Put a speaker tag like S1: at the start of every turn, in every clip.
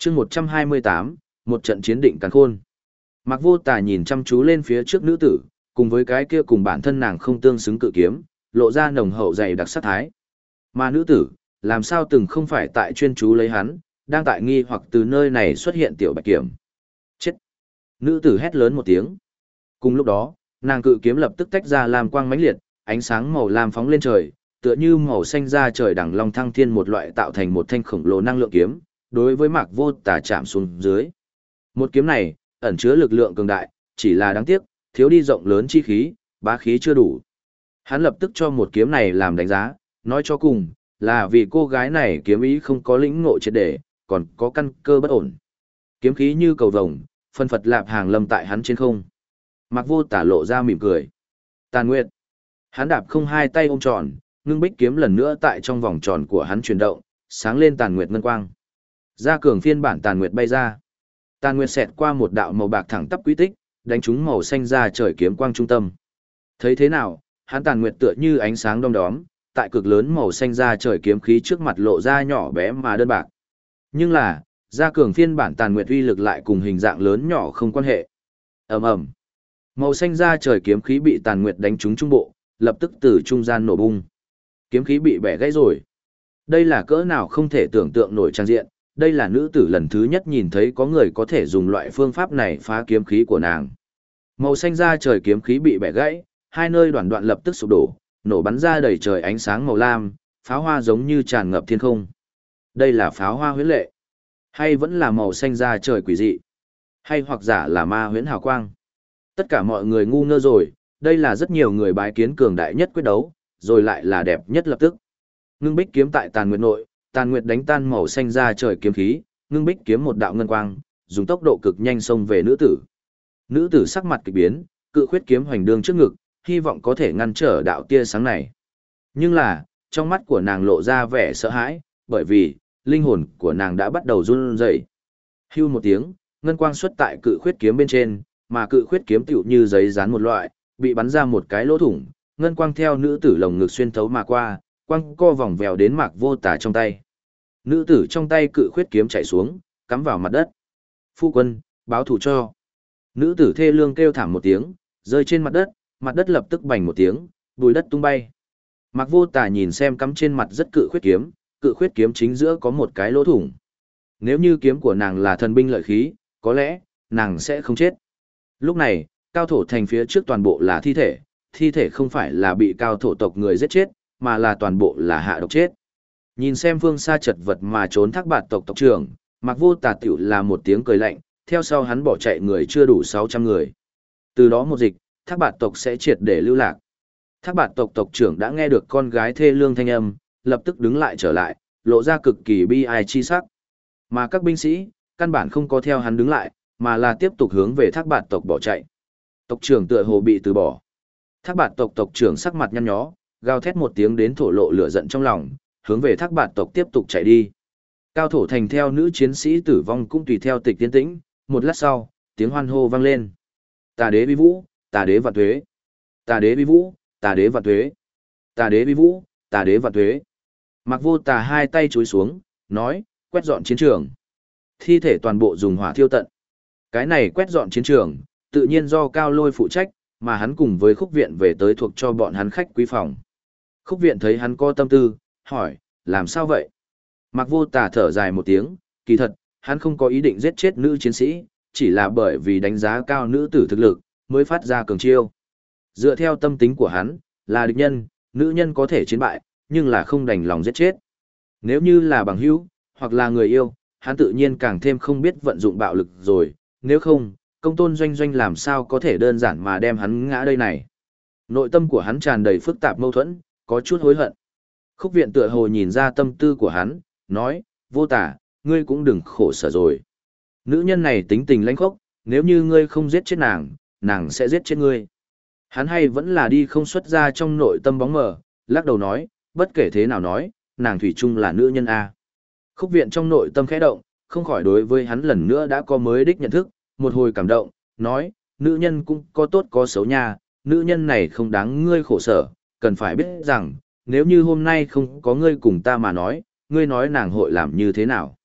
S1: chương 128, một trận chiến định càn khôn. Mạc Vô Tà nhìn chăm chú lên phía trước nữ tử, cùng với cái kia cùng bản thân nàng không tương xứng cự kiếm, lộ ra nồng hậu dày đặc sát thái. Mà nữ tử, làm sao từng không phải tại chuyên chú lấy hắn, đang tại nghi hoặc từ nơi này xuất hiện tiểu bạch kiểm. Chết! Nữ tử hét lớn một tiếng. Cùng lúc đó, nàng cự kiếm lập tức tách ra làm quang mãnh liệt, ánh sáng màu lam phóng lên trời, tựa như màu xanh ra trời đằng long thăng thiên một loại tạo thành một thanh khổng lồ năng lượng kiếm, đối với Mạc Vô Tà chạm xuống dưới. Một kiếm này, ẩn chứa lực lượng cường đại, chỉ là đáng tiếc, thiếu đi rộng lớn chi khí, bá khí chưa đủ. Hắn lập tức cho một kiếm này làm đánh giá, nói cho cùng, là vì cô gái này kiếm ý không có lĩnh ngộ triệt để, còn có căn cơ bất ổn. Kiếm khí như cầu vồng, phân phật lạp hàng lâm tại hắn trên không. Mạc Vô Tà lộ ra mỉm cười. Tàn Nguyệt. Hắn đạp không hai tay ôm tròn, ngưng bích kiếm lần nữa tại trong vòng tròn của hắn chuyển động, sáng lên Tàn Nguyệt ngân quang. Gia cường phiên bản Tàn Nguyệt bay ra. Tàn Nguyệt xẹt qua một đạo màu bạc thẳng tắp quy tích, đánh trúng màu xanh ra trời kiếm quang trung tâm. Thấy thế nào, hắn Tàn Nguyệt tựa như ánh sáng đom đóm, tại cực lớn màu xanh ra trời kiếm khí trước mặt lộ ra nhỏ bé mà đơn bạc. Nhưng là, gia cường phiên bản Tàn Nguyệt uy lực lại cùng hình dạng lớn nhỏ không quan hệ. Ầm ầm. Màu xanh ra trời kiếm khí bị Tàn Nguyệt đánh trúng trung bộ, lập tức từ trung gian nổ bung. Kiếm khí bị bẻ gãy rồi. Đây là cỡ nào không thể tưởng tượng nổi trang diện, đây là nữ tử lần thứ nhất nhìn thấy có người có thể dùng loại phương pháp này phá kiếm khí của nàng. Màu xanh ra trời kiếm khí bị bẻ gãy, hai nơi đoạn đoạn lập tức sụp đổ, nổ bắn ra đầy trời ánh sáng màu lam, pháo hoa giống như tràn ngập thiên không. Đây là pháo hoa huyễn lệ, hay vẫn là màu xanh ra trời quỷ dị, hay hoặc giả là ma huyễn hào quang. Tất cả mọi người ngu ngơ rồi, đây là rất nhiều người bái kiến cường đại nhất quyết đấu, rồi lại là đẹp nhất lập tức. Ngưng bích kiếm tại Tàn Nguyệt nội, Tàn Nguyệt đánh tan màu xanh ra trời kiếm khí, ngưng bích kiếm một đạo ngân quang, dùng tốc độ cực nhanh xông về nữ tử. Nữ tử sắc mặt kỳ biến, cự khuyết kiếm hoành đương trước ngực, hy vọng có thể ngăn trở đạo tia sáng này. Nhưng là, trong mắt của nàng lộ ra vẻ sợ hãi, bởi vì, linh hồn của nàng đã bắt đầu run rẩy. Hưu một tiếng, ngân quang xuất tại cự khuyết kiếm bên trên, mà cự khuyết kiếm tựu như giấy dán một loại, bị bắn ra một cái lỗ thủng, ngân quang theo nữ tử lồng ngực xuyên thấu mà qua, quang co vòng vèo đến Mạc Vô Tà trong tay. Nữ tử trong tay cự khuyết kiếm chạy xuống, cắm vào mặt đất. Phu quân, báo thù cho. Nữ tử thê lương kêu thảm một tiếng, rơi trên mặt đất lập tức bành một tiếng, bùi đất tung bay. Mạc Vô Tà nhìn xem cắm trên mặt rất cự khuyết kiếm chính giữa có một cái lỗ thủng. Nếu như kiếm của nàng là thần binh lợi khí, có lẽ, nàng sẽ không chết. Lúc này, cao thổ thành phía trước toàn bộ là thi thể không phải là bị cao thổ tộc người giết chết, mà là toàn bộ là hạ độc chết. Nhìn xem phương xa chật vật mà trốn Thác Bạt tộc tộc trưởng, Mạc Vô Tà tiểu là một tiếng cười lạnh, theo sau hắn bỏ chạy người chưa đủ 600 người. Từ đó một dịch, Thác Bạt tộc sẽ triệt để lưu lạc. Thác Bạt tộc tộc trưởng đã nghe được con gái thê lương thanh âm, lập tức đứng lại trở lại, lộ ra cực kỳ bi ai chi sắc. Mà các binh sĩ, căn bản không có theo hắn đứng lại, mà là tiếp tục hướng về Thác Bạt tộc bỏ chạy. Tộc trưởng tựa hồ bị từ bỏ. Thác Bạt tộc tộc trưởng sắc mặt nhăn nhó, gào thét một tiếng đến thổ lộ lửa giận trong lòng, hướng về Thác Bạt tộc tiếp tục chạy đi. Cao thổ thành theo nữ chiến sĩ tử vong cũng tùy theo tịch tiên tĩnh, một lát sau, tiếng hoan hô vang lên. Tà đế vi vũ, tà đế vạn tuế. Tà đế vi vũ, tà đế vạn tuế. Tà đế vi vũ, tà đế vạn tuế. Mạc Vô Tà hai tay chúi xuống, nói, quét dọn chiến trường. Thi thể toàn bộ dùng hỏa thiêu tận. Cái này quét dọn chiến trường, tự nhiên do Cao Lôi phụ trách, mà hắn cùng với Khúc Viện về tới thuộc cho bọn hắn khách quý phòng. Khúc Viện thấy hắn có tâm tư, hỏi, làm sao vậy? Mạc Vô Tà thở dài một tiếng, kỳ thật, hắn không có ý định giết chết nữ chiến sĩ, chỉ là bởi vì đánh giá cao nữ tử thực lực, mới phát ra cường chiêu. Dựa theo tâm tính của hắn, là địch nhân, nữ nhân có thể chiến bại, nhưng là không đành lòng giết chết. Nếu như là bằng hữu, hoặc là người yêu, hắn tự nhiên càng thêm không biết vận dụng bạo lực rồi, nếu không, Công Tôn Doanh Doanh làm sao có thể đơn giản mà đem hắn ngã đây này. Nội tâm của hắn tràn đầy phức tạp mâu thuẫn, có chút hối hận. Khúc Viện tựa hồ nhìn ra tâm tư của hắn, nói, Vô Tà, ngươi cũng đừng khổ sở rồi. Nữ nhân này tính tình lãnh khốc, nếu như ngươi không giết chết nàng, nàng sẽ giết chết ngươi. Hắn hay vẫn là đi không xuất ra trong nội tâm bóng mờ, lắc đầu nói, bất kể thế nào nói, nàng thủy chung là nữ nhân A. Khúc Viện trong nội tâm khẽ động, không khỏi đối với hắn lần nữa đã có mới đích nhận thức, một hồi cảm động, nói, nữ nhân cũng có tốt có xấu nha, nữ nhân này không đáng ngươi khổ sở, cần phải biết rằng, nếu như hôm nay không có ngươi cùng ta mà nói, ngươi nói nàng hội làm như thế nào.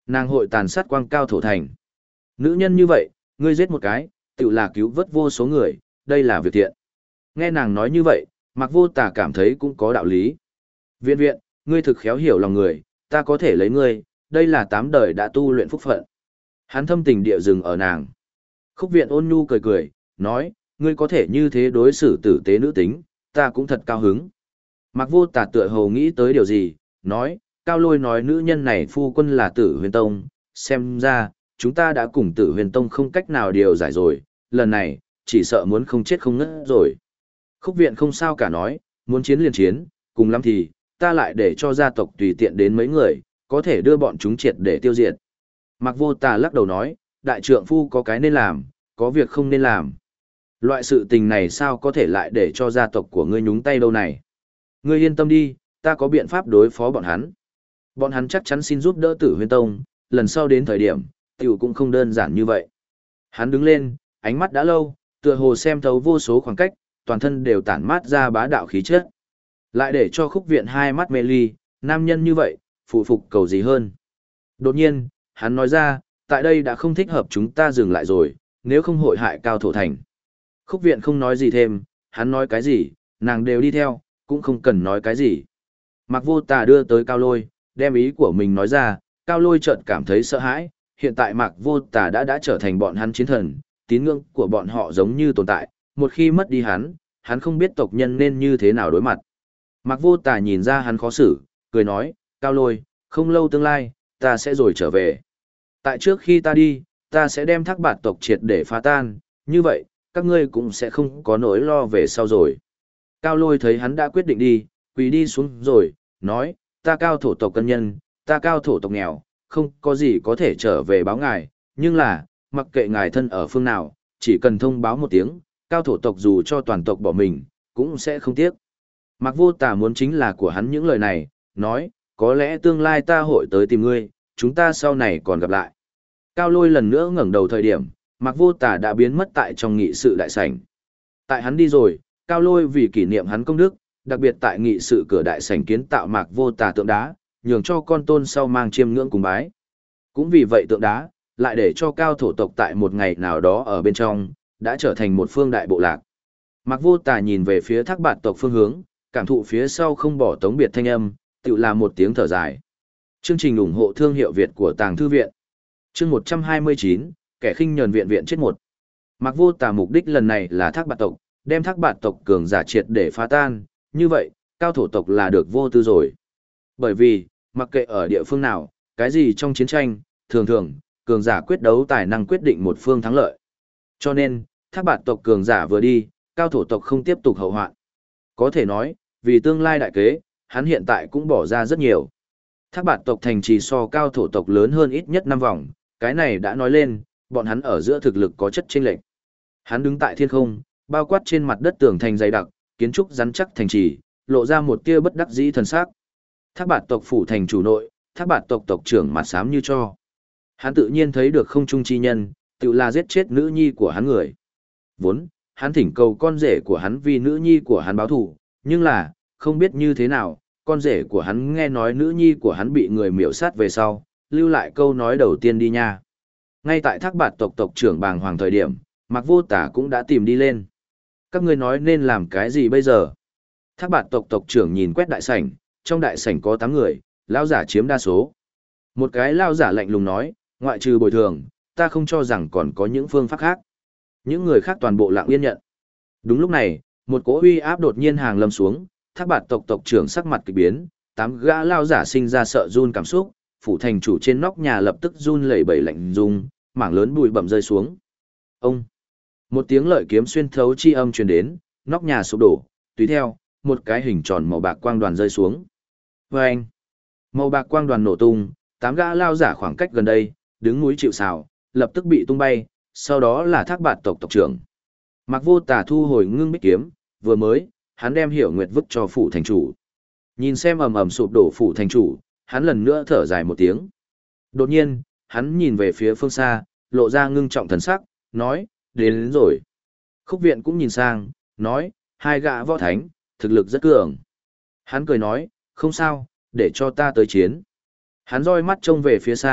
S1: Nàng hội tàn sát quang cao thổ thành. Nữ nhân như vậy, ngươi giết một cái, tự là cứu vớt vô số người, đây là việc thiện. Nghe nàng nói như vậy, Mạc Vô Tà cảm thấy cũng có đạo lý. Viện viện, ngươi thực khéo hiểu lòng người, ta có thể lấy ngươi, đây là 8 đời đã tu luyện phúc phận. Hắn thâm tình địa dừng ở nàng. Khúc viện ôn nhu cười cười, nói, ngươi có thể như thế đối xử tử tế nữ tính, ta cũng thật cao hứng. Mạc Vô Tà tựa hồ nghĩ tới điều gì, nói, Cao Lôi nói nữ nhân này phu quân là Tử Huyền Tông, xem ra, chúng ta đã cùng Tử Huyền Tông không cách nào điều giải rồi, lần này, chỉ sợ muốn không chết không ngất rồi. Khúc viện không sao cả nói, muốn chiến liền chiến, cùng lắm thì, ta lại để cho gia tộc tùy tiện đến mấy người, có thể đưa bọn chúng triệt để tiêu diệt. Mạc Vô Tà lắc đầu nói, đại trượng phu có cái nên làm, có việc không nên làm. Loại sự tình này sao có thể lại để cho gia tộc của ngươi nhúng tay đâu này. Ngươi yên tâm đi, ta có biện pháp đối phó bọn hắn. Bọn hắn chắc chắn xin giúp đỡ Tử Huyền Tông, lần sau đến thời điểm, tiểu cũng không đơn giản như vậy. Hắn đứng lên, ánh mắt đã lâu, tựa hồ xem thấu vô số khoảng cách, toàn thân đều tản mát ra bá đạo khí chất. Lại để cho Khúc viện hai mắt mê ly, nam nhân như vậy, phụ phục cầu gì hơn. Đột nhiên, hắn nói ra, tại đây đã không thích hợp chúng ta dừng lại rồi, nếu không hội hại cao thổ thành. Khúc viện không nói gì thêm, hắn nói cái gì, nàng đều đi theo, cũng không cần nói cái gì. Mạc Vô Tà đưa tới Cao Lôi, đem ý của mình nói ra, Cao Lôi chợt cảm thấy sợ hãi, hiện tại Mạc Vô Tà đã trở thành bọn hắn chiến thần, tín ngưỡng của bọn họ giống như tồn tại, một khi mất đi hắn không biết tộc nhân nên như thế nào đối mặt. Mạc Vô Tà nhìn ra hắn khó xử, cười nói, Cao Lôi, không lâu tương lai, ta sẽ rồi trở về. Tại trước khi ta đi, ta sẽ đem Thác Bạt tộc triệt để phá tan, như vậy, các ngươi cũng sẽ không có nỗi lo về sau rồi. Cao Lôi thấy hắn đã quyết định đi, quỳ đi xuống rồi, nói, ta Cao thổ tộc cân nhân, ta Cao thổ tộc nghèo, không có gì có thể trở về báo ngài, nhưng là, mặc kệ ngài thân ở phương nào, chỉ cần thông báo một tiếng, Cao thổ tộc dù cho toàn tộc bỏ mình, cũng sẽ không tiếc. Mạc Vô Tà muốn chính là của hắn những lời này, nói, có lẽ tương lai ta hội tới tìm ngươi, chúng ta sau này còn gặp lại. Cao Lôi lần nữa ngẩng đầu thời điểm, Mạc Vô Tà đã biến mất tại trong nghị sự đại sảnh. Tại hắn đi rồi, Cao Lôi vì kỷ niệm hắn công đức, đặc biệt tại nghị sự cửa đại sảnh kiến tạo Mạc Vô Tà tượng đá, nhường cho con tôn sau mang chiêm ngưỡng cùng bái. Cũng vì vậy tượng đá, lại để cho Cao thổ tộc tại một ngày nào đó ở bên trong, đã trở thành một phương đại bộ lạc. Mạc Vô Tà nhìn về phía Thác Bạt tộc phương hướng, cảm thụ phía sau không bỏ tống biệt thanh âm, tự là một tiếng thở dài. Chương trình ủng hộ thương hiệu Việt của Tàng Thư Viện. Chương 129, kẻ khinh nhờn viện viện chết một. Mạc Vô Tà mục đích lần này là Thác Bạt tộc, đem Thác Bạt tộc cường giả triệt để phá tan, như vậy, Cao thổ tộc là được vô tư rồi. Bởi vì, mặc kệ ở địa phương nào, cái gì trong chiến tranh, thường thường, cường giả quyết đấu tài năng quyết định một phương thắng lợi. Cho nên, Thác Bạt tộc cường giả vừa đi, Cao thổ tộc không tiếp tục hậu hoạn. Có thể nói, vì tương lai đại kế, hắn hiện tại cũng bỏ ra rất nhiều. Thác Bạt tộc thành trì so Cao thổ tộc lớn hơn ít nhất 5 vòng, cái này đã nói lên, bọn hắn ở giữa thực lực có chất chênh lệch. Hắn đứng tại thiên không, bao quát trên mặt đất tường thành dày đặc, kiến trúc rắn chắc thành trì, lộ ra một tia bất đắc dĩ thần sắc. Thác Bạt tộc phủ thành chủ nội, Thác Bạt tộc tộc trưởng mặt xám như cho. Hắn tự nhiên thấy được không trung chi nhân, tự là giết chết nữ nhi của hắn người. Vốn, hắn thỉnh cầu con rể của hắn vì nữ nhi của hắn báo thù, nhưng là, không biết như thế nào, con rể của hắn nghe nói nữ nhi của hắn bị người miểu sát về sau, lưu lại câu nói đầu tiên đi nha. Ngay tại Thác Bạt tộc tộc trưởng bàng hoàng thời điểm, Mạc Vô Tà cũng đã tìm đi lên. Các ngươi nói nên làm cái gì bây giờ? Thác Bạt tộc tộc trưởng nhìn quét đại sảnh, trong đại sảnh có 8 người, lão giả chiếm đa số. Một cái lão giả lạnh lùng nói, ngoại trừ bồi thường, ta không cho rằng còn có những phương pháp khác. Những người khác toàn bộ lặng yên nhận. Đúng lúc này, một cỗ uy áp đột nhiên hàng lâm xuống, Thác Bạt tộc tộc trưởng sắc mặt kỳ biến, 8 gã lão giả sinh ra sợ run cảm xúc, phủ thành chủ trên nóc nhà lập tức run lẩy bẩy lạnh rung, mảng lớn bụi bặm rơi xuống. Ông! Một tiếng lợi kiếm xuyên thấu chi âm truyền đến, nóc nhà sụp đổ, tùy theo, một cái hình tròn màu bạc quang đoàn rơi xuống. Vâng! Màu bạc quang đoàn nổ tung, 8 gã lao giả khoảng cách gần đây, đứng núi chịu sào, lập tức bị tung bay, sau đó là Thác Bạt tộc tộc trưởng. Mạc Vô Tà thu hồi ngưng bích kiếm, vừa mới, hắn đem Hiểu Nguyệt vứt cho phủ thành chủ. Nhìn xem ầm ầm sụp đổ phủ thành chủ, hắn lần nữa thở dài một tiếng. Đột nhiên, hắn nhìn về phía phương xa, lộ ra ngưng trọng thần sắc, nói, đến rồi. Khúc viện cũng nhìn sang, nói, 2 gã võ thánh, thực lực rất cường. Hắn cười nói, không sao, để cho ta tới chiến. Hắn roi mắt trông về phía xa,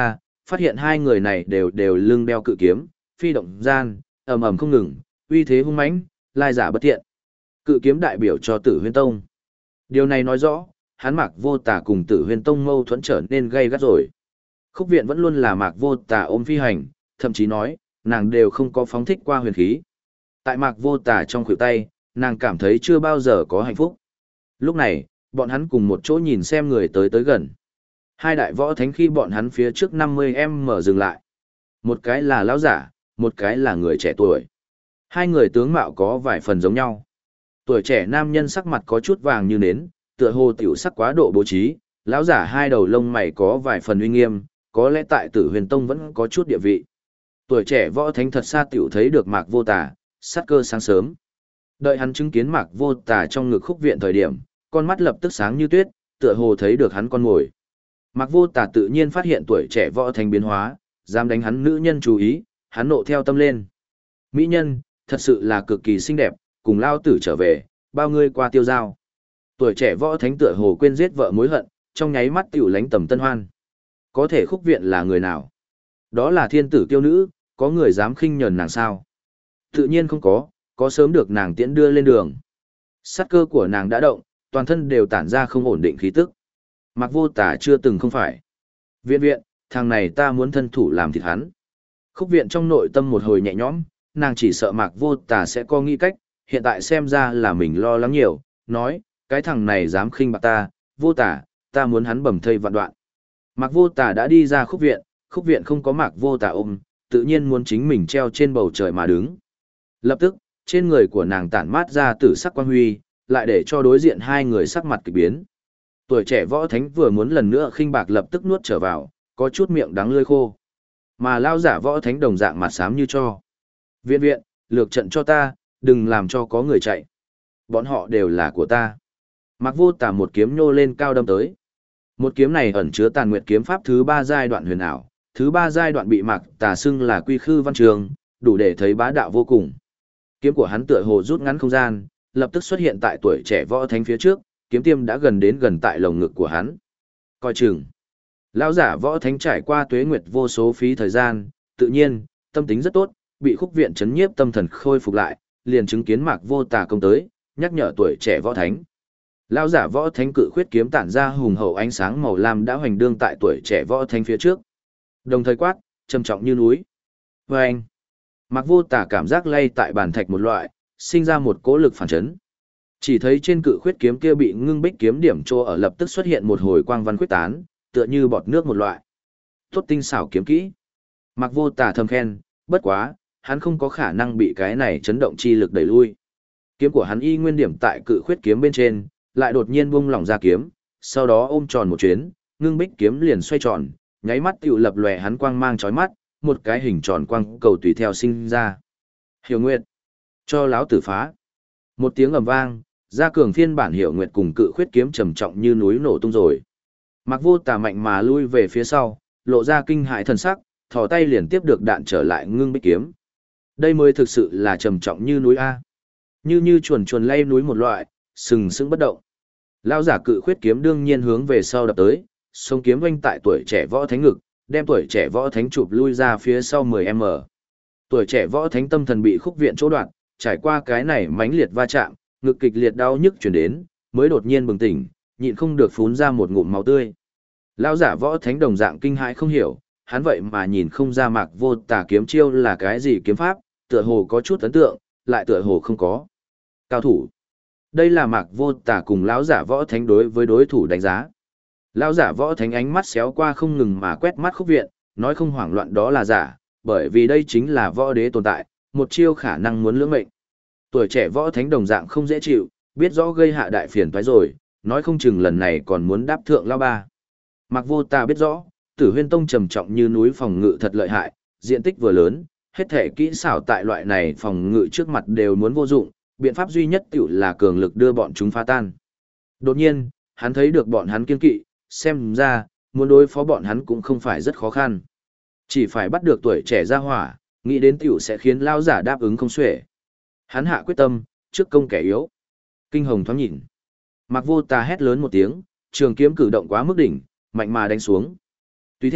S1: phát hiện hai người này đều lưng đeo cự kiếm, phi động gian, ầm ầm không ngừng, uy thế hung mãnh, lai giả bất thiện. Cự kiếm đại biểu cho Tử Huyên Tông. Điều này nói rõ, hắn Mạc Vô Tà cùng Tử Huyên Tông mâu thuẫn trở nên gay gắt rồi. Khúc Viện vẫn luôn là Mạc Vô Tà ôm phi hành, thậm chí nói, nàng đều không có phóng thích qua huyền khí. Tại Mạc Vô Tà trong khuỷu tay, nàng cảm thấy chưa bao giờ có hạnh phúc. Lúc này, bọn hắn cùng một chỗ nhìn xem người tới gần. Hai đại võ thánh khi bọn hắn phía trước 50m dừng lại. Một cái là lão giả, một cái là người trẻ tuổi. Hai người tướng mạo có vài phần giống nhau. Tuổi trẻ nam nhân sắc mặt có chút vàng như nến, tựa hồ tiểu sắc quá độ bố trí, lão giả hai đầu lông mày có vài phần uy nghiêm, có lẽ tại Tử Huyền Tông vẫn có chút địa vị. Tuổi trẻ võ thánh thật xa tiểu thấy được Mạc Vô Tà, sát cơ sáng sớm. Đợi hắn chứng kiến Mạc Vô Tà trong ngực Khúc Viện thời điểm, con mắt lập tức sáng như tuyết, tựa hồ thấy được hắn con mồi. Mạc Vô Tà tự nhiên phát hiện tuổi trẻ võ thánh biến hóa, dám đánh hắn nữ nhân chú ý, hắn nộ theo tâm lên. Mỹ nhân, thật sự là cực kỳ xinh đẹp, cùng lao tử trở về, bao ngươi qua tiêu giao. Tuổi trẻ võ thánh tựa hồ quên giết vợ mối hận, trong nháy mắt tiểu lánh tầm tân hoan. Có thể Khúc Viện là người nào? Đó là thiên tử kiêu nữ, có người dám khinh nhờn nàng sao? Tự nhiên không có sớm được nàng tiễn đưa lên đường. Sát cơ của nàng đã động, toàn thân đều tản ra không ổn định khí tức. Mạc Vô Tà chưa từng không phải. Viện, thằng này ta muốn thân thủ làm thịt hắn. Khúc Viện trong nội tâm một hồi nhẹ nhõm, nàng chỉ sợ Mạc Vô Tà sẽ có nghĩ cách, hiện tại xem ra là mình lo lắng nhiều, nói, cái thằng này dám khinh bạc ta, Vô Tà, ta muốn hắn bầm thây vạn đoạn. Mạc Vô Tà đã đi ra Khúc Viện không có Mạc Vô Tà ôm, tự nhiên muốn chính mình treo trên bầu trời mà đứng. Lập tức, trên người của nàng tản mát ra tử sắc quang huy, lại để cho đối diện hai người sắc mặt kỳ biến. Tuổi trẻ võ thánh vừa muốn lần nữa khinh bạc lập tức nuốt trở vào, có chút miệng đắng lưỡi khô. Mà lao giả võ thánh đồng dạng mặt xám như cho. Viện, lược trận cho ta, đừng làm cho có người chạy. Bọn họ đều là của ta. Mạc Vô Tà một kiếm nhô lên cao đâm tới. Một kiếm này ẩn chứa Tàn Nguyệt kiếm pháp thứ 3 giai đoạn huyền ảo, thứ 3 giai đoạn bị Mạc Tà xưng là Quy Khư Văn Trường, đủ để thấy bá đạo vô cùng. Kiếm của hắn tựa hồ rút ngắn không gian, lập tức xuất hiện tại tuổi trẻ võ thánh phía trước, kiếm tiêm đã gần tại lồng ngực của hắn. Coi chừng. Lão giả võ thánh trải qua tuế nguyệt vô số phí thời gian, tự nhiên, tâm tính rất tốt, bị Khúc Viện chấn nhiếp tâm thần khôi phục lại, liền chứng kiến Mạc Vô Tà công tới, nhắc nhở tuổi trẻ võ thánh. Lão giả võ thánh cự khuyết kiếm tản ra hùng hậu ánh sáng màu lam đã hoành đương tại tuổi trẻ võ thánh phía trước. Đồng thời quát, trầm trọng như núi. Vâng! Mạc Vô Tà cảm giác lay tại bàn thạch một loại, sinh ra một cỗ lực phản chấn. Chỉ thấy trên cự khuyết kiếm kia bị ngưng bích kiếm điểm trô ở lập tức xuất hiện một hồi quang văn khuyết tán, tựa như bọt nước một loại. Tốt tinh xảo kiếm kỹ. Mạc Vô Tà thầm khen, bất quá, hắn không có khả năng bị cái này chấn động chi lực đẩy lui. Kiếm của hắn y nguyên điểm tại cự khuyết kiếm bên trên, lại đột nhiên bung lỏng ra kiếm, sau đó ôm tròn một chuyến, ngưng bích kiếm liền xoay tròn, nháy mắt tựu lập lòe hắn quang mang chói mắt, một cái hình tròn quang cầu tùy theo sinh ra. Hiểu Nguyệt, cho láo tử phá. Một tiếng ầm vang, ra cường phiên bản Hiểu Nguyệt cùng cự khuyết kiếm trầm trọng như núi nổ tung rồi. Mạc Vô Tà mạnh mà lui về phía sau, lộ ra kinh hãi thần sắc, thò tay liền tiếp được đạn trở lại ngưng bích kiếm. Đây mới thực sự là trầm trọng như núi A. Như chuồn chuồn lay núi một loại, sừng sững bất động. Lão giả cự khuyết kiếm đương nhiên hướng về sau đập tới, sông kiếm oanh tại tuổi trẻ võ thánh ngực, đem tuổi trẻ võ thánh chụp lui ra phía sau 10m. Tuổi trẻ võ thánh tâm thần bị Khúc Viện chỗ đoạn, trải qua cái này mãnh liệt va chạm, ngực kịch liệt đau nhức truyền đến, mới đột nhiên bừng tỉnh, nhịn không được phún ra một ngụm máu tươi. Lão giả võ thánh đồng dạng kinh hãi không hiểu, hắn vậy mà nhìn không ra Mạc Vô Tà kiếm chiêu là cái gì kiếm pháp, tựa hồ có chút ấn tượng, lại tựa hồ không có. Cao thủ. Đây là Mạc Vô Tà cùng lão giả võ thánh đối với đối thủ đánh giá. Lão giả võ thánh ánh mắt xéo qua không ngừng mà quét mắt Khúc Viện, nói không hoảng loạn đó là giả, bởi vì đây chính là võ đế tồn tại, một chiêu khả năng muốn lưỡng mệnh. Tuổi trẻ võ thánh đồng dạng không dễ chịu, biết rõ gây hạ đại phiền toái rồi, nói không chừng lần này còn muốn đáp thượng lao ba. Mạc Vô Tà biết rõ, Tử Huyên Tông trầm trọng như núi phòng ngự thật lợi hại, diện tích vừa lớn, hết thể kỹ xảo tại loại này phòng ngự trước mặt đều muốn vô dụng, biện pháp duy nhất tiểu là cường lực đưa bọn chúng phá tan. Đột nhiên, hắn thấy được bọn hắn kiên kỵ, xem ra, muốn đối phó bọn hắn cũng không phải rất khó khăn. Chỉ phải bắt được tuổi trẻ ra hỏa, nghĩ đến tiểu sẽ khiến lao giả đáp ứng không xuể. Hắn hạ quyết tâm, trước công kẻ yếu. Kinh hồng thoáng nhìn. Mạc Vô Tà hét lớn một tiếng, trường kiếm cử động quá mức đỉnh, mạnh mà đánh xuống. Tùy theo,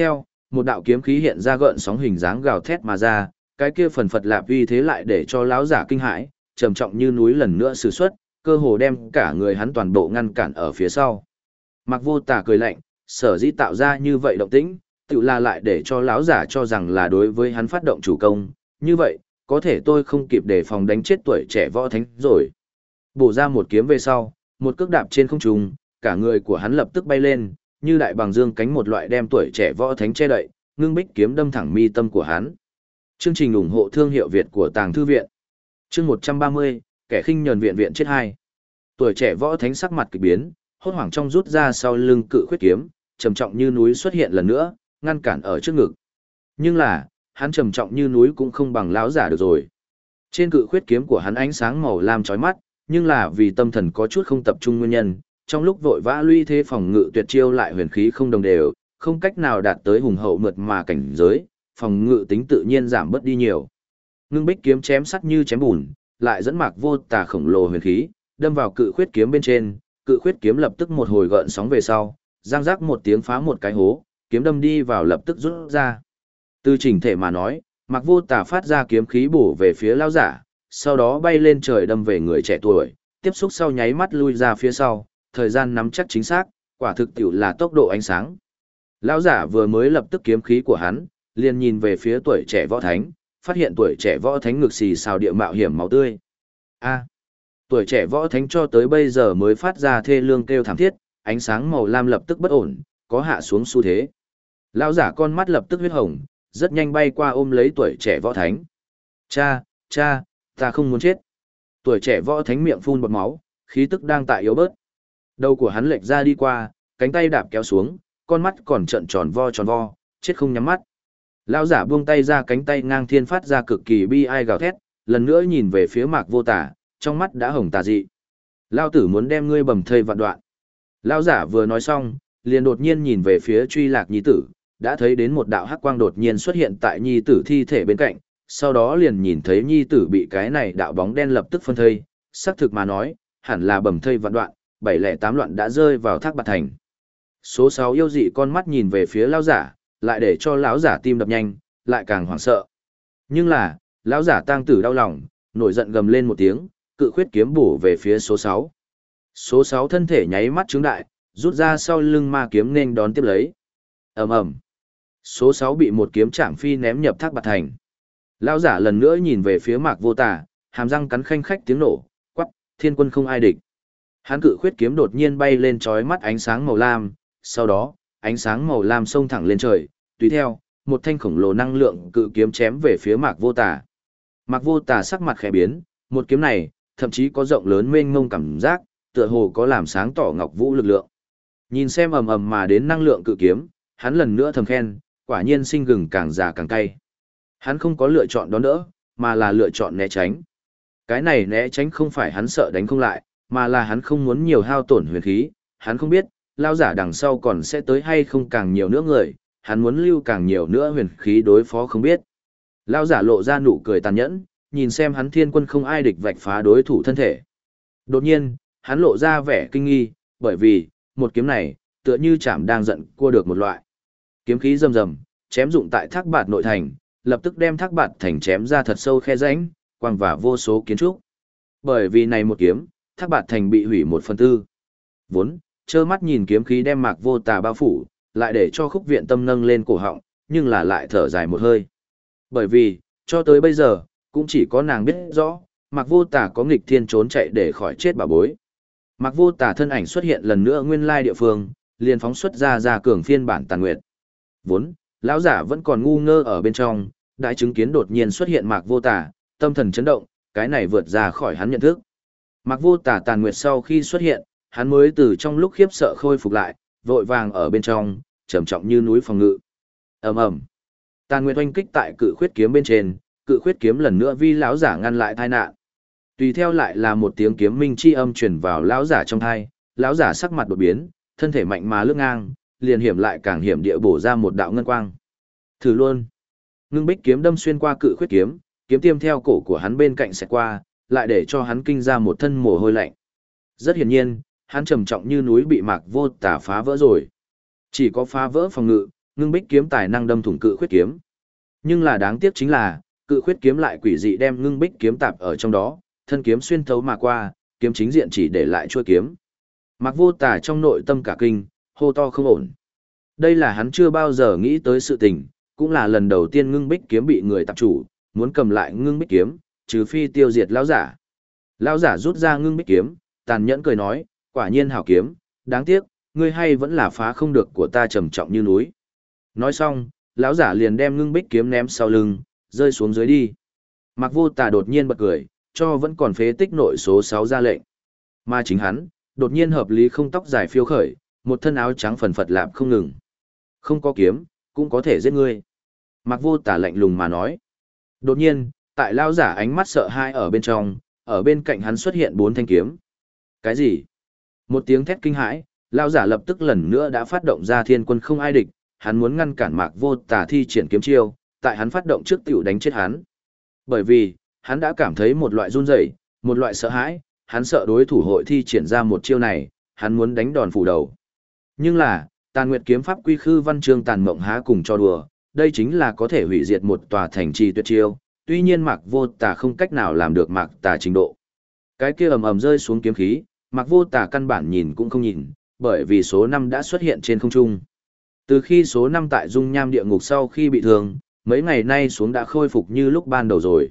S1: một đạo kiếm khí hiện ra gợn sóng hình dáng gào thét mà ra, cái kia phần phật lạp uy thế lại để cho lão giả kinh hãi, trầm trọng như núi lần nữa sử xuất, cơ hồ đem cả người hắn toàn bộ ngăn cản ở phía sau. Mạc Vô Tà cười lạnh, sở dĩ tạo ra như vậy động tĩnh, tự là lại để cho lão giả cho rằng là đối với hắn phát động chủ công, như vậy, có thể tôi không kịp đề phòng đánh chết tuổi trẻ võ thánh rồi. Bổ ra một kiếm về sau, một cước đạp trên không trung, cả người của hắn lập tức bay lên, như đại bàng dương cánh một loại đem tuổi trẻ võ thánh che đậy, ngưng bích kiếm đâm thẳng mi tâm của hắn. Chương trình ủng hộ thương hiệu Việt của Tàng Thư Viện. Chương 130, kẻ khinh nhờn viện viện chết hai. Tuổi trẻ võ thánh sắc mặt kỳ biến, hốt hoảng trong rút ra sau lưng cự khuyết kiếm, trầm trọng như núi xuất hiện lần nữa, ngăn cản ở trước ngực. Nhưng là, hắn trầm trọng như núi cũng không bằng lão giả được rồi. Trên cự khuyết kiếm của hắn ánh sáng màu lam chói mắt, nhưng là vì tâm thần có chút không tập trung nguyên nhân, trong lúc vội vã luy thế phòng ngự tuyệt chiêu lại huyền khí không đồng đều, không cách nào đạt tới hùng hậu mượt mà cảnh giới, phòng ngự tính tự nhiên giảm bớt đi nhiều. Ngưng bích kiếm chém sắt như chém bùn, lại dẫn Mạc Vô Tà khổng lồ huyền khí, đâm vào cự khuyết kiếm bên trên, cự khuyết kiếm lập tức một hồi gợn sóng về sau, giang rác một tiếng phá một cái hố, kiếm đâm đi vào lập tức rút ra. Từ chỉnh thể mà nói, Mạc Vô Tà phát ra kiếm khí bổ về phía lão giả, sau đó bay lên trời đâm về người trẻ tuổi, tiếp xúc sau nháy mắt lui ra phía sau, thời gian nắm chắc chính xác, quả thực tiểu là tốc độ ánh sáng. Lão giả vừa mới lập tức kiếm khí của hắn, liền nhìn về phía tuổi trẻ võ thánh, phát hiện tuổi trẻ võ thánh ngực xì xào địa mạo hiểm máu tươi. A. Tuổi trẻ võ thánh cho tới bây giờ mới phát ra thê lương kêu thảm thiết, ánh sáng màu lam lập tức bất ổn, có hạ xuống xu thế. Lão giả con mắt lập tức huyết hồng, rất nhanh bay qua ôm lấy tuổi trẻ võ thánh. Cha, cha, ta không muốn chết. Tuổi trẻ võ thánh miệng phun bọt máu, khí tức đang tại yếu bớt. Đầu của hắn lệch ra đi qua, cánh tay đạp kéo xuống, con mắt còn trợn tròn vo, chết không nhắm mắt. Lão giả buông tay ra, cánh tay ngang thiên phát ra cực kỳ bi ai gào thét, lần nữa nhìn về phía Mạc Vô Tà, trong mắt đã hồng tà dị. Lão tử muốn đem ngươi bầm thây vạn đoạn. Lão giả vừa nói xong, liền đột nhiên nhìn về phía truy lạc nhi tử, đã thấy đến một đạo hắc quang đột nhiên xuất hiện tại nhi tử thi thể bên cạnh, sau đó liền nhìn thấy nhi tử bị cái này đạo bóng đen lập tức phân thây, xác thực mà nói, hẳn là bầm thây vạn đoạn, 708 loạn đã rơi vào Thác Bạt Thành. Số 6 yêu dị con mắt nhìn về phía lão giả, lại để cho lão giả tim đập nhanh, lại càng hoảng sợ. Nhưng là, lão giả tang tử đau lòng, nổi giận gầm lên một tiếng, cự khuyết kiếm bổ về phía số 6. Số 6 thân thể nháy mắt trướng đại, rút ra sau lưng ma kiếm nên đón tiếp lấy. Ầm ầm. Số 6 bị một kiếm chạm phi ném nhập Thác Bạt Thành. Lão giả lần nữa nhìn về phía Mạc Vô Tà, hàm răng cắn khanh khách tiếng nổ, quắc, thiên quân không ai địch. Hắn cự khuyết kiếm đột nhiên bay lên chói mắt ánh sáng màu lam, sau đó, ánh sáng màu lam xông thẳng lên trời, tùy theo, một thanh khổng lồ năng lượng cự kiếm chém về phía Mạc Vô Tà. Mạc Vô Tà sắc mặt khẽ biến, một kiếm này, thậm chí có rộng lớn mênh mông cảm giác, tựa hồ có làm sáng tỏ Ngọc Vũ lực lượng. Nhìn xem ầm ầm mà đến năng lượng cự kiếm, hắn lần nữa thầm khen, quả nhiên sinh gừng càng già càng cay. Hắn không có lựa chọn đón đỡ, mà là lựa chọn né tránh. Cái này né tránh không phải hắn sợ đánh không lại, mà là hắn không muốn nhiều hao tổn huyền khí, hắn không biết, lao giả đằng sau còn sẽ tới hay không càng nhiều nữa người, hắn muốn lưu càng nhiều nữa huyền khí đối phó không biết. Lao giả lộ ra nụ cười tàn nhẫn, nhìn xem hắn thiên quân không ai địch vạch phá đối thủ thân thể. Đột nhiên, hắn lộ ra vẻ kinh nghi, bởi vì, một kiếm này, tựa như chạm đang giận cua được một loại. Kiếm khí rầm rầm, chém dụng tại Thác Bạt nội thành, lập tức đem Thác Bạt thành chém ra thật sâu khe rãnh, quang và vô số kiến trúc. Bởi vì này một kiếm, Thác Bạt thành bị hủy 1/4. Vốn, trơ mắt nhìn kiếm khí đem Mạc Vô Tà bao phủ, lại để cho Khúc Viện Tâm nâng lên cổ họng, nhưng là lại thở dài một hơi. Bởi vì, cho tới bây giờ, cũng chỉ có nàng biết rõ, Mạc Vô Tà có nghịch thiên trốn chạy để khỏi chết bà bối. Mạc Vô Tà thân ảnh xuất hiện lần nữa nguyên lai địa phương, liền phóng xuất ra cường phiên bản Tàn Nguyệt. Vốn, lão giả vẫn còn ngu ngơ ở bên trong, đại chứng kiến đột nhiên xuất hiện Mạc Vô Tà, tâm thần chấn động, cái này vượt ra khỏi hắn nhận thức. Mạc Vô Tà Tàn Nguyệt sau khi xuất hiện, hắn mới từ trong lúc khiếp sợ khôi phục lại, vội vàng ở bên trong, trầm trọng như núi phòng ngự. Ầm ầm. Tàn Nguyệt oanh kích tại cự khuyết kiếm bên trên, cự khuyết kiếm lần nữa vi lão giả ngăn lại tai nạn. Tùy theo lại là một tiếng kiếm minh chi âm truyền vào lão giả trong tai, lão giả sắc mặt đột biến, thân thể mạnh mà lướt ngang, liền hiểm lại càng hiểm địa bổ ra một đạo ngân quang. Thử luôn. Ngưng bích kiếm đâm xuyên qua cự khuyết kiếm, kiếm tiêm theo cổ của hắn bên cạnh sẽ qua, lại để cho hắn kinh ra một thân mồ hôi lạnh. Rất hiển nhiên, hắn trầm trọng như núi bị Mạc Vô Tà phá vỡ rồi. Chỉ có phá vỡ phòng ngự, ngưng bích kiếm tài năng đâm thủng cự khuyết kiếm. Nhưng là đáng tiếc chính là, cự khuyết kiếm lại quỷ dị đem ngưng bích kiếm tạp ở trong đó, thân kiếm xuyên thấu mà qua, kiếm chính diện chỉ để lại chuôi kiếm. Mạc Vô Tà trong nội tâm cả kinh, hô to không ổn. Đây là hắn chưa bao giờ nghĩ tới sự tình, cũng là lần đầu tiên ngưng bích kiếm bị người tạp chủ, muốn cầm lại ngưng bích kiếm, trừ phi tiêu diệt lão giả. Lão giả rút ra ngưng bích kiếm, tàn nhẫn cười nói, quả nhiên hảo kiếm, đáng tiếc, ngươi hay vẫn là phá không được của ta trầm trọng như núi. Nói xong, lão giả liền đem ngưng bích kiếm ném sau lưng, rơi xuống dưới đi. Mạc Vô Tà đột nhiên bật cười, cho vẫn còn phế tích nội số 6 ra lệnh. Mà chính hắn, đột nhiên hợp lý không tóc dài phiêu khởi, một thân áo trắng phần phật lạp không ngừng. Không có kiếm, cũng có thể giết ngươi. Mạc Vô Tà lạnh lùng mà nói. Đột nhiên, tại lão giả ánh mắt sợ hãi ở bên trong, ở bên cạnh hắn xuất hiện 4 thanh kiếm. Cái gì? Một tiếng thét kinh hãi, lão giả lập tức lần nữa đã phát động ra thiên quân không ai địch, hắn muốn ngăn cản Mạc Vô Tà thi triển kiếm chiêu, tại hắn phát động trước tiểu đánh chết hắn. Bởi vì, hắn đã cảm thấy một loại run rẩy, một loại sợ hãi, hắn sợ đối thủ hội thi triển ra một chiêu này, hắn muốn đánh đòn phủ đầu. Nhưng là, Tàn Nguyệt kiếm pháp quy khư văn chương tàn mộng há cùng cho đùa, đây chính là có thể hủy diệt một tòa thành trì tuyệt chiêu, tuy nhiên Mạc Vô Tà không cách nào làm được Mạc Tà trình độ. Cái kia ầm ầm rơi xuống kiếm khí, Mạc Vô Tà căn bản nhìn cũng không nhìn, bởi vì số 5 đã xuất hiện trên không trung. Từ khi số 5 tại dung nham địa ngục sau khi bị thương, mấy ngày nay xuống đã khôi phục như lúc ban đầu rồi.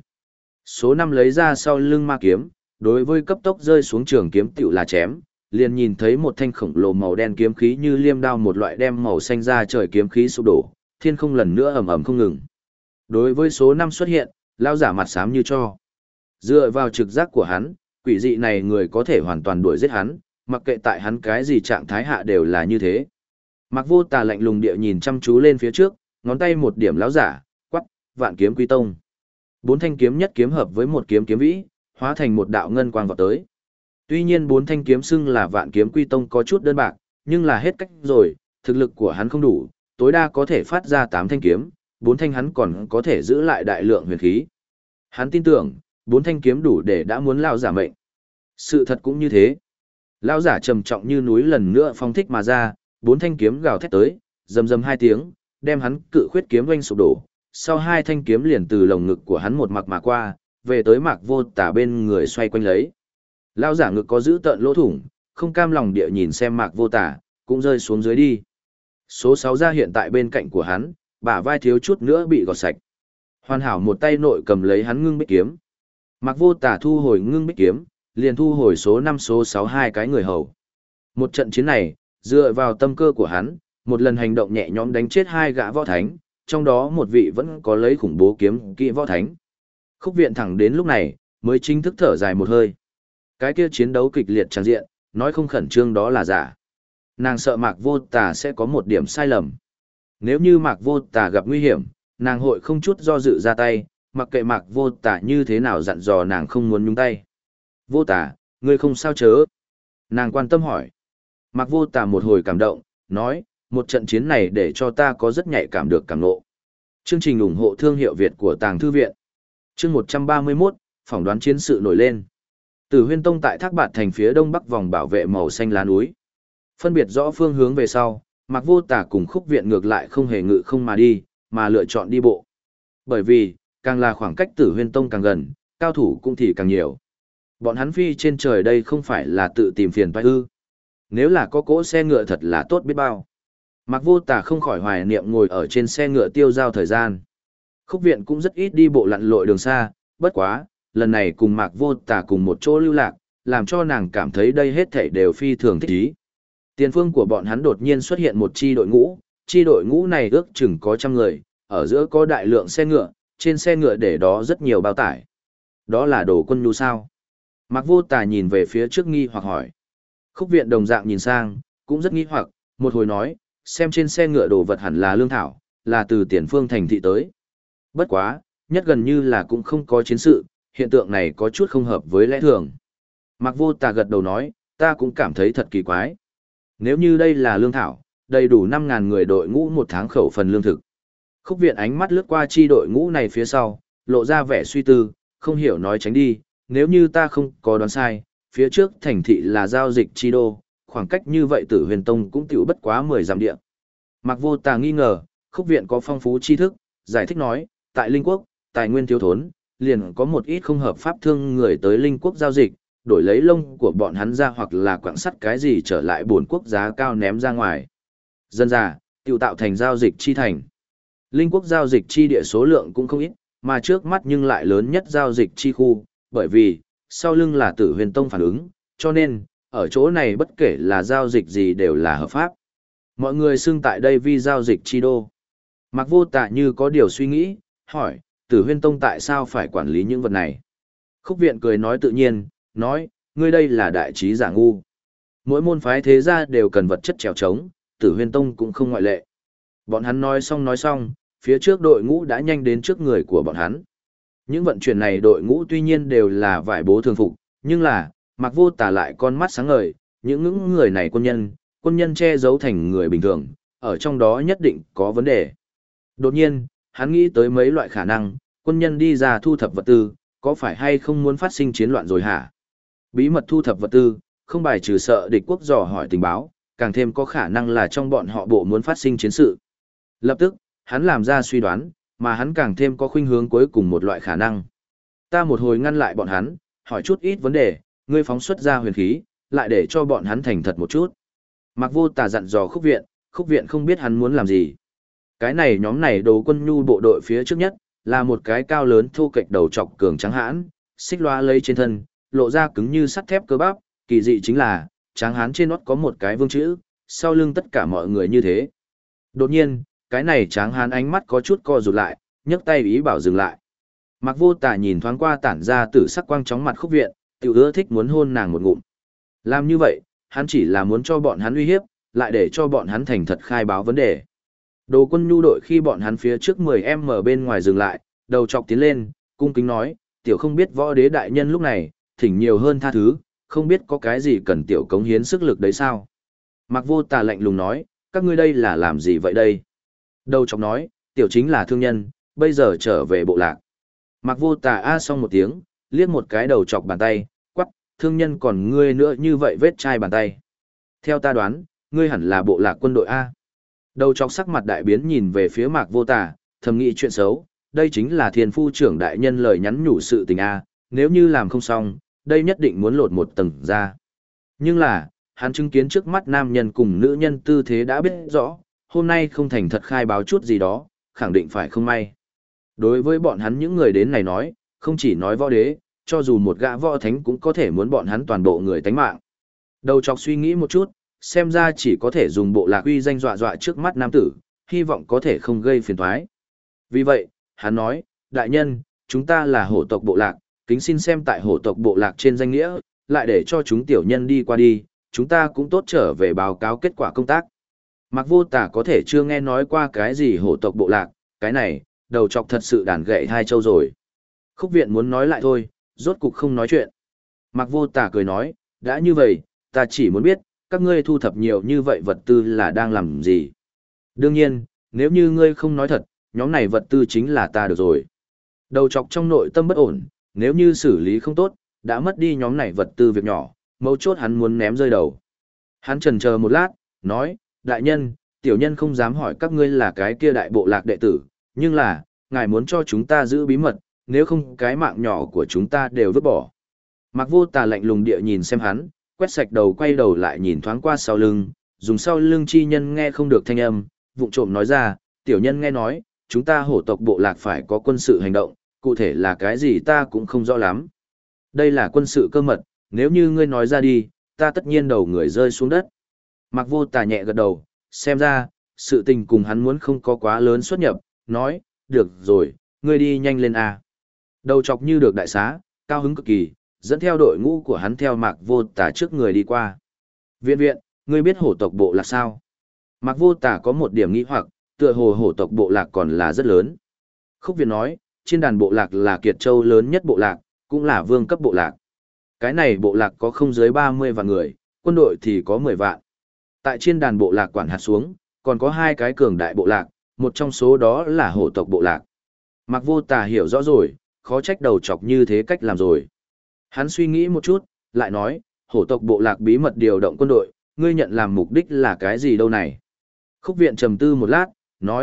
S1: Số 5 lấy ra sau lưng ma kiếm, đối với cấp tốc rơi xuống trường kiếm tiểu là chém, liền nhìn thấy một thanh khổng lồ màu đen kiếm khí như liêm đao một loại đem màu xanh ra trời kiếm khí sụp đổ, thiên không lần nữa ầm ầm không ngừng. Đối với số 5 xuất hiện, lão giả mặt xám như cho. Dựa vào trực giác của hắn, quỷ dị này người có thể hoàn toàn đuổi giết hắn, mặc kệ tại hắn cái gì trạng thái hạ đều là như thế. Mạc Vô Tà lạnh lùng địa nhìn chăm chú lên phía trước, ngón tay một điểm lão giả, quắc, Vạn Kiếm Quy Tông. 4 thanh kiếm nhất kiếm hợp với một kiếm kiếm vĩ, hóa thành một đạo ngân quang vọt tới. Tuy nhiên 4 thanh kiếm xưng là Vạn Kiếm Quy Tông có chút đơn bạc, nhưng là hết cách rồi, thực lực của hắn không đủ, tối đa có thể phát ra 8 thanh kiếm, 4 thanh hắn còn có thể giữ lại đại lượng huyền khí. Hắn tin tưởng, 4 thanh kiếm đủ để đã muốn lão giả mệnh. Sự thật cũng như thế. Lão giả trầm trọng như núi lần nữa phong thích mà ra, 4 thanh kiếm gào thét tới, rầm rầm 2 tiếng, đem hắn cự khuyết kiếm oanh sụp đổ. Sau 2 thanh kiếm liền từ lồng ngực của hắn một mặc mà qua, về tới Mạc Vô Tà bên người xoay quanh lấy. Lão giả ngực có giữ tợn lỗ thủng, không cam lòng địa nhìn xem Mạc Vô Tà, cũng rơi xuống dưới đi. Số 6 ra hiện tại bên cạnh của hắn, bả vai thiếu chút nữa bị gọt sạch. Hoàn hảo một tay nội cầm lấy hắn ngưng bích kiếm. Mạc Vô Tà thu hồi ngưng bích kiếm, liền thu hồi số 5 số 6 hai cái người hầu. Một trận chiến này, dựa vào tâm cơ của hắn, một lần hành động nhẹ nhõm đánh chết 2 gã võ thánh, trong đó một vị vẫn có lấy khủng bố kiếm kỹ võ thánh. Khúc viện thẳng đến lúc này, mới chính thức thở dài một hơi. Cái kia chiến đấu kịch liệt tràn diện, nói không khẩn trương đó là giả. Nàng sợ Mạc Vô Tà sẽ có một điểm sai lầm. Nếu như Mạc Vô Tà gặp nguy hiểm, nàng hội không chút do dự ra tay, mặc kệ Mạc Vô Tà như thế nào dặn dò nàng không muốn nhúng tay. Vô Tà, ngươi không sao chớ? Nàng quan tâm hỏi. Mạc Vô Tà một hồi cảm động, nói, một trận chiến này để cho ta có rất nhạy cảm được cảm ngộ. Chương trình ủng hộ thương hiệu Việt của Tàng Thư Viện. Chương 131, phỏng đoán chiến sự nổi lên. Tử Huyên Tông tại Thác Bạt thành phía đông bắc vòng bảo vệ màu xanh lá núi. Phân biệt rõ phương hướng về sau, Mạc Vô Tà cùng Khúc Viện ngược lại không hề ngự không mà đi, mà lựa chọn đi bộ. Bởi vì, càng là khoảng cách Tử Huyên Tông càng gần, cao thủ cũng thì càng nhiều. Bọn hắn phi trên trời đây không phải là tự tìm phiền toái ư? Nếu là có cỗ xe ngựa thật là tốt biết bao. Mạc Vô Tà không khỏi hoài niệm ngồi ở trên xe ngựa tiêu giao thời gian. Khúc Viện cũng rất ít đi bộ lặn lội đường xa, bất quá, lần này cùng Mạc Vô Tà cùng một chỗ lưu lạc, làm cho nàng cảm thấy đây hết thảy đều phi thường thích ý. Tiền phương của bọn hắn đột nhiên xuất hiện một chi đội ngũ này ước chừng có 100 người, ở giữa có đại lượng xe ngựa, trên xe ngựa để đó rất nhiều bao tải. Đó là đồ quân nhu sao? Mạc Vô Tà nhìn về phía trước nghi hoặc hỏi. Khúc Viện đồng dạng nhìn sang, cũng rất nghi hoặc, một hồi nói, xem trên xe ngựa đồ vật hẳn là lương thảo, là từ tiền phương thành thị tới. Bất quá, nhất gần như là cũng không có chiến sự, hiện tượng này có chút không hợp với lẽ thường. Mạc Vô Tà gật đầu nói, ta cũng cảm thấy thật kỳ quái. Nếu như đây là lương thảo, đầy đủ 5.000 người đội ngũ một tháng khẩu phần lương thực. Khúc Viện ánh mắt lướt qua chi đội ngũ này phía sau, lộ ra vẻ suy tư, không hiểu nói tránh đi, nếu như ta không có đoán sai, phía trước thành thị là giao dịch chi đô, khoảng cách như vậy Tử Huyền Tông cũng tiểu bất quá 10 dặm địa. Mạc Vô Tà nghi ngờ, Khúc viện có phong phú tri thức, giải thích nói, tại Linh Quốc, tài nguyên thiếu thốn, liền có một ít không hợp pháp thương người tới Linh Quốc giao dịch, đổi lấy lông của bọn hắn ra hoặc là quặng sắt cái gì trở lại bổn quốc giá cao ném ra ngoài. Dân ra, tiêu tạo thành giao dịch chi thành. Linh Quốc giao dịch chi địa số lượng cũng không ít, mà trước mắt nhưng lại lớn nhất giao dịch chi khu, bởi vì, sau lưng là Tử Huyền Tông phản ứng, cho nên, ở chỗ này bất kể là giao dịch gì đều là hợp pháp. Mọi người xưng tại đây vì giao dịch chi đô. Mạc Vô Tà như có điều suy nghĩ, hỏi, Tử Huyên Tông tại sao phải quản lý những vật này? Khúc viện cười nói tự nhiên, nói, ngươi đây là đại trí giả ngu. Mỗi môn phái thế gia đều cần vật chất trèo trống, Tử Huyên Tông cũng không ngoại lệ. Bọn hắn nói xong, phía trước đội ngũ đã nhanh đến trước người của bọn hắn. Những vận chuyển này đội ngũ tuy nhiên đều là vải bố thường phục, nhưng là, Mạc Vô Tà lại con mắt sáng ngời, những người này quân nhân che giấu thành người bình thường, ở trong đó nhất định có vấn đề. Đột nhiên, hắn nghĩ tới mấy loại khả năng, quân nhân đi ra thu thập vật tư, có phải hay không muốn phát sinh chiến loạn rồi hả? Bí mật thu thập vật tư, không bài trừ sợ địch quốc dò hỏi tình báo, càng thêm có khả năng là trong bọn họ bộ muốn phát sinh chiến sự. Lập tức, hắn làm ra suy đoán, mà hắn càng thêm có khuynh hướng cuối cùng một loại khả năng. Ta một hồi ngăn lại bọn hắn, hỏi chút ít vấn đề, ngươi phóng xuất ra huyền khí, lại để cho bọn hắn thành thật một chút. Mạc Vô Tà dặn dò Khúc viện không biết hắn muốn làm gì. Cái này nhóm này đồ quân nhu bộ đội phía trước nhất, là một cái cao lớn thô kệch đầu trọc cường trắng hãn, xích loa lấy trên thân, lộ ra cứng như sắt thép cơ bắp, kỳ dị chính là, tráng hán trên nót có một cái vương chữ, sau lưng tất cả mọi người như thế. Đột nhiên, cái này tráng hán ánh mắt có chút co rụt lại, nhấc tay ý bảo dừng lại. Mạc Vô Tà nhìn thoáng qua tản ra tử sắc quang chóng mặt Khúc viện, tiểu ưa thích muốn hôn nàng một ngụm. Làm như vậy, hắn chỉ là muốn cho bọn hắn uy hiếp, lại để cho bọn hắn thành thật khai báo vấn đề. Đồ quân nhu đội khi bọn hắn phía trước 10m bên ngoài dừng lại, đầu chọc tiến lên, cung kính nói, tiểu không biết võ đế đại nhân lúc này, thỉnh nhiều hơn tha thứ, không biết có cái gì cần tiểu cống hiến sức lực đấy sao? Mạc Vô Tà lạnh lùng nói, các ngươi đây là làm gì vậy đây? Đầu chọc nói, tiểu chính là thương nhân, bây giờ trở về bộ lạc. Mạc Vô Tà a xong một tiếng, liếc một cái đầu chọc bàn tay, quắc, thương nhân còn ngươi nữa như vậy vết chai bàn tay. Theo ta đoán, ngươi hẳn là bộ lạc quân đội A. Đầu chọc sắc mặt đại biến nhìn về phía Mạc Vô Tà, thầm nghĩ chuyện xấu, đây chính là thiên phu trưởng đại nhân lời nhắn nhủ sự tình A, nếu như làm không xong, đây nhất định muốn lột một tầng ra. Nhưng là, hắn chứng kiến trước mắt nam nhân cùng nữ nhân tư thế đã biết rõ, hôm nay không thành thật khai báo chút gì đó, khẳng định phải không may. Đối với bọn hắn những người đến này nói, không chỉ nói võ đế, cho dù một gã võ thánh cũng có thể muốn bọn hắn toàn bộ người tánh mạng. Đầu chọc suy nghĩ một chút, xem ra chỉ có thể dùng bộ lạc uy danh dọa dọa trước mắt nam tử, hy vọng có thể không gây phiền toái. Vì vậy, hắn nói, đại nhân, chúng ta là hổ tộc bộ lạc, kính xin xem tại hổ tộc bộ lạc trên danh nghĩa, lại để cho chúng tiểu nhân đi qua đi, chúng ta cũng tốt trở về báo cáo kết quả công tác. Mạc Vô Tà có thể chưa nghe nói qua cái gì hổ tộc bộ lạc, cái này, đầu chọc thật sự đàn gậy hai châu rồi. Khúc viện muốn nói lại thôi, rốt cục không nói chuyện. Mạc Vô Tà cười nói, đã như vậy, ta chỉ muốn biết, các ngươi thu thập nhiều như vậy vật tư là đang làm gì. Đương nhiên, nếu như ngươi không nói thật, nhóm này vật tư chính là ta được rồi. Đầu chọc trong nội tâm bất ổn, nếu như xử lý không tốt, đã mất đi nhóm này vật tư việc nhỏ, mấu chốt hắn muốn ném rơi đầu. Hắn chần chờ một lát, nói, đại nhân, tiểu nhân không dám hỏi các ngươi là cái kia đại bộ lạc đệ tử, nhưng là, ngài muốn cho chúng ta giữ bí mật, nếu không cái mạng nhỏ của chúng ta đều vứt bỏ. Mạc Vô Tà lạnh lùng địa nhìn xem hắn, quét sạch đầu quay đầu lại nhìn thoáng qua sau lưng, dùng sau lưng chi nhân nghe không được thanh âm, vụng trộm nói ra, tiểu nhân nghe nói, chúng ta hổ tộc bộ lạc phải có quân sự hành động, cụ thể là cái gì ta cũng không rõ lắm. Đây là quân sự cơ mật, nếu như ngươi nói ra đi, ta tất nhiên đầu người rơi xuống đất. Mạc Vô Tà nhẹ gật đầu, xem ra, sự tình cùng hắn muốn không có quá lớn xuất nhập, nói, được rồi, ngươi đi nhanh lên a. Đầu chọc như được đại xá, cao hứng cực kỳ, dẫn theo đội ngũ của hắn theo Mạc Vô Tà trước người đi qua. Viện, ngươi biết hổ tộc bộ lạc sao? Mạc Vô Tà có một điểm nghi hoặc, tựa hồ hổ tộc bộ lạc còn là rất lớn. Khúc Viện nói, trên đàn bộ lạc là Kiệt Châu lớn nhất bộ lạc, cũng là vương cấp bộ lạc. Cái này bộ lạc có không dưới 30 vạn người, quân đội thì có 10 vạn. Tại trên đàn bộ lạc quản hạt xuống, còn có hai cái cường đại bộ lạc, một trong số đó là hổ tộc bộ lạc. Mạc Vô Tà hiểu rõ rồi, khó trách đầu chọc như thế cách làm rồi. Hắn suy nghĩ một chút, lại nói, hổ tộc bộ lạc bí mật điều động quân đội, ngươi nhận làm mục đích là cái gì đâu này? Khúc Viện trầm tư một lát, nói,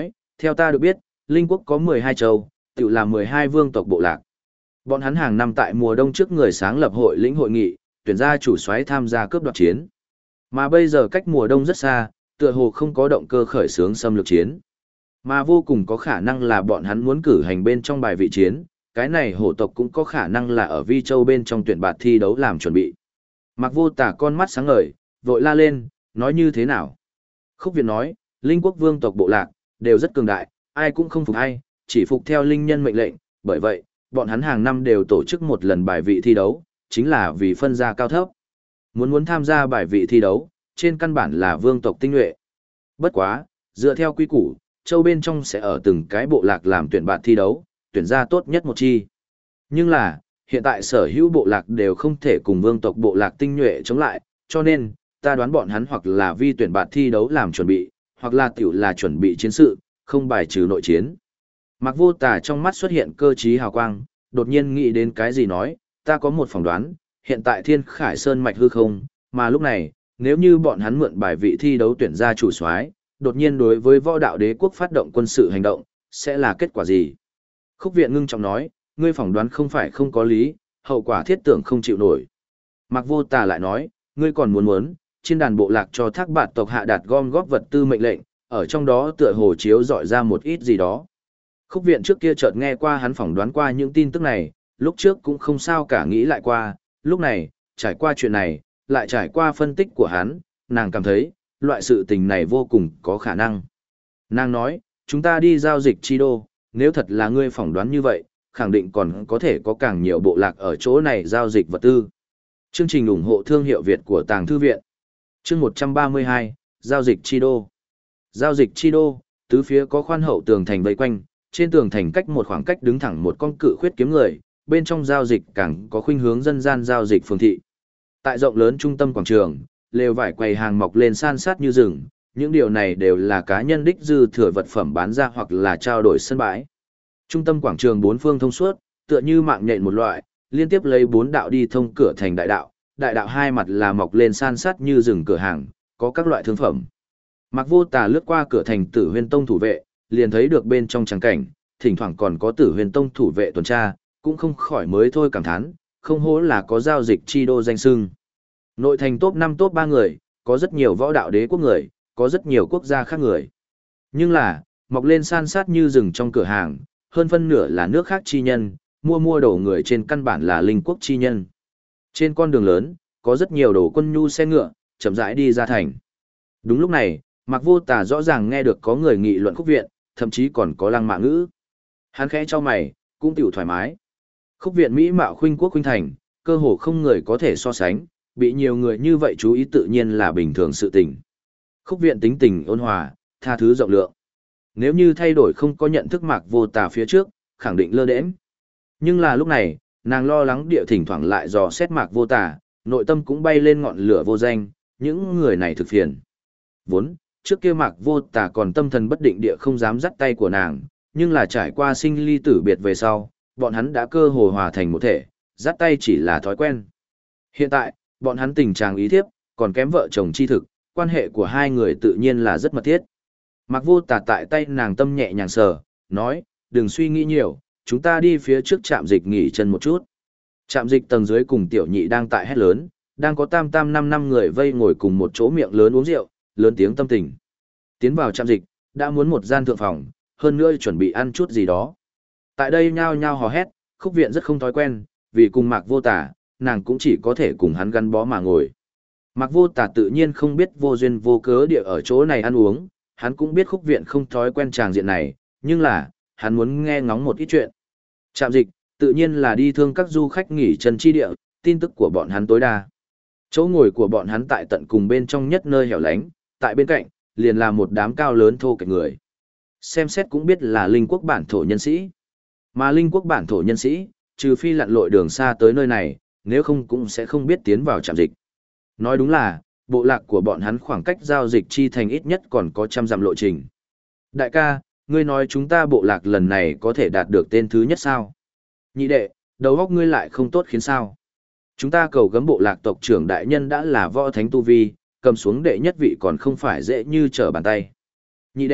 S1: Theo ta được biết, Linh quốc có 12 châu, tự là 12 vương tộc bộ lạc. Bọn hắn hàng năm tại mùa đông trước người sáng lập hội lĩnh hội nghị, tuyển ra chủ soái tham gia cướp đoạt chiến. Mà bây giờ cách mùa đông rất xa, tựa hồ không có động cơ khởi xướng xâm lược chiến. Mà vô cùng có khả năng là bọn hắn muốn cử hành bên trong bài vị chiến, cái này hổ tộc cũng có khả năng là ở Vi Châu bên trong tuyển bạt thi đấu làm chuẩn bị. Mạc Vô Tả con mắt sáng ngời, vội la lên, nói như thế nào? Khúc Việt nói, Linh quốc vương tộc bộ lạc, đều rất cường đại, ai cũng không phục ai, chỉ phục theo linh nhân mệnh lệnh, bởi vậy, bọn hắn hàng năm đều tổ chức một lần bài vị thi đấu, chính là vì phân ra cao thấp. Muốn tham gia bài vị thi đấu, trên căn bản là vương tộc tinh nhuệ. Bất quá, dựa theo quy củ, châu bên trong sẽ ở từng cái bộ lạc làm tuyển bạt thi đấu, tuyển ra tốt nhất một chi. Nhưng là, hiện tại sở hữu bộ lạc đều không thể cùng vương tộc bộ lạc tinh nhuệ chống lại, cho nên, ta đoán bọn hắn hoặc là vi tuyển bạt thi đấu làm chuẩn bị, hoặc là tiểu là chuẩn bị chiến sự, không bài trừ nội chiến. Mạc Vô Tả trong mắt xuất hiện cơ trí hào quang, đột nhiên nghĩ đến cái gì nói, ta có một phỏng đoán, hiện tại Thiên Khải Sơn mạch hư không, mà lúc này, nếu như bọn hắn mượn bài vị thi đấu tuyển ra chủ soái, đột nhiên đối với võ đạo đế quốc phát động quân sự hành động, sẽ là kết quả gì? Khúc Viện ngưng trọng nói, ngươi phỏng đoán không phải không có lý, hậu quả thiết tưởng không chịu nổi. Mạc Vô Tả lại nói, ngươi còn muốn, trên đàn bộ lạc cho Thác Bạt tộc hạ đạt gom góp vật tư mệnh lệnh, ở trong đó tựa hồ chiếu dọi ra một ít gì đó. Khúc Viện trước kia chợt nghe qua hắn phỏng đoán qua những tin tức này, lúc trước cũng không sao cả nghĩ lại qua, lúc này, trải qua chuyện này, lại trải qua phân tích của hắn, nàng cảm thấy, loại sự tình này vô cùng có khả năng. Nàng nói, chúng ta đi giao dịch chi đô, nếu thật là ngươi phỏng đoán như vậy, khẳng định còn có thể có càng nhiều bộ lạc ở chỗ này giao dịch vật tư. Chương trình ủng hộ thương hiệu Việt của Tàng Thư Viện. Chương 132, Giao dịch chi đô. Giao dịch chi đô, tứ phía có khoan hậu tường thành vây quanh, trên tường thành cách một khoảng cách đứng thẳng một con cự khuyết kiếm người, bên trong giao dịch càng có khuynh hướng dân gian giao dịch phường thị. Tại rộng lớn trung tâm quảng trường, lều vải quầy hàng mọc lên san sát như rừng, những điều này đều là cá nhân đích dư thừa vật phẩm bán ra hoặc là trao đổi sân bãi. Trung tâm quảng trường bốn phương thông suốt, tựa như mạng nhện một loại, liên tiếp lấy bốn đạo đi thông cửa thành đại đạo hai mặt là mọc lên san sát như rừng cửa hàng, có các loại thương phẩm. Mạc Vô Tả lướt qua cửa thành Tử Huyên Tông thủ vệ, liền thấy được bên trong trắng cảnh, thỉnh thoảng còn có Tử Huyền Tông thủ vệ tuần tra, cũng không khỏi mới thôi cảm thán, không hổ là có giao dịch chi đô danh xưng. Nội thành top 5 top 3 người, có rất nhiều võ đạo đế quốc người, có rất nhiều quốc gia khác người. Nhưng là, mọc lên san sát như rừng trong cửa hàng, hơn phân nửa là nước khác chi nhân, mua đồ người trên căn bản là linh quốc chi nhân. Trên con đường lớn, có rất nhiều đồ quân nhu xe ngựa, chậm rãi đi ra thành. Đúng lúc này, Mạc Vô Tả rõ ràng nghe được có người nghị luận Khúc Viện, thậm chí còn có lăng mạ ngữ. Hắn khẽ cho mày, cũng tiểu thoải mái. Khúc Viện Mỹ mạo khuynh quốc khuynh thành, cơ hồ không người có thể so sánh, bị nhiều người như vậy chú ý tự nhiên là bình thường sự tình. Khúc Viện tính tình ôn hòa, tha thứ rộng lượng. Nếu như thay đổi không có nhận thức Mạc Vô Tả phía trước, khẳng định lơ đễnh. Nhưng là lúc này, nàng lo lắng địa thỉnh thoảng lại dò xét Mạc Vô Tả, nội tâm cũng bay lên ngọn lửa vô danh, những người này thực phiền. Vốn, trước kia Mạc Vô Tả còn tâm thần bất định địa không dám dắt tay của nàng, nhưng là trải qua sinh ly tử biệt về sau, bọn hắn đã cơ hồ hòa thành một thể, dắt tay chỉ là thói quen. Hiện tại, bọn hắn tình trạng ý thiếp, còn kém vợ chồng chi thực, quan hệ của hai người tự nhiên là rất mật thiết. Mạc Vô Tả tại tay nàng tâm nhẹ nhàng sờ, nói, đừng suy nghĩ nhiều, chúng ta đi phía trước trạm dịch nghỉ chân một chút. Trạm dịch tầng dưới cùng tiểu nhị đang tại hét lớn, đang có tam năm năm người vây ngồi cùng một chỗ miệng lớn uống rượu, lớn tiếng tâm tình. Tiến vào trạm dịch, đã muốn một gian thượng phòng, hơn nữa chuẩn bị ăn chút gì đó. Tại đây nhao nhao hò hét, Khúc Viện rất không thói quen, vì cùng Mạc Vô Tả, nàng cũng chỉ có thể cùng hắn gắn bó mà ngồi. Mạc Vô Tả tự nhiên không biết vô duyên vô cớ địa ở chỗ này ăn uống, hắn cũng biết Khúc Viện không thói quen tràng diện này, nhưng là, hắn muốn nghe ngóng một ít chuyện. Trạm dịch, tự nhiên là đi thương các du khách nghỉ chân chi địa, tin tức của bọn hắn tối đa. Chỗ ngồi của bọn hắn tại tận cùng bên trong nhất nơi hẻo lánh, tại bên cạnh, liền là một đám cao lớn thô kệch người. Xem xét cũng biết là linh quốc bản thổ nhân sĩ. Mà linh quốc bản thổ nhân sĩ, trừ phi lặn lội đường xa tới nơi này, nếu không cũng sẽ không biết tiến vào trạm dịch. Nói đúng là, bộ lạc của bọn hắn khoảng cách giao dịch chi thành ít nhất còn có 100 dặm lộ trình. Đại ca, ngươi nói chúng ta bộ lạc lần này có thể đạt được tên thứ nhất sao? Nhị đệ, đầu óc ngươi lại không tốt khiến sao? Chúng ta cầu gấm bộ lạc tộc trưởng đại nhân đã là võ thánh tu vi, cầm xuống đệ nhất vị còn không phải dễ như trở bàn tay. Nhị đệ,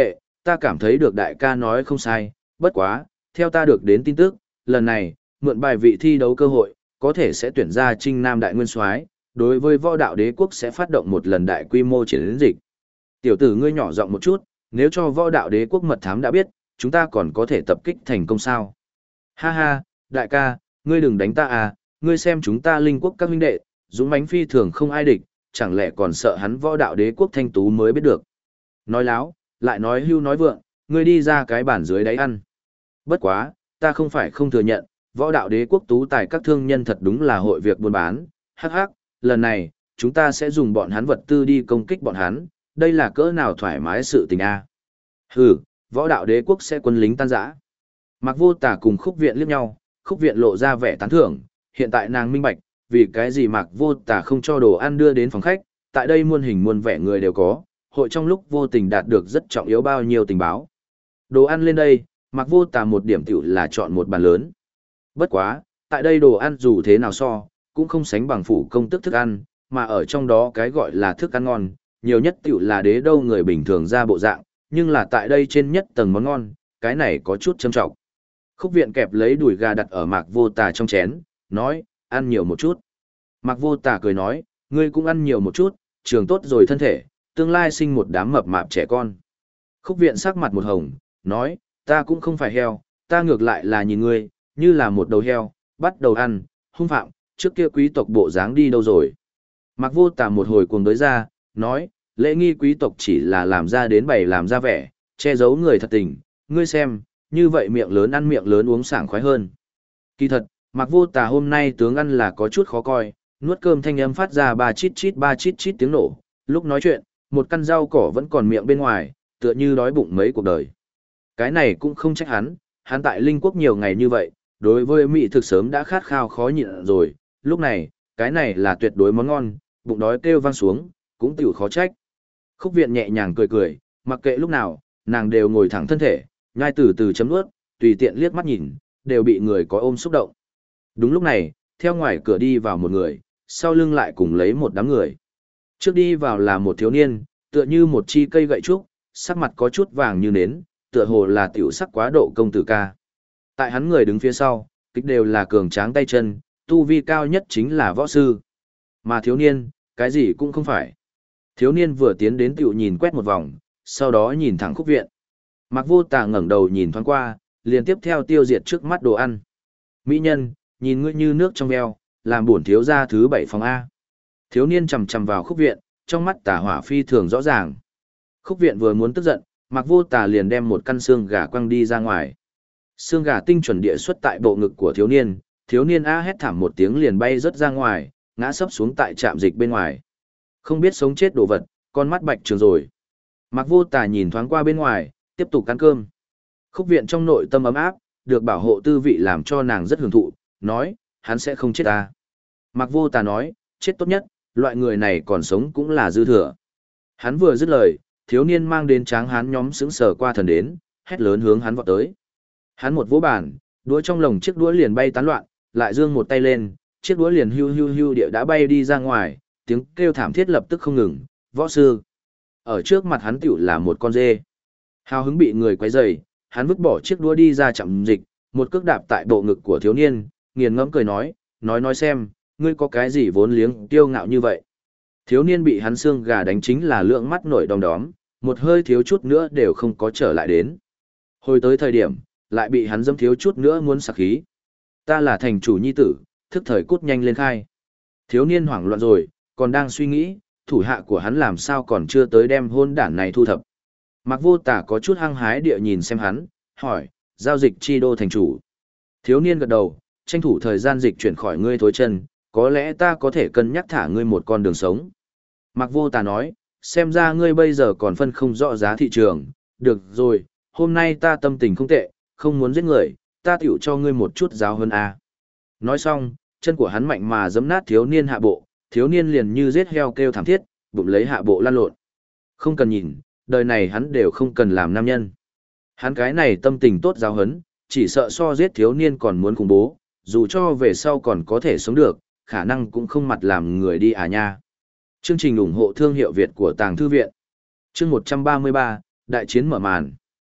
S1: ta cảm thấy được đại ca nói không sai, bất quá, theo ta được đến tin tức, lần này, mượn bài vị thi đấu cơ hội, có thể sẽ tuyển ra Trinh Nam đại nguyên soái, đối với võ đạo đế quốc sẽ phát động một lần đại quy mô chiến dịch. Tiểu tử ngươi nhỏ giọng một chút, nếu cho võ đạo đế quốc mật thám đã biết, chúng ta còn có thể tập kích thành công sao? Ha ha, đại ca, ngươi đừng đánh ta à, ngươi xem chúng ta linh quốc các huynh đệ, dũng mãnh phi thường không ai địch, chẳng lẽ còn sợ hắn võ đạo đế quốc thanh tú mới biết được. Nói láo, lại nói hưu nói vượng, ngươi đi ra cái bản dưới đáy ăn. Bất quá, ta không phải không thừa nhận, võ đạo đế quốc tú tài các thương nhân thật đúng là hội việc buôn bán, hắc hắc, lần này, chúng ta sẽ dùng bọn hắn vật tư đi công kích bọn hắn, đây là cỡ nào thoải mái sự tình a. Hừ, võ đạo đế quốc sẽ quân lính tan rã. Mạc Vô Tà cùng Khúc Viện liếc nhau, Khúc Viện lộ ra vẻ tán thưởng, hiện tại nàng minh bạch, vì cái gì Mạc Vô Tà không cho đồ ăn đưa đến phòng khách, tại đây muôn hình muôn vẻ người đều có, hội trong lúc vô tình đạt được rất trọng yếu bao nhiêu tình báo. Đồ ăn lên đây, Mạc Vô Tà một điểm tiểu là chọn một bàn lớn. Bất quá, tại đây đồ ăn dù thế nào so, cũng không sánh bằng phủ công tức thức ăn, mà ở trong đó cái gọi là thức ăn ngon, nhiều nhất tiểu là đế đâu người bình thường ra bộ dạng, nhưng là tại đây trên nhất tầng món ngon, cái này có chút châm trọng. Khúc Viện kẹp lấy đùi gà đặt ở Mạc Vô Tà trong chén, nói, ăn nhiều một chút. Mạc Vô Tà cười nói, ngươi cũng ăn nhiều một chút, trường tốt rồi thân thể, tương lai sinh một đám mập mạp trẻ con. Khúc Viện sắc mặt một hồng, nói, ta cũng không phải heo, ta ngược lại là nhìn ngươi, như là một đầu heo, bắt đầu ăn, hung phạm, trước kia quý tộc bộ dáng đi đâu rồi. Mạc Vô Tà một hồi cuồng đối ra, nói, lễ nghi quý tộc chỉ là làm ra đến bày làm ra vẻ, che giấu người thật tình, ngươi xem, như vậy miệng lớn ăn miệng lớn uống sảng khoái hơn. Kỳ thật, Mạc Vô Tà hôm nay tướng ăn là có chút khó coi, nuốt cơm thanh âm phát ra ba chít chít tiếng nổ, lúc nói chuyện, một căn rau cỏ vẫn còn miệng bên ngoài, tựa như đói bụng mấy cuộc đời. Cái này cũng không trách hắn tại Linh Quốc nhiều ngày như vậy, đối với mỹ thực sớm đã khát khao khó nhịn rồi, lúc này, cái này là tuyệt đối món ngon, bụng đói kêu vang xuống, cũng tiểu khó trách. Khúc Viện nhẹ nhàng cười cười, mặc kệ lúc nào, nàng đều ngồi thẳng thân thể, nhai từ từ chấm nuốt, tùy tiện liếc mắt nhìn, đều bị người có ôm xúc động. Đúng lúc này, theo ngoài cửa đi vào một người, sau lưng lại cùng lấy một đám người. Trước đi vào là một thiếu niên, tựa như một chi cây gậy trúc, sắc mặt có chút vàng như nến, tựa hồ là tiểu sắc quá độ công tử ca. Tại hắn người đứng phía sau, kích đều là cường tráng tay chân, tu vi cao nhất chính là võ sư. Mà thiếu niên, cái gì cũng không phải. Thiếu niên vừa tiến đến tiểu nhìn quét một vòng, sau đó nhìn thẳng Khúc Viện. Mạc Vô Tà ngẩng đầu nhìn thoáng qua, liền tiếp theo tiêu diệt trước mắt đồ ăn. Mỹ nhân, nhìn ngươi như nước trong veo, làm bổn thiếu gia thứ 7 phòng A. Thiếu niên chầm chầm vào Khúc Viện, trong mắt tà hỏa phi thường rõ ràng. Khúc Viện vừa muốn tức giận, Mạc Vô Tà liền đem một căn xương gà quăng đi ra ngoài. Xương gà tinh chuẩn địa xuất tại bộ ngực của thiếu niên a hét thảm một tiếng liền bay rớt ra ngoài, ngã sấp xuống tại trạm dịch bên ngoài. Không biết sống chết đồ vật, con mắt bạch trường rồi. Mạc Vô Tà nhìn thoáng qua bên ngoài, tiếp tục ăn cơm. Khúc Viện trong nội tâm ấm áp, được bảo hộ tư vị làm cho nàng rất hưởng thụ, nói, hắn sẽ không chết ta. Mạc Vô Tà nói, chết tốt nhất, loại người này còn sống cũng là dư thừa. Hắn vừa dứt lời, thiếu niên mang đến tráng hán nhóm sững sờ qua thần đến, hét lớn hướng hắn vọt tới. Hắn một vỗ bàn, đũa trong lồng chiếc đũa liền bay tán loạn, lại giương một tay lên, chiếc đũa liền hưu hưu hưu địa đã bay đi ra ngoài, tiếng kêu thảm thiết lập tức không ngừng, võ sư. Ở trước mặt hắn tiểu là một con dê. Hào hứng bị người quấy rầy, hắn vứt bỏ chiếc đũa đi ra chậm dịch, một cước đạp tại bộ ngực của thiếu niên, nghiền ngẫm cười nói xem, ngươi có cái gì vốn liếng kiêu ngạo như vậy. Thiếu niên bị hắn xương gà đánh chính là lượng mắt nổi đom đóm, một hơi thiếu chút nữa đều không có trở lại đến. Hồi tới thời điểm, lại bị hắn dâm thiếu chút nữa muốn sặc khí. Ta là thành chủ nhi tử, thức thời cút nhanh lên khai. Thiếu niên hoảng loạn rồi, còn đang suy nghĩ, thủ hạ của hắn làm sao còn chưa tới đem hôn đản này thu thập. Mạc Vô Tà có chút hăng hái địa nhìn xem hắn, hỏi, giao dịch chi đô thành chủ. Thiếu niên gật đầu, tranh thủ thời gian dịch chuyển khỏi ngươi thối chân, có lẽ ta có thể cân nhắc thả ngươi một con đường sống. Mạc Vô Tà nói, xem ra ngươi bây giờ còn phân không rõ giá thị trường, được rồi, hôm nay ta tâm tình không tệ, không muốn giết người, ta tiểu cho ngươi một chút giáo hơn a. Nói xong, chân của hắn mạnh mà giẫm nát thiếu niên hạ bộ, thiếu niên liền như giết heo kêu thảm thiết, bụng lấy hạ bộ lăn lộn. Không cần nhìn, đời này hắn đều không cần làm nam nhân. Hắn cái này tâm tình tốt giáo hấn, chỉ sợ so giết thiếu niên còn muốn khủng bố, dù cho về sau còn có thể sống được, khả năng cũng không mặt làm người đi à nha. Chương trình ủng hộ thương hiệu Việt của Tàng Thư Viện. Chương 133, Đại chiến mở màn.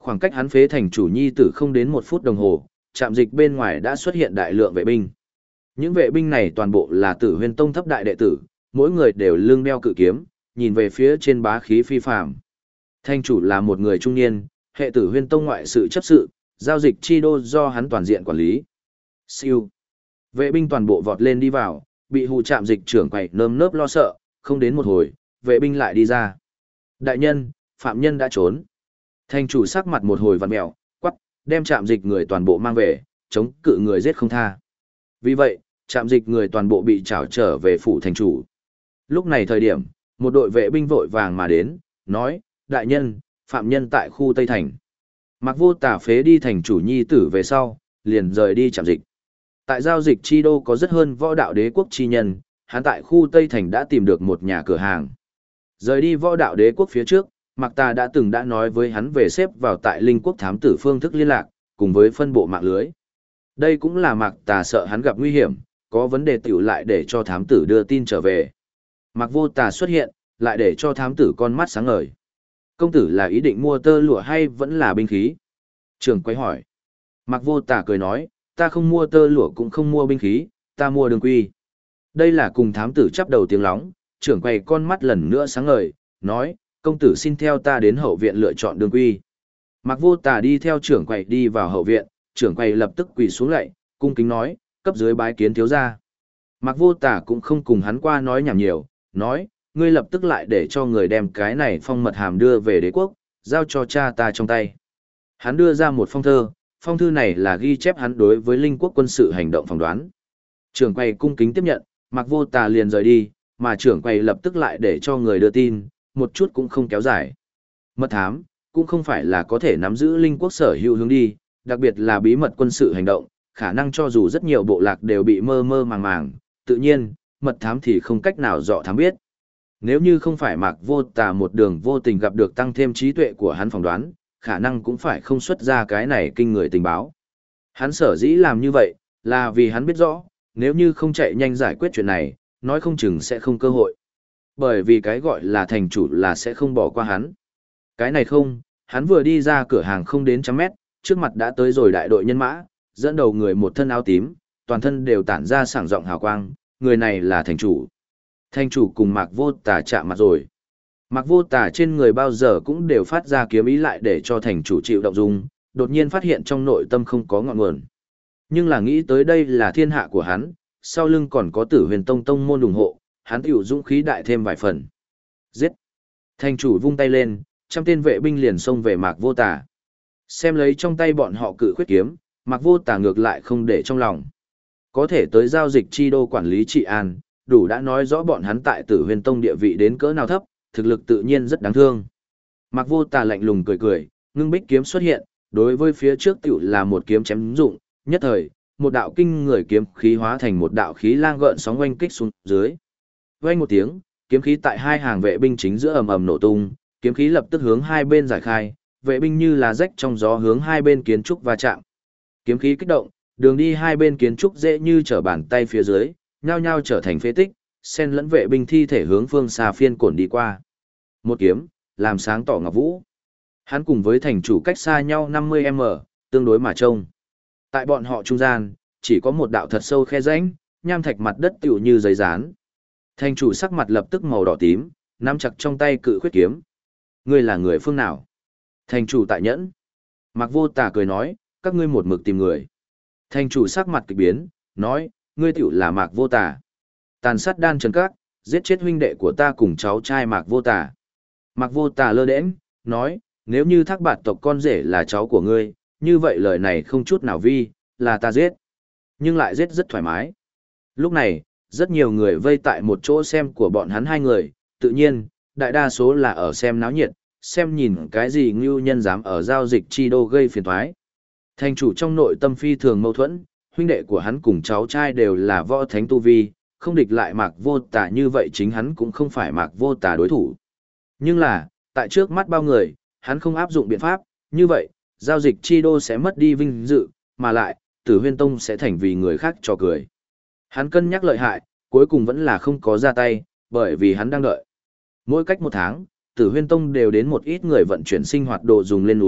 S1: Khoảng cách hắn phế thành chủ nhi tử không đến 1 phút đồng hồ, trạm dịch bên ngoài đã xuất hiện đại lượng vệ binh. Những vệ binh này toàn bộ là Tử Huyên Tông thấp đại đệ tử, mỗi người đều lưng đeo cự kiếm, nhìn về phía trên bá khí phi phàm. Thành chủ là một người trung niên, hệ Tử Huyên Tông ngoại sự chấp sự, giao dịch chi đô do hắn toàn diện quản lý. Siêu. Vệ binh toàn bộ vọt lên đi vào, bị hù trạm dịch trưởng quầy nơm nớp lo sợ, không đến một hồi, vệ binh lại đi ra. Đại nhân, phạm nhân đã trốn. Thành chủ sắc mặt một hồi vặn mèo, quắc, đem trạm dịch người toàn bộ mang về, chống cự người giết không tha. Vì vậy, trạm dịch người toàn bộ bị trảo trở về phủ thành chủ. Lúc này thời điểm, một đội vệ binh vội vàng mà đến, nói, đại nhân, phạm nhân tại khu Tây Thành. Mặc Vô Tà phế đi thành chủ nhi tử về sau, liền rời đi trạm dịch. Tại giao dịch chi đô có rất hơn võ đạo đế quốc chi nhân, hắn tại khu Tây Thành đã tìm được một nhà cửa hàng. Rời đi võ đạo đế quốc phía trước, Mạc Tà đã nói với hắn về xếp vào tại Linh Quốc thám tử phương thức liên lạc, cùng với phân bộ mạng lưới. Đây cũng là Mạc Tà sợ hắn gặp nguy hiểm, có vấn đề tiểu lại để cho thám tử đưa tin trở về. Mạc Vô Tà xuất hiện, lại để cho thám tử con mắt sáng ngời. Công tử là ý định mua tơ lụa hay vẫn là binh khí? Trưởng quay hỏi. Mạc Vô Tà cười nói, ta không mua tơ lụa cũng không mua binh khí, ta mua đường quy. Đây là cùng thám tử chắp đầu tiếng lóng, trưởng quay con mắt lần nữa sáng ngời, nói, công tử xin theo ta đến hậu viện lựa chọn đường quy. Mạc Vô Tà đi theo trưởng quầy đi vào hậu viện, trưởng quầy lập tức quỳ xuống lạy, cung kính nói, cấp dưới bái kiến thiếu gia. Mạc Vô Tà cũng không cùng hắn qua nói nhảm nhiều, nói, ngươi lập tức lại để cho người đem cái này phong mật hàm đưa về đế quốc, giao cho cha ta trong tay. Hắn đưa ra một phong thư này là ghi chép hắn đối với Linh Quốc quân sự hành động phỏng đoán. Trưởng quầy cung kính tiếp nhận, Mạc Vô Tà liền rời đi, mà trưởng quầy lập tức lại để cho người đưa tin, một chút cũng không kéo dài. Mật thám, cũng không phải là có thể nắm giữ Linh Quốc sở hữu hướng đi, đặc biệt là bí mật quân sự hành động, khả năng cho dù rất nhiều bộ lạc đều bị mơ mơ màng màng, tự nhiên, mật thám thì không cách nào dọ thám biết. Nếu như không phải Mạc Vô Tà một đường vô tình gặp được tăng thêm trí tuệ của hắn phỏng đoán, khả năng cũng phải không xuất ra cái này kinh người tình báo. Hắn sở dĩ làm như vậy, là vì hắn biết rõ, nếu như không chạy nhanh giải quyết chuyện này, nói không chừng sẽ không cơ hội. Bởi vì cái gọi là thành chủ là sẽ không bỏ qua hắn. Cái này không, hắn vừa đi ra cửa hàng không đến 100 mét, trước mặt đã tới rồi đại đội nhân mã, dẫn đầu người một thân áo tím, toàn thân đều tản ra sảng rộng hào quang, người này là thành chủ. Thành chủ cùng Mạc Vô Tà chạm mặt rồi. Mạc Vô Tà trên người bao giờ cũng đều phát ra kiếm ý lại để cho thành chủ chịu động dung, đột nhiên phát hiện trong nội tâm không có ngọn nguồn. Nhưng là nghĩ tới đây là thiên hạ của hắn, sau lưng còn có Tử Huyền Tông tông môn ủng hộ, hắn tiểu dũng khí đại thêm vài phần. Giết! Thành chủ vung tay lên, 100 tên vệ binh liền xông về Mạc Vô Tà. Xem lấy trong tay bọn họ cự khuyết kiếm, Mạc Vô Tà ngược lại không để trong lòng. Có thể tới giao dịch chi đô quản lý trị an, đủ đã nói rõ bọn hắn tại Tử Huyền Tông địa vị đến cỡ nào thấp, thực lực tự nhiên rất đáng thương. Mạc Vô Tà lạnh lùng cười cười, ngưng bích kiếm xuất hiện, đối với phía trước tiểu là một kiếm chém dụng, nhất thời, một đạo kinh người kiếm khí hóa thành một đạo khí lang gợn sóng oanh kích xuống dưới. Vang một tiếng, kiếm khí tại hai hàng vệ binh chính giữa ầm ầm nổ tung, kiếm khí lập tức hướng hai bên giải khai, vệ binh như là rách trong gió hướng hai bên kiến trúc va chạm. Kiếm khí kích động, đường đi hai bên kiến trúc dễ như trở bàn tay phía dưới, nhao nhao trở thành phế tích, xen lẫn vệ binh thi thể hướng phương xa phiên cổn đi qua. Một kiếm, làm sáng tỏ ngọc vũ. Hắn cùng với thành chủ cách xa nhau 50m, tương đối mà trông. Tại bọn họ trung gian, chỉ có một đạo thật sâu khe rãnh, nham thạch mặt đất tựu như giấy dán. Thành chủ sắc mặt lập tức màu đỏ tím, nắm chặt trong tay cự khuyết kiếm. Ngươi là người phương nào? Thành chủ tại nhẫn. Mạc Vô Tà cười nói, các ngươi một mực tìm người. Thành chủ sắc mặt kịch biến, nói, ngươi tiểu là Mạc Vô Tà. Tàn sát đan trần các, giết chết huynh đệ của ta cùng cháu trai Mạc Vô Tà. Mạc Vô Tà lơ đễnh, nói, nếu như Thác Bạt tộc con rể là cháu của ngươi, như vậy lời này không chút nào vi, là ta giết. Nhưng lại giết rất thoải mái. Lúc này, rất nhiều người vây tại một chỗ xem của bọn hắn hai người, tự nhiên, đại đa số là ở xem náo nhiệt, xem nhìn cái gì ngưu nhân dám ở giao dịch chi đô gây phiền toái. Thành chủ trong nội tâm phi thường mâu thuẫn, huynh đệ của hắn cùng cháu trai đều là võ thánh tu vi, không địch lại Mạc Vô Tà như vậy chính hắn cũng không phải Mạc Vô Tà đối thủ. Nhưng là, tại trước mắt bao người, hắn không áp dụng biện pháp, như vậy, giao dịch chi đô sẽ mất đi vinh dự, mà lại, Tử Huyên Tông sẽ thành vì người khác trò cười. Hắn cân nhắc lợi hại, cuối cùng vẫn là không có ra tay, bởi vì hắn đang đợi. Mỗi cách 1 tháng, Tử Huyên Tông đều đến một ít người vận chuyển sinh hoạt đồ dùng lên núi,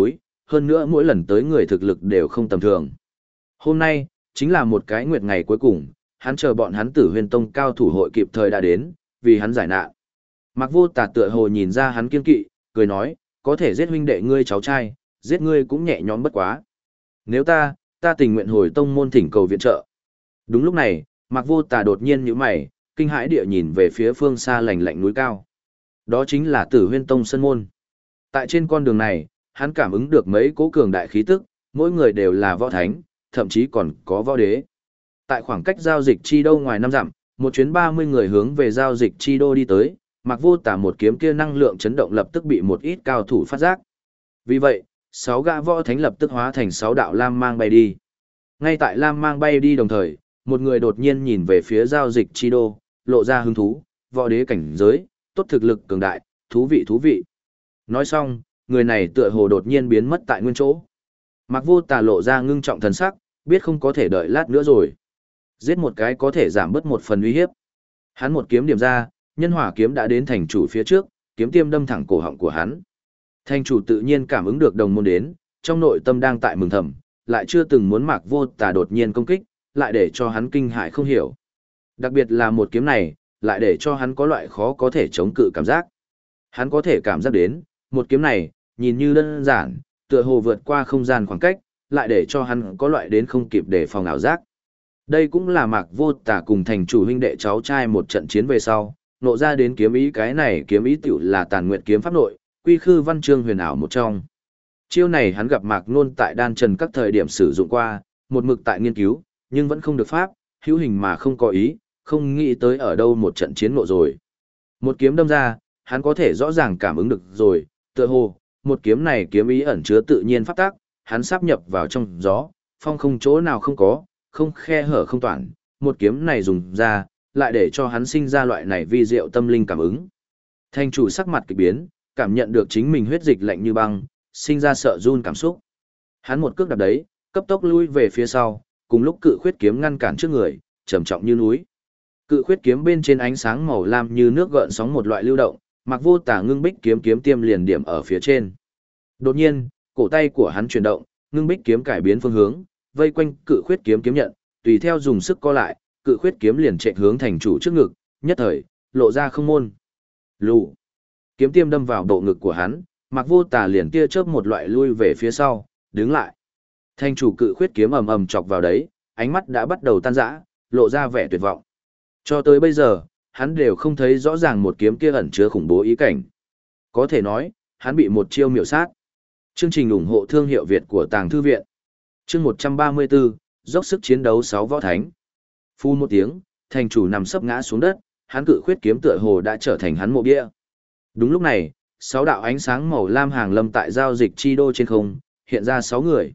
S1: hơn nữa mỗi lần tới người thực lực đều không tầm thường. Hôm nay, chính là một cái nguyệt ngày cuối cùng, hắn chờ bọn hắn Tử Huyền Tông cao thủ hội kịp thời đã đến, vì hắn giải nạn. Mạc Vô Tà tựa hồ nhìn ra hắn kiên kỵ, cười nói, có thể giết huynh đệ ngươi cháu trai, giết ngươi cũng nhẹ nhõm bất quá. Nếu ta tình nguyện hồi tông môn thỉnh cầu viện trợ. Đúng lúc này, Mạc Vô Tà đột nhiên nhíu mày, kinh hãi địa nhìn về phía phương xa lạnh lạnh núi cao. Đó chính là Tử Huyên Tông Sơn Môn. Tại trên con đường này, hắn cảm ứng được mấy cỗ cường đại khí tức, mỗi người đều là võ thánh, thậm chí còn có võ đế. Tại khoảng cách giao dịch chi đô ngoài 5 dặm, một chuyến 30 người hướng về giao dịch chi đô đi tới, Mạc Vô Tà một kiếm kia năng lượng chấn động lập tức bị một ít cao thủ phát giác. Vì vậy, 6 gã võ thánh lập tức hóa thành 6 đạo lam mang bay đi. Ngay tại lam mang bay đi đồng thời, một người đột nhiên nhìn về phía giao dịch chi đô, lộ ra hứng thú, võ đế cảnh giới, tốt thực lực cường đại, thú vị. Nói xong, người này tựa hồ đột nhiên biến mất tại nguyên chỗ. Mạc Vô Tà lộ ra ngưng trọng thần sắc, biết không có thể đợi lát nữa rồi. Giết một cái có thể giảm bớt một phần uy hiếp. Hắn một kiếm điểm ra, nhân hỏa kiếm đã đến thành chủ phía trước, kiếm tiêm đâm thẳng cổ họng của hắn. Thành chủ tự nhiên cảm ứng được đồng môn đến, trong nội tâm đang tại mừng thầm, lại chưa từng muốn Mạc Vô Tà đột nhiên công kích, lại để cho hắn kinh hãi không hiểu. Đặc biệt là một kiếm này, lại để cho hắn có loại khó có thể chống cự cảm giác. Hắn có thể cảm giác đến, một kiếm này, nhìn như đơn giản, tựa hồ vượt qua không gian khoảng cách, lại để cho hắn có loại đến không kịp để phòng ảo giác. Đây cũng là Mạc Vô Tà cùng thành chủ huynh đệ cháu trai một trận chiến về sau, nộ ra đến kiếm ý, cái này kiếm ý tiểu là Tàn Nguyệt kiếm pháp nội, quy khư văn chương huyền ảo một trong. Chiêu này hắn gặp Mạc Nôn tại đan trần các thời điểm sử dụng qua, một mực tại nghiên cứu, nhưng vẫn không được pháp, hữu hình mà không có ý, không nghĩ tới ở đâu một trận chiến nộ rồi. Một kiếm đâm ra, hắn có thể rõ ràng cảm ứng được rồi, tựa hồ, một kiếm này kiếm ý ẩn chứa tự nhiên pháp tác, hắn sáp nhập vào trong gió, phong không chỗ nào không có, không khe hở không toản, một kiếm này dùng ra, lại để cho hắn sinh ra loại này vi diệu tâm linh cảm ứng. Thành chủ sắc mặt kỳ biến, cảm nhận được chính mình huyết dịch lạnh như băng, sinh ra sợ run cảm xúc. Hắn một cước đạp đấy, cấp tốc lui về phía sau, cùng lúc cự khuyết kiếm ngăn cản trước người, trầm trọng như núi. Cự khuyết kiếm bên trên ánh sáng màu lam như nước gợn sóng một loại lưu động, Mạc Vô Tà ngưng bích kiếm tiêm liền điểm ở phía trên. Đột nhiên, cổ tay của hắn chuyển động, ngưng bích kiếm cải biến phương hướng, vây quanh cự khuyết kiếm nhận, tùy theo dùng sức co lại, cự khuyết kiếm liền chạy hướng thành chủ trước ngực, nhất thời, lộ ra không môn. Lù. Kiếm tiêm đâm vào bộ ngực của hắn, Mạc Vô Tà liền tia chớp một loại lui về phía sau, đứng lại. Thành chủ cự khuyết kiếm ầm ầm chọc vào đấy, ánh mắt đã bắt đầu tan rã, lộ ra vẻ tuyệt vọng. Cho tới bây giờ, hắn đều không thấy rõ ràng một kiếm kia ẩn chứa khủng bố ý cảnh. Có thể nói, hắn bị một chiêu miểu sát. Chương trình ủng hộ thương hiệu Việt của Tàng Thư Viện. Chương 134, dốc sức chiến đấu 6 võ thánh. Phun một tiếng, thành chủ nằm sấp ngã xuống đất, hắn cự khuyết kiếm tựa hồ đã trở thành hắn mộ bia. Đúng lúc này, 6 đạo ánh sáng màu lam hàng lâm tại giao dịch chi đô trên không, hiện ra 6 người.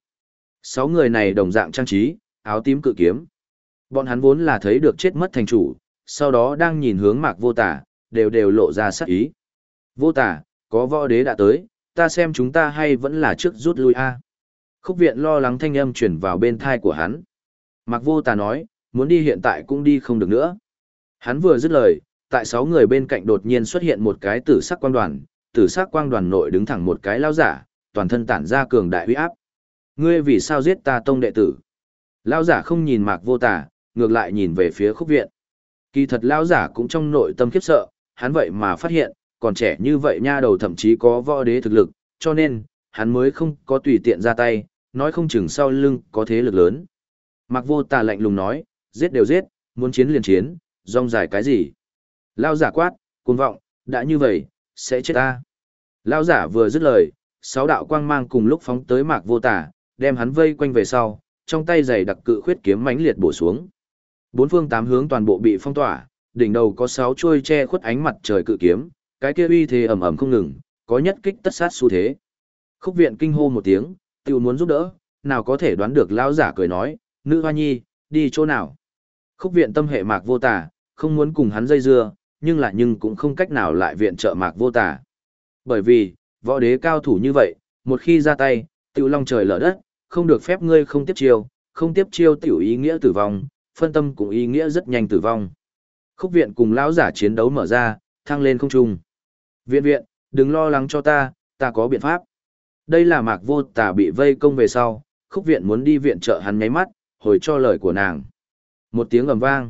S1: 6 người này đồng dạng trang trí, áo tím cự kiếm. Bọn hắn vốn là thấy được chết mất thành chủ, sau đó đang nhìn hướng Mạc Vô Tà, đều lộ ra sát ý. Vô Tà, có võ đế đã tới, ta xem chúng ta hay vẫn là trước rút lui a. Khúc Viện lo lắng thanh âm chuyển vào bên thai của hắn. Mạc Vô Tà nói, muốn đi hiện tại cũng đi không được nữa. Hắn vừa dứt lời, tại 6 người bên cạnh đột nhiên xuất hiện một cái tử sắc quang đoàn, tử sắc quang đoàn nội đứng thẳng một cái lão giả, toàn thân tản ra cường đại uy áp. Ngươi vì sao giết ta tông đệ tử? Lão giả không nhìn Mạc Vô Tà, ngược lại nhìn về phía Khúc Viện. Kỳ thật lão giả cũng trong nội tâm khiếp sợ, hắn vậy mà phát hiện, còn trẻ như vậy nha đầu thậm chí có võ đế thực lực, cho nên, hắn mới không có tùy tiện ra tay, nói không chừng sau lưng có thế lực lớn. Mạc Vô Tà lạnh lùng nói, giết đều giết, muốn chiến liền chiến, rong dài cái gì? Lão giả quát, cuồng vọng, đã như vậy, sẽ chết ta. Lão giả vừa dứt lời, 6 đạo quang mang cùng lúc phóng tới Mạc Vô Tà, đem hắn vây quanh về sau, trong tay giày đặc cự khuyết kiếm mãnh liệt bổ xuống. 4 phương 8 hướng toàn bộ bị phong tỏa, đỉnh đầu có 6 chuôi che khuất ánh mặt trời cự kiếm, cái kia uy thế ầm ầm không ngừng, có nhất kích tất sát xu thế. Khúc Viện kinh hô một tiếng, tiểu muốn giúp đỡ, nào có thể đoán được lão giả cười nói, nữ hoa nhi, đi chỗ nào? Khúc Viện tâm hệ Mạc Vô Tà, không muốn cùng hắn dây dưa, nhưng cũng không cách nào lại viện trợ Mạc Vô Tà. Bởi vì, võ đế cao thủ như vậy, một khi ra tay, tiểu long trời lở đất, không được phép ngươi không tiếp chiêu tiểu ý nghĩa tử vong, phân tâm cũng ý nghĩa rất nhanh tử vong. Khúc Viện cùng lão giả chiến đấu mở ra, thăng lên không trung. Viện, đừng lo lắng cho ta có biện pháp. Đây là Mạc Vô Tà bị vây công về sau, Khúc Viện muốn đi viện trợ hắn nháy mắt, hồi cho lời của nàng. Một tiếng ầm vang.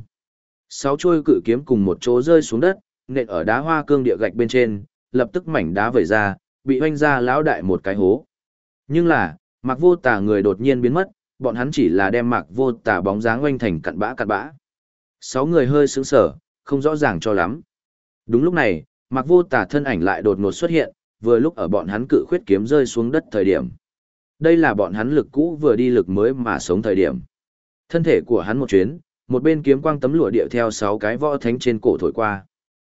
S1: 6 chuôi cự kiếm cùng một chỗ rơi xuống đất, nện ở đá hoa cương địa gạch bên trên, lập tức mảnh đá vẩy ra, bị hoanh ra lão đại một cái hố. Nhưng là, Mạc Vô Tà người đột nhiên biến mất, bọn hắn chỉ là đem Mạc Vô Tà bóng dáng oanh thành cặn bã cặn bã. 6 người hơi sững sờ, không rõ ràng cho lắm. Đúng lúc này, Mạc Vô Tà thân ảnh lại đột ngột xuất hiện, vừa lúc ở bọn hắn cự khuyết kiếm rơi xuống đất thời điểm. Đây là bọn hắn lực cũ vừa đi lực mới mà sống thời điểm. Thân thể của hắn một chuyến, một bên kiếm quang tấm lụa điệu theo 6 cái võ thánh trên cổ thổi qua.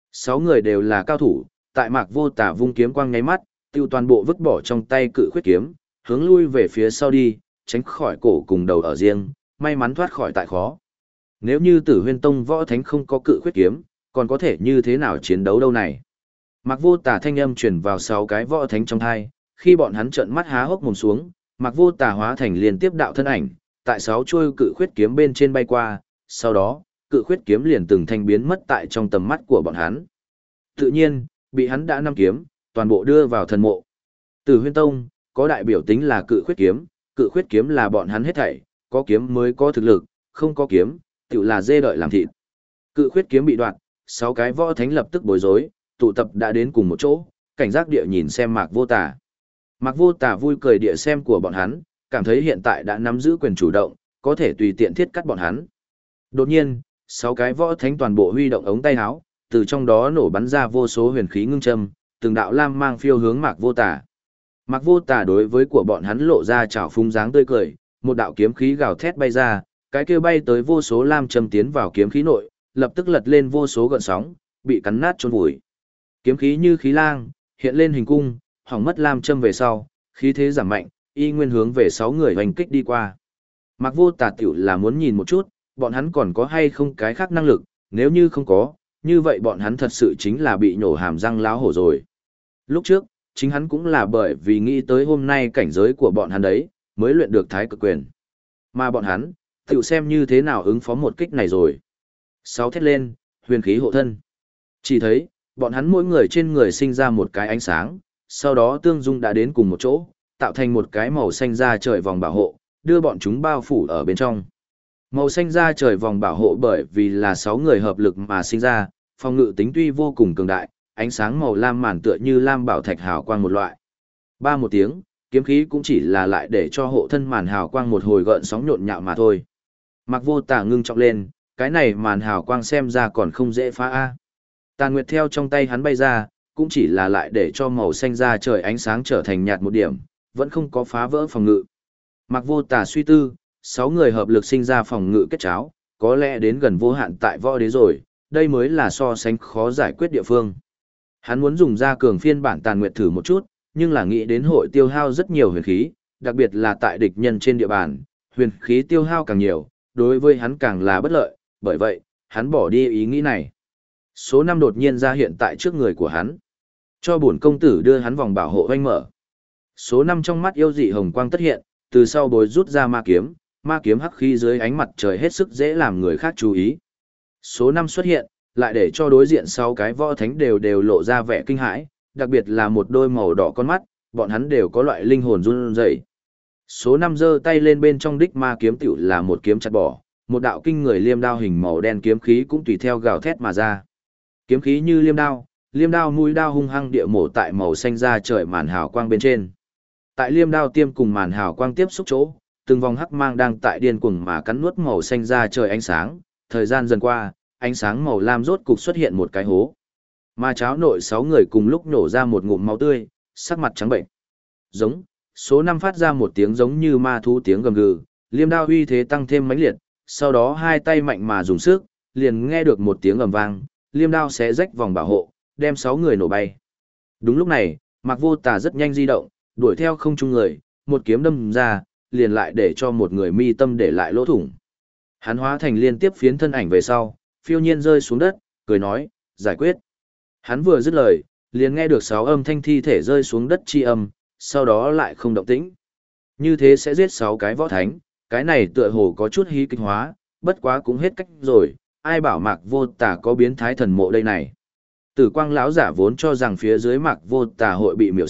S1: 6 người đều là cao thủ, tại Mạc Vô Tà vung kiếm quang nháy mắt, tiêu toàn bộ vứt bỏ trong tay cự khuyết kiếm, hướng lui về phía sau đi, tránh khỏi cổ cùng đầu ở riêng, may mắn thoát khỏi tại khó. Nếu như Tử Huyên Tông võ thánh không có cự khuyết kiếm, còn có thể như thế nào chiến đấu đâu này? Mạc Vô Tà thanh âm truyền vào 6 cái võ thánh trong tai, khi bọn hắn trợn mắt há hốc mồm xuống, Mạc Vô Tà hóa thành liên tiếp đạo thân ảnh, tại 6 chuôi cự khuyết kiếm bên trên bay qua, sau đó, cự khuyết kiếm liền từng thanh biến mất tại trong tầm mắt của bọn hắn. Tự nhiên, bị hắn đã năm kiếm, toàn bộ đưa vào thần mộ. Tử Huyên Tông, có đại biểu tính là cự khuyết kiếm là bọn hắn hết thảy, có kiếm mới có thực lực, không có kiếm, tự là dê đợi làm thịt. Cự khuyết kiếm bị đoạt, 6 cái võ thánh lập tức bối rối, tụ tập đã đến cùng một chỗ, cảnh giác địa nhìn xem Mạc Vô Tà. Mạc Vô Tà vui cười địa xem của bọn hắn, cảm thấy hiện tại đã nắm giữ quyền chủ động, có thể tùy tiện thiết cắt bọn hắn. Đột nhiên, 6 cái võ thánh toàn bộ huy động ống tay áo, từ trong đó nổ bắn ra vô số huyền khí ngưng châm, từng đạo lam mang phiêu hướng Mạc Vô Tà. Mạc Vô Tà đối với của bọn hắn lộ ra trào phúng dáng tươi cười, một đạo kiếm khí gào thét bay ra, cái kia bay tới vô số lam châm tiến vào kiếm khí nội, lập tức lật lên vô số gợn sóng, bị cắn nát chôn vùi. Kiếm khí như khí lang, hiện lên hình cung, hỏng mất lam châm về sau, khí thế giảm mạnh, y nguyên hướng về 6 người hoành kích đi qua. Mạc Vô Tà tiểu là muốn nhìn một chút, bọn hắn còn có hay không cái khác năng lực, nếu như không có, như vậy bọn hắn thật sự chính là bị nhổ hàm răng láo hổ rồi. Lúc trước, chính hắn cũng là bởi vì nghĩ tới hôm nay cảnh giới của bọn hắn đấy, mới luyện được thái cực quyền. Mà bọn hắn, tiểu xem như thế nào ứng phó một kích này rồi. 6 thét lên, huyền khí hộ thân. Chỉ thấy, bọn hắn mỗi người trên người sinh ra một cái ánh sáng, sau đó tương dung đã đến cùng một chỗ, tạo thành một cái màu xanh da trời vòng bảo hộ, đưa bọn chúng bao phủ ở bên trong. Màu xanh da trời vòng bảo hộ bởi vì là 6 người hợp lực mà sinh ra, phòng ngự tính tuy vô cùng cường đại, ánh sáng màu lam màn tựa như lam bảo thạch hào quang một loại. Ba một tiếng, kiếm khí cũng chỉ là lại để cho hộ thân màn hào quang một hồi gợn sóng nhộn nhạo mà thôi. Mạc Vô Tà ngưng trọng lên, cái này màn hào quang xem ra còn không dễ phá a. Tàn Nguyệt theo trong tay hắn bay ra, cũng chỉ là lại để cho màu xanh da trời ánh sáng trở thành nhạt một điểm, vẫn không có phá vỡ phòng ngự. Mạc Vô Tà suy tư, 6 người hợp lực sinh ra phòng ngự kết cháo, có lẽ đến gần vô hạn tại võ đế rồi, đây mới là so sánh khó giải quyết địa phương. Hắn muốn dùng ra cường phiên bản Tàn Nguyệt thử một chút, nhưng là nghĩ đến hội tiêu hao rất nhiều huyền khí, đặc biệt là tại địch nhân trên địa bàn, huyền khí tiêu hao càng nhiều, đối với hắn càng là bất lợi, bởi vậy, hắn bỏ đi ý nghĩ này. Số 5 đột nhiên ra hiện tại trước người của hắn. Cho bổn công tử đưa hắn vòng bảo hộ oanh mở. Số 5 trong mắt yêu dị hồng quang tất hiện, từ sau bối rút ra ma kiếm hắc khí dưới ánh mặt trời hết sức dễ làm người khác chú ý. Số 5 xuất hiện, lại để cho đối diện 6 cái võ thánh đều lộ ra vẻ kinh hãi, đặc biệt là một đôi màu đỏ con mắt, bọn hắn đều có loại linh hồn run rẩy. Số 5 giơ tay lên bên trong đích ma kiếm tiểu là một kiếm chặt bỏ, một đạo kinh người liêm đao hình màu đen kiếm khí cũng tùy theo gào thét mà ra. Kiếm khí như liêm đao mũi đao hung hăng địa mổ tại màu xanh da trời màn hào quang bên trên. Tại liêm đao tiêm cùng màn hào quang tiếp xúc chỗ, từng vòng hắc mang đang tại điên cuồng mà cắn nuốt màu xanh da trời ánh sáng, thời gian dần qua, ánh sáng màu lam rốt cục xuất hiện một cái hố. Mà cháo nội 6 người cùng lúc nổ ra một ngụm máu tươi, sắc mặt trắng bệnh. Giống, số 5 phát ra một tiếng giống như ma thú tiếng gầm gừ, liêm đao uy thế tăng thêm mãnh liệt, sau đó hai tay mạnh mà dùng sức, liền nghe được một tiếng ầm vang, liêm đao xé rách vòng bảo hộ, đem 6 người nổ bay. Đúng lúc này, Mạc Vô Tà rất nhanh di động, đuổi theo không trung người, một kiếm đâm ra, liền lại để cho một người mi tâm để lại lỗ thủng. Hắn hóa thành liên tiếp phiến thân ảnh về sau, phiêu nhiên rơi xuống đất, cười nói, giải quyết. Hắn vừa dứt lời, liền nghe được 6 âm thanh thi thể rơi xuống đất chi âm, sau đó lại không động tĩnh. Như thế sẽ giết 6 cái võ thánh, cái này tựa hồ có chút hí kịch hóa, bất quá cũng hết cách rồi, ai bảo Mạc Vô Tà có biến thái thần mộ đây này. Tử Quang lão giả vốn cho rằng phía dưới Mạc Vô Tà hội bị miểu sát,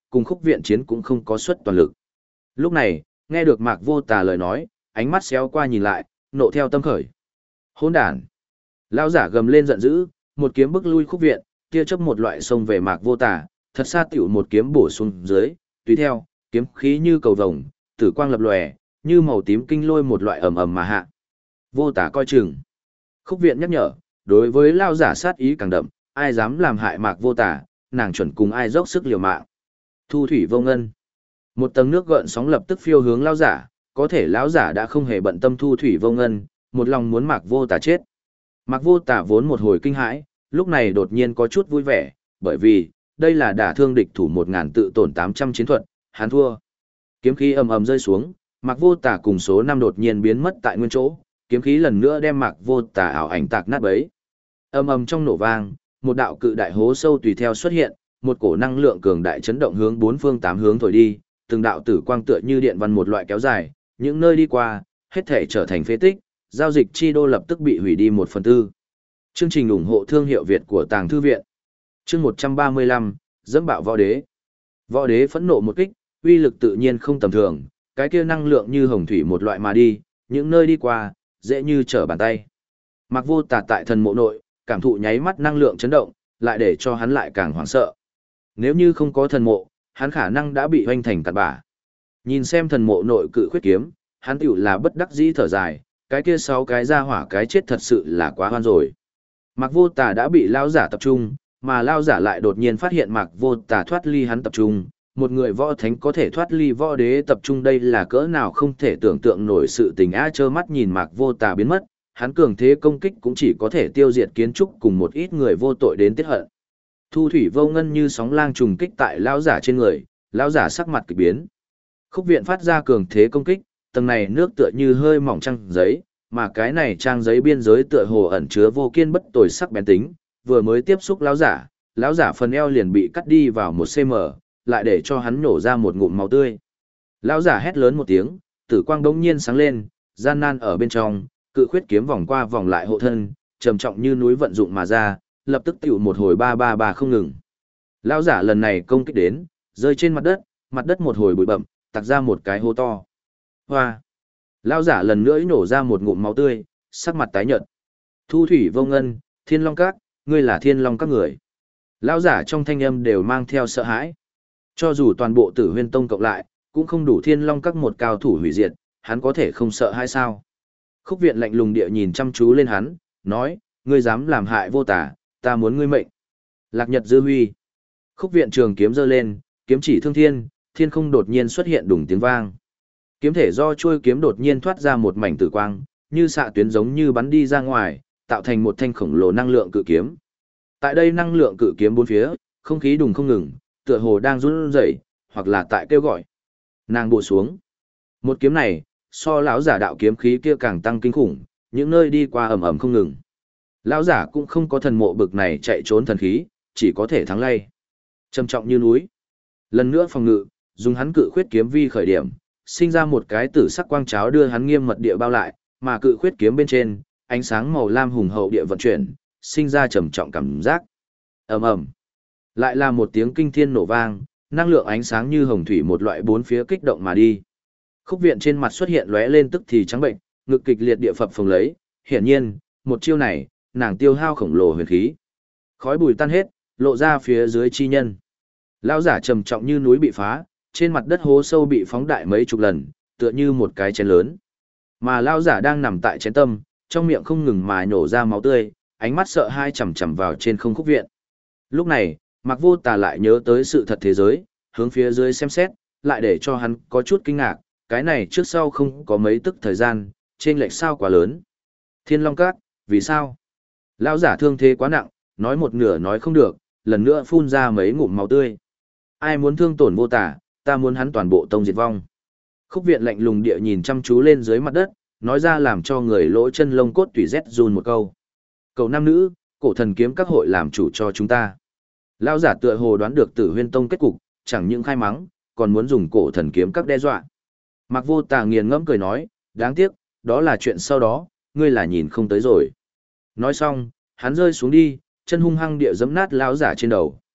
S1: cùng khúc viện chiến cũng không có suất toàn lực. Lúc này, nghe được Mạc Vô Tà lời nói, ánh mắt xéo qua nhìn lại, nộ theo tâm khởi. Hỗn đản! Lão giả gầm lên giận dữ, một kiếm bức lui khúc viện, tia chớp một loại xông về Mạc Vô Tà, thật xa tiểu một kiếm bổ xuống dưới, tùy theo, kiếm khí như cầu vồng, tử quang lập lòe, như màu tím kinh lôi một loại ầm ầm mà hạ. Vô Tà coi chừng. Khúc viện nhắc nhở, đối với lão giả sát ý càng đậm, ai dám làm hại Mạc Vô Tà, nàng chuẩn cùng ai dốc sức liều mạng. Thu thủy vô ngân. Một tầng nước gợn sóng lập tức phiêu hướng lão giả, có thể lão giả đã không hề bận tâm thu thủy vô ngân, một lòng muốn Mạc Vô Tà chết. Mạc Vô Tà vốn một hồi kinh hãi, lúc này đột nhiên có chút vui vẻ, bởi vì đây là đả thương địch thủ 1000 tự tổn 800 chiến thuật, hắn thua. Kiếm khí ầm ầm rơi xuống, Mạc Vô Tà cùng số 5 đột nhiên biến mất tại nguyên chỗ, kiếm khí lần nữa đem Mạc Vô Tà ảo ảnh tạc nát bấy. Ầm ầm trong nổ vang, một đạo cự đại hố sâu tùy theo xuất hiện, một cổ năng lượng cường đại chấn động hướng bốn phương tám hướng thổi đi, từng đạo tử quang tựa như điện văn một loại kéo dài, những nơi đi qua, hết thể trở thành phế tích, giao dịch chi đô lập tức bị hủy đi 1/4. Chương trình ủng hộ thương hiệu Việt của Tàng Thư Viện. Chương 135, dẫm bạo võ đế. Võ đế phẫn nộ một kích, uy lực tự nhiên không tầm thường, cái kia năng lượng như hồng thủy một loại mà đi, những nơi đi qua, dễ như trở bàn tay. Mạc Vô Tà tại thần mộ nội, cảm thụ nháy mắt năng lượng chấn động, lại để cho hắn lại càng hoảng sợ. Nếu như không có thần mộ, hắn khả năng đã bị hoanh thành cặn bã. Nhìn xem thần mộ nội cự khuyết kiếm, hắn tiểu là bất đắc dĩ thở dài, cái kia 6 cái ra hỏa cái chết thật sự là quá hoan rồi. Mạc Vô Tà đã bị lao giả tập trung, mà lao giả lại đột nhiên phát hiện Mạc Vô Tà thoát ly hắn tập trung. Một người võ thánh có thể thoát ly võ đế tập trung, đây là cỡ nào không thể tưởng tượng nổi sự tình á. Trơ mắt nhìn Mạc Vô Tà biến mất, hắn cường thế công kích cũng chỉ có thể tiêu diệt kiến trúc cùng một ít người vô tội đến tiết hận. Thu thủy vô ngân như sóng lang trùng kích tại lão giả trên người, lão giả sắc mặt kỳ biến. Khúc viện phát ra cường thế công kích, tầng này nước tựa như hơi mỏng trang giấy, mà cái này trang giấy biên giới tựa hồ ẩn chứa vô kiên bất tồi sắc bén tính, vừa mới tiếp xúc lão giả phần eo liền bị cắt đi vào 1 cm, lại để cho hắn nổ ra một ngụm máu tươi. Lão giả hét lớn một tiếng, tử quang đống nhiên sáng lên, gian nan ở bên trong, cự khuyết kiếm vòng qua vòng lại hộ thân, trầm trọng như núi vận dụng mà ra, lập tức tiểu một hồi 333 không ngừng. Lão giả lần này công kích đến, rơi trên mặt đất một hồi bụi bặm, tạc ra một cái hố to. Hoa! Lão giả lần nữa nổ ra một ngụm máu tươi, sắc mặt tái nhợt. Thu thủy vô ngân, Thiên Long Các, ngươi là Thiên Long Các người. Lão giả trong thanh âm đều mang theo sợ hãi. Cho dù toàn bộ Tử Huyên Tông cộng lại, cũng không đủ Thiên Long Các một cao thủ hủy diệt, hắn có thể không sợ hay sao? Khúc viện lạnh lùng địa nhìn chăm chú lên hắn, nói, ngươi dám làm hại Vô Tà, ta muốn ngươi mệnh. Lạc Nhật Dư Huy. Khúc viện trường kiếm giơ lên, kiếm chỉ thương thiên, thiên không đột nhiên xuất hiện đùng tiếng vang. Kiếm thể do chuôi kiếm đột nhiên thoát ra một mảnh tử quang, như xạ tuyến giống như bắn đi ra ngoài, tạo thành một thanh khổng lồ năng lượng cự kiếm. Tại đây năng lượng cự kiếm bốn phía, không khí đùng không ngừng, tựa hồ đang run rẩy, hoặc là tại kêu gọi. Nàng bổ xuống. Một kiếm này, so lão giả đạo kiếm khí kia càng tăng kinh khủng, những nơi đi qua ầm ầm không ngừng. Lão giả cũng không có thần mộ bực này chạy trốn thần khí, chỉ có thể thắng lay. Trầm trọng như núi. Lần nữa phòng ngự, dùng hắn cự khuyết kiếm vi khởi điểm, sinh ra một cái tử sắc quang cháo đưa hắn nghiêm mật địa bao lại, mà cự khuyết kiếm bên trên, ánh sáng màu lam hùng hậu địa vận chuyển, sinh ra trầm trọng cảm giác. Ầm ầm. Lại là một tiếng kinh thiên nổ vang, năng lượng ánh sáng như hồng thủy một loại bốn phía kích động mà đi. Khúc viện trên mặt xuất hiện lóe lên tức thì trắng bệnh, ngực kịch liệt địa phập phồng lấy, hiển nhiên, một chiêu này, nàng tiêu hao khổng lồ huyền khí. Khói bụi tan hết, lộ ra phía dưới chi nhân. Lão giả trầm trọng như núi bị phá, trên mặt đất hố sâu bị phóng đại mấy chục lần, tựa như một cái chén lớn. Mà lão giả đang nằm tại chén tâm, trong miệng không ngừng mà nhổ ra máu tươi, ánh mắt sợ hãi chằm chằm vào trên không khúc viện. Lúc này, Mạc Vô Tà lại nhớ tới sự thật thế giới, hướng phía dưới xem xét, lại để cho hắn có chút kinh ngạc, cái này trước sau không có mấy tức thời gian, chênh lệch sao quá lớn. Thiên Long Các, vì sao? Lão giả thương thế quá nặng, nói một nửa nói không được, lần nữa phun ra mấy ngụm máu tươi. Ai muốn thương tổn Vô Tà, ta muốn hắn toàn bộ tông diệt vong. Khúc viện lạnh lùng địa nhìn chăm chú lên dưới mặt đất, nói ra làm cho người lỗ chân lông cốt tủy rét run một câu. Cầu nam nữ, cổ thần kiếm các hội làm chủ cho chúng ta. Lão giả tựa hồ đoán được Tử Huyên Tông kết cục, chẳng những khai mắng, còn muốn dùng cổ thần kiếm các đe dọa. Mạc Vô Tà nghiền ngẫm cười nói, đáng tiếc, đó là chuyện sau đó, ngươi là nhìn không tới rồi. Nói xong, hắn rơi xuống đi, chân hung hăng địa giẫm nát lão giả trên đầu.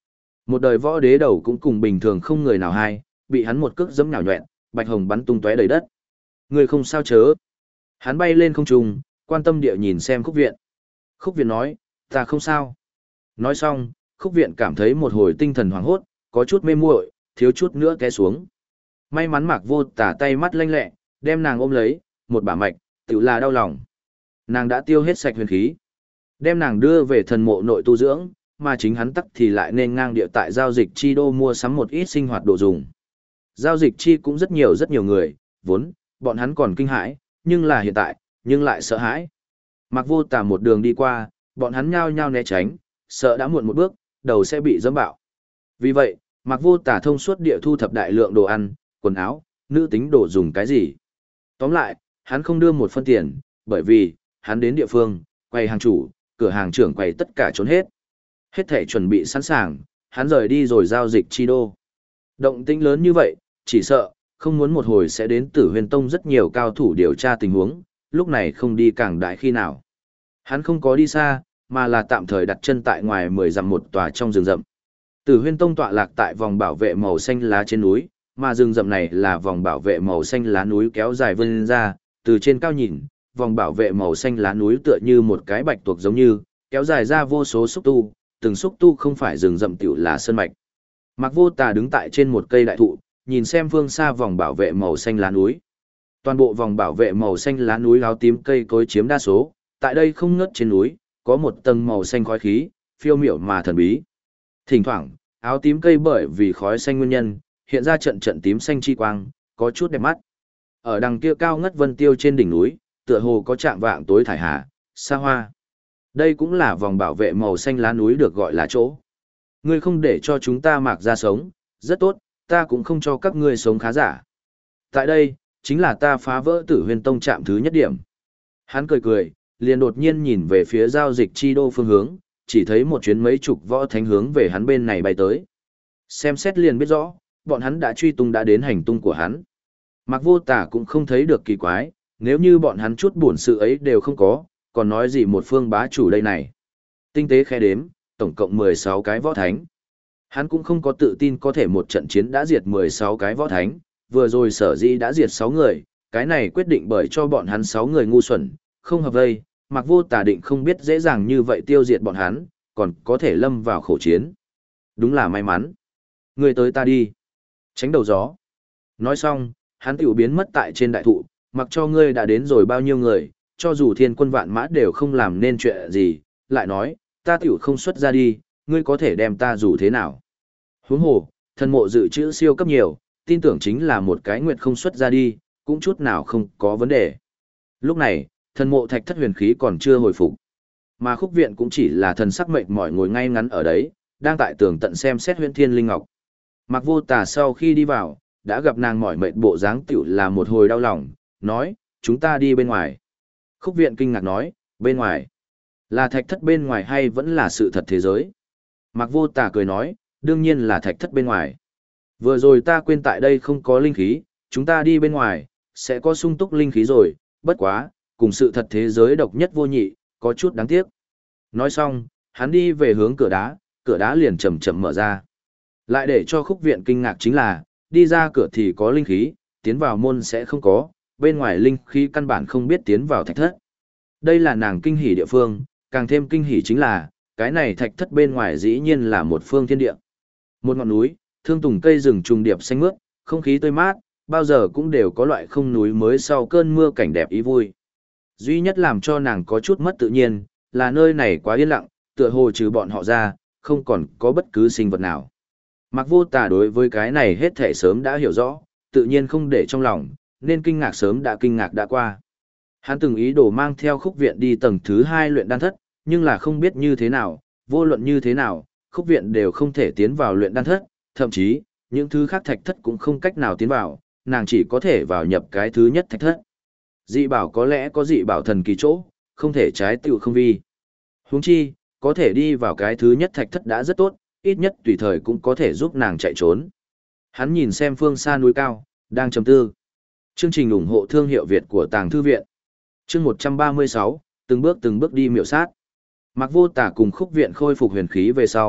S1: Một đời võ đế đầu cũng cùng bình thường không người nào hay, bị hắn một cước giẫm nhào nhọẹn, bạch hồng bắn tung tóe đầy đất. Người không sao chớ. Hắn bay lên không trung, quan tâm địa nhìn xem Khúc Viện. Khúc Viện nói, ta không sao. Nói xong, Khúc Viện cảm thấy một hồi tinh thần hoảng hốt, có chút mê muội, thiếu chút nữa té xuống. May mắn Mạc Vô Tà tay mắt lanh lẹ, đem nàng ôm lấy, một bả mạch, tự là đau lòng. Nàng đã tiêu hết sạch huyền khí, đem nàng đưa về thần mộ nội tu dưỡng, mà chính hắn tắc thì lại nên ngang địa tại giao dịch chi đô mua sắm một ít sinh hoạt đồ dùng. Giao dịch chi cũng rất nhiều người, vốn, bọn hắn còn kinh hãi, nhưng là hiện tại, nhưng lại sợ hãi. Mạc Vô Tà một đường đi qua, bọn hắn nhao nhao né tránh, sợ đã muộn một bước, đầu sẽ bị dẫm bạo. Vì vậy, Mạc Vô Tà thông suốt địa thu thập đại lượng đồ ăn, quần áo, nữ tính đồ dùng cái gì. Tóm lại, hắn không đưa một phân tiền, bởi vì, hắn đến địa phương, quầy hàng chủ, cửa hàng trưởng quầy tất cả trốn hết. Hết thể chuẩn bị sẵn sàng, hắn rời đi rồi giao dịch chi đô. Động tĩnh lớn như vậy, chỉ sợ, không muốn một hồi sẽ đến Tử Huyền Tông rất nhiều cao thủ điều tra tình huống, lúc này không đi càng đại khi nào. Hắn không có đi xa, mà là tạm thời đặt chân tại ngoài 10 dặm một tòa trong rừng rậm. Tử Huyên Tông tọa lạc tại vòng bảo vệ màu xanh lá trên núi, mà rừng rậm này là vòng bảo vệ màu xanh lá núi kéo dài vươn ra, từ trên cao nhìn, vòng bảo vệ màu xanh lá núi tựa như một cái bạch tuộc giống như, kéo dài ra vô số xúc tu, từng xúc tu không phải rừng rậm tiểu là sơn mạch. Mạc Vô Tà đứng tại trên một cây đại thụ, nhìn xem phương xa vòng bảo vệ màu xanh lá núi. Toàn bộ vòng bảo vệ màu xanh lá núi áo tím cây cối chiếm đa số, tại đây không ngớt trên núi, có một tầng màu xanh khói khí, phiêu miểu mà thần bí. Thỉnh thoảng, áo tím cây bởi vì khói xanh nguyên nhân, hiện ra trận trận tím xanh chi quang, có chút đẹp mắt. Ở đằng kia cao ngất vân tiêu trên đỉnh núi, tựa hồ có trạng vạng tối thải hà, xa hoa. Đây cũng là vòng bảo vệ màu xanh lá núi được gọi là chỗ. Ngươi không để cho chúng ta Mạc ra sống, rất tốt, ta cũng không cho các ngươi sống khá giả. Tại đây, chính là ta phá vỡ Tử Huyền Tông trạm thứ nhất điểm. Hắn cười cười, liền đột nhiên nhìn về phía giao dịch chi đô phương hướng, chỉ thấy một chuyến mấy chục võ thánh hướng về hắn bên này bay tới. Xem xét liền biết rõ, bọn hắn đã truy tung đã đến hành tung của hắn. Mạc Vô Tà cũng không thấy được kỳ quái, nếu như bọn hắn chút buồn sự ấy đều không có, còn nói gì một phương bá chủ đây này. Tinh tế khẽ đếm, tổng cộng 16 cái võ thánh. Hắn cũng không có tự tin có thể một trận chiến đã diệt 16 cái võ thánh, vừa rồi sở dĩ đã diệt 6 người, cái này quyết định bởi cho bọn hắn 6 người ngu xuẩn, không hợp vây, Mạc Vô Tà định không biết dễ dàng như vậy tiêu diệt bọn hắn, còn có thể lâm vào khổ chiến. Đúng là may mắn. Người tới ta đi. Tránh đầu gió. Nói xong, hắn tiểu biến mất tại trên đại thụ, mặc cho ngươi đã đến rồi bao nhiêu người, cho dù thiên quân vạn mã đều không làm nên chuyện gì, lại nói, ta tiểu không xuất ra đi, ngươi có thể đem ta dù thế nào. Huống hồ, thần mộ dự trữ siêu cấp nhiều, tin tưởng chính là một cái nguyệt không xuất ra đi, cũng chút nào không có vấn đề. Lúc này, thần mộ thạch thất huyền khí còn chưa hồi phục, mà Khúc Viện cũng chỉ là thần sắc mệt mỏi ngồi ngay ngắn ở đấy, đang tại tường tận xem xét Huyễn Thiên Linh Ngọc. Mạc Vô Tà sau khi đi vào, đã gặp nàng mỏi mệt bộ dáng tiểu là một hồi đau lòng, nói, chúng ta đi bên ngoài. Khúc Viện kinh ngạc nói, bên ngoài? Là thạch thất bên ngoài hay vẫn là sự thật thế giới? Mạc Vô Tà cười nói, đương nhiên là thạch thất bên ngoài. Vừa rồi ta quên tại đây không có linh khí, chúng ta đi bên ngoài, sẽ có sung túc linh khí rồi, bất quá, cùng sự thật thế giới độc nhất vô nhị, có chút đáng tiếc. Nói xong, hắn đi về hướng cửa đá liền chậm chậm mở ra. Lại để cho Khúc Viện kinh ngạc chính là, đi ra cửa thì có linh khí, tiến vào môn sẽ không có, bên ngoài linh khí căn bản không biết tiến vào thạch thất. Đây là nàng kinh hỉ địa phương, càng thêm kinh hỉ chính là, cái này thạch thất bên ngoài dĩ nhiên là một phương thiên địa. Một ngọn núi, thương tùng cây rừng trùng điệp xanh mướt, không khí tươi mát, bao giờ cũng đều có loại không núi mới sau cơn mưa cảnh đẹp ý vui. Duy nhất làm cho nàng có chút mất tự nhiên, là nơi này quá yên lặng, tựa hồ trừ bọn họ ra, không còn có bất cứ sinh vật nào. Mạc Vô Tà đối với cái này hết thể sớm đã hiểu rõ, tự nhiên không để trong lòng, nên kinh ngạc sớm đã kinh ngạc đã qua. Hắn từng ý đồ mang theo Khúc Viện đi tầng thứ 2 luyện đan thất, nhưng là không biết như thế nào, vô luận như thế nào, Khúc Viện đều không thể tiến vào luyện đan thất, thậm chí, những thứ khác thạch thất cũng không cách nào tiến vào, nàng chỉ có thể vào nhập cái thứ nhất thạch thất. Dị bảo có lẽ có dị bảo thần kỳ chỗ, không thể trái tựu không vi. Huống chi, có thể đi vào cái thứ nhất thạch thất đã rất tốt, ít nhất tùy thời cũng có thể giúp nàng chạy trốn. Hắn nhìn xem phương xa núi cao, đang trầm tư. Chương trình ủng hộ thương hiệu Việt của Tàng Thư Viện. Chương 136, từng bước đi miểu sát. Mạc Vô Tà cùng Khúc Viện khôi phục huyền khí về sau,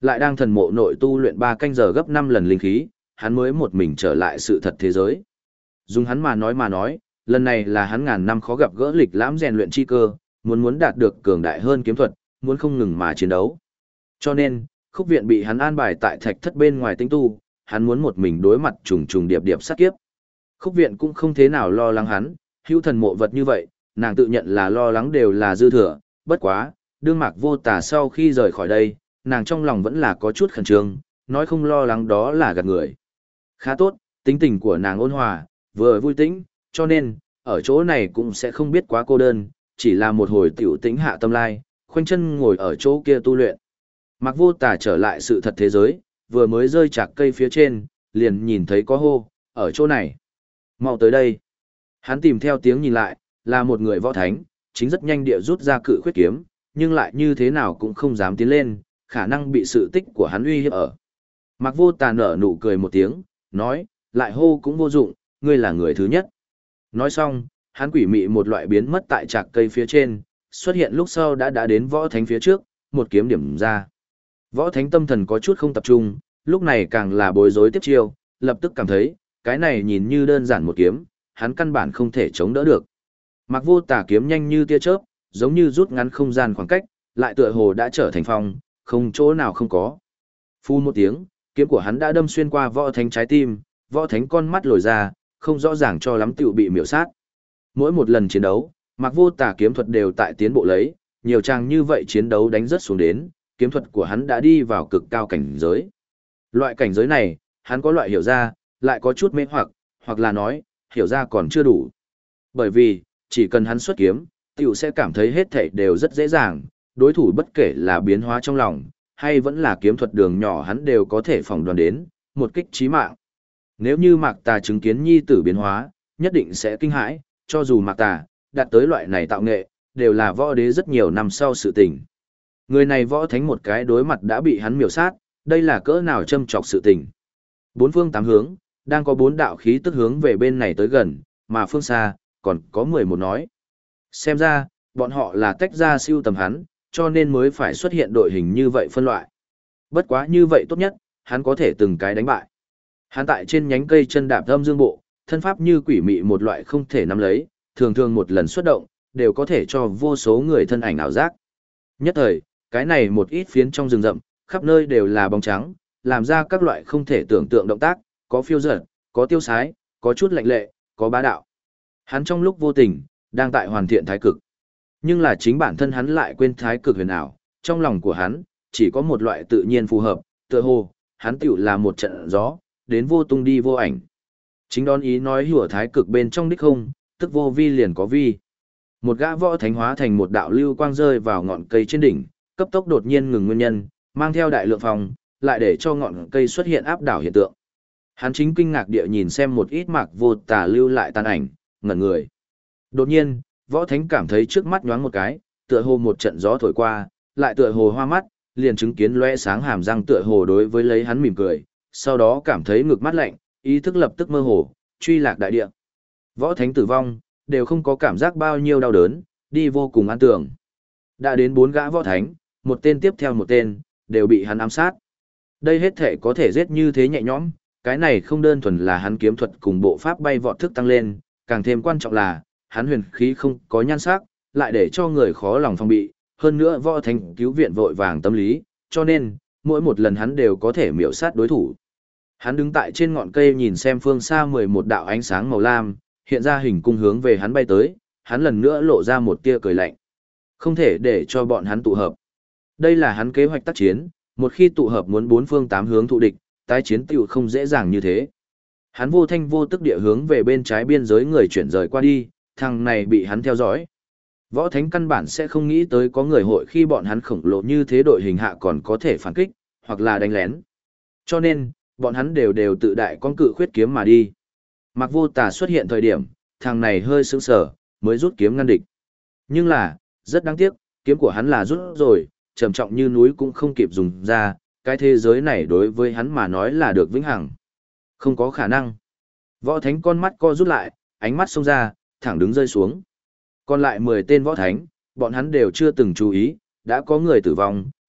S1: lại đang thần mộ nội tu luyện 3 canh giờ gấp 5 lần linh khí, hắn mới một mình trở lại sự thật thế giới. Dùng hắn mà nói, lần này là hắn ngàn năm khó gặp gỡ lịch lãm rèn luyện chi cơ, muốn đạt được cường đại hơn kiếm thuật, muốn không ngừng mà chiến đấu. Cho nên, khúc viện bị hắn an bài tại thạch thất bên ngoài tinh tu, hắn muốn một mình đối mặt trùng trùng điệp điệp sát kiếp. Khúc viện cũng không thế nào lo lắng hắn, hữu thần mộ vật như vậy, nàng tự nhận là lo lắng đều là dư thừa, bất quá, đương Mạc Vô Tà sau khi rời khỏi đây, nàng trong lòng vẫn là có chút khẩn trương, nói không lo lắng đó là gạt người. Khá tốt, tính tình của nàng ôn hòa, vừa vui tĩnh, cho nên, ở chỗ này cũng sẽ không biết quá cô đơn, chỉ là một hồi tiểu tĩnh hạ tâm lai, khoanh chân ngồi ở chỗ kia tu luyện. Mạc Vô Tà trở lại sự thật thế giới, vừa mới rơi chạc cây phía trên, liền nhìn thấy có hô, ở chỗ này. Mau tới đây. Hắn tìm theo tiếng nhìn lại, là một người võ thánh, chính rất nhanh địa rút ra cự khuyết kiếm, nhưng lại như thế nào cũng không dám tiến lên, khả năng bị sự tích của hắn uy hiếp ở. Mạc Vô Tà nở nụ cười một tiếng, nói, lại hô cũng vô dụng, ngươi là người thứ nhất. Nói xong, hắn quỷ mị một loại biến mất tại trạc cây phía trên, xuất hiện lúc sau đã đến võ thánh phía trước, một kiếm điểm ra. Võ thánh tâm thần có chút không tập trung, lúc này càng là bối rối tiếp chiêu, lập tức cảm thấy, cái này nhìn như đơn giản một kiếm, hắn căn bản không thể chống đỡ được. Mạc Vô Tà kiếm nhanh như tia chớp, giống như rút ngắn không gian khoảng cách, lại tựa hồ đã trở thành phong, không chỗ nào không có. Phun một tiếng, kiếm của hắn đã đâm xuyên qua võ thánh trái tim, võ thánh con mắt lồi ra, không rõ ràng cho lắm tựu bị miểu sát. Mỗi một lần chiến đấu, Mạc Vô Tà kiếm thuật đều tại tiến bộ lấy, nhiều trang như vậy chiến đấu đánh rất xuống đến, kiếm thuật của hắn đã đi vào cực cao cảnh giới. Loại cảnh giới này, hắn có loại hiểu ra, lại có chút mê hoặc là nói, hiểu ra còn chưa đủ. Bởi vì, chỉ cần hắn xuất kiếm, tiểu sẽ cảm thấy hết thảy đều rất dễ dàng, đối thủ bất kể là biến hóa trong lòng, hay vẫn là kiếm thuật đường nhỏ hắn đều có thể phỏng đoán đến, một kích chí mạng. Nếu như Mạc Tà chứng kiến nhi tử biến hóa, nhất định sẽ kinh hãi, cho dù Mạc Tà đạt tới loại này tạo nghệ, đều là võ đế rất nhiều năm sau sự tình. Người này võ thánh một cái đối mặt đã bị hắn miểu sát, đây là cỡ nào châm chọc sự tình. Bốn phương tám hướng, đang có 4 đạo khí tức hướng về bên này tới gần, mà phương xa, còn có 11 nói. Xem ra, bọn họ là tách ra siêu tầm hắn, cho nên mới phải xuất hiện đội hình như vậy phân loại. Bất quá như vậy tốt nhất, hắn có thể từng cái đánh bại. Hắn tại trên nhánh cây chân đạp âm dương bộ, thân pháp như quỷ mị một loại không thể nắm lấy, thường thường một lần xuất động, đều có thể cho vô số người thân ảnh ảo giác. Nhất thời, cái này một ít phiến trong rừng rậm, khắp nơi đều là bóng trắng, làm ra các loại không thể tưởng tượng động tác, có phiêu dật, có tiêu sái, có chút lạnh lệ, có bá đạo. Hắn trong lúc vô tình, đang tại hoàn thiện thái cực. Nhưng là chính bản thân hắn lại quên thái cực huyền ảo, trong lòng của hắn, chỉ có một loại tự nhiên phù hợp, tựa hồ, hắn tiểu là một trận gió, đến vô tung đi vô ảnh. Chính đón ý nói hùa thái cực bên trong đích không, tức vô vi liền có vi. Một gã võ thánh hóa thành một đạo lưu quang rơi vào ngọn cây trên đỉnh, cấp tốc đột nhiên ngừng nguyên nhân, mang theo đại lượng phòng, lại để cho ngọn cây xuất hiện áp đảo hiện tượng. Hắn chính kinh ngạc địa nhìn xem một ít Mạc Vô Tà lưu lại tàn ảnh, ngẩn người. Đột nhiên, võ thánh cảm thấy trước mắt nhoáng một cái, tựa hồ một trận gió thổi qua, lại tựa hồ hoa mắt, liền chứng kiến lóe sáng hàm răng tựa hồ đối với lấy hắn mỉm cười, sau đó cảm thấy ngực mát lạnh, ý thức lập tức mơ hồ, truy lạc đại địa. Võ thánh tử vong, đều không có cảm giác bao nhiêu đau đớn, đi vô cùng an tưởng. Đã đến 4 gã võ thánh, một tên tiếp theo một tên, đều bị hắn ám sát. Đây hết thể có thể giết như thế nhẹ nhõm, cái này không đơn thuần là hắn kiếm thuật cùng bộ pháp bay vọt thức tăng lên, càng thêm quan trọng là, hắn huyền khí không có nhan sắc, lại để cho người khó lòng phòng bị, hơn nữa võ thánh cứu viện vội vàng tâm lý, cho nên, mỗi một lần hắn đều có thể miểu sát đối thủ. Hắn đứng tại trên ngọn cây nhìn xem phương xa 11 đạo ánh sáng màu lam, hiện ra hình cung hướng về hắn bay tới, hắn lần nữa lộ ra một tia cười lạnh. Không thể để cho bọn hắn tụ hợp. Đây là hắn kế hoạch tác chiến, một khi tụ hợp muốn 4 phương 8 hướng thụ địch, tái chiến tiểu không dễ dàng như thế. Hắn vô thanh vô tức địa hướng về bên trái biên giới người chuyển rời qua đi, thằng này bị hắn theo dõi. Võ Thánh căn bản sẽ không nghĩ tới có người hội khi bọn hắn khổng lồ như thế đội hình hạ còn có thể phản kích, hoặc là đánh lén. Cho nên, bọn hắn đều tự đại con cự khuyết kiếm mà đi. Mạc Vô Tà xuất hiện thời điểm, thằng này hơi sững sờ, mới rút kiếm ngăn địch. Nhưng là, rất đáng tiếc, kiếm của hắn là rút rồi, trầm trọng như núi cũng không kịp dùng ra, cái thế giới này đối với hắn mà nói là được vĩnh hằng. Không có khả năng. Võ Thánh con mắt co rút lại, ánh mắt xông ra, thẳng đứng rơi xuống. Còn lại 10 tên võ thánh, bọn hắn đều chưa từng chú ý, đã có người tử vong,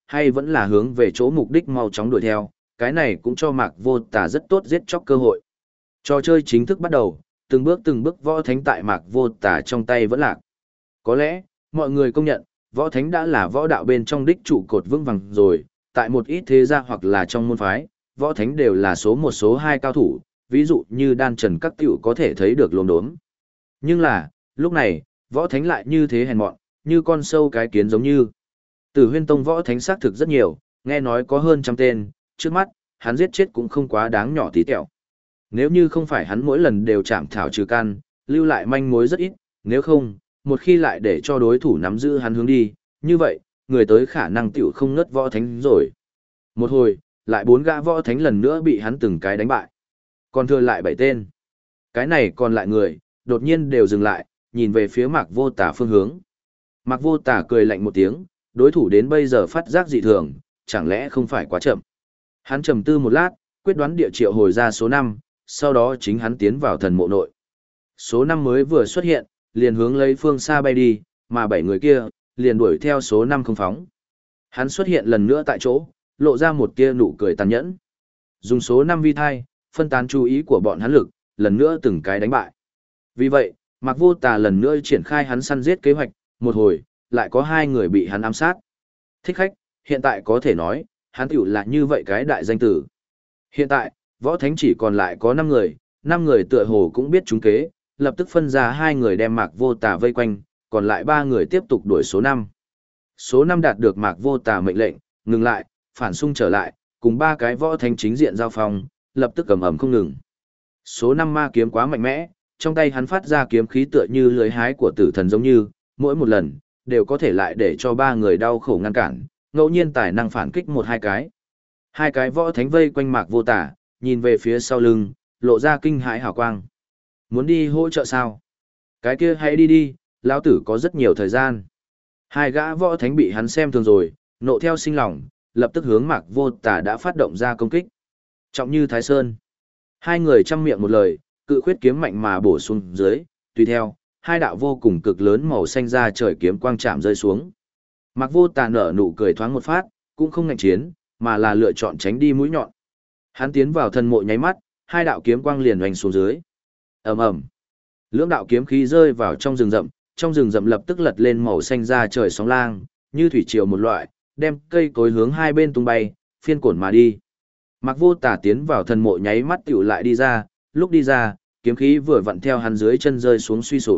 S1: hay vẫn là hướng về chỗ mục đích mau chóng đuổi theo, cái này cũng cho Mạc Vô Tà rất tốt giết chóc cơ hội. Trò chơi chính thức bắt đầu, từng bước võ thánh tại Mạc Vô Tà trong tay vẫn lạc. Có lẽ, mọi người công nhận, võ thánh đã là võ đạo bên trong đích trụ cột vững vàng rồi, tại một ít thế gia hoặc là trong môn phái, võ thánh đều là số một số hai cao thủ, ví dụ như đan trần các tiểu có thể thấy được lồn đốm. Nhưng là, lúc này, võ thánh lại như thế hèn mọn, như con sâu cái kiến giống như. Tử Huyên Tông võ thánh xác thực rất nhiều, nghe nói có hơn 100 tên, trước mắt, hắn giết chết cũng không quá đáng nhỏ tí tẹo. Nếu như không phải hắn mỗi lần đều chạm thảo trừ căn, lưu lại manh mối rất ít, nếu không, một khi lại để cho đối thủ nắm giữ hắn hướng đi, như vậy, người tới khả năng tiểu không ngớt võ thánh rồi. Một hồi, lại 4 gã võ thánh lần nữa bị hắn từng cái đánh bại. Còn thừa lại 7 tên. Cái này còn lại người, đột nhiên đều dừng lại, nhìn về phía Mạc Vô Tà phương hướng. Mạc Vô Tà cười lạnh một tiếng, đối thủ đến bây giờ phát giác dị thường, chẳng lẽ không phải quá chậm. Hắn trầm tư một lát, quyết đoán địa triệu hồi ra số 5, sau đó chính hắn tiến vào thần mộ nội. Số 5 mới vừa xuất hiện, liền hướng lấy phương xa bay đi, mà 7 người kia, liền đuổi theo số 5 không phóng. Hắn xuất hiện lần nữa tại chỗ, lộ ra một tia nụ cười tàn nhẫn. Dùng số 5 vi thai, phân tán chú ý của bọn hắn lực, lần nữa từng cái đánh bại. Vì vậy, Mạc Vô Tà lần nữa triển khai hắn săn giết kế hoạch, một hồi, lại có 2 người bị hắn ám sát. Thích khách, hiện tại có thể nói, hắn tiểu là như vậy cái đại danh tử. Hiện tại, võ thánh chỉ còn lại có 5 người tựa hồ cũng biết trúng kế, lập tức phân ra 2 người đem Mạc Vô Tà vây quanh, còn lại 3 người tiếp tục đuổi số 5. Số 5 đạt được Mạc Vô Tà mệnh lệnh, ngừng lại, phản xung trở lại, cùng 3 cái võ thánh chính diện giao phong, lập tức ầm ầm không ngừng. Số 5 ma kiếm quá mạnh mẽ, trong tay hắn phát ra kiếm khí tựa như lưới hái của tử thần giống như, mỗi một lần đều có thể lại để cho 3 người đau khổ ngăn cản, ngẫu nhiên tài năng phản kích 1-2 cái. 2 cái võ thánh vây quanh Mạc Vô Tà, nhìn về phía sau lưng, lộ ra kinh hãi hào quang. Muốn đi hỗ trợ sao? Cái kia hãy đi đi, lão tử có rất nhiều thời gian. 2 gã võ thánh bị hắn xem thường rồi, nộ theo sinh lòng, lập tức hướng Mạc Vô Tà đã phát động ra công kích. Trọng như Thái Sơn. 2 người chăm miệng một lời, cự khuyết kiếm mạnh mà bổ xuống dưới, tùy theo, 2 đạo vô cùng cực lớn màu xanh ra trời kiếm quang chạm rơi xuống. Mạc Vô Tà nở nụ cười thoáng một phát, cũng không ngạnh chiến, mà là lựa chọn tránh đi mũi nhọn. Hắn tiến vào thần mộ nháy mắt, 2 đạo kiếm quang liền hoành xuống dưới. Ầm ầm. Lưỡng đạo kiếm khí rơi vào trong rừng rậm lập tức lật lên màu xanh ra trời sóng lang, như thủy triều một loại, đem cây cối hướng hai bên tung bay, phiên cổn mà đi. Mạc Vô Tà tiến vào thần mộ nháy mắt tiểu lại đi ra, lúc đi ra, kiếm khí vừa vặn theo hắn dưới chân rơi xuống suy sụp.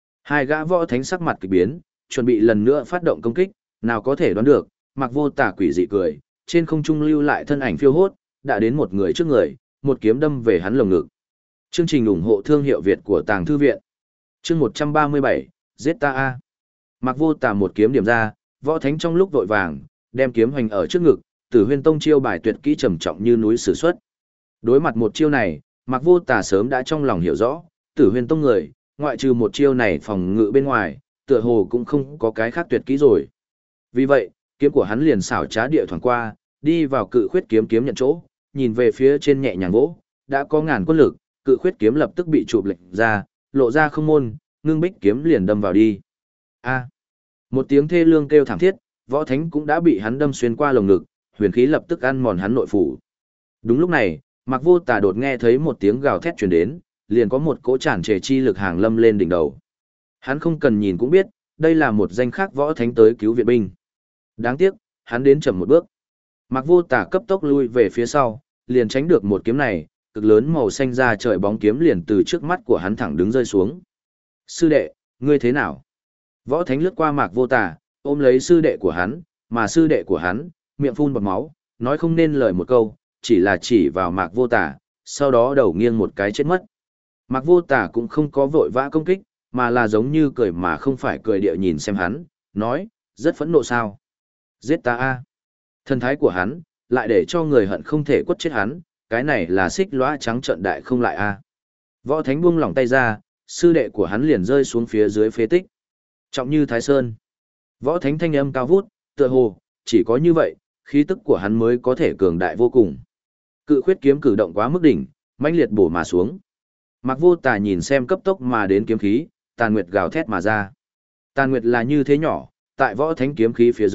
S1: 2 gã võ thánh sắc mặt kỳ biến, chuẩn bị lần nữa phát động công kích, nào có thể đoán được, Mạc Vô Tà quỷ dị cười, trên không trung lưu lại thân ảnh phiêu hốt, đã đến một người trước người, một kiếm đâm về hắn lồng ngực. Chương trình ủng hộ thương hiệu Việt của Tàng Thư Viện. Chương 137, giết ta a. Mạc Vô Tà một kiếm điểm ra, võ thánh trong lúc vội vàng, đem kiếm hoành ở trước ngực, Tử Huyên Tông chiêu bài tuyệt kỹ trầm trọng như núi sử xuất. Đối mặt một chiêu này, Mạc Vô Tà sớm đã trong lòng hiểu rõ, Tử Huyên Tông người, ngoại trừ một chiêu này phòng ngự bên ngoài, tựa hồ cũng không có cái khác tuyệt kỹ rồi. Vì vậy, kiếm của hắn liền xảo trá địa thoảng qua, đi vào cự khuyết kiếm nhận chỗ, nhìn về phía trên nhẹ nhàng vỗ, đã có ngàn quân lực, cự khuyết kiếm lập tức bị chụp lệch ra, lộ ra không môn, ngưng bích kiếm liền đâm vào đi. A. Một tiếng thê lương kêu thảm thiết, võ thánh cũng đã bị hắn đâm xuyên qua lồng ngực, huyền khí lập tức ăn mòn hắn nội phủ. Đúng lúc này, Mạc Vô Tà đột nghe thấy một tiếng gào thét truyền đến, liền có một cỗ tràn trề chi lực hàng lâm lên đỉnh đầu. Hắn không cần nhìn cũng biết, đây là một danh khác võ thánh tới cứu viện binh. Đáng tiếc, hắn đến chậm một bước. Mạc Vô Tà cấp tốc lui về phía sau, liền tránh được một kiếm này, cực lớn màu xanh ra trời bóng kiếm liền từ trước mắt của hắn thẳng đứng rơi xuống. Sư đệ, ngươi thế nào? Võ thánh lướt qua Mạc Vô Tà, ôm lấy sư đệ của hắn, mà sư đệ của hắn, miệng phun bọt máu, nói không nên lời một câu, chỉ là chỉ vào Mạc Vô Tà, sau đó đầu nghiêng một cái chết mất. Mạc Vô Tà cũng không có vội vã công kích, mà là giống như cười mà không phải cười địa nhìn xem hắn, nói, rất phẫn nộ sao? Giết ta a! Thần thái của hắn, lại để cho người hận không thể quất chết hắn, cái này là xích lóa trắng trợn đại không lại a. Võ thánh buông lỏng tay ra, sư đệ của hắn liền rơi xuống phía dưới phế tích. Trọng như Thái Sơn. Võ thánh thanh âm cao vút, tựa hồ, chỉ có như vậy, khí tức của hắn mới có thể cường đại vô cùng. Cự khuyết kiếm cử động quá mức đỉnh, mãnh liệt bổ mà xuống. Mạc Vô Tà nhìn xem cấp tốc mà đến kiếm khí, tàn nguyệt gào thét mà ra. Tàn nguyệt là như thế nhỏ, tại võ thánh kiếm khí phía dưới,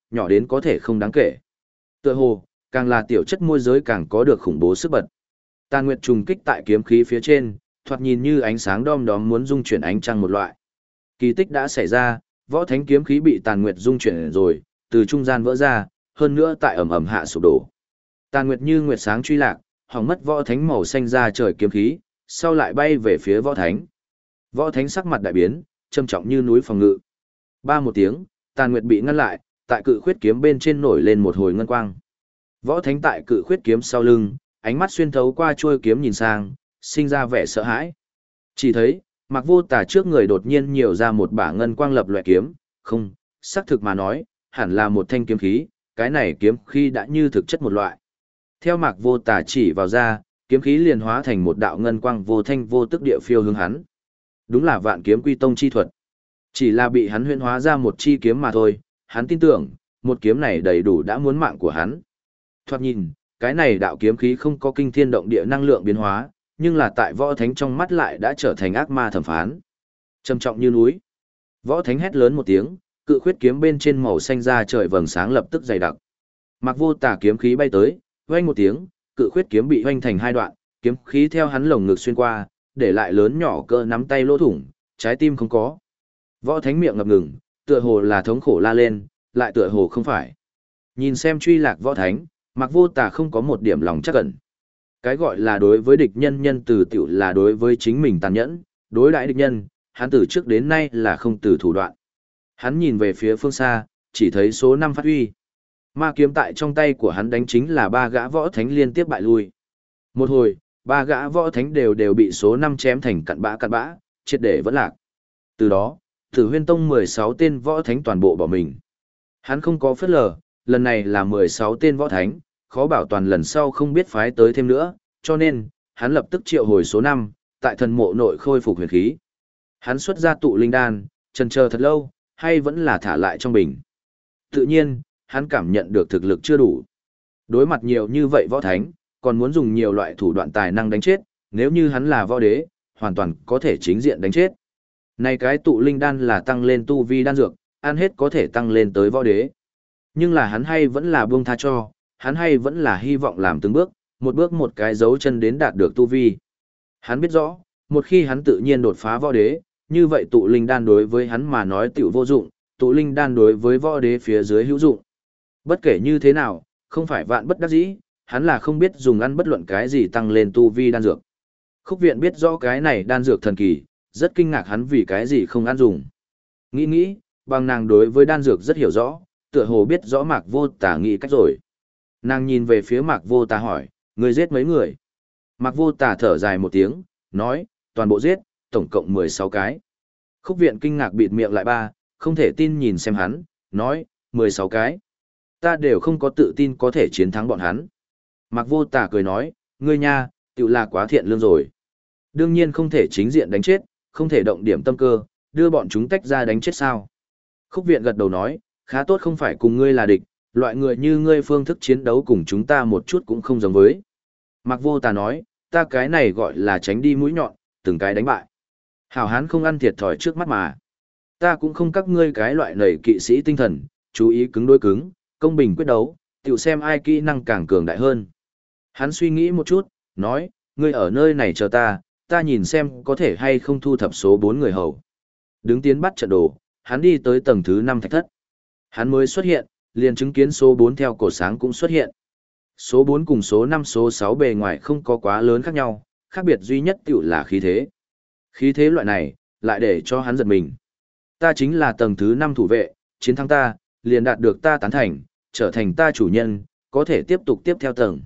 S1: nhỏ đến có thể không đáng kể. Tựa hồ, càng là tiểu chất môi giới càng có được khủng bố sức bật. Tàn nguyệt trùng kích tại kiếm khí phía trên, thoạt nhìn như ánh sáng đom đóm muốn dung chuyển ánh trăng một loại. Kỳ tích đã xảy ra, võ thánh kiếm khí bị tàn nguyệt dung chuyển rồi, từ trung gian vỡ ra, hơn nữa tại ầm ầm hạ sụp đổ. Tàn nguyệt như nguyệt sáng truy lạc, hỏng mất võ thánh màu xanh ra trời kiếm khí, sau lại bay về phía võ thánh. Võ thánh sắc mặt đại biến, trầm trọng như núi phòng ngự. Ba một tiếng, tàn nguyệt bị ngăn lại, tại cự khuyết kiếm bên trên nổi lên một hồi ngân quang. Võ thánh tại cự khuyết kiếm sau lưng, ánh mắt xuyên thấu qua chuôi kiếm nhìn sang, sinh ra vẻ sợ hãi. Chỉ thấy, Mạc Vô Tà trước người đột nhiên nhiều ra một bả ngân quang lập loại kiếm, không, xác thực mà nói, hẳn là một thanh kiếm khí, cái này kiếm khí đã như thực chất một loại. Theo Mạc Vô Tà chỉ vào ra, kiếm khí liền hóa thành một đạo ngân quang vô thanh vô tức địa phiêu hướng hắn. Đúng là Vạn Kiếm Quy Tông chi thuật. Chỉ là bị hắn huyễn hóa ra một chi kiếm mà thôi, hắn tin tưởng, một kiếm này đầy đủ đã muốn mạng của hắn. Thoạt nhìn, cái này đạo kiếm khí không có kinh thiên động địa năng lượng biến hóa, nhưng là tại võ thánh trong mắt lại đã trở thành ác ma thẩm phán. Trầm trọng như núi. Võ thánh hét lớn một tiếng, cự khuyết kiếm bên trên màu xanh ra trời vầng sáng lập tức dày đặc. Mạc Vô Tà kiếm khí bay tới, oanh một tiếng, cự khuyết kiếm bị oanh thành hai đoạn, kiếm khí theo hắn lồng ngực xuyên qua, để lại lớn nhỏ cỡ nắm tay lỗ thủng, trái tim không có. Võ thánh miệng ngập ngừng, tựa hồ là thống khổ la lên, lại tựa hồ không phải. Nhìn xem truy lạc võ thánh, Mạc Vô Tà không có một điểm lòng chắc ẩn. Cái gọi là đối với địch nhân nhân từ tiểu là đối với chính mình tàn nhẫn, đối đãi địch nhân, hắn từ trước đến nay là không từ thủ đoạn. Hắn nhìn về phía phương xa, chỉ thấy số 5 phát huy. Ma kiếm tại trong tay của hắn đánh chính là ba gã võ thánh liên tiếp bại lui. Một hồi, ba gã võ thánh đều bị số 5 chém thành cặn bã, triệt để vẫn lạc. Từ đó, Tử Huyên Tông 16 tên võ thánh toàn bộ bỏ mình. Hắn không có phất lờ, lần này là 16 tên võ thánh, khó bảo toàn lần sau không biết phái tới thêm nữa, cho nên, hắn lập tức triệu hồi số 5, tại thần mộ nội khôi phục huyền khí. Hắn xuất ra tụ linh đan, chần chờ thật lâu, hay vẫn là thả lại trong bình. Tự nhiên, hắn cảm nhận được thực lực chưa đủ. Đối mặt nhiều như vậy võ thánh, còn muốn dùng nhiều loại thủ đoạn tài năng đánh chết, nếu như hắn là võ đế, hoàn toàn có thể chính diện đánh chết. Này cái tụ linh đan là tăng lên tu vi đan dược, ăn hết có thể tăng lên tới võ đế. Nhưng là hắn hay vẫn là buông tha cho, hắn hay vẫn là hy vọng làm từng bước một cái dấu chân đến đạt được tu vi. Hắn biết rõ, một khi hắn tự nhiên đột phá võ đế, như vậy tụ linh đan đối với hắn mà nói tiểu vô dụng, tụ linh đan đối với võ đế phía dưới hữu dụng. Bất kể như thế nào, không phải vạn bất đắc dĩ, hắn là không biết dùng ăn bất luận cái gì tăng lên tu vi đan dược. Khúc Viện biết rõ cái này đan dược thần kỳ, rất kinh ngạc hắn vì cái gì không ăn dùng. Nghĩ, bằng nàng đối với đan dược rất hiểu rõ, tựa hồ biết rõ Mạc Vô Tà nghĩ cách rồi. Nàng nhìn về phía Mạc Vô Tà hỏi, người giết mấy người? Mạc Vô Tà thở dài một tiếng, nói, toàn bộ giết, tổng cộng 16 cái. Khúc Viện kinh ngạc bịt miệng lại ba, không thể tin nhìn xem hắn, nói, 16 cái. Ta đều không có tự tin có thể chiến thắng bọn hắn. Mạc Vô Tà cười nói, ngươi nha, tiểu là quá thiện lương rồi. Đương nhiên không thể chính diện đánh chết, không thể động điểm tâm cơ, đưa bọn chúng tách ra đánh chết sao. Khúc Viện gật đầu nói, khá tốt không phải cùng ngươi là địch, loại người như ngươi phương thức chiến đấu cùng chúng ta một chút cũng không giống với. Mạc Vô Tà nói, ta cái này gọi là tránh đi mũi nhọn, từng cái đánh bại. Hảo hán không ăn thiệt thòi trước mắt mà. Ta cũng không các ngươi cái loại nầy kỵ sĩ tinh thần, chú ý cứng đối cứng, công bình quyết đấu, tiểu xem ai kỹ năng càng cường đại hơn. Hắn suy nghĩ một chút, nói, ngươi ở nơi này chờ ta nhìn xem có thể hay không thu thập số 4 người hầu. Đứng tiến bắt trận đồ, hắn đi tới tầng thứ 5 thạch thất. Hắn mới xuất hiện, liền chứng kiến số 4 theo cổ sáng cũng xuất hiện. Số 4 cùng số 5 số 6 bề ngoài không có quá lớn khác nhau, khác biệt duy nhất tiểu là khí thế. Khí thế loại này, lại để cho hắn giật mình. Ta chính là tầng thứ 5 thủ vệ, chiến thắng ta, liền đạt được ta tán thành, trở thành ta chủ nhân, có thể tiếp tục tiếp theo tầng.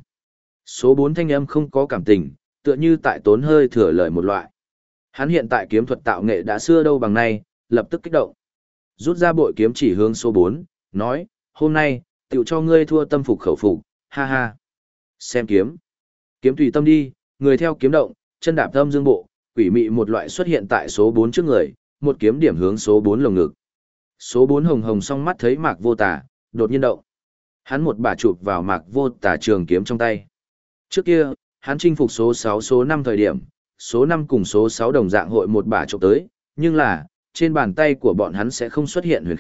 S1: Số 4 thanh âm không có cảm tình, tựa như tại tốn hơi thừa lời một loại. Hắn hiện tại kiếm thuật tạo nghệ đã xưa đâu bằng nay, lập tức kích động. Rút ra bội kiếm chỉ hướng số 4, nói, hôm nay, tiểu cho ngươi thua tâm phục khẩu phục, ha ha. Xem kiếm. Kiếm tùy tâm đi, người theo kiếm động, chân đạp tâm dương bộ, quỷ mị một loại xuất hiện tại số 4 trước người, một kiếm điểm hướng số 4 lồng ngực. Số 4 hồng hồng song mắt thấy Mạc Vô Tà, đột nhiên động. Hắn một bả chụp vào Mạc Vô Tà trường kiếm trong tay. Trước kia, hắn chinh phục số 6 số 5 thời điểm, số 5 cùng số 6 đồng dạng hội một bả chụp tới, nhưng là, trên bàn tay của bọn hắn sẽ không xuất hiện huyền khí,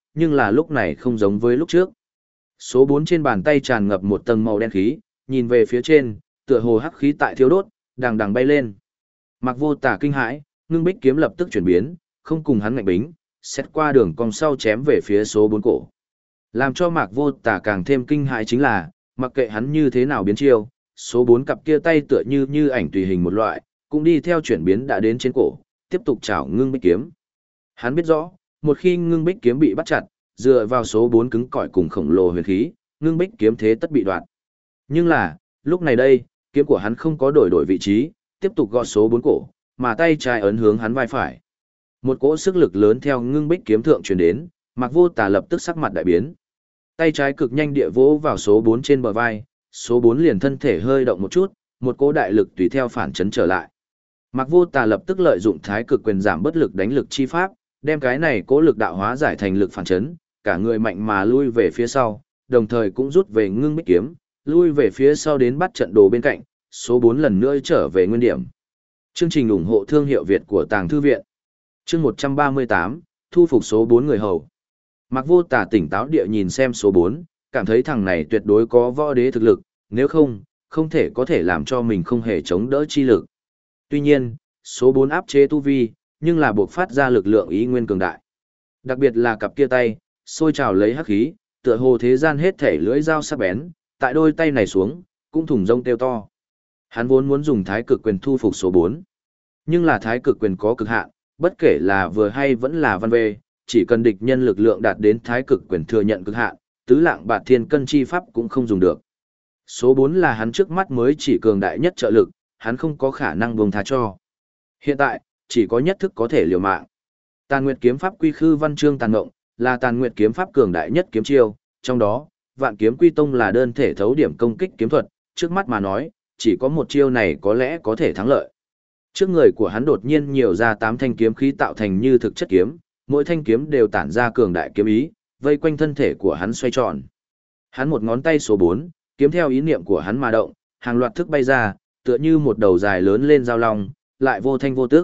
S1: nhưng là lúc này không giống với lúc trước. Số 4 trên bàn tay tràn ngập một tầng màu đen khí, nhìn về phía trên, tựa hồ hắc khí tại thiêu đốt, đằng đằng bay lên. Mặc Vô Tà kinh hãi, ngưng bích kiếm lập tức chuyển biến, không cùng hắn ngạnh bính, xét qua đường cong sau chém về phía số 4 cổ. Làm cho Mạc Vô Tà càng thêm kinh hãi chính là, mặc kệ hắn như thế nào biến chiêu, số 4 cặp kia tay tựa như ảnh tùy hình một loại, cũng đi theo chuyển biến đã đến trên cổ, tiếp tục chảo ngưng bích kiếm. Hắn biết rõ, một khi ngưng bích kiếm bị bắt chặt, dựa vào số 4 cứng cỏi cùng khổng lồ huyền khí, ngưng bích kiếm thế tất bị đoạt. Nhưng là, lúc này đây, kiếm của hắn không có đổi vị trí, tiếp tục gọt số 4 cổ, mà tay trái ấn hướng hắn vai phải. Một cỗ sức lực lớn theo ngưng bích kiếm thượng truyền đến, Mạc Vô Tà lập tức sắc mặt đại biến. Tay trái cực nhanh địa vỗ vào số 4 trên bờ vai, số 4 liền thân thể hơi động một chút, một cỗ đại lực tùy theo phản chấn trở lại. Mạc Vô Tà lập tức lợi dụng thái cực quyền giảm bất lực đánh lực chi pháp, đem cái này cỗ lực đạo hóa giải thành lực phản chấn, cả người mạnh mà lui về phía sau, đồng thời cũng rút về ngưng bích kiếm, lui về phía sau đến bắt trận đồ bên cạnh, số 4 lần nữa trở về nguyên điểm. Chương trình ủng hộ thương hiệu Việt của Tàng Thư Viện. Chương 138, thu phục số 4 người hầu. Mạc Vô Tà tỉnh táo địa nhìn xem số 4, cảm thấy thằng này tuyệt đối có võ đế thực lực, nếu không, không thể có thể làm cho mình không hề chống đỡ chi lực. Tuy nhiên, số 4 áp chế tu vi, nhưng là buộc phát ra lực lượng ý nguyên cường đại. Đặc biệt là cặp kia tay, sôi trào lấy hắc khí, tựa hồ thế gian hết thể lưỡi dao sắc bén, tại đôi tay này xuống, cũng thủng rông kêu to. Hắn vốn muốn dùng thái cực quyền thu phục số 4. Nhưng là thái cực quyền có cực hạn, bất kể là vừa hay vẫn là văn về, chỉ cần địch nhân lực lượng đạt đến thái cực quyền thừa nhận cực hạn, tứ lạng bạt thiên cân chi pháp cũng không dùng được. Số 4 là hắn trước mắt mới chỉ cường đại nhất trợ lực, hắn không có khả năng buông tha cho. Hiện tại, chỉ có nhất thức có thể liều mạng. Tàn Nguyệt kiếm pháp quy khư văn chương tàn ngộng, là Tàn Nguyệt kiếm pháp cường đại nhất kiếm chiêu, trong đó, Vạn kiếm quy tông là đơn thể thấu điểm công kích kiếm thuật, trước mắt mà nói, chỉ có một chiêu này có lẽ có thể thắng lợi. Trước người của hắn đột nhiên nhiều ra 8 thanh kiếm khí tạo thành như thực chất kiếm, mỗi thanh kiếm đều tản ra cường đại kiếm ý, vây quanh thân thể của hắn xoay tròn. Hắn một ngón tay số 4, kiếm theo ý niệm của hắn mà động, hàng loạt thức bay ra, tựa như một đầu dài lớn lên dao long, lại vô thanh vô tức.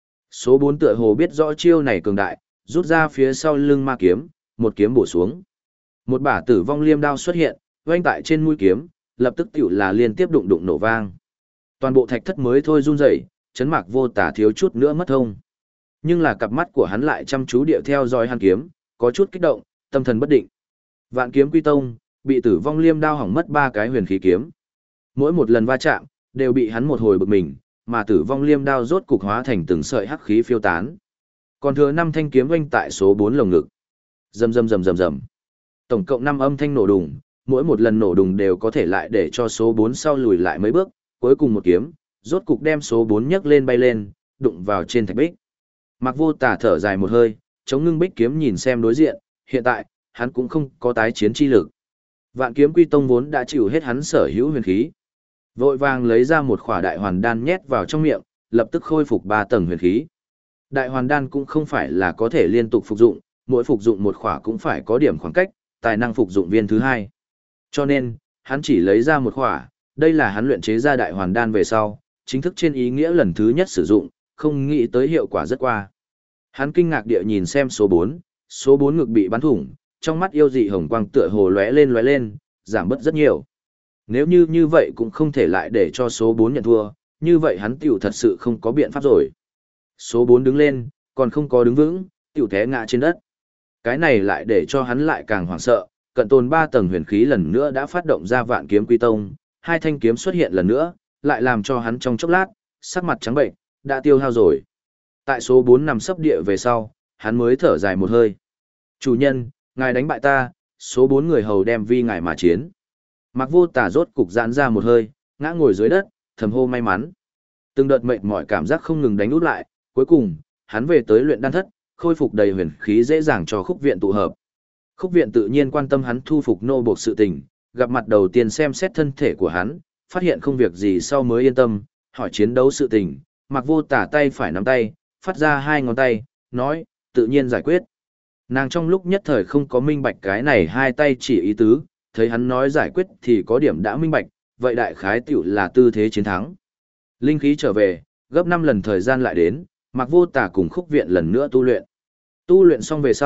S1: Số 4 tựa hồ biết rõ chiêu này cường đại, rút ra phía sau lưng ma kiếm, một kiếm bổ xuống. Một bả tử vong liêm đao xuất hiện, oanh tại trên mũi kiếm, lập tức tiểu là liên tiếp đụng nổ vang. Toàn bộ thạch thất mới thôi run rẩy, chấn Mạc Vô Tà thiếu chút nữa mất thông. Nhưng là cặp mắt của hắn lại chăm chú điệu theo dõi hắn kiếm, có chút kích động, tâm thần bất định. Vạn kiếm quy tông, bị tử vong liêm đao hỏng mất 3 cái huyền khí kiếm. Mỗi một lần va chạm, đều bị hắn một hồi bực mình, mà tử vong liêm đao rốt cục hóa thành từng sợi hắc khí phiêu tán. Còn thừa 5 thanh kiếm oanh tại số 4 lồng ngực. Rầm rầm rầm rầm rầm. Tổng cộng 5 âm thanh nổ đùng, mỗi một lần nổ đùng đều có thể lại để cho số 4 sau lùi lại mấy bước, cuối cùng một kiếm, rốt cục đem số 4 nhấc lên bay lên, đụng vào trên thạch bích. Mạc Vô Tà thở dài một hơi, chống ngưng bích kiếm nhìn xem đối diện, hiện tại, hắn cũng không có tái chiến chi lực. Vạn kiếm quy tông vốn đã chịu hết hắn sở hữu huyền khí. Vội vàng lấy ra một khỏa đại hoàn đan nhét vào trong miệng, lập tức khôi phục 3 tầng huyền khí. Đại hoàn đan cũng không phải là có thể liên tục phục dụng, mỗi phục dụng một khỏa cũng phải có điểm khoảng cách, tài năng phục dụng viên thứ 2. Cho nên, hắn chỉ lấy ra một khỏa, đây là hắn luyện chế ra đại hoàn đan về sau, chính thức trên ý nghĩa lần thứ nhất sử dụng, không nghĩ tới hiệu quả rất qua. Hắn kinh ngạc địa nhìn xem số 4 ngực bị bắn thủng, trong mắt yêu dị hồng quang tựa hồ lóe lên, giảm bớt rất nhiều. Nếu như vậy cũng không thể lại để cho số 4 nhận thua, như vậy hắn tiểu thật sự không có biện pháp rồi. Số 4 đứng lên, còn không có đứng vững, tiểu té ngã trên đất. Cái này lại để cho hắn lại càng hoảng sợ, cận tồn 3 tầng huyền khí lần nữa đã phát động ra vạn kiếm quy tông, 2 thanh kiếm xuất hiện lần nữa, lại làm cho hắn trong chốc lát, sắc mặt trắng bệnh, đã tiêu hao rồi. Tại số 4 nằm sấp địa về sau, hắn mới thở dài một hơi. Chủ nhân, ngài đánh bại ta, số 4 người hầu đem vi ngài mà chiến. Mạc Vô Tà rốt cục giãn ra một hơi, ngã ngồi dưới đất, thầm hô may mắn. Từng đợt mệt mỏi cảm giác không ngừng đánh út lại, cuối cùng, hắn về tới luyện đan thất, khôi phục đầy huyền khí dễ dàng cho khúc viện tụ hợp. Khúc viện tự nhiên quan tâm hắn thu phục nô buộc sự tình, gặp mặt đầu tiên xem xét thân thể của hắn, phát hiện không việc gì sau mới yên tâm, hỏi chiến đấu sự tình, Mạc Vô Tà tay phải nắm tay, phát ra 2 ngón tay, nói, tự nhiên giải quyết. Nàng trong lúc nhất thời không có minh bạch cái này 2 tay chỉ ý tứ, thấy hắn nói giải quyết thì có điểm đã minh bạch, vậy đại khái tiểu là tư thế chiến thắng. Linh khí trở về, gấp 5 lần thời gian lại đến, Mạc Vô Tà cùng khúc viện lần nữa tu luyện. Tu luyện xong về sau,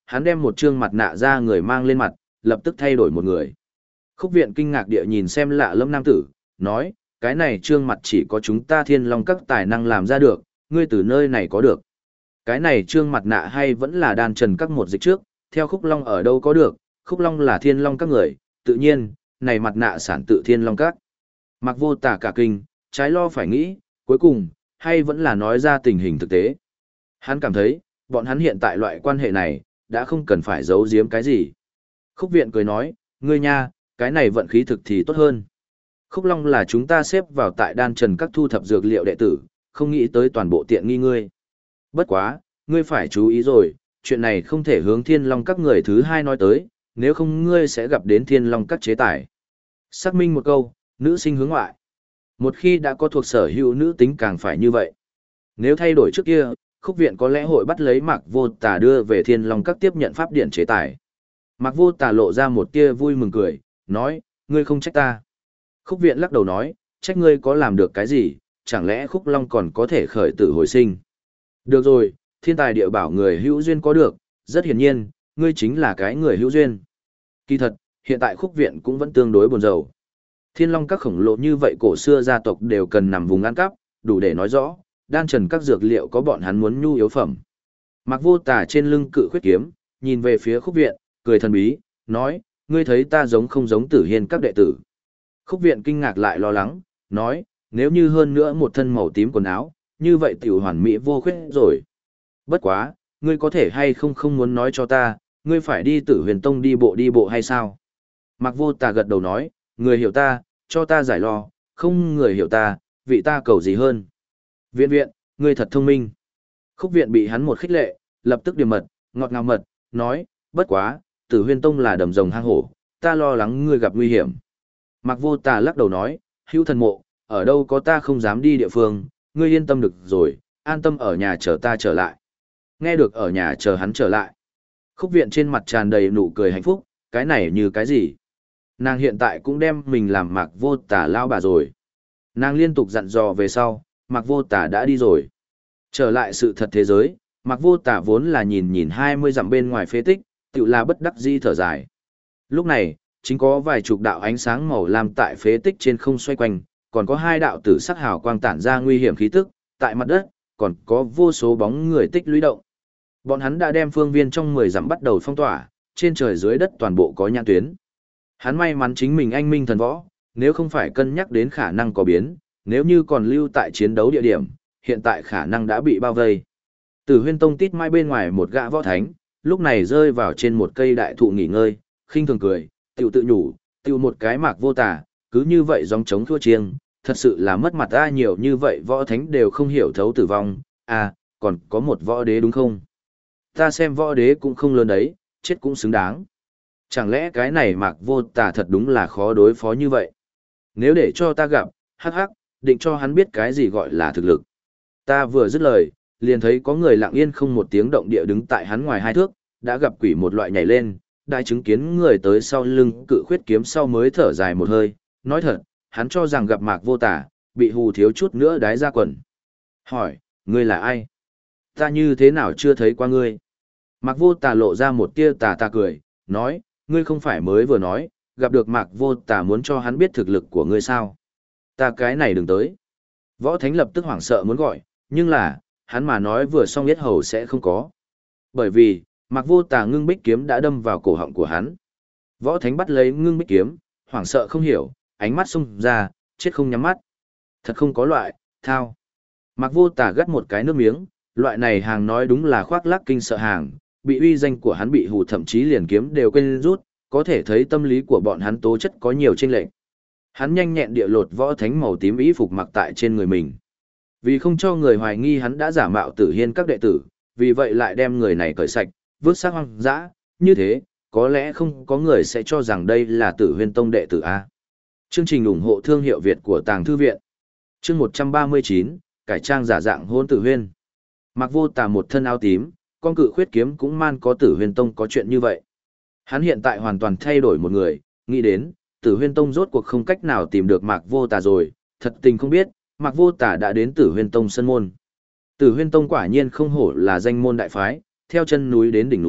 S1: hắn đem một trương mặt nạ ra người mang lên mặt, lập tức thay đổi một người. Khúc viện kinh ngạc địa nhìn xem lạ lẫm nam tử, nói, cái này trương mặt chỉ có chúng ta Thiên Long các tài năng làm ra được, ngươi từ nơi này có được. Cái này trương mặt nạ hay vẫn là đan trần các một dịch trước, theo Khúc Long ở đâu có được, Khúc Long là Thiên Long các người, tự nhiên, này mặt nạ sản tự Thiên Long các. Mặc Vô Tà cả kinh, trái lo phải nghĩ, cuối cùng, hay vẫn là nói ra tình hình thực tế. Hắn cảm thấy, bọn hắn hiện tại loại quan hệ này, đã không cần phải giấu giếm cái gì. Khúc viện cười nói, ngươi nha, cái này vận khí thực thì tốt hơn. Khúc Long là chúng ta xếp vào tại đan trần các thu thập dược liệu đệ tử, không nghĩ tới toàn bộ tiện nghi ngươi. Bất quá, ngươi phải chú ý rồi, chuyện này không thể hướng Thiên Long các người thứ hai nói tới, nếu không ngươi sẽ gặp đến Thiên Long các chế tài. Xác minh một câu, nữ sinh hướng ngoại. Một khi đã có thuộc sở hữu nữ tính càng phải như vậy. Nếu thay đổi trước kia, Khúc viện có lẽ hội bắt lấy Mạc Vô Tà đưa về Thiên Long các tiếp nhận pháp điện chế tài. Mạc Vô Tà lộ ra một tia vui mừng cười, nói, ngươi không trách ta. Khúc viện lắc đầu nói, trách ngươi có làm được cái gì, chẳng lẽ Khúc Long còn có thể khởi tử hồi sinh. Được rồi, thiên tài địa bảo người hữu duyên có được, rất hiển nhiên, ngươi chính là cái người hữu duyên. Kỳ thật, hiện tại Khúc viện cũng vẫn tương đối buồn rầu. Thiên Long các khổng lồ như vậy cổ xưa gia tộc đều cần nằm vùng ăn cắp, đủ để nói rõ, đan trần các dược liệu có bọn hắn muốn nhu yếu phẩm. Mạc Vô Tà trên lưng cự khuyết kiếm, nhìn về phía Khúc viện, cười thần bí, nói, ngươi thấy ta giống không giống Tử Hiên các đệ tử. Khúc viện kinh ngạc lại lo lắng, nói, nếu như hơn nữa một thân màu tím quần áo, như vậy tiểu hoàn mỹ vô khuyết rồi. Bất quá, ngươi có thể hay không muốn nói cho ta, ngươi phải đi Tử Huyền Tông đi bộ hay sao? Mạc Vô Tà gật đầu nói, người hiểu ta, cho ta giải lo, không người hiểu ta, vị ta cầu gì hơn. Viện viện, ngươi thật thông minh. Khúc viện bị hắn một khích lệ, lập tức điềm mật, ngọt ngào mật, nói, bất quá, Tử Huyên Tông là đầm rồng hang hổ, ta lo lắng ngươi gặp nguy hiểm. Mạc Vô Tà lắc đầu nói, hữu thần mộ, ở đâu có ta không dám đi địa phương, ngươi yên tâm được rồi, an tâm ở nhà chờ ta trở lại. Nghe được ở nhà chờ hắn trở lại. Khúc viện trên mặt tràn đầy nụ cười hạnh phúc, cái này như cái gì? Nàng hiện tại cũng đem mình làm Mạc Vô Tà lao bà rồi. Nàng liên tục dặn dò về sau, Mạc Vô Tà đã đi rồi. Trở lại sự thật thế giới, Mạc Vô Tà vốn là nhìn 20 dặm bên ngoài phế tích, tự là bất đắc dĩ thở dài. Lúc này, chính có vài chục đạo ánh sáng màu lam tại phế tích trên không xoay quanh, còn có hai đạo tử sắc hào quang tản ra nguy hiểm khí tức, tại mặt đất, còn có vô số bóng người tích lũy động. Bọn hắn đã đem phương viên trong 10 dặm bắt đầu phong tỏa, trên trời dưới đất toàn bộ có nhãn tuyến. Hắn may mắn chính mình anh minh thần võ, nếu không phải cân nhắc đến khả năng có biến, nếu như còn lưu tại chiến đấu địa điểm, hiện tại khả năng đã bị bao vây. Tử Huyên Tông tít mai bên ngoài một gã võ thánh, lúc này rơi vào trên một cây đại thụ nghỉ ngơi, khinh thường cười, tự nhủ, tự một cái Mạc Vô Tà, cứ như vậy gióng trống thua chiêng, thật sự là mất mặt ta nhiều như vậy võ thánh đều không hiểu thấu tử vong, à, còn có một võ đế đúng không? Ta xem võ đế cũng không lớn đấy, chết cũng xứng đáng. Chẳng lẽ cái này Mạc Vô Tà thật đúng là khó đối phó như vậy? Nếu để cho ta gặp, hắc hắc, định cho hắn biết cái gì gọi là thực lực. Ta vừa dứt lời, liền thấy có người lặng yên không một tiếng động địa đứng tại hắn ngoài 2 thước, đã gặp quỷ một loại nhảy lên, đại chứng kiến người tới sau lưng cự khuyết kiếm sau mới thở dài một hơi, nói thật, hắn cho rằng gặp Mạc Vô Tà, bị hù thiếu chút nữa đái ra quần. Hỏi, ngươi là ai? Ta như thế nào chưa thấy qua ngươi? Mạc Vô Tà lộ ra một tia tà cười, nói, ngươi không phải mới vừa nói, gặp được Mạc Vô Tà muốn cho hắn biết thực lực của ngươi sao? Ta cái này đừng tới. Võ Thánh lập tức hoảng sợ muốn gọi, nhưng là, hắn mà nói vừa xong yết hầu sẽ không có. Bởi vì, Mạc Vô Tà ngưng bích kiếm đã đâm vào cổ họng của hắn. Võ Thánh bắt lấy ngưng bích kiếm, hoảng sợ không hiểu, ánh mắt xông ra, chết không nhắm mắt. Thật không có loại, thao. Mạc Vô Tà gắt một cái nước miếng, loại này hàng nói đúng là khoác lác kinh sợ hàng, bị uy danh của hắn bị hù thậm chí liền kiếm đều quên rút, có thể thấy tâm lý của bọn hắn tố chất có nhiều chênh lệch. Hắn nhanh nhẹn địa lột Võ Thánh màu tím y phục mặc tại trên người mình. Vì không cho người hoài nghi hắn đã giả mạo Tử Hiên các đệ tử, vì vậy lại đem người này cởi sạch, vứt xác hoang dã, như thế, có lẽ không có người sẽ cho rằng đây là Tử Huyên Tông đệ tử A. Chương trình ủng hộ thương hiệu Việt của Tàng Thư Viện. Chương 139, cải trang giả dạng hôn Tử Huyên. Mạc Vô Tà một thân áo tím, con cự khuyết kiếm cũng man có Tử Huyên Tông có chuyện như vậy. Hắn hiện tại hoàn toàn thay đổi một người, nghĩ đến, Tử Huyên Tông rốt cuộc không cách nào tìm được Mạc Vô Tà rồi, thật tình không biết, Mạc Vô Tà đã đến Tử Huyên Tông sân môn. Tử Huyên Tông quả nhiên không hổ là danh môn đại phái, theo chân núi đến đỉnh núi,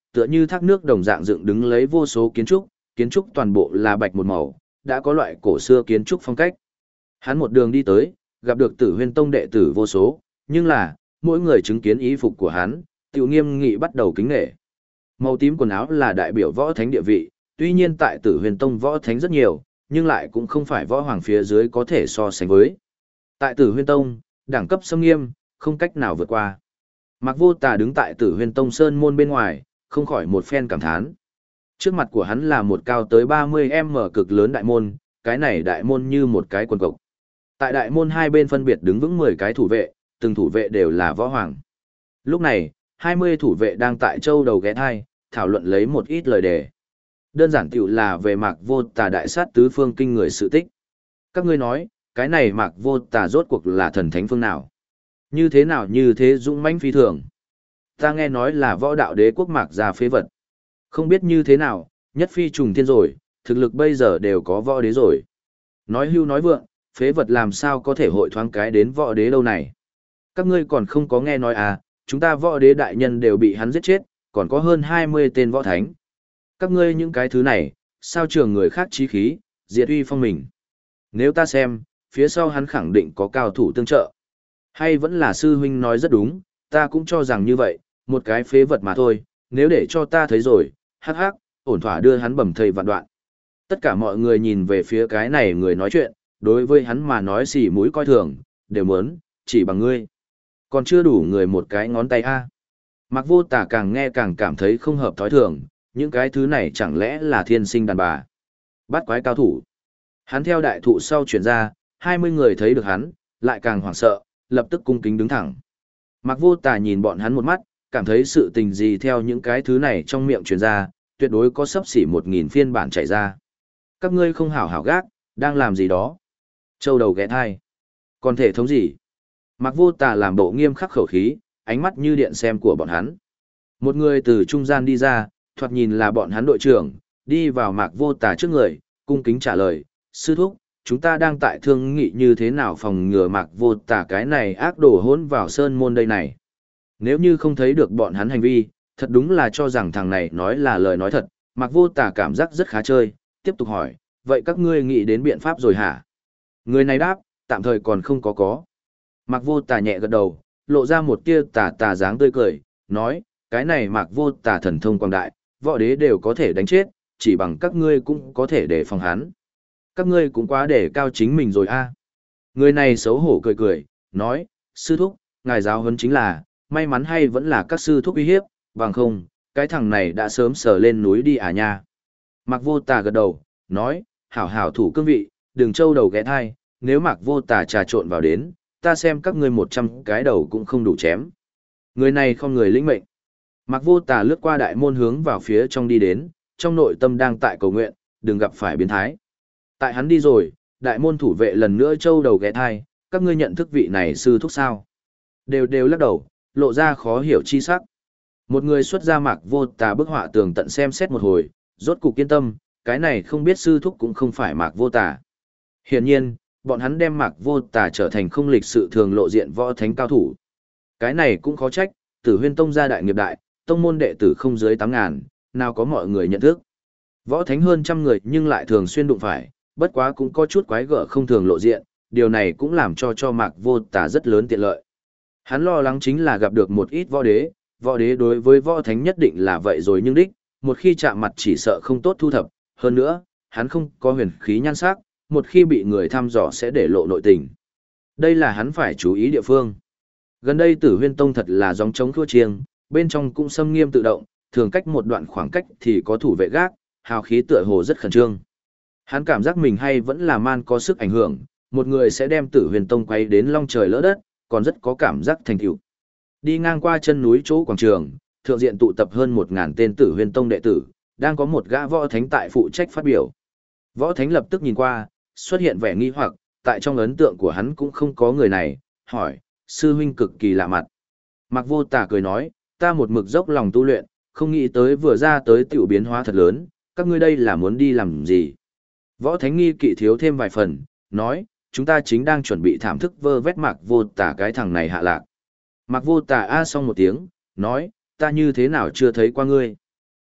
S1: tựa như thác nước đồng dạng dựng đứng lấy vô số kiến trúc toàn bộ là bạch một màu, đã có loại cổ xưa kiến trúc phong cách. Hắn một đường đi tới, gặp được Tử Huyên Tông đệ tử vô số, nhưng là, mỗi người chứng kiến y phục của hắn, tiểu nghiêm nghị bắt đầu kính nể. Màu tím quần áo là đại biểu võ thánh địa vị, tuy nhiên tại Tử Huyền Tông võ thánh rất nhiều, nhưng lại cũng không phải võ hoàng phía dưới có thể so sánh với. Tại Tử Huyền Tông, đẳng cấp xâm nghiêm, không cách nào vượt qua. Mạc Vô Tà đứng tại Tử Huyền Tông sơn môn bên ngoài, không khỏi một phen cảm thán. Trước mặt của hắn là một cao tới 30m cực lớn đại môn, cái này đại môn như một cái quần cộc. Tại đại môn hai bên phân biệt đứng vững 10 cái thủ vệ, từng thủ vệ đều là võ hoàng. Lúc này, 20 thủ vệ đang tại châu đầu ghé thai, thảo luận lấy một ít lời đề. Đơn giản tiểu là về Mạc Vô Tà đại sát tứ phương kinh người sự tích. Các ngươi nói, cái này Mạc Vô Tà rốt cuộc là thần thánh phương nào? Như thế dũng mãnh phi thường. Ta nghe nói là võ đạo đế quốc Mạc gia phế vật. Không biết như thế nào, nhất phi trùng thiên rồi, thực lực bây giờ đều có võ đế rồi. Nói hưu nói vượng, phế vật làm sao có thể hội thoáng cái đến võ đế đâu này. Các ngươi còn không có nghe nói à, chúng ta võ đế đại nhân đều bị hắn giết chết, còn có hơn 20 tên võ thánh. Các ngươi những cái thứ này, sao trường người khác chí khí, diệt uy phong mình. Nếu ta xem, phía sau hắn khẳng định có cao thủ tương trợ. Hay vẫn là sư huynh nói rất đúng, ta cũng cho rằng như vậy, một cái phế vật mà thôi, nếu để cho ta thấy rồi, hắc hắc, ổn thỏa đưa hắn bầm thây vạn đoạn. Tất cả mọi người nhìn về phía cái này người nói chuyện, đối với hắn mà nói xỉ mũi coi thường, đều muốn, chỉ bằng ngươi. Còn chưa đủ người một cái ngón tay a. Mạc Vô Tà càng nghe càng cảm thấy không hợp thói thường, những cái thứ này chẳng lẽ là thiên sinh đàn bà. Bắt quái cao thủ. Hắn theo đại thụ sau chuyển ra, 20 người thấy được hắn, lại càng hoảng sợ, lập tức cung kính đứng thẳng. Mạc Vô Tà nhìn bọn hắn một mắt, cảm thấy sự tình gì theo những cái thứ này trong miệng truyền ra, tuyệt đối có sấp xỉ 1000 phiên bản chạy ra. Các ngươi không hảo hảo gác, đang làm gì đó? Châu đầu ghé thai. Còn thể thống gì? Mạc Vô Tà làm bộ nghiêm khắc khẩu khí, ánh mắt như điện xem của bọn hắn. Một người từ trung gian đi ra, thoạt nhìn là bọn hắn đội trưởng, đi vào Mạc Vô Tà trước người, cung kính trả lời, sư thúc, chúng ta đang tại thương nghị như thế nào phòng ngừa Mạc Vô Tà cái này ác đồ hỗn vào sơn môn đây này. Nếu như không thấy được bọn hắn hành vi, thật đúng là cho rằng thằng này nói là lời nói thật, Mạc Vô Tà cảm giác rất khá chơi, tiếp tục hỏi, vậy các ngươi nghĩ đến biện pháp rồi hả? Người này đáp, tạm thời còn không có. Mạc Vô Tà nhẹ gật đầu, lộ ra một tia tà dáng tươi cười, nói, cái này Mạc Vô Tà thần thông quang đại, võ đế đều có thể đánh chết, chỉ bằng các ngươi cũng có thể để phòng hắn. Các ngươi cũng quá để cao chính mình rồi a. Người này xấu hổ cười, nói, sư thúc, ngài giáo huấn chính là, may mắn hay vẫn là các sư thúc uy hiếp, bằng không, cái thằng này đã sớm sờ lên núi đi à nha. Mạc Vô Tà gật đầu, nói, hảo thủ cương vị, đừng trâu đầu ghé thai, nếu Mạc Vô Tà trà trộn vào đến, ta xem các ngươi 100 cái đầu cũng không đủ chém. Người này không người lĩnh mệnh. Mạc Vô Tà lướt qua đại môn hướng vào phía trong đi đến, trong nội tâm đang tại cầu nguyện, đừng gặp phải biến thái. Tại hắn đi rồi, đại môn thủ vệ lần nữa trâu đầu ghé thai, các ngươi nhận thức vị này sư thúc sao? Đều lắc đầu, lộ ra khó hiểu chi sắc. Một người xuất ra Mạc Vô Tà bức họa tường tận xem xét một hồi, rốt cục kiên tâm, cái này không biết sư thúc cũng không phải Mạc Vô Tà. Hiển nhiên, bọn hắn đem Mạc Vô Tà trở thành không lịch sự thường lộ diện võ thánh cao thủ. Cái này cũng khó trách, Tử Huyên Tông gia đại nghiệp đại, tông môn đệ tử không dưới 8.000, nào có mọi người nhận thức. Võ thánh hơn trăm người nhưng lại thường xuyên đụng phải, bất quá cũng có chút quái gở không thường lộ diện, điều này cũng làm cho Mạc Vô Tà rất lớn tiện lợi. Hắn lo lắng chính là gặp được một ít võ đế đối với võ thánh nhất định là vậy rồi nhưng đích, một khi chạm mặt chỉ sợ không tốt thu thập, hơn nữa, hắn không có huyền khí nhan sắc, một khi bị người thăm dò sẽ để lộ nội tình. Đây là hắn phải chú ý địa phương. Gần đây Tử Huyên Tông thật là gióng trống thua chiêng, bên trong cũng xâm nghiêm tự động, thường cách một đoạn khoảng cách thì có thủ vệ gác, hào khí tựa hồ rất khẩn trương. Hắn cảm giác mình hay vẫn là man có sức ảnh hưởng, một người sẽ đem Tử Huyền Tông quay đến long trời lỡ đất, còn rất có cảm giác thành tựu. Đi ngang qua chân núi chỗ quảng trường, thượng diện tụ tập hơn 1000 tên Tử Huyền Tông đệ tử, đang có một gã võ thánh tại phụ trách phát biểu. Võ thánh lập tức nhìn qua, xuất hiện vẻ nghi hoặc, tại trong ấn tượng của hắn cũng không có người này, hỏi, sư huynh cực kỳ lạ mặt. Mạc Vô Tà cười nói, ta một mực dốc lòng tu luyện, không nghĩ tới vừa ra tới tiểu biến hóa thật lớn, các ngươi đây là muốn đi làm gì? Võ thánh nghi kỵ thiếu thêm vài phần, nói, chúng ta chính đang chuẩn bị thảm thức vơ vét Mạc Vô Tà cái thằng này hạ lạc. Mạc Vô Tà a xong một tiếng, nói, ta như thế nào chưa thấy qua ngươi?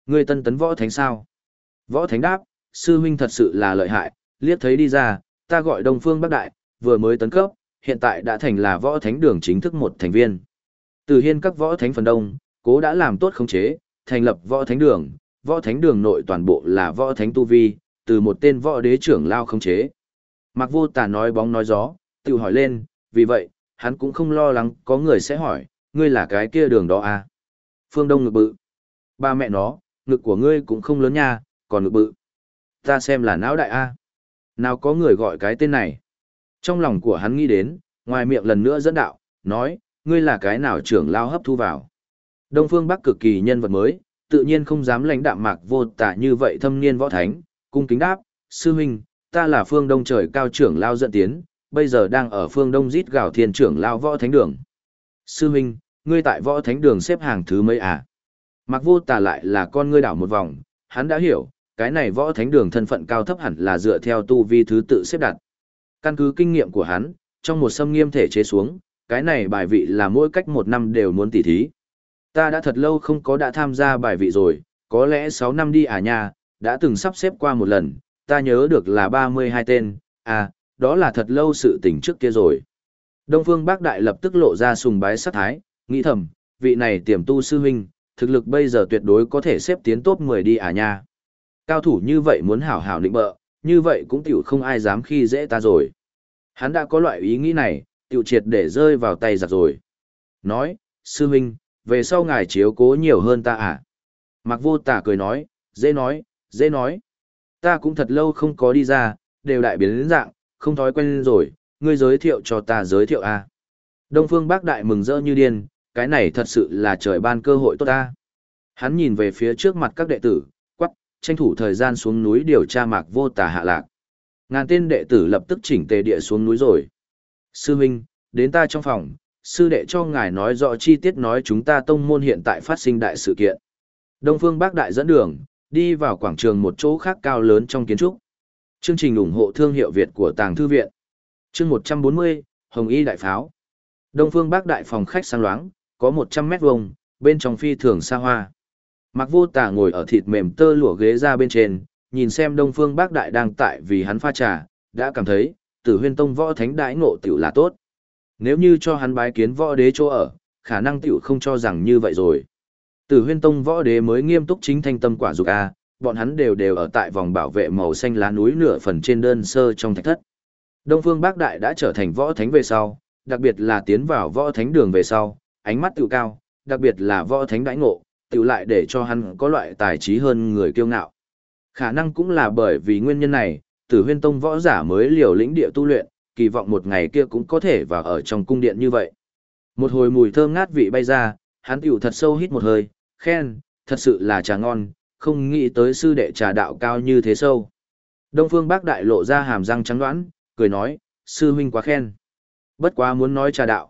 S1: Ngươi tân tấn võ thánh sao? Võ thánh đáp, sư huynh thật sự là lợi hại, liếc thấy đi ra, ta gọi Đông Phương Bắc Đại, vừa mới tấn cấp, hiện tại đã thành là võ thánh đường chính thức một thành viên. Từ hiên các võ thánh phần đông, cố đã làm tốt khống chế, thành lập võ thánh đường nội toàn bộ là võ thánh tu vi, từ một tên võ đế trưởng lao khống chế. Mạc Vô Tà nói bóng nói gió, tự hỏi lên, vì vậy, hắn cũng không lo lắng có người sẽ hỏi, ngươi là cái kia đường đó à? Phương Đông ngực bự. Ba mẹ nó, ngực của ngươi cũng không lớn nha, còn ngực bự. Ta xem là não đại a. Nào có người gọi cái tên này. Trong lòng của hắn nghĩ đến, ngoài miệng lần nữa dẫn đạo, nói, ngươi là cái nào trưởng lao hấp thu vào. Đông Phương Bắc cực kỳ nhân vật mới, tự nhiên không dám lãnh đạm Mạc Vô Tà như vậy thâm niên võ thánh, cung kính đáp, sư huynh, ta là Phương Đông trời cao trưởng lao dẫn tiến, bây giờ đang ở Phương Đông rít gào thiên trưởng lao võ thánh đường. Sư huynh, ngươi tại võ thánh đường xếp hàng thứ mấy à? Mạc Vô Tà lại là con ngươi đảo một vòng, hắn đã hiểu, cái này võ thánh đường thân phận cao thấp hẳn là dựa theo tu vi thứ tự xếp đặt. Căn cứ kinh nghiệm của hắn, trong một xâm nghiêm thể chế xuống, cái này bài vị là mỗi cách 1 năm đều muốn tỉ thí. Ta đã thật lâu không có đã tham gia bài vị rồi, có lẽ 6 năm đi à nha, đã từng sắp xếp qua một lần, ta nhớ được là 32 tên, à, đó là thật lâu sự tình trước kia rồi. Đông Phương Bác Đại lập tức lộ ra sùng bái sát thái, nghĩ thầm, vị này tiềm tu sư huynh, thực lực bây giờ tuyệt đối có thể xếp tiến top 10 đi à nha. Cao thủ như vậy muốn hảo hảo định bợ, như vậy cũng tiểu không ai dám khi dễ ta rồi. Hắn đã có loại ý nghĩ này, tiểu triệt để rơi vào tay giặc rồi. Nói, sư huynh, về sau ngài chiếu cố nhiều hơn ta à? Mạc Vô Tà cười nói, dễ nói, dễ nói. Ta cũng thật lâu không có đi ra, đều đại biến đến dạng, không thói quen rồi, ngươi giới thiệu cho ta giới thiệu à. Đông Phương Bác Đại mừng rỡ như điên, cái này thật sự là trời ban cơ hội tốt ta. Hắn nhìn về phía trước mặt các đệ tử, quắc, tranh thủ thời gian xuống núi điều tra Mạc Vô Tà hạ lạc. Ngàn tên đệ tử lập tức chỉnh tề địa xuống núi rồi. Sư huynh, đến ta trong phòng, sư đệ cho ngài nói rõ chi tiết nói chúng ta tông môn hiện tại phát sinh đại sự kiện. Đông Phương Bác Đại dẫn đường, đi vào quảng trường một chỗ khác cao lớn trong kiến trúc. Chương trình ủng hộ thương hiệu Việt của Tàng Thư Viện. Chương 140, Hồng Y Đại Pháo. Đông Phương Bác Đại phòng khách sang loáng, có 100 mét vuông, bên trong phi thường xa hoa. Mạc Vô Tà ngồi ở thịt mềm tơ lụa ghế ra bên trên, nhìn xem Đông Phương Bác Đại đang tại vì hắn pha trà, đã cảm thấy, Tử Huyên Tông võ thánh đãi ngộ tiểu là tốt. Nếu như cho hắn bái kiến võ đế chỗ ở, khả năng tiểu không cho rằng như vậy rồi. Tử Huyên Tông võ đế mới nghiêm túc chính thanh tâm quả dục a, bọn hắn đều ở tại vòng bảo vệ màu xanh lá núi nửa phần trên đơn sơ trong thạch thất. Đông Phương Bác Đại đã trở thành võ thánh về sau, đặc biệt là tiến vào võ thánh đường về sau, ánh mắt tự cao, đặc biệt là võ thánh đãi ngộ, tự lại để cho hắn có loại tài trí hơn người kiêu ngạo. Khả năng cũng là bởi vì nguyên nhân này, Tử Huyên Tông võ giả mới liều lĩnh địa tu luyện, kỳ vọng một ngày kia cũng có thể vào ở trong cung điện như vậy. Một hồi mùi thơm ngát vị bay ra, hắn tiểu thật sâu hít một hơi, khen, thật sự là trà ngon, không nghĩ tới sư đệ trà đạo cao như thế sâu. Đông Phương Bác Đại lộ ra hàm răng trắng đoán, cười nói, sư huynh quá khen. Bất quá muốn nói trà đạo,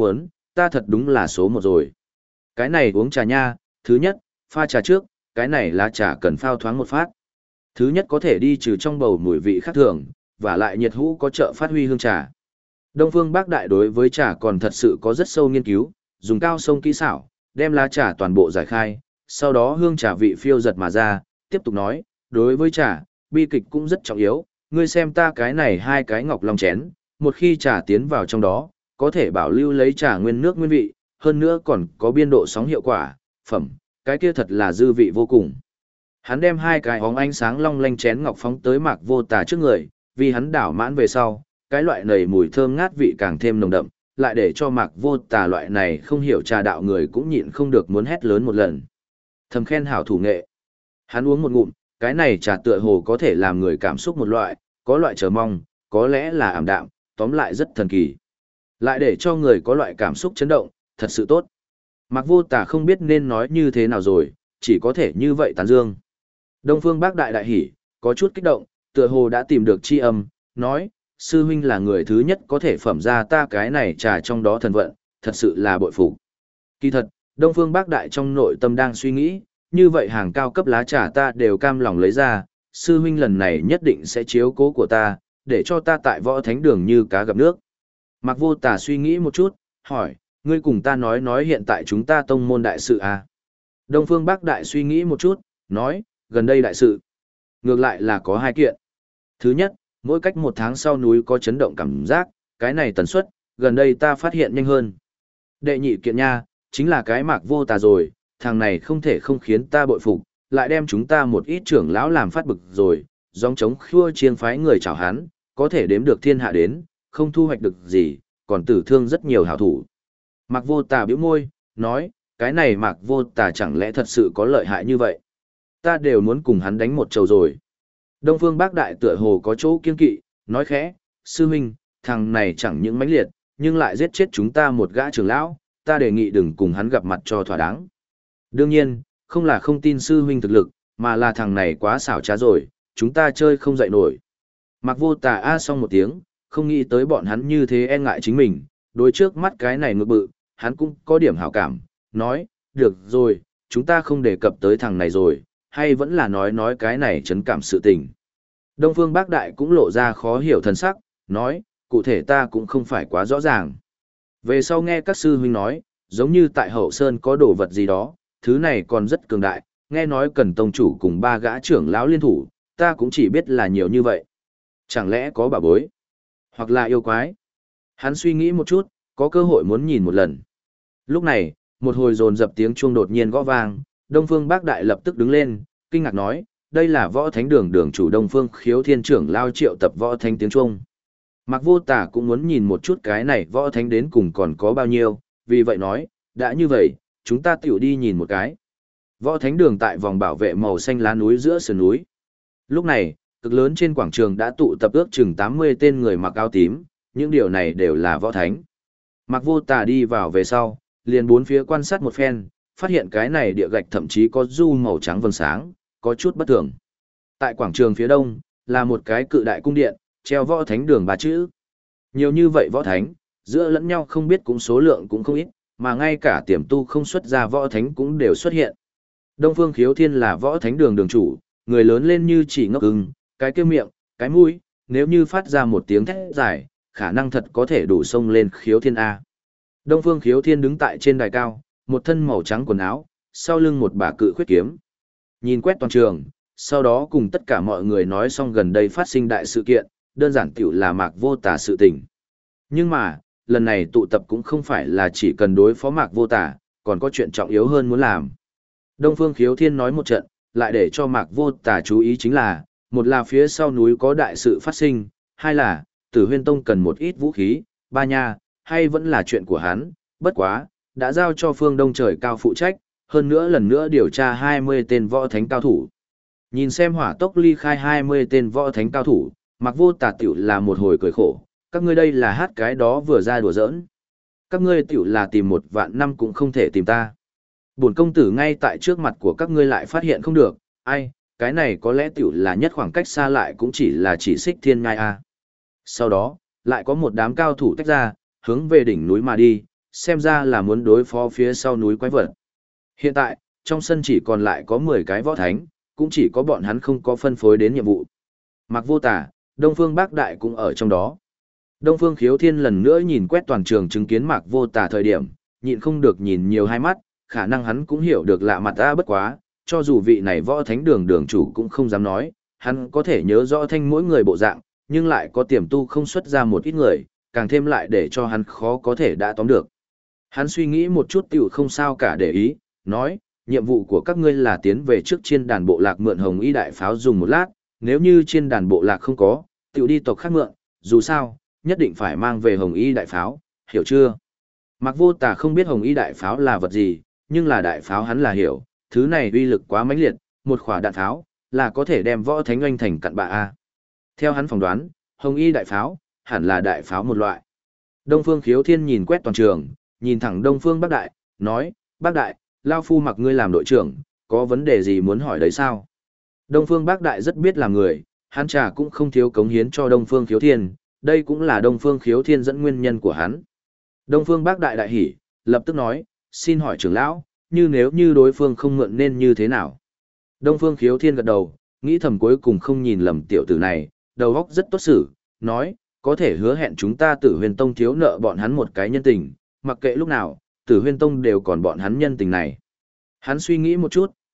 S1: ta thật đúng là số 1 rồi. Cái này uống trà nha, thứ nhất, pha trà trước, cái này là trà cần phao thoáng một phát. Thứ nhất có thể đi trừ trong bầu mùi vị khác thường, và lại nhiệt hũ có trợ phát huy hương trà. Đông Phương Bác Đại đối với trà còn thật sự có rất sâu nghiên cứu, dùng cao sông kỹ xảo, đem lá trà toàn bộ giải khai, sau đó hương trà vị phiêu giật mà ra, tiếp tục nói, đối với trà, bi kịch cũng rất trọng yếu, ngươi xem ta cái này 2 cái ngọc long chén, một khi trà tiến vào trong đó, có thể bảo lưu lấy trà nguyên nước nguyên vị, hơn nữa còn có biên độ sóng hiệu quả, phẩm, cái kia thật là dư vị vô cùng. Hắn đem 2 cái óng ánh sáng long lanh chén ngọc phóng tới Mạc Vô Tà trước người, vì hắn đảo mãn về sau, cái loại nầy mùi thơm ngát vị càng thêm nồng đậm, lại để cho Mạc Vô Tà loại này không hiểu trà đạo người cũng nhịn không được muốn hét lớn một lần. Thầm khen hảo thủ nghệ. Hắn uống một ngụm, cái này trà tựa hồ có thể làm người cảm xúc một loại, có loại chờ mong, có lẽ là ảm đạm, tóm lại rất thần kỳ. Lại để cho người có loại cảm xúc chấn động, thật sự tốt. Mạc Vô Tà không biết nên nói như thế nào rồi, chỉ có thể như vậy tán dương. Đông Phương Bác Đại đại hỉ, có chút kích động, tựa hồ đã tìm được chi âm, nói, sư huynh là người thứ nhất có thể phẩm ra ta cái này trà trong đó thần vận, thật sự là bội phục. Kỳ thật, Đông Phương Bác Đại trong nội tâm đang suy nghĩ, như vậy hàng cao cấp lá trà ta đều cam lòng lấy ra, sư huynh lần này nhất định sẽ chiếu cố của ta, để cho ta tại võ thánh đường như cá gặp nước. Mạc Vô Tà suy nghĩ một chút, hỏi, ngươi cùng ta nói hiện tại chúng ta tông môn đại sự à? Đông Phương Bác Đại suy nghĩ một chút, nói, gần đây đại sự. Ngược lại là có hai kiện. Thứ nhất, mỗi cách 1 tháng sau núi có chấn động cảm giác, cái này tần suất, gần đây ta phát hiện nhanh hơn. Đệ nhị kiện nha, chính là cái Mạc Vô Tà rồi, thằng này không thể không khiến ta bội phục, lại đem chúng ta một ít trưởng lão làm phát bực rồi, gióng trống khua chiêng phái người chào hắn, có thể đếm được thiên hạ đến, không thu hoạch được gì, còn tử thương rất nhiều hảo thủ. Mạc Vô Tà bĩu môi, nói, cái này Mạc Vô Tà chẳng lẽ thật sự có lợi hại như vậy? Ta đều muốn cùng hắn đánh một trầu rồi. Đông Phương Bác Đại tựa hồ có chỗ kiên kỵ, nói khẽ, sư huynh, thằng này chẳng những mãnh liệt, nhưng lại giết chết chúng ta một gã trưởng lão, ta đề nghị đừng cùng hắn gặp mặt cho thỏa đáng. Đương nhiên, không là không tin sư huynh thực lực, mà là thằng này quá xảo trá rồi, chúng ta chơi không dậy nổi. Mạc Vô Tà a xong một tiếng, không nghĩ tới bọn hắn như thế e ngại chính mình, đối trước mắt cái này ngược bự, hắn cũng có điểm hảo cảm, nói, được rồi, chúng ta không đề cập tới thằng này rồi, hay vẫn là nói cái này chấn cảm sự tình. Đông Phương Bác Đại cũng lộ ra khó hiểu thần sắc, nói, cụ thể ta cũng không phải quá rõ ràng. Về sau nghe các sư huynh nói, giống như tại Hậu Sơn có đồ vật gì đó, thứ này còn rất cường đại, nghe nói cần tông chủ cùng 3 gã trưởng lão liên thủ, ta cũng chỉ biết là nhiều như vậy. Chẳng lẽ có bảo bối, hoặc là yêu quái? Hắn suy nghĩ một chút, có cơ hội muốn nhìn một lần. Lúc này, một hồi dồn dập tiếng chuông đột nhiên gõ vang, Đông Phương Bác Đại lập tức đứng lên, kinh ngạc nói, đây là Võ Thánh Đường đường chủ Đông Phương Khiếu Thiên trưởng lao triệu tập Võ Thánh tiếng chuông. Mạc Vô Tà cũng muốn nhìn một chút cái này Võ Thánh đến cùng còn có bao nhiêu, vì vậy nói, đã như vậy, chúng ta tiểu đi nhìn một cái. Võ Thánh Đường tại vòng bảo vệ màu xanh lá núi giữa sườn núi. Lúc này, cực lớn trên quảng trường đã tụ tập ước chừng 80 tên người mặc áo tím, những điều này đều là Võ Thánh. Mạc Vô Tà đi vào về sau, liền bốn phía quan sát một phen, phát hiện cái này địa gạch thậm chí có du màu trắng vầng sáng, có chút bất thường. Tại quảng trường phía đông, là một cái cự đại cung điện, treo Võ Thánh Đường 3 chữ. Nhiều như vậy Võ Thánh, giữa lẫn nhau không biết cũng số lượng cũng không ít, mà ngay cả tiềm tu không xuất ra Võ Thánh cũng đều xuất hiện. Đông Phương Khiếu Thiên là Võ Thánh Đường đường chủ, người lớn lên như chỉ ngốc ưng, cái kia miệng, cái mũi, nếu như phát ra một tiếng thét dài, khả năng thật có thể đủ xông lên Khiếu Thiên A. Đông Phương Khiếu Thiên đứng tại trên đài cao, một thân màu trắng quần áo, sau lưng một bả cự khuyết kiếm. Nhìn quét toàn trường, sau đó cùng tất cả mọi người nói xong gần đây phát sinh đại sự kiện, đơn giản tiểu là Mạc Vô Tà sự tình. Nhưng mà, lần này tụ tập cũng không phải là chỉ cần đối phó Mạc Vô Tà, còn có chuyện trọng yếu hơn muốn làm. Đông Phương Khiếu Thiên nói một trận, lại để cho Mạc Vô Tà chú ý chính là, một là phía sau núi có đại sự phát sinh, hai là, Tử Huyên Tông cần một ít vũ khí, ba nha, hay vẫn là chuyện của hắn, bất quá, đã giao cho Phương Đông Trời Cao phụ trách, hơn nữa lần nữa điều tra 20 tên võ thánh cao thủ. Nhìn xem hỏa tốc ly khai 20 tên võ thánh cao thủ, Mạc Vô Tà tiểu là một hồi cười khổ, các ngươi đây là hát cái đó vừa ra đùa giỡn. Các ngươi tiểu là tìm 1.000 năm cũng không thể tìm ta. Bổn công tử ngay tại trước mặt của các ngươi lại phát hiện không được, ai, cái này có lẽ tiểu là nhất khoảng cách xa lại cũng chỉ là chỉ xích thiên ngai a. Sau đó, lại có một đám cao thủ tách ra, hướng về đỉnh núi mà đi, xem ra là muốn đối phó phía sau núi quái vật. Hiện tại, trong sân chỉ còn lại có 10 cái võ thánh, cũng chỉ có bọn hắn không có phân phối đến nhiệm vụ. Mạc Vô Tà, Đông Phương Bác Đại cũng ở trong đó. Đông Phương Khiếu Thiên lần nữa nhìn quét toàn trường chứng kiến Mạc Vô Tà thời điểm, nhịn không được nhìn nhiều hai mắt, khả năng hắn cũng hiểu được lạ mặt ta bất quá, cho dù vị này võ thánh đường đường chủ cũng không dám nói, hắn có thể nhớ rõ thanh mỗi người bộ dạng, nhưng lại có tiềm tu không xuất ra một ít người, càng thêm lại để cho hắn khó có thể đã tóm được. Hắn suy nghĩ một chút tiểu không sao cả để ý, nói, nhiệm vụ của các ngươi là tiến về trước chiên đàn bộ lạc mượn hồng y đại pháo dùng một lát, nếu như chiên đàn bộ lạc không có, tiểu đi tộc khác mượn, dù sao, nhất định phải mang về hồng y đại pháo, hiểu chưa? Mạc Vô Tà không biết hồng y đại pháo là vật gì, nhưng là đại pháo hắn là hiểu, thứ này uy lực quá mãnh liệt, một quả đạn pháo là có thể đem võ thánh oanh thành cặn bã a. Theo hắn phỏng đoán, hồng y đại pháo hẳn là đại pháo một loại. Đông Phương Khiếu Thiên nhìn quét toàn trường, nhìn thẳng Đông Phương Bác Đại, nói, Bác Đại, lao phu mặc ngươi làm đội trưởng, có vấn đề gì muốn hỏi đấy sao? Đông Phương Bác Đại rất biết làm người, hắn trà cũng không thiếu cống hiến cho Đông Phương Khiếu Thiên, đây cũng là Đông Phương Khiếu Thiên dẫn nguyên nhân của hắn. Đông Phương Bác Đại đại hỉ, lập tức nói, xin hỏi trưởng lão, nếu như đối phương không mượn nên như thế nào? Đông Phương Khiếu Thiên gật đầu, nghĩ thầm cuối cùng không nhìn lầm tiểu tử này, đầu óc rất tốt xử, nói, có thể hứa hẹn chúng ta Tử Huyên Tông thiếu nợ bọn hắn một cái nhân tình, mặc kệ lúc nào, Tử Huyên Tông đều còn bọn hắn nhân tình này. Hắn suy nghĩ một chút,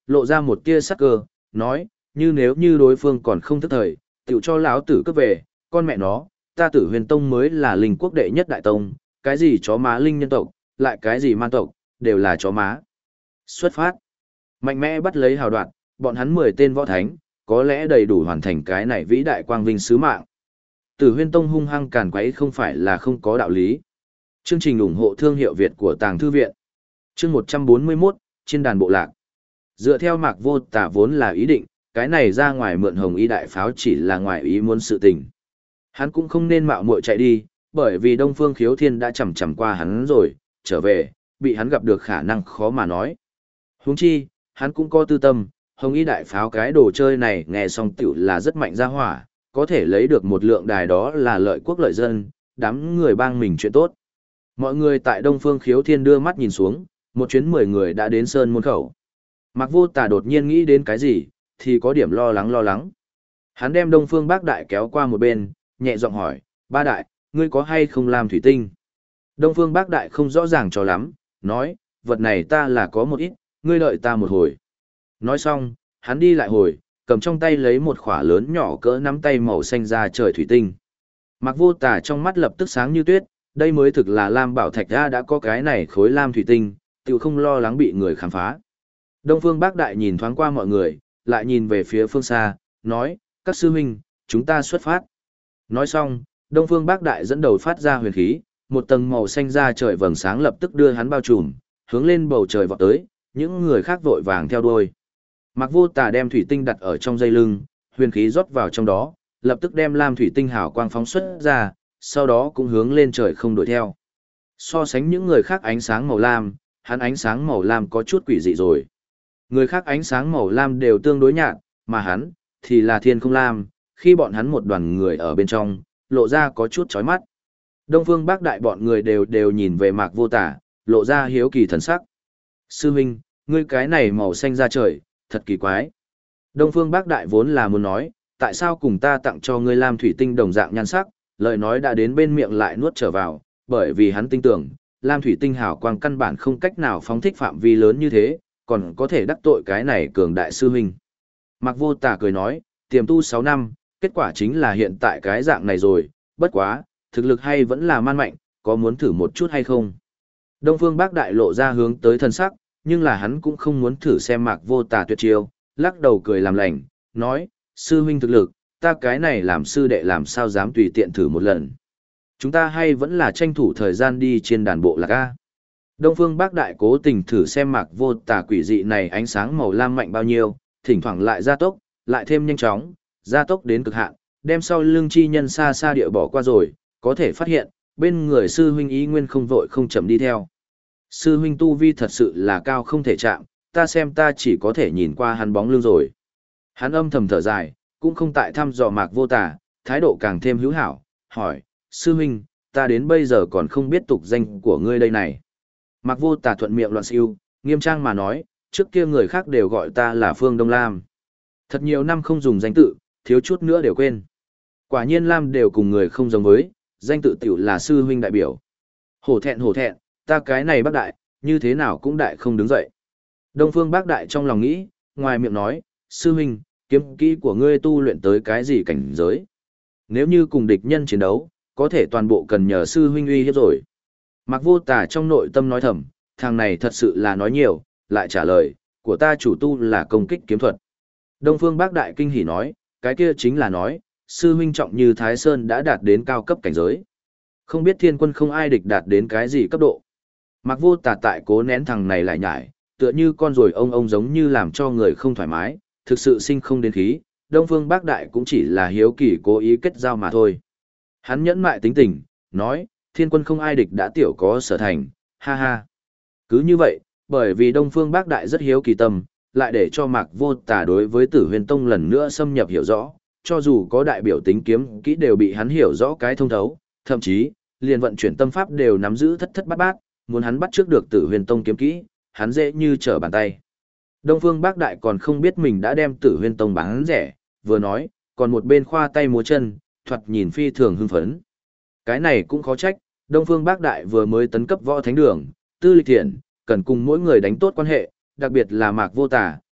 S1: lộ ra một tia sắc cơ, nói, như nếu như đối phương còn không thức thời, tiểu cho lão tử cướp về, con mẹ nó, ta Tử Huyền Tông mới là linh quốc đệ nhất đại tông, cái gì chó má linh nhân tộc, lại cái gì man tộc, đều là chó má. Xuất phát. Mạnh mẽ bắt lấy hào đoạn, bọn hắn 10 tên võ thánh, có lẽ đầy đủ hoàn thành cái này vĩ đại quang vinh sứ mạng. Tử Huyên Tông hung hăng càn quấy không phải là không có đạo lý. Chương trình ủng hộ thương hiệu Việt của Tàng Thư Viện. Chương 141, trên đàn bộ lạc. Dựa theo Mạc Vô Tả vốn là ý định, cái này ra ngoài mượn hồng y đại pháo chỉ là ngoài ý muốn sự tình. Hắn cũng không nên mạo muội chạy đi, bởi vì Đông Phương Khiếu Thiên đã chầm chầm qua hắn rồi, trở về, bị hắn gặp được khả năng khó mà nói. Huống chi, hắn cũng có tư tâm, hồng y đại pháo cái đồ chơi này nghe xong tiểu là rất mạnh ra hỏa, có thể lấy được một lượng đài đó là lợi quốc lợi dân, đám người bang mình chuyện tốt. Mọi người tại Đông Phương Khiếu Thiên đưa mắt nhìn xuống, một chuyến 10 người đã đến sơn môn khẩu. Mạc Vô Tả đột nhiên nghĩ đến cái gì, thì có điểm lo lắng. Hắn đem Đông Phương Bác Đại kéo qua một bên, nhẹ giọng hỏi, ba đại, ngươi có hay không làm thủy tinh? Đông Phương Bác Đại không rõ ràng cho lắm, nói, vật này ta là có một ít, ngươi đợi ta một hồi. Nói xong, hắn đi lại hồi, cầm trong tay lấy một khỏa lớn nhỏ cỡ nắm tay màu xanh ra trời thủy tinh. Mạc Vô Tả trong mắt lập tức sáng như tuyết, đây mới thực là lam bảo thạch ra đã có cái này khối lam thủy tinh, tự không lo lắng bị người khám phá. Đông Phương Bác Đại nhìn thoáng qua mọi người, lại nhìn về phía phương xa, nói, các sư huynh, chúng ta xuất phát. Nói xong, Đông Phương Bác Đại dẫn đầu phát ra huyền khí, một tầng màu xanh ra trời vầng sáng lập tức đưa hắn bao trùm, hướng lên bầu trời vọt tới, những người khác vội vàng theo đuôi. Mạc Vô Tả đem thủy tinh đặt ở trong dây lưng, huyền khí rót vào trong đó, lập tức đem lam thủy tinh hào quang phóng xuất ra, sau đó cũng hướng lên trời không đuổi theo. So sánh những người khác ánh sáng màu lam, hắn ánh sáng màu lam có chút quỷ dị rồi. Người khác ánh sáng màu lam đều tương đối nhạt, mà hắn thì là thiên không lam, khi bọn hắn một đoàn người ở bên trong, lộ ra có chút chói mắt. Đông Phương Bác Đại bọn người đều nhìn về Mạc Vô Tả, lộ ra hiếu kỳ thần sắc. Sư huynh, ngươi cái này màu xanh ra trời, thật kỳ quái. Đông Phương Bác Đại vốn là muốn nói, tại sao cùng ta tặng cho ngươi lam thủy tinh đồng dạng nhan sắc, lời nói đã đến bên miệng lại nuốt trở vào, bởi vì hắn tin tưởng, lam thủy tinh hào quang căn bản không cách nào phóng thích phạm vi lớn như thế, còn có thể đắc tội cái này cường đại sư huynh. Mạc Vô Tả cười nói, tiềm tu 6 năm, kết quả chính là hiện tại cái dạng này rồi, bất quá, thực lực hay vẫn là man mạnh, có muốn thử một chút hay không? Đông Phương Bác Đại lộ ra hướng tới thân sắc, nhưng là hắn cũng không muốn thử xem Mạc Vô Tả tuyệt chiêu, lắc đầu cười làm lành, nói, sư huynh thực lực, ta cái này làm sư đệ làm sao dám tùy tiện thử một lần. Chúng ta hay vẫn là tranh thủ thời gian đi trên đàn bộ lạc A. Đông Phương Bác Đại cố tình thử xem Mạc Vô Tả quỷ dị này ánh sáng màu lam mạnh bao nhiêu, thỉnh thoảng lại gia tốc, lại thêm nhanh chóng, gia tốc đến cực hạn, đem sau lưng chi nhân xa xa địa bỏ qua rồi, có thể phát hiện, bên người sư huynh ý nguyên không vội không chậm đi theo. Sư huynh tu vi thật sự là cao không thể chạm, ta xem ta chỉ có thể nhìn qua hắn bóng lưng rồi. Hắn âm thầm thở dài, cũng không tại thăm dò Mạc Vô Tả, thái độ càng thêm hữu hảo, hỏi, sư huynh, ta đến bây giờ còn không biết tục danh của ngươi đây này. Mạc Vô Tả thuận miệng loạn siêu, nghiêm trang mà nói, trước kia người khác đều gọi ta là Phương Đông Lam. Thật nhiều năm không dùng danh tự, thiếu chút nữa đều quên. Quả nhiên Lam đều cùng người không giống với, danh tự tiểu là sư huynh đại biểu. Hổ thẹn, ta cái này bác đại, như thế nào cũng đại không đứng dậy. Đông Phương Bác Đại trong lòng nghĩ, ngoài miệng nói, sư huynh, kiếm kỹ của ngươi tu luyện tới cái gì cảnh giới. Nếu như cùng địch nhân chiến đấu, có thể toàn bộ cần nhờ sư huynh uy hiếp rồi. Mạc Vô Tả trong nội tâm nói thầm, thằng này thật sự là nói nhiều, lại trả lời, của ta chủ tu là công kích kiếm thuật. Đông Phương Bác Đại kinh hỉ nói, cái kia chính là nói, sư huynh trọng như Thái Sơn đã đạt đến cao cấp cảnh giới. Không biết thiên quân không ai địch đạt đến cái gì cấp độ. Mạc Vô Tả tại cố nén thằng này lại nhải, tựa như con rồi ông giống như làm cho người không thoải mái, thực sự sinh không đến khí, Đông Phương Bác Đại cũng chỉ là hiếu kỳ cố ý kết giao mà thôi. Hắn nhẫn mại tính tình, nói, thiên quân không ai địch đã tiểu có sở thành, ha ha. Cứ như vậy, bởi vì Đông Phương Bác Đại rất hiếu kỳ tâm, lại để cho Mạc Vô Tả đối với Tử Huyền Tông lần nữa xâm nhập hiểu rõ, cho dù có đại biểu tính kiếm kỹ đều bị hắn hiểu rõ cái thông thấu, thậm chí, liền vận chuyển tâm pháp đều nắm giữ thất thất bát bát, muốn hắn bắt trước được Tử Huyền Tông kiếm kỹ, hắn dễ như trở bàn tay. Đông Phương Bác Đại còn không biết mình đã đem Tử Huyền Tông bán rẻ, vừa nói, còn một bên khoa tay múa chân, thoạt nhìn phi thường hưng phấn. Cái này cũng khó trách, Đông Phương Bác Đại vừa mới tấn cấp võ thánh đường, tư lịch thiện, cần cùng mỗi người đánh tốt quan hệ, đặc biệt là Mạc Vô Tả,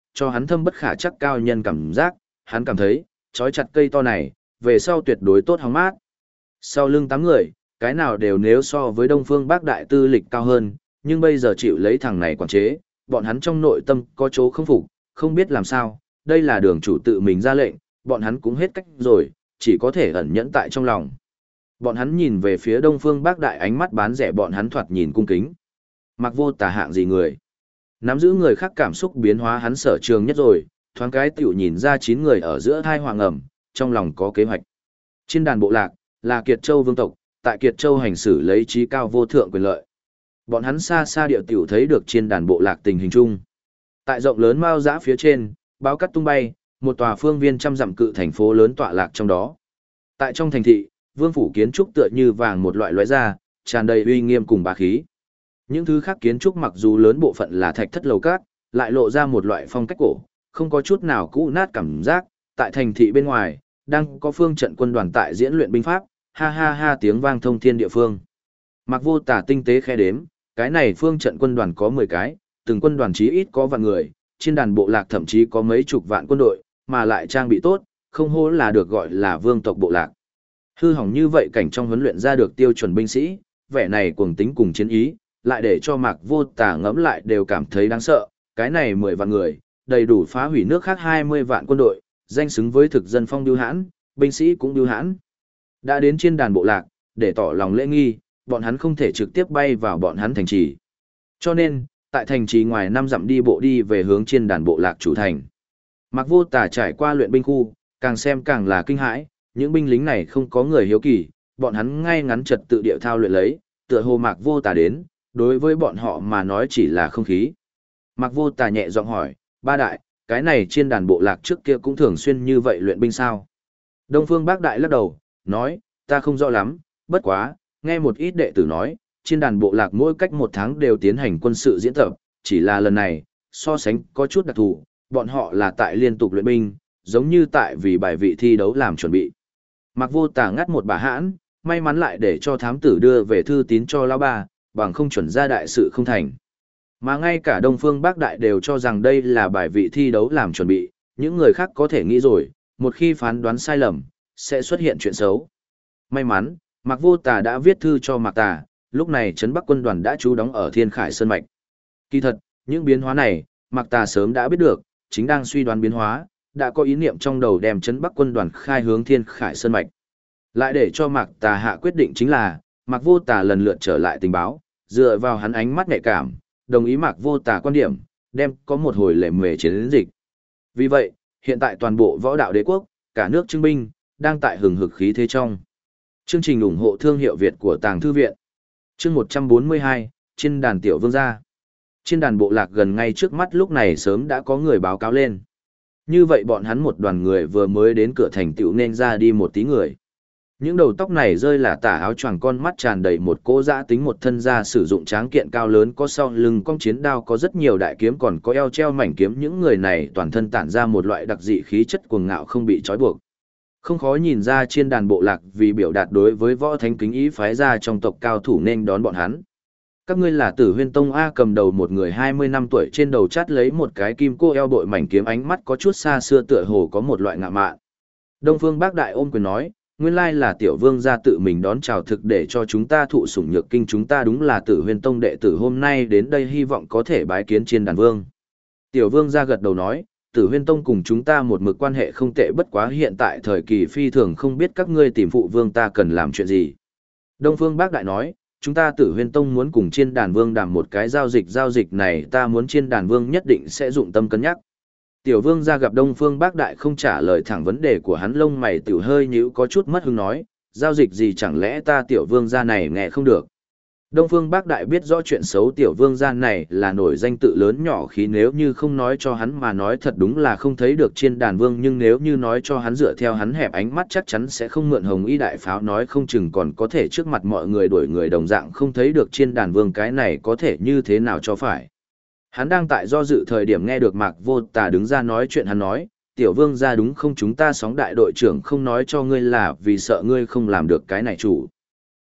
S1: cho hắn thâm bất khả chắc cao nhân cảm giác, hắn cảm thấy, trói chặt cây to này, về sau tuyệt đối tốt hóng mát. Sau lưng 8 người, cái nào đều nếu so với Đông Phương Bác Đại tư lịch cao hơn, nhưng bây giờ chịu lấy thằng này quản chế, bọn hắn trong nội tâm có chỗ không phục, không biết làm sao, đây là đường chủ tự mình ra lệnh, bọn hắn cũng hết cách rồi, chỉ có thể ẩn nhẫn tại trong lòng. Bọn hắn nhìn về phía Đông Phương Bác Đại, ánh mắt bán rẻ, bọn hắn thoạt nhìn cung kính. Mặc Vô Tà hạng gì người? Nắm giữ người khác cảm xúc biến hóa hắn sở trường nhất rồi, thoáng cái tiểu nhìn ra 9 người ở giữa thai hoàng ẩm, trong lòng có kế hoạch. Trên đàn bộ lạc, là Kiệt Châu vương tộc, tại Kiệt Châu hành xử lấy trí cao vô thượng quyền lợi. Bọn hắn xa xa địa tiểu thấy được trên đàn bộ lạc tình hình chung. Tại rộng lớn mao dã phía trên, báo cắt tung bay, một tòa phương viên trăm dặm cự thành phố lớn tọa lạc trong đó. Tại trong thành thị, vương phủ kiến trúc tựa như vàng một loại lóe ra, tràn đầy uy nghiêm cùng bá khí. Những thứ khác kiến trúc mặc dù lớn bộ phận là thạch thất lầu cát, lại lộ ra một loại phong cách cổ, không có chút nào cũ nát cảm giác. Tại thành thị bên ngoài, đang có phương trận quân đoàn tại diễn luyện binh pháp, ha ha ha tiếng vang thông thiên địa phương. Mặc Vô Tà tinh tế khe đếm, cái này phương trận quân đoàn có 10 cái, từng quân đoàn chí ít có vạn người, trên đàn bộ lạc thậm chí có mấy chục vạn quân đội, mà lại trang bị tốt, không hổ là được gọi là vương tộc bộ lạc. Hư hỏng như vậy cảnh trong huấn luyện ra được tiêu chuẩn binh sĩ, vẻ này cuồng tính cùng chiến ý, lại để cho Mạc Vô Tà ngẫm lại đều cảm thấy đáng sợ, cái này 10 vạn người, đầy đủ phá hủy nước khác 20 vạn quân đội, danh xứng với thực dân phong điêu hãn, binh sĩ cũng điêu hãn. Đã đến trên đàn bộ lạc, để tỏ lòng lễ nghi, bọn hắn không thể trực tiếp bay vào bọn hắn thành trì. Cho nên, tại thành trì ngoài 5 dặm đi bộ đi về hướng trên đàn bộ lạc chủ thành. Mạc Vô Tà trải qua luyện binh khu, càng xem càng là kinh hãi, những binh lính này không có người hiếu kỳ, bọn hắn ngay ngắn trật tự địa thao luyện lấy, tựa hồ Mạc Vô Tà đến, đối với bọn họ mà nói chỉ là không khí. Mạc Vô Tà nhẹ giọng hỏi, ba đại, cái này trên đàn bộ lạc trước kia cũng thường xuyên như vậy luyện binh sao? Đông Phương Bác Đại lắc đầu, nói, ta không rõ lắm, bất quá, nghe một ít đệ tử nói, trên đàn bộ lạc mỗi cách 1 tháng đều tiến hành quân sự diễn tập, chỉ là lần này, so sánh có chút đặc thù, bọn họ là tại liên tục luyện binh, giống như tại vì bài vị thi đấu làm chuẩn bị. Mạc Vô Tà ngắt một bà hãn, may mắn lại để cho thám tử đưa về thư tín cho lão ba, bằng không chuẩn ra đại sự không thành. Mà ngay cả Đông Phương Bác Đại đều cho rằng đây là bài vị thi đấu làm chuẩn bị, những người khác có thể nghĩ rồi, một khi phán đoán sai lầm, sẽ xuất hiện chuyện xấu. May mắn, Mạc Vô Tà đã viết thư cho Mạc Tà, lúc này Trấn Bắc quân đoàn đã trú đóng ở Thiên Khải Sơn Mạch. Kỳ thật, những biến hóa này, Mạc Tà sớm đã biết được, chính đang suy đoán biến hóa, đã có ý niệm trong đầu đem Trấn Bắc quân đoàn khai hướng Thiên Khải Sơn Mạch. Lại để cho Mạc Tà hạ quyết định chính là, Mạc Vô Tà lần lượt trở lại tình báo, dựa vào hắn ánh mắt nhạy cảm, đồng ý Mạc Vô Tà quan điểm, đem có một hồi lệ mề chiến dịch. Vì vậy, hiện tại toàn bộ võ đạo đế quốc, cả nước trưng binh, đang tại hừng hực khí thế trong. Chương trình ủng hộ thương hiệu Việt của Tàng Thư Viện. Chương 142, trên đàn tiểu vương gia. Trên đàn bộ lạc gần ngay trước mắt lúc này sớm đã có người báo cáo lên. Như vậy bọn hắn một đoàn người vừa mới đến cửa thành tiểu nên ra đi một tí người. Những đầu tóc này rơi là tả áo choàng, con mắt tràn đầy một cỗ dã tính, một thân da sử dụng tráng kiện cao lớn, có sau lưng cong chiến đao, có rất nhiều đại kiếm, còn có eo treo mảnh kiếm. Những người này toàn thân tản ra một loại đặc dị khí chất cuồng ngạo không bị trói buộc. Không khó nhìn ra trên đàn bộ lạc vì biểu đạt đối với võ thánh kính ý phái ra trong tộc cao thủ nên đón bọn hắn. Các ngươi là Tử Huyên Tông A, cầm đầu một người 20 năm tuổi, trên đầu chát lấy một cái kim cô eo bội mảnh kiếm, ánh mắt có chút xa xưa, tựa hồ có một loại ngạo mạn. Đông Phương Bác Đại ôm quyền nói, nguyên lai là tiểu vương gia tự mình đón chào, thực để cho chúng ta thụ sủng nhược kinh, chúng ta đúng là Tử Huyên Tông đệ tử, hôm nay đến đây hy vọng có thể bái kiến trên đàn vương. Tiểu vương gia gật đầu nói, Tử Huyên Tông cùng chúng ta một mực quan hệ không tệ, bất quá hiện tại thời kỳ phi thường, không biết các ngươi tìm phụ vương ta cần làm chuyện gì. Đông Phương Bác Đại nói, chúng ta Tử Huyên Tông muốn cùng trên đàn vương đàm một cái giao dịch này ta muốn trên đàn vương nhất định sẽ dụng tâm cân nhắc. Tiểu vương gia gặp Đông Phương Bác Đại không trả lời thẳng vấn đề của hắn, lông mày tiểu hơi nhíu, có chút mất hứng nói, giao dịch gì, chẳng lẽ ta tiểu vương gia này nghe không được. Đông Phương Bác Đại biết rõ chuyện xấu tiểu vương gia này là nổi danh tự lớn nhỏ khí, nếu như không nói cho hắn mà nói thật đúng là không thấy được trên đàn vương, nhưng nếu như nói cho hắn dựa theo hắn hẹp ánh mắt chắc chắn sẽ không mượn hồng y đại pháo, nói không chừng còn có thể trước mặt mọi người đuổi người đồng dạng không thấy được trên đàn vương, cái này có thể như thế nào cho phải. Hắn đang tại do dự thời điểm nghe được Mạc Vô Tà đứng ra nói chuyện, hắn nói, tiểu vương gia đúng không, chúng ta sóng đại đội trưởng không nói cho ngươi là vì sợ ngươi không làm được cái này chủ.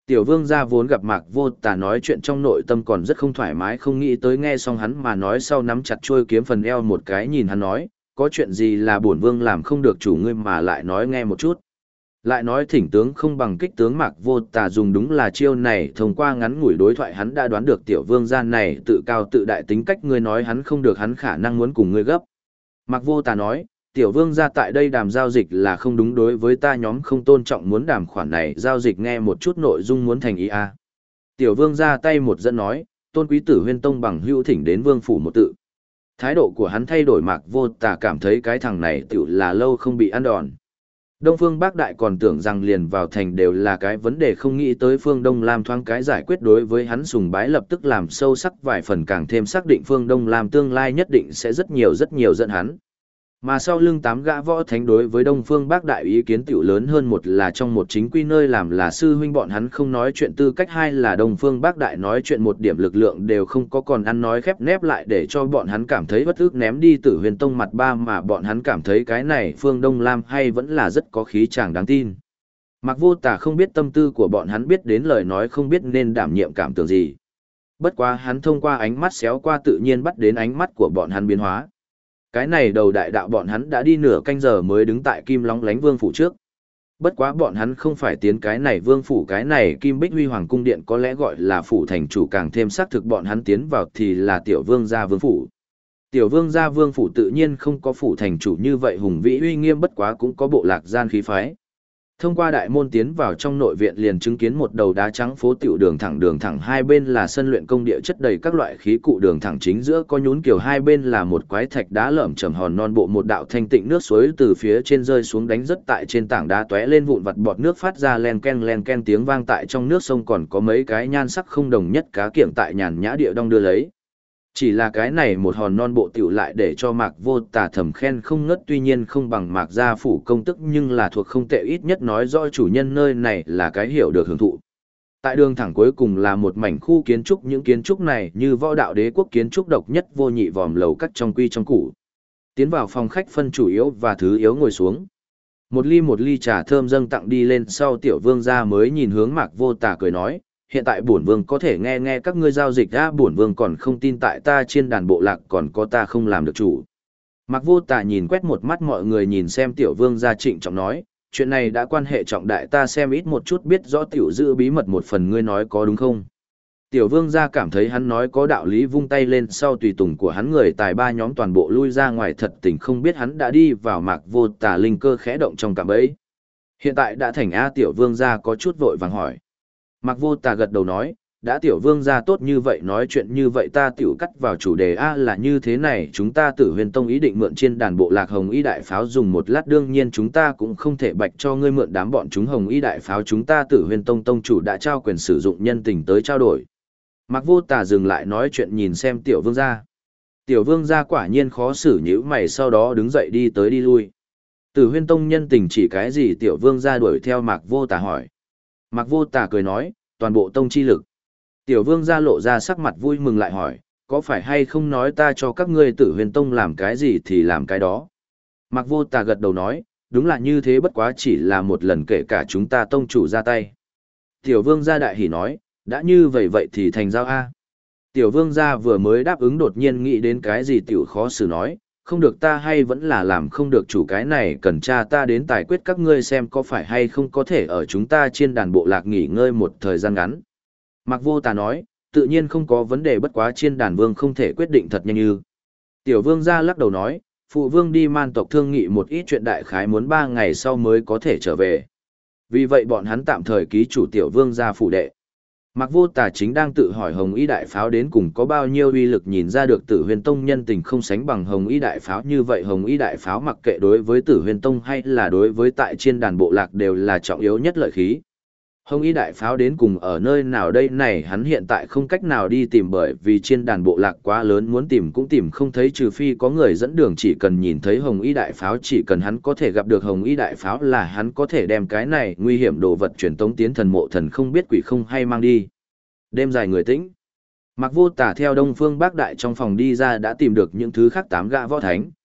S1: Tiểu vương gia vốn gặp Mạc Vô Tà nói chuyện trong nội tâm còn rất không thoải mái, không nghĩ tới nghe xong hắn mà nói sau nắm chặt chuôi kiếm phần eo một cái nhìn hắn nói, có chuyện gì là bổn vương làm không được chủ ngươi mà lại nói nghe một chút. Lại nói thỉnh tướng không bằng kích tướng Mạc Vô Tà dùng đúng là chiêu này, thông qua ngắn ngủi đối thoại hắn đã đoán được tiểu vương gia này tự cao tự đại tính cách, ngươi nói hắn không được hắn khả năng muốn cùng ngươi gấp. Mạc Vô Tà nói, tiểu vương gia tại đây đàm giao dịch là không đúng, đối với ta nhóm không tôn trọng, muốn đàm khoản này giao dịch nghe một chút nội dung muốn thành ý a. Tiểu vương gia tay một dẫn nói, tôn quý tử Huyên Tông bằng hữu thỉnh đến vương phủ một tự. Thái độ của hắn thay đổi, Mạc Vô Tà cảm thấy cái thằng này tiểu là lâu không bị ăn đòn. Đông Phương Bác Đại còn tưởng rằng liền vào thành đều là cái vấn đề, không nghĩ tới Phương Đông Lam thoáng cái giải quyết đối với hắn sùng bái lập tức làm sâu sắc vài phần, càng thêm xác định Phương Đông Lam tương lai nhất định sẽ rất nhiều dẫn hắn. Mà sau lưng 8 gã võ thánh đối với Đông Phương Bác Đại ý kiến tiểu lớn hơn, một là trong một chính quy nơi làm là sư huynh bọn hắn không nói chuyện tư cách, hai là Đông Phương Bác Đại nói chuyện một điểm lực lượng đều không có, còn ăn nói khép nép lại để cho bọn hắn cảm thấy bất ức, ném đi Tử Huyền Tông mặt ba, mà bọn hắn cảm thấy cái này Phương Đông Lam hay vẫn là rất có khí chàng đáng tin. Mạc Vô Tà không biết tâm tư của bọn hắn, biết đến lời nói không biết nên đảm nhiệm cảm tưởng gì. Bất quá hắn thông qua ánh mắt xéo qua tự nhiên bắt đến ánh mắt của bọn hắn biến hóa. Cái này đầu đại đạo bọn hắn đã đi nửa canh giờ mới đứng tại Kim Lóng Lánh Vương phủ trước. Bất quá bọn hắn không phải tiến cái này vương phủ, cái này Kim Bích Huy Hoàng cung điện có lẽ gọi là phủ thành chủ càng thêm xác thực, bọn hắn tiến vào thì là tiểu vương gia vương phủ. Tiểu vương gia vương phủ tự nhiên không có phủ thành chủ như vậy hùng vĩ uy nghiêm, bất quá cũng có bộ lạc gian khí phái. Thông qua đại môn tiến vào trong nội viện liền chứng kiến một đầu đá trắng phố tiểu đường thẳng hai bên là sân luyện công địa chất đầy các loại khí cụ, đường thẳng chính giữa có nhún kiểu, hai bên là một quái thạch đá lởm chởm hòn non bộ, một đạo thanh tịnh nước suối từ phía trên rơi xuống đánh rất tại trên tảng đá tóe lên vụn vặt bọt nước phát ra len ken tiếng vang, tại trong nước sông còn có mấy cái nhan sắc không đồng nhất cá kiểng tại nhàn nhã địa đong đưa lấy. Chỉ là cái này một hòn non bộ tiểu lại để cho Mạc Vô Tà thầm khen không ngớt, tuy nhiên không bằng Mạc gia phủ công tức nhưng là thuộc không tệ, ít nhất nói rõ chủ nhân nơi này là cái hiểu được hưởng thụ. Tại đường thẳng cuối cùng là một mảnh khu kiến trúc, những kiến trúc này như Võ Đạo Đế quốc kiến trúc độc nhất vô nhị, vòm lầu cắt trong quy trong củ. Tiến vào phòng khách phân chủ yếu và thứ yếu ngồi xuống. Một ly trà thơm dâng tặng đi lên sau, tiểu vương gia mới nhìn hướng Mạc Vô Tà cười nói, hiện tại bổn vương có thể nghe các ngươi giao dịch ra, bổn vương còn không tin tại ta trên đàn bộ lạc còn có ta không làm được chủ. Mạc Vô Tà nhìn quét một mắt mọi người, nhìn xem tiểu vương gia trịnh trọng nói, chuyện này đã quan hệ trọng đại, ta xem ít một chút biết rõ tiểu giữ bí mật một phần, ngươi nói có đúng không? Tiểu vương gia cảm thấy hắn nói có đạo lý, vung tay lên sau tùy tùng của hắn người tài ba nhóm toàn bộ lui ra ngoài, thật tình không biết hắn đã đi vào Mạc Vô Tà linh cơ khẽ động trong cạm bẫy. Hiện tại đã thành A, tiểu vương gia có chút vội vàng hỏi. Mạc Vô Tà gật đầu nói, đã tiểu vương gia tốt như vậy nói chuyện như vậy ta tiểu cắt vào chủ đề A, là như thế này, chúng ta Tử Huyền Tông ý định mượn trên đàn bộ lạc Hồng Y đại pháo dùng một lát, đương nhiên chúng ta cũng không thể bạch cho ngươi mượn đám bọn chúng Hồng Y đại pháo, chúng ta Tử Huyền Tông tông chủ đã trao quyền sử dụng nhân tình tới trao đổi. Mạc Vô Tà dừng lại nói chuyện nhìn xem tiểu vương gia. Tiểu vương gia quả nhiên khó xử, nhíu mày sau đó đứng dậy đi tới đi lui. Tử Huyền Tông nhân tình chỉ cái gì? Tiểu vương gia đuổi theo Mạc Vô Tà hỏi. Mạc Vô Tà cười nói, toàn bộ tông chi lực. Tiểu vương gia lộ ra sắc mặt vui mừng lại hỏi, có phải hay không nói ta cho các ngươi Tử Huyền Tông làm cái gì thì làm cái đó? Mạc Vô Tà gật đầu nói, đúng là như thế, bất quá chỉ là một lần kể cả chúng ta tông chủ ra tay. Tiểu vương gia đại hỉ nói, đã như vậy thì thành giao A. Tiểu vương gia vừa mới đáp ứng đột nhiên nghĩ đến cái gì tiểu khó xử nói, không được, ta hay vẫn là làm không được chủ, cái này cần cha ta đến tài quyết, các ngươi xem có phải hay không có thể ở chúng ta trên đàn bộ lạc nghỉ ngơi một thời gian ngắn. Mạc Vô Tà nói, tự nhiên không có vấn đề, bất quá trên đàn vương không thể quyết định thật nhanh như. Tiểu vương gia lắc đầu nói, phụ vương đi man tộc thương nghị một ít chuyện, đại khái muốn 3 ngày sau mới có thể trở về. Vì vậy bọn hắn tạm thời ký chủ tiểu vương gia phủ đệ. Mạc Vô Tà chính đang tự hỏi Hồng Y đại pháo đến cùng có bao nhiêu uy lực, nhìn ra được Tử Huyền Tông nhân tình không sánh bằng Hồng Y đại pháo, như vậy Hồng Y đại pháo mặc kệ đối với Tử Huyền Tông hay là đối với tại trên đàn bộ lạc đều là trọng yếu nhất lợi khí. Hồng Y đại pháo đến cùng ở nơi nào đây này hắn hiện tại không cách nào đi tìm, bởi vì trên đàn bộ lạc quá lớn, muốn tìm cũng tìm không thấy, trừ phi có người dẫn đường, chỉ cần nhìn thấy Hồng Y đại pháo, chỉ cần hắn có thể gặp được Hồng Y đại pháo là hắn có thể đem cái này nguy hiểm đồ vật truyền tống tiến thần mộ thần không biết quỷ không hay mang đi. Đêm dài người tĩnh. Mạc Vô Tà theo Đông Phương Bác Đại trong phòng đi ra đã tìm được những thứ khác 8 gã võ thánh.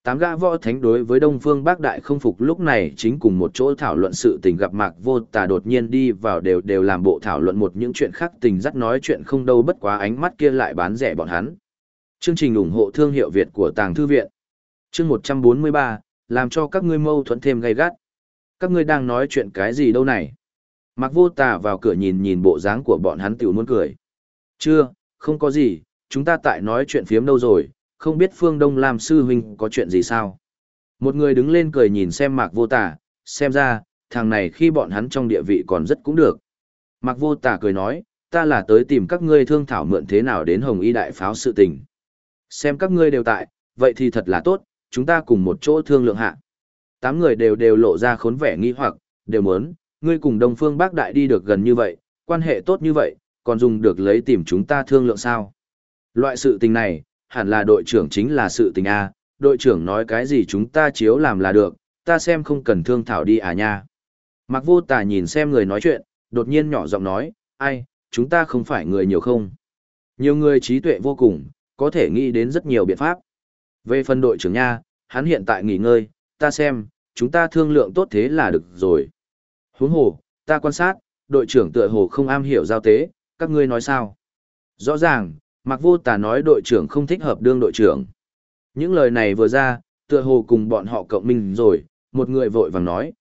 S1: Tám gã võ thánh đối với Đông Phương Bác Đại không phục, lúc này chính cùng một chỗ thảo luận sự tình, gặp Mạc Vô Tà đột nhiên đi vào đều làm bộ thảo luận một những chuyện khác tình dắt nói chuyện không đâu, bất quá ánh mắt kia lại bán rẻ bọn hắn. Chương trình ủng hộ thương hiệu Việt của Tàng Thư Viện. Chương 143, làm cho các ngươi mâu thuẫn thêm gay gắt. Các ngươi đang nói chuyện cái gì đâu này? Mạc Vô Tà vào cửa nhìn nhìn bộ dáng của bọn hắn tiểu muốn cười. Chưa, không có gì, chúng ta tại nói chuyện phiếm đâu rồi, không biết Phương Đông Lam sư huynh có chuyện gì sao? Một người đứng lên cười nhìn xem Mạc Vô Tà, xem ra, thằng này khi bọn hắn trong địa vị còn rất cũng được. Mạc Vô Tà cười nói, ta là tới tìm các ngươi thương thảo mượn thế nào đến Hồng Y Đại Pháo sự tình. Xem các ngươi đều tại, vậy thì thật là tốt, chúng ta cùng một chỗ thương lượng hạ. Tám người đều lộ ra khốn vẻ nghi hoặc, đều muốn, ngươi cùng Đông Phương Bác Đại đi được gần như vậy, quan hệ tốt như vậy, còn dùng được lấy tìm chúng ta thương lượng sao? Loại sự tình này, hẳn là đội trưởng chính là sự tình A, đội trưởng nói cái gì chúng ta chiếu làm là được, ta xem không cần thương thảo đi à nha. Mạc Vô Tà nhìn xem người nói chuyện, đột nhiên nhỏ giọng nói, ai, chúng ta không phải người nhiều không? Nhiều người trí tuệ vô cùng, có thể nghĩ đến rất nhiều biện pháp. Về phần đội trưởng nha, hắn hiện tại nghỉ ngơi, ta xem, chúng ta thương lượng tốt thế là được rồi. Huống hồ, ta quan sát, đội trưởng tựa hồ không am hiểu giao tế, các ngươi nói sao? Rõ ràng, Mạc Vô Tà nói đội trưởng không thích hợp đương đội trưởng. Những lời này vừa ra, tựa hồ cùng bọn họ cộng minh rồi, một người vội vàng nói,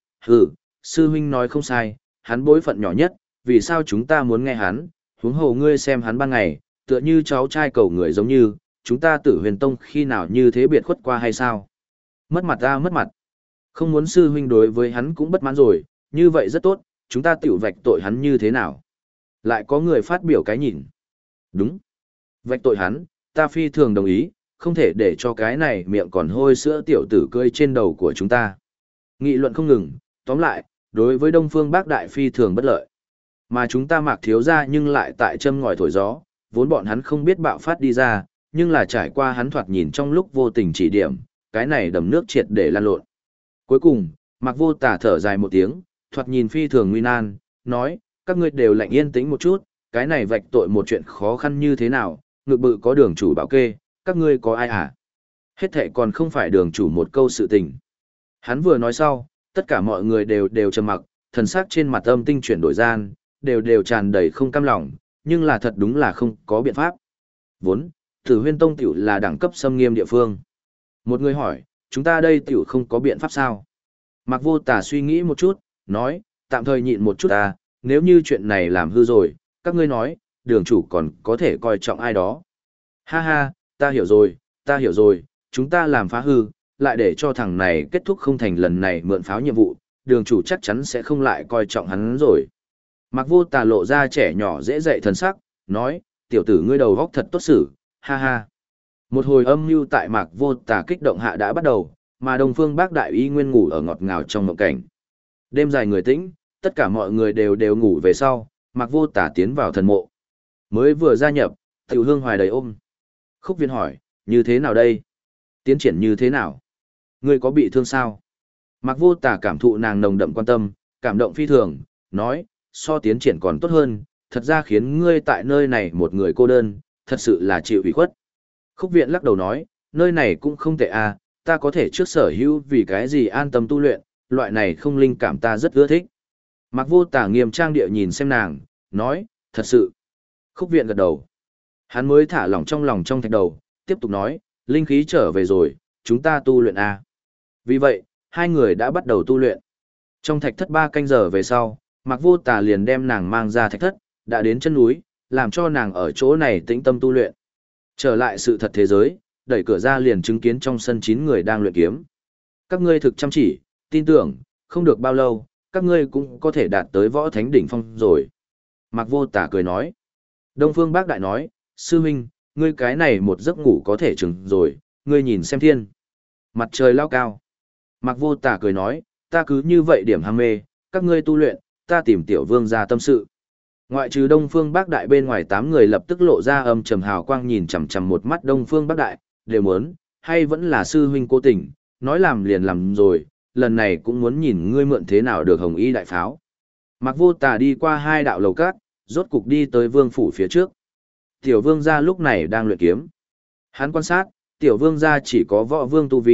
S1: sư huynh nói không sai, hắn bối phận nhỏ nhất, vì sao chúng ta muốn nghe hắn, huống hồ ngươi xem hắn ban ngày, tựa như cháu trai cầu người giống như, chúng ta Tử Huyền Tông khi nào như thế biệt khuất qua hay sao? Mất mặt ta mất mặt. Không muốn sư huynh đối với hắn cũng bất mãn rồi, như vậy rất tốt, chúng ta tiểu vạch tội hắn như thế nào? Lại có người phát biểu cái nhìn. Đúng. Vạch tội hắn, ta phi thường đồng ý, không thể để cho cái này miệng còn hôi sữa tiểu tử cơi trên đầu của chúng ta. Nghị luận không ngừng, tóm lại, đối với Đông Phương Bác Đại phi thường bất lợi. Mà chúng ta Mạc thiếu ra nhưng lại tại châm ngòi thổi gió, vốn bọn hắn không biết bạo phát đi ra, nhưng là trải qua hắn thoạt nhìn trong lúc vô tình chỉ điểm, cái này đầm nước triệt để lan lộn. Cuối cùng, Mạc Vô Tà thở dài một tiếng, thoạt nhìn phi thường nguy nan, nói, các ngươi đều lặng yên tĩnh một chút, cái này vạch tội một chuyện khó khăn như thế nào, ngực bự có đường chủ bảo kê, các ngươi có ai à? Hết thệ còn không phải đường chủ một câu sự tình. Hắn vừa nói sau, tất cả mọi người đều trầm mặc, thần sắc trên mặt âm tinh chuyển đổi gian, đều tràn đầy không cam lòng, nhưng là thật đúng là không có biện pháp. Vốn, Tử Huyên Tông tiểu là đẳng cấp xâm nghiêm địa phương. Một người hỏi, chúng ta đây tiểu không có biện pháp sao? Mạc Vô Tà suy nghĩ một chút, nói, tạm thời nhịn một chút ta, nếu như chuyện này làm hư rồi, các ngươi nói, đường chủ còn có thể coi trọng ai đó. Ha ha, ta hiểu rồi, chúng ta làm phá hư, lại để cho thằng này kết thúc không thành lần này mượn pháo nhiệm vụ, đường chủ chắc chắn sẽ không lại coi trọng hắn rồi. Mạc Vô Tà lộ ra trẻ nhỏ dễ dạy thần sắc, nói, tiểu tử ngươi đầu góc thật tốt xử, ha ha. Một hồi âm mưu tại Mạc Vô Tà kích động hạ đã bắt đầu, mà Đông Phương Bác Đại y nguyên ngủ ở ngọt ngào trong mộng cảnh. Đêm dài người tĩnh, tất cả mọi người đều ngủ về sau, Mạc Vô Tà tiến vào thần mộ. Mới vừa gia nhập, Tiểu Hương Hoài đầy ôm. Khúc Viên hỏi, như thế nào đây? Tiến triển như thế nào? Ngươi có bị thương sao? Mạc Vô Tà cảm thụ nàng nồng đậm quan tâm, cảm động phi thường, nói, so tiến triển còn tốt hơn, thật ra khiến ngươi tại nơi này một người cô đơn, thật sự là chịu ủy khuất. Khúc Viện lắc đầu nói, nơi này cũng không tệ à, ta có thể trước sở hữu vì cái gì an tâm tu luyện, loại này không linh cảm ta rất ưa thích. Mạc Vô Tà nghiêm trang địa nhìn xem nàng, nói, thật sự. Khúc Viện gật đầu. Hắn mới thả lỏng trong thạch đầu, tiếp tục nói, linh khí trở về rồi, chúng ta tu luyện à. Vì vậy, hai người đã bắt đầu tu luyện. Trong thạch thất 3 canh giờ về sau, Mạc Vô Tà liền đem nàng mang ra thạch thất, đã đến chân núi, làm cho nàng ở chỗ này tĩnh tâm tu luyện. Trở lại sự thật thế giới, đẩy cửa ra liền chứng kiến trong sân 9 người đang luyện kiếm. Các ngươi thực chăm chỉ, tin tưởng, không được bao lâu, các ngươi cũng có thể đạt tới võ thánh đỉnh phong rồi. Mạc Vô Tà cười nói. Đông Phương Bác Đại nói, sư huynh, ngươi cái này một giấc ngủ có thể chừng rồi, ngươi nhìn xem thiên. Mặt trời lao cao. Mạc Vô Tà cười nói, ta cứ như vậy điểm ham mê, các ngươi tu luyện, ta tìm tiểu vương ra tâm sự. Ngoại trừ Đông Phương Bác Đại bên ngoài 8 người lập tức lộ ra âm trầm hào quang nhìn chằm chằm một mắt Đông Phương Bác Đại, đều muốn, hay vẫn là sư huynh cố tình, nói làm liền làm rồi, lần này cũng muốn nhìn ngươi mượn thế nào được Hồng Y Đại Pháo. Mạc Vô Tà đi qua 2 đạo lầu cát, rốt cục đi tới vương phủ phía trước. Tiểu vương gia lúc này đang luyện kiếm. Hắn quan sát, tiểu vương gia chỉ có võ vương tu vi,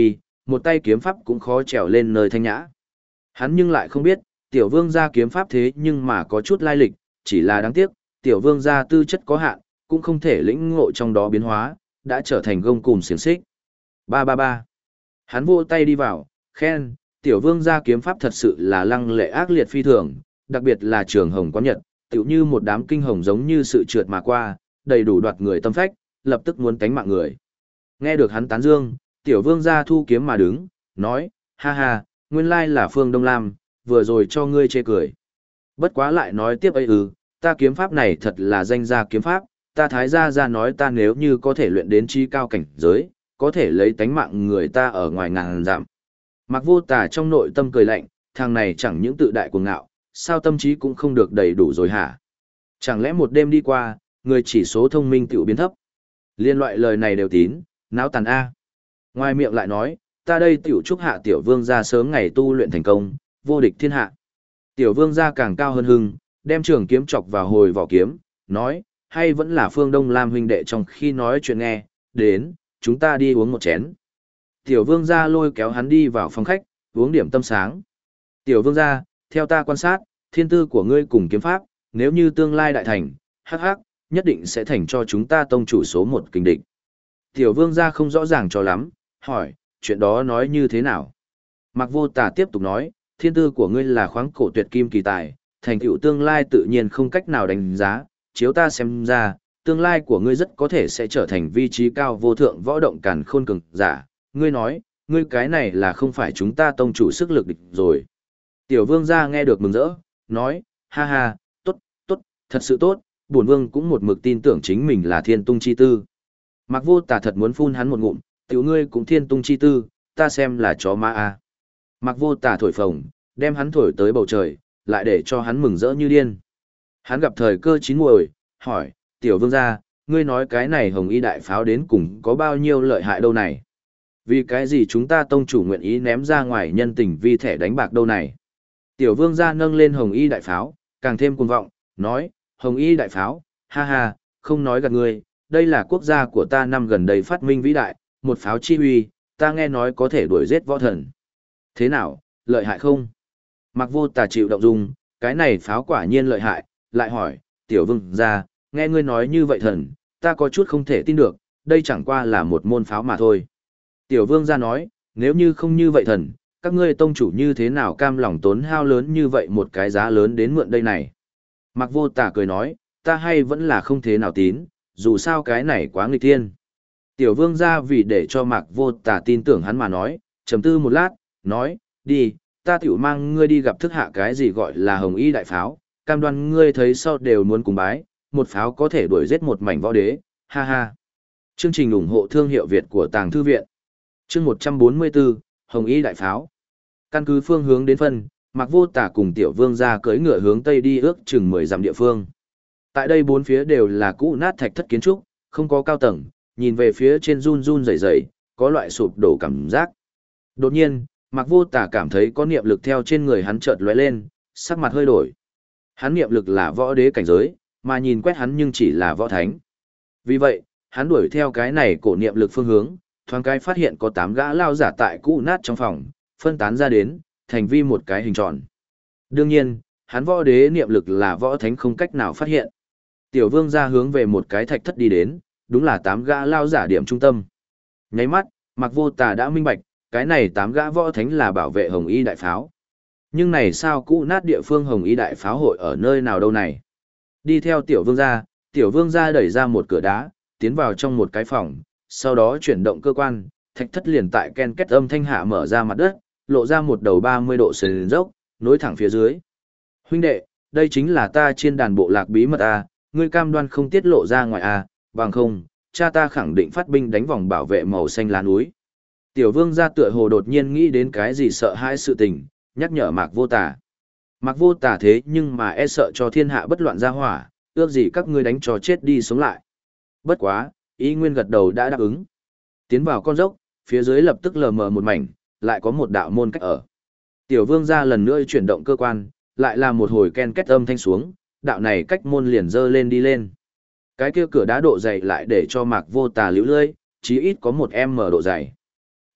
S1: một tay kiếm pháp cũng khó trèo lên nơi thanh nhã. Hắn nhưng lại không biết, tiểu vương gia kiếm pháp thế nhưng mà có chút lai lịch, chỉ là đáng tiếc, tiểu vương gia tư chất có hạn, cũng không thể lĩnh ngộ trong đó biến hóa, đã trở thành gông cùm xiềng xích. Ba ba ba. Hắn vỗ tay đi vào, khen, tiểu vương gia kiếm pháp thật sự là lăng lệ ác liệt phi thường, đặc biệt là trường hồng quán nhật, tựu như một đám kinh hồng giống như sự trượt mà qua, đầy đủ đoạt người tâm phách, lập tức muốn tánh mạng người. Nghe được hắn tán dương, tiểu vương gia thu kiếm mà đứng, nói, ha ha, nguyên lai là Phương Đông Lam, vừa rồi cho ngươi chê cười. Bất quá lại nói tiếp ấy ta kiếm pháp này thật là danh gia kiếm pháp, ta thái gia ra nói ta nếu như có thể luyện đến chi cao cảnh giới, có thể lấy tánh mạng người ta ở ngoài ngàn dặm. Mạc Vô Tà trong nội tâm cười lạnh, thằng này chẳng những tự đại cuồng ngạo, sao tâm trí cũng không được đầy đủ rồi hả? Chẳng lẽ một đêm đi qua, người chỉ số thông minh tiểu biến thấp? Liên loại lời này đều tín, náo tàn A. Ngoài miệng lại nói, ta đây tiểu chúc hạ tiểu vương gia sớm ngày tu luyện thành công, vô địch thiên hạ. Tiểu vương gia càng cao hơn hưng, đem trường kiếm chọc vào hồi vỏ kiếm, nói, hay vẫn là Phương Đông Lam huynh đệ trong khi nói chuyện nghe, đến, chúng ta đi uống một chén. Tiểu vương gia lôi kéo hắn đi vào phòng khách, uống điểm tâm sáng. Tiểu vương gia, theo ta quan sát, thiên tư của ngươi cùng kiếm pháp, nếu như tương lai đại thành, hắc hắc, nhất định sẽ thành cho chúng ta tông chủ số một kình địch. Tiểu vương gia không rõ ràng cho lắm, hỏi, chuyện đó nói như thế nào? Mạc Vô Tà tiếp tục nói, thiên tư của ngươi là khoáng cổ tuyệt kim kỳ tài, thành tựu tương lai tự nhiên không cách nào đánh giá, chiếu ta xem ra, tương lai của ngươi rất có thể sẽ trở thành vị trí cao vô thượng võ động càn khôn cường giả. Ngươi nói, ngươi cái này là không phải chúng ta tông chủ sức lực địch rồi. Tiểu vương gia nghe được mừng rỡ, nói, ha ha, tốt, tốt, thật sự tốt, bổn vương cũng một mực tin tưởng chính mình là thiên tung chi tư. Mạc Vô Tà thật muốn phun hắn một ngụm, tiểu ngươi cũng thiên tung chi tư, ta xem là chó ma a. Mạc Vô Tà thổi phồng, đem hắn thổi tới bầu trời, lại để cho hắn mừng rỡ như điên. Hắn gặp thời cơ chín muồi, hỏi, tiểu vương gia, ngươi nói cái này hồng y đại pháo đến cùng có bao nhiêu lợi hại đâu này? Vì cái gì chúng ta tông chủ nguyện ý ném ra ngoài nhân tình vi thẻ đánh bạc đâu này? Tiểu vương gia nâng lên hồng y đại pháo, càng thêm cuồng vọng, nói, hồng y đại pháo, ha ha, không nói gạt ngươi, đây là quốc gia của ta năm gần đây phát minh vĩ đại, một pháo chi uy, ta nghe nói có thể đuổi giết võ thần. Thế nào, lợi hại không? Mạc Vô Tà chịu động dung, cái này pháo quả nhiên lợi hại, lại hỏi, tiểu vương gia, nghe ngươi nói như vậy thần, ta có chút không thể tin được, đây chẳng qua là một môn pháo mà thôi. Tiểu vương gia nói, nếu như không như vậy thần, các ngươi tông chủ như thế nào cam lòng tốn hao lớn như vậy một cái giá lớn đến mượn đây này. Mạc Vô Tà cười nói, ta hay vẫn là không thế nào tín, dù sao cái này quá nghịch thiên. Tiểu vương gia vì để cho Mạc Vô Tà tin tưởng hắn mà nói, trầm tư một lát, nói, đi, ta tiểu mang ngươi đi gặp thức hạ cái gì gọi là hồng y đại pháo, cam đoan ngươi thấy sau đều muốn cùng bái, một pháo có thể đuổi giết một mảnh võ đế, ha ha. Chương trình ủng hộ thương hiệu Việt của Tàng Thư Viện. Chương 144, Hồng y đại pháo. Căn cứ phương hướng đến phân, Mạc Vô Tà cùng tiểu vương gia cưỡi ngựa hướng tây đi ước chừng 10 dặm địa phương. Tại đây bốn phía đều là cũ nát thạch thất kiến trúc, không có cao tầng, nhìn về phía trên run run rẩy rẩy, có loại sụp đổ cảm giác. Đột nhiên, Mạc Vô Tà cảm thấy có niệm lực theo trên người hắn chợt lóe lên, sắc mặt hơi đổi. Hắn niệm lực là võ đế cảnh giới, mà nhìn quét hắn nhưng chỉ là võ thánh. Vì vậy, hắn đuổi theo cái này cổ niệm lực phương hướng, thoáng cái phát hiện có 8 gã lao giả tại cũ nát trong phòng, phân tán ra đến, thành vi một cái hình tròn. Đương nhiên, hắn võ đế niệm lực là võ thánh không cách nào phát hiện. Tiểu vương ra hướng về một cái thạch thất đi đến, đúng là 8 gã lao giả điểm trung tâm. Nháy mắt, Mạc Vô Tà đã minh bạch, cái này 8 gã võ thánh là bảo vệ hồng y đại pháo. Nhưng này sao cũ nát địa phương hồng y đại pháo hội ở nơi nào đâu này? Đi theo tiểu vương ra đẩy ra một cửa đá, tiến vào trong một cái phòng, sau đó chuyển động cơ quan, thạch thất liền tại ken két âm thanh hạ mở ra mặt đất, lộ ra một đầu 30 độ sườn dốc, nối thẳng phía dưới. Huynh đệ, đây chính là ta trên đàn bộ lạc bí mật a, ngươi cam đoan không tiết lộ ra ngoài a, bằng không, cha ta khẳng định phát binh đánh vòng bảo vệ màu xanh lá núi. Tiểu vương gia tựa hồ đột nhiên nghĩ đến cái gì sợ hãi sự tình, nhắc nhở Mạc Vô Tà. Mạc Vô Tà thế nhưng mà e sợ cho thiên hạ bất loạn ra hỏa, ước gì các ngươi đánh cho chết đi sống lại. Bất quá, ý nguyên gật đầu đã đáp ứng. Tiến vào con dốc, phía dưới lập tức lờ mờ một mảnh, lại có một đạo môn cách ở. Tiểu vương gia lần nữa chuyển động cơ quan, lại là một hồi ken két âm thanh xuống, đạo này cách môn liền dơ lên đi lên. Cái kia cửa đá độ dày lại để cho Mạc Vô Tà liễu lơi, chí ít có 1 m độ dày.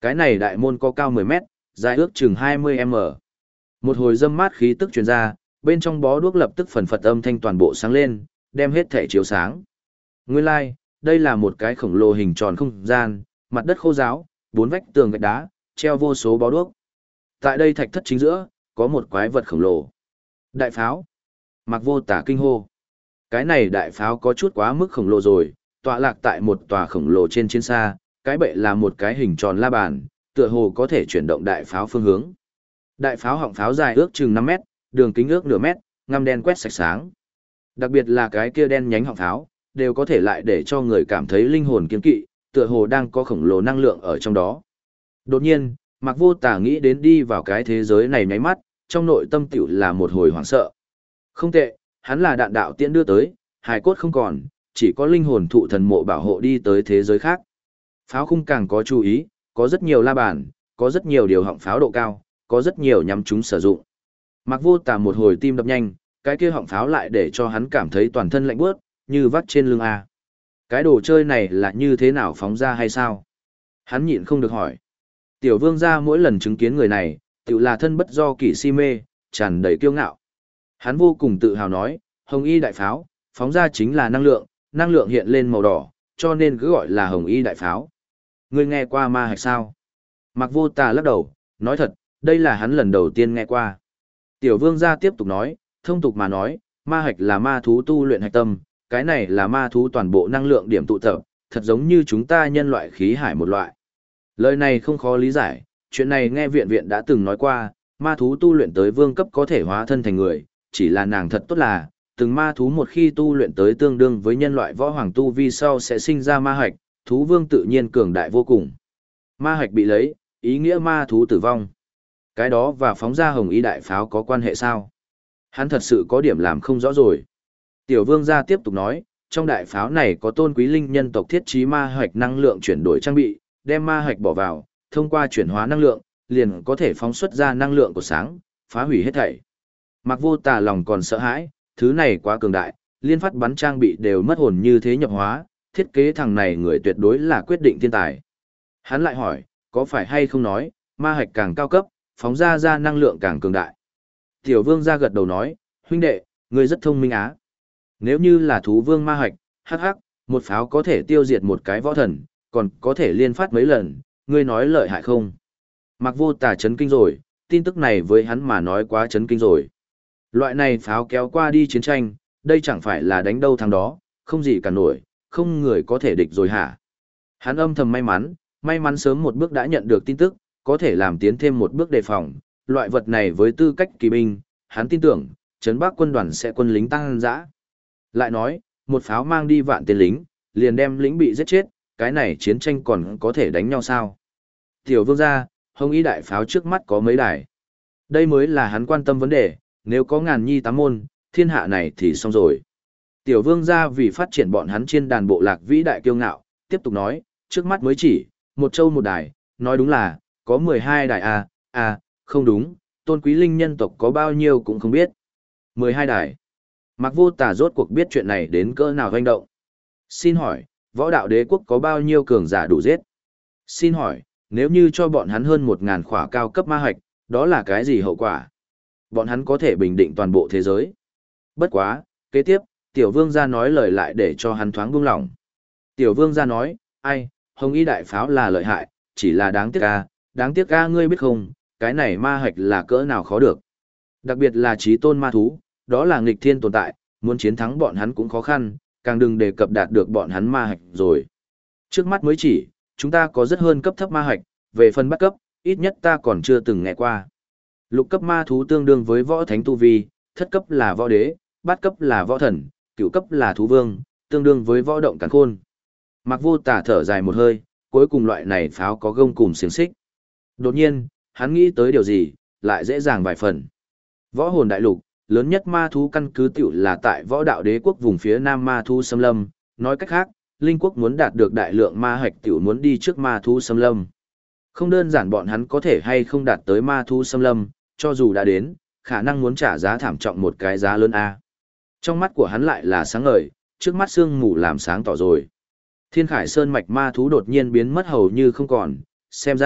S1: Cái này đại môn có cao 10 mét, dài ước chừng 20 m. Một hồi dâm mát khí tức truyền ra, bên trong bó đuốc lập tức phần phật âm thanh toàn bộ sáng lên, đem hết thể chiếu sáng. Nguyên lai, like, đây là một cái khổng lồ hình tròn không gian, mặt đất khô ráo, bốn vách tường gạch đá, treo vô số bó đuốc. Tại đây thạch thất chính giữa, có một quái vật khổng lồ. Đại pháo. Mạc Vô Tả kinh hô. Cái này đại pháo có chút quá mức khổng lồ rồi, tọa lạc tại một tòa khổng lồ trên chiến xa, cái bệ là một cái hình tròn la bàn, tựa hồ có thể chuyển động đại pháo phương hướng. Đại pháo họng pháo dài ước chừng 5 mét, đường kính ước nửa mét, ngăm đen quét sạch sáng. Đặc biệt là cái kia đen nhánh họng pháo, đều có thể lại để cho người cảm thấy linh hồn kiên kỵ, tựa hồ đang có khổng lồ năng lượng ở trong đó. Đột nhiên, Mạc Vô Tả nghĩ đến đi vào cái thế giới này nháy mắt, trong nội tâm tiểu là một hồi hoảng sợ. Không tệ, hắn là đạn đạo tiễn đưa tới, hài cốt không còn, chỉ có linh hồn thụ thần mộ bảo hộ đi tới thế giới khác. Pháo khung càng có chú ý, có rất nhiều la bàn, có rất nhiều điều họng pháo độ cao, có rất nhiều nhắm chúng sử dụng. Mạc Vô Tả một hồi tim đập nhanh, cái kia họng pháo lại để cho hắn cảm thấy toàn thân lạnh buốt, như vắt trên lưng a. Cái đồ chơi này là như thế nào phóng ra hay sao? Hắn nhịn không được hỏi. Tiểu Vương gia mỗi lần chứng kiến người này, tự là thân bất do kỷ si mê, tràn đầy kiêu ngạo. Hắn vô cùng tự hào nói, Hồng Y đại pháo, phóng ra chính là năng lượng hiện lên màu đỏ, cho nên cứ gọi là Hồng Y đại pháo. Ngươi nghe qua ma hạch sao? Mạc Vô Tả lắc đầu, nói thật, đây là hắn lần đầu tiên nghe qua. Tiểu Vương gia tiếp tục nói, thông tục mà nói, ma hạch là ma thú tu luyện hạch tâm, cái này là ma thú toàn bộ năng lượng điểm tụ tập, thật giống như chúng ta nhân loại khí hải một loại. Lời này không khó lý giải, chuyện này nghe viện viện đã từng nói qua, ma thú tu luyện tới vương cấp có thể hóa thân thành người, chỉ là nàng thật tốt là, từng ma thú một khi tu luyện tới tương đương với nhân loại võ hoàng tu vi sau sẽ sinh ra ma hạch, thú vương tự nhiên cường đại vô cùng. Ma hạch bị lấy, ý nghĩa ma thú tử vong. Cái đó và phóng ra Hồng Y đại pháo có quan hệ sao? Hắn thật sự có điểm làm không rõ rồi. Tiểu Vương gia tiếp tục nói, trong đại pháo này có tôn quý linh nhân tộc thiết trí ma hạch năng lượng chuyển đổi trang bị, đem ma hạch bỏ vào, thông qua chuyển hóa năng lượng, liền có thể phóng xuất ra năng lượng của sáng, phá hủy hết thảy. Mạc Vô Tả lòng còn sợ hãi, thứ này quá cường đại, liên phát bắn trang bị đều mất hồn như thế nhập hóa, thiết kế thằng này người tuyệt đối là quyết định thiên tài. Hắn lại hỏi, có phải hay không nói, ma hạch càng cao cấp, phóng ra năng lượng càng cường đại. Tiểu Vương gia gật đầu nói, huynh đệ, ngươi rất thông minh á. Nếu như là thú vương ma hạch, hắc hắc, một pháo có thể tiêu diệt một cái võ thần, còn có thể liên phát mấy lần, ngươi nói lợi hại không? Mạc Vô Tả chấn kinh rồi, tin tức này với hắn mà nói quá chấn kinh rồi. Loại này pháo kéo qua đi chiến tranh, đây chẳng phải là đánh đâu thắng đó, không gì cả nổi, không người có thể địch rồi hả? Hắn âm thầm may mắn sớm một bước đã nhận được tin tức, có thể làm tiến thêm một bước đề phòng, loại vật này với tư cách kỳ binh, hắn tin tưởng, trấn Bắc quân đoàn sẽ quân lính tăng dã. Lại nói, một pháo mang đi vạn tên lính, liền đem lính bị giết chết, cái này chiến tranh còn có thể đánh nhau sao? Tiểu Vương gia, Hồng Y đại pháo trước mắt có mấy đài. Đây mới là hắn quan tâm vấn đề, nếu có ngàn nhi tám môn, thiên hạ này thì xong rồi. Tiểu Vương gia vì phát triển bọn hắn trên đàn bộ lạc vĩ đại kiêu ngạo, tiếp tục nói, trước mắt mới chỉ, một châu một đài, nói đúng là, có 12 đài không đúng, tôn quý linh nhân tộc có bao nhiêu cũng không biết. 12 đài. Mạc Vô Tả rốt cuộc biết chuyện này đến cỡ nào hoành động. Xin hỏi, võ đạo đế quốc có bao nhiêu cường giả đủ giết? Xin hỏi, nếu như cho bọn hắn hơn 1000 khỏa cao cấp ma hạch, đó là cái gì hậu quả? Bọn hắn có thể bình định toàn bộ thế giới. Bất quá, kế tiếp, Tiểu Vương gia nói lời lại để cho hắn thoáng buông lỏng. Tiểu Vương gia nói, ai, Hồng Y đại pháo là lợi hại, chỉ là đáng tiếc ngươi biết không, cái này ma hạch là cỡ nào khó được. Đặc biệt là chí tôn ma thú, đó là nghịch thiên tồn tại, muốn chiến thắng bọn hắn cũng khó khăn, càng đừng đề cập đạt được bọn hắn ma hạch rồi. Trước mắt mới chỉ, chúng ta có rất hơn cấp thấp ma hạch, về phần bắt cấp, ít nhất ta còn chưa từng nghe qua. Lục cấp ma thú tương đương với võ thánh tu vi, thất cấp là võ đế, bát cấp là võ thần, cửu cấp là thú vương, tương đương với võ động càn khôn. Mạc Vô Tả thở dài một hơi, cuối cùng loại này pháo có gông cùm xiềng xích. Đột nhiên, hắn nghĩ tới điều gì, lại dễ dàng vài phần. Võ hồn đại lục, lớn nhất ma thú căn cứ tiểu là tại võ đạo đế quốc vùng phía nam ma thú xâm lâm, nói cách khác, linh quốc muốn đạt được đại lượng ma hạch tiểu muốn đi trước ma thú xâm lâm. Không đơn giản bọn hắn có thể hay không đạt tới ma thú xâm lâm, cho dù đã đến, khả năng muốn trả giá thảm trọng một cái giá lớn A. Trong mắt của hắn lại là sáng ngời, trước mắt sương mù làm sáng tỏ rồi. Thiên Khải Sơn mạch ma thú đột nhiên biến mất hầu như không còn, xem ra,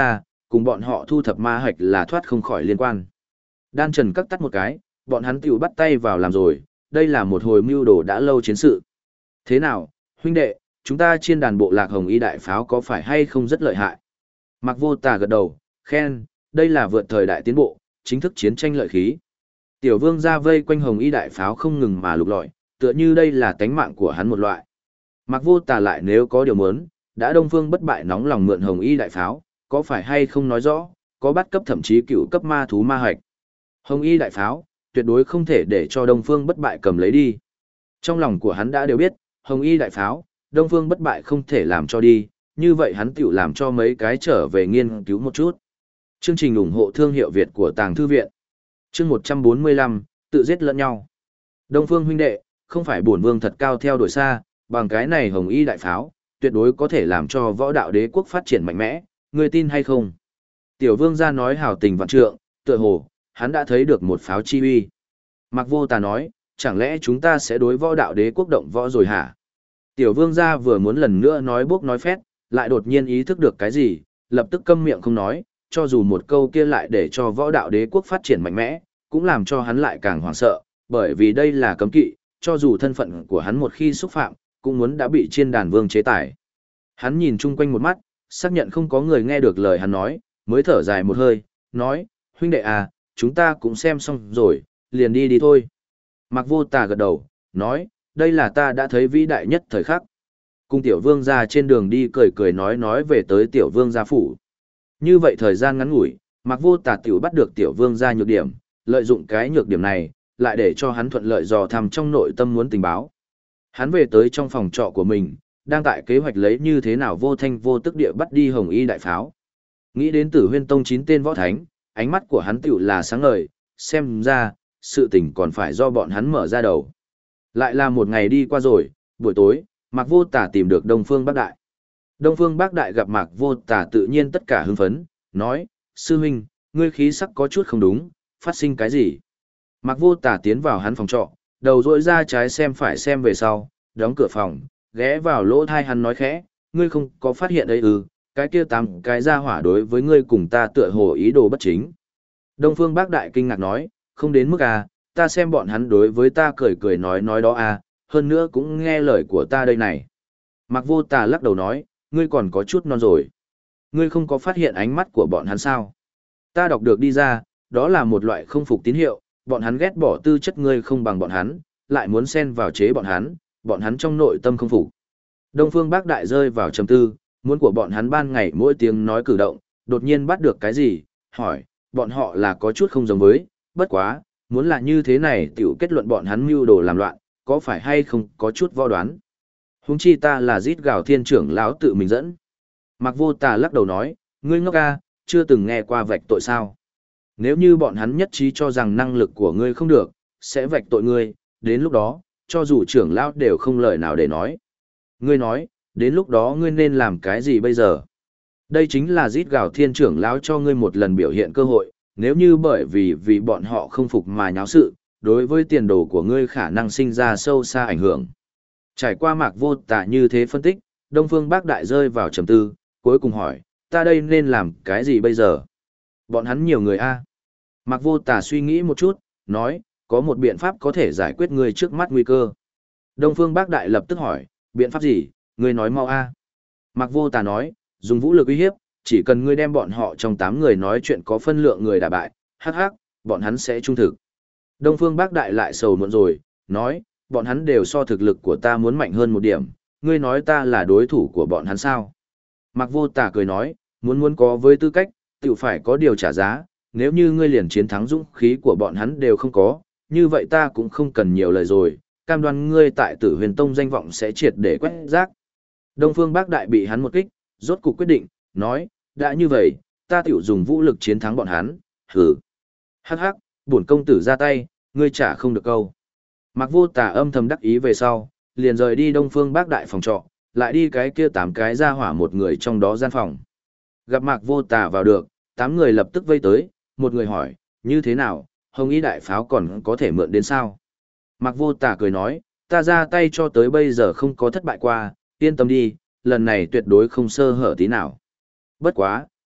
S1: cùng bọn họ thu thập ma hạch là thoát không khỏi liên quan. Đan Trần cắt tắt một cái, bọn hắn tiểu bắt tay vào làm rồi, đây là một hồi mưu đồ đã lâu chiến sự. Thế nào, huynh đệ, chúng ta chiên đàn bộ lạc Hồng Y đại pháo có phải hay không rất lợi hại? Mạc Vô Tà gật đầu, khen, đây là vượt thời đại tiến bộ, chính thức chiến tranh lợi khí. Tiểu Vương ra vây quanh Hồng Y đại pháo không ngừng mà lục lọi, tựa như đây là tánh mạng của hắn một loại. Mạc Vô Tà lại nếu có điều muốn, đã Đông Phương bất bại nóng lòng mượn Hồng Y đại pháo, có phải hay không nói rõ, có bắt cấp thậm chí cựu cấp ma thú ma hạch. Hồng Y đại pháo, tuyệt đối không thể để cho Đông Phương bất bại cầm lấy đi. Trong lòng của hắn đã đều biết, Hồng Y đại pháo, Đông Phương bất bại không thể làm cho đi, như vậy hắn tiểu làm cho mấy cái trở về nghiên cứu một chút. Chương trình ủng hộ thương hiệu Việt của Tàng Thư Viện. Chương 145, tự giết lẫn nhau. Đông Phương huynh đệ, không phải bổn vương thật cao theo đuổi xa, bằng cái này Hồng Y đại pháo, tuyệt đối có thể làm cho võ đạo đế quốc phát triển mạnh mẽ, ngươi tin hay không? Tiểu Vương gia nói hào tình vạn trượng, tựa hồ, hắn đã thấy được một pháo chi uy. Mạc Vô Tà nói, chẳng lẽ chúng ta sẽ đối võ đạo đế quốc động võ rồi hả? Tiểu Vương gia vừa muốn lần nữa nói bốc nói phét, lại đột nhiên ý thức được cái gì, lập tức câm miệng không nói, cho dù một câu kia lại để cho võ đạo đế quốc phát triển mạnh mẽ, cũng làm cho hắn lại càng hoảng sợ, bởi vì đây là cấm kỵ, cho dù thân phận của hắn một khi xúc phạm, cũng muốn đã bị chiên đàn vương chế tài. Hắn nhìn chung quanh một mắt, xác nhận không có người nghe được lời hắn nói, mới thở dài một hơi, nói, huynh đệ à, chúng ta cũng xem xong rồi, liền đi đi thôi. Mạc Vô Tà gật đầu, nói, đây là ta đã thấy vĩ đại nhất thời khắc. Cùng tiểu vương ra trên đường đi cười cười nói về tới tiểu vương gia phủ. Như vậy thời gian ngắn ngủi, Mạc Vô Tà tiểu bắt được tiểu vương gia nhược điểm, lợi dụng cái nhược điểm này, lại để cho hắn thuận lợi dò thăm trong nội tâm muốn tình báo. Hắn về tới trong phòng trọ của mình, đang tại kế hoạch lấy như thế nào vô thanh vô tức địa bắt đi Hồng Y đại pháo. Nghĩ đến Tử Huyên Tông 9 tên võ thánh, ánh mắt của hắn tiểu là sáng ngời, xem ra, sự tình còn phải do bọn hắn mở ra đầu. Lại là một ngày đi qua rồi, buổi tối, Mạc Vô Tà tìm được Đông Phương Bác Đại. Đông Phương Bác Đại gặp Mạc Vô Tà tự nhiên tất cả hưng phấn, nói, sư huynh, ngươi khí sắc có chút không đúng, phát sinh cái gì? Mạc Vô Tà tiến vào hắn phòng trọ, đầu rỗi ra trái xem phải xem về sau, đóng cửa phòng, ghé vào lỗ thai hắn nói khẽ, ngươi không có phát hiện đấy cái kia 8 cái ra hỏa đối với ngươi cùng ta tựa hồ ý đồ bất chính. Đông Phương Bác Đại kinh ngạc nói, không đến mức à, ta xem bọn hắn đối với ta cười cười nói đó à, hơn nữa cũng nghe lời của ta đây này. Mạc Vô Tà lắc đầu nói, ngươi còn có chút non rồi. Ngươi không có phát hiện ánh mắt của bọn hắn sao? Ta đọc được đi ra, đó là một loại không phục tín hiệu, bọn hắn ghét bỏ tư chất ngươi không bằng bọn hắn, lại muốn xen vào chế bọn hắn trong nội tâm không phục. Đông Phương Bác Đại rơi vào trầm tư, muốn của bọn hắn ban ngày mỗi tiếng nói cử động, đột nhiên bắt được cái gì, hỏi, bọn họ là có chút không giống với, bất quá, muốn là như thế này tiểu kết luận bọn hắn mưu đồ làm loạn, có phải hay không có chút võ đoán. Huống chi ta là rít gào thiên trưởng lão tự mình dẫn. Mạc Vô Tà lắc đầu nói, ngươi ngốc a, chưa từng nghe qua vạch tội sao. Nếu như bọn hắn nhất trí cho rằng năng lực của ngươi không được, sẽ vạch tội ngươi, đến lúc đó, cho dù trưởng lão đều không lời nào để nói. Ngươi nói, đến lúc đó ngươi nên làm cái gì bây giờ? Đây chính là rít gào thiên trưởng lão cho ngươi một lần biểu hiện cơ hội, nếu như bởi vì bọn họ không phục mà nháo sự, đối với tiền đồ của ngươi khả năng sinh ra sâu xa ảnh hưởng. Trải qua Mạc Vô Tà như thế phân tích, Đông Phương Bác Đại rơi vào trầm tư, cuối cùng hỏi, ta đây nên làm cái gì bây giờ? Bọn hắn nhiều người a. Mạc Vô Tà suy nghĩ một chút, nói, có một biện pháp có thể giải quyết ngươi trước mắt nguy cơ. Đông Phương Bác Đại lập tức hỏi, biện pháp gì, ngươi nói mau a. Mạc Vô Tà nói, dùng vũ lực uy hiếp, chỉ cần ngươi đem bọn họ trong 8 người nói chuyện có phân lượng người đả bại, hắc hắc, bọn hắn sẽ trung thực. Đông Phương Bác Đại lại sầu muộn rồi, nói, bọn hắn đều so thực lực của ta muốn mạnh hơn một điểm, ngươi nói ta là đối thủ của bọn hắn sao? Mạc Vô Tà cười nói, muốn có với tư cách, tự phải có điều trả giá, nếu như ngươi liền chiến thắng dũng khí của bọn hắn đều không có, như vậy ta cũng không cần nhiều lời rồi, cam đoan ngươi tại Tử Huyền Tông danh vọng sẽ triệt để quét rác. Đông Phương Bác Đại bị hắn một kích, rốt cục quyết định, nói, đã như vậy, ta tiểu dùng vũ lực chiến thắng bọn hắn, hừ. Hắc hắc, bổn công tử ra tay, ngươi trả không được câu. Mạc Vô Tà âm thầm đắc ý về sau, liền rời đi Đông Phương Bác Đại phòng trọ, lại đi cái kia 8 cái ra hỏa một người trong đó gian phòng. Gặp Mạc Vô Tà vào được, 8 người lập tức vây tới, một người hỏi, như thế nào, Hồng Y đại pháo còn có thể mượn đến sao? Mạc Vô Tà cười nói, ta ra tay cho tới bây giờ không có thất bại qua, yên tâm đi, lần này tuyệt đối không sơ hở tí nào. Bất quá,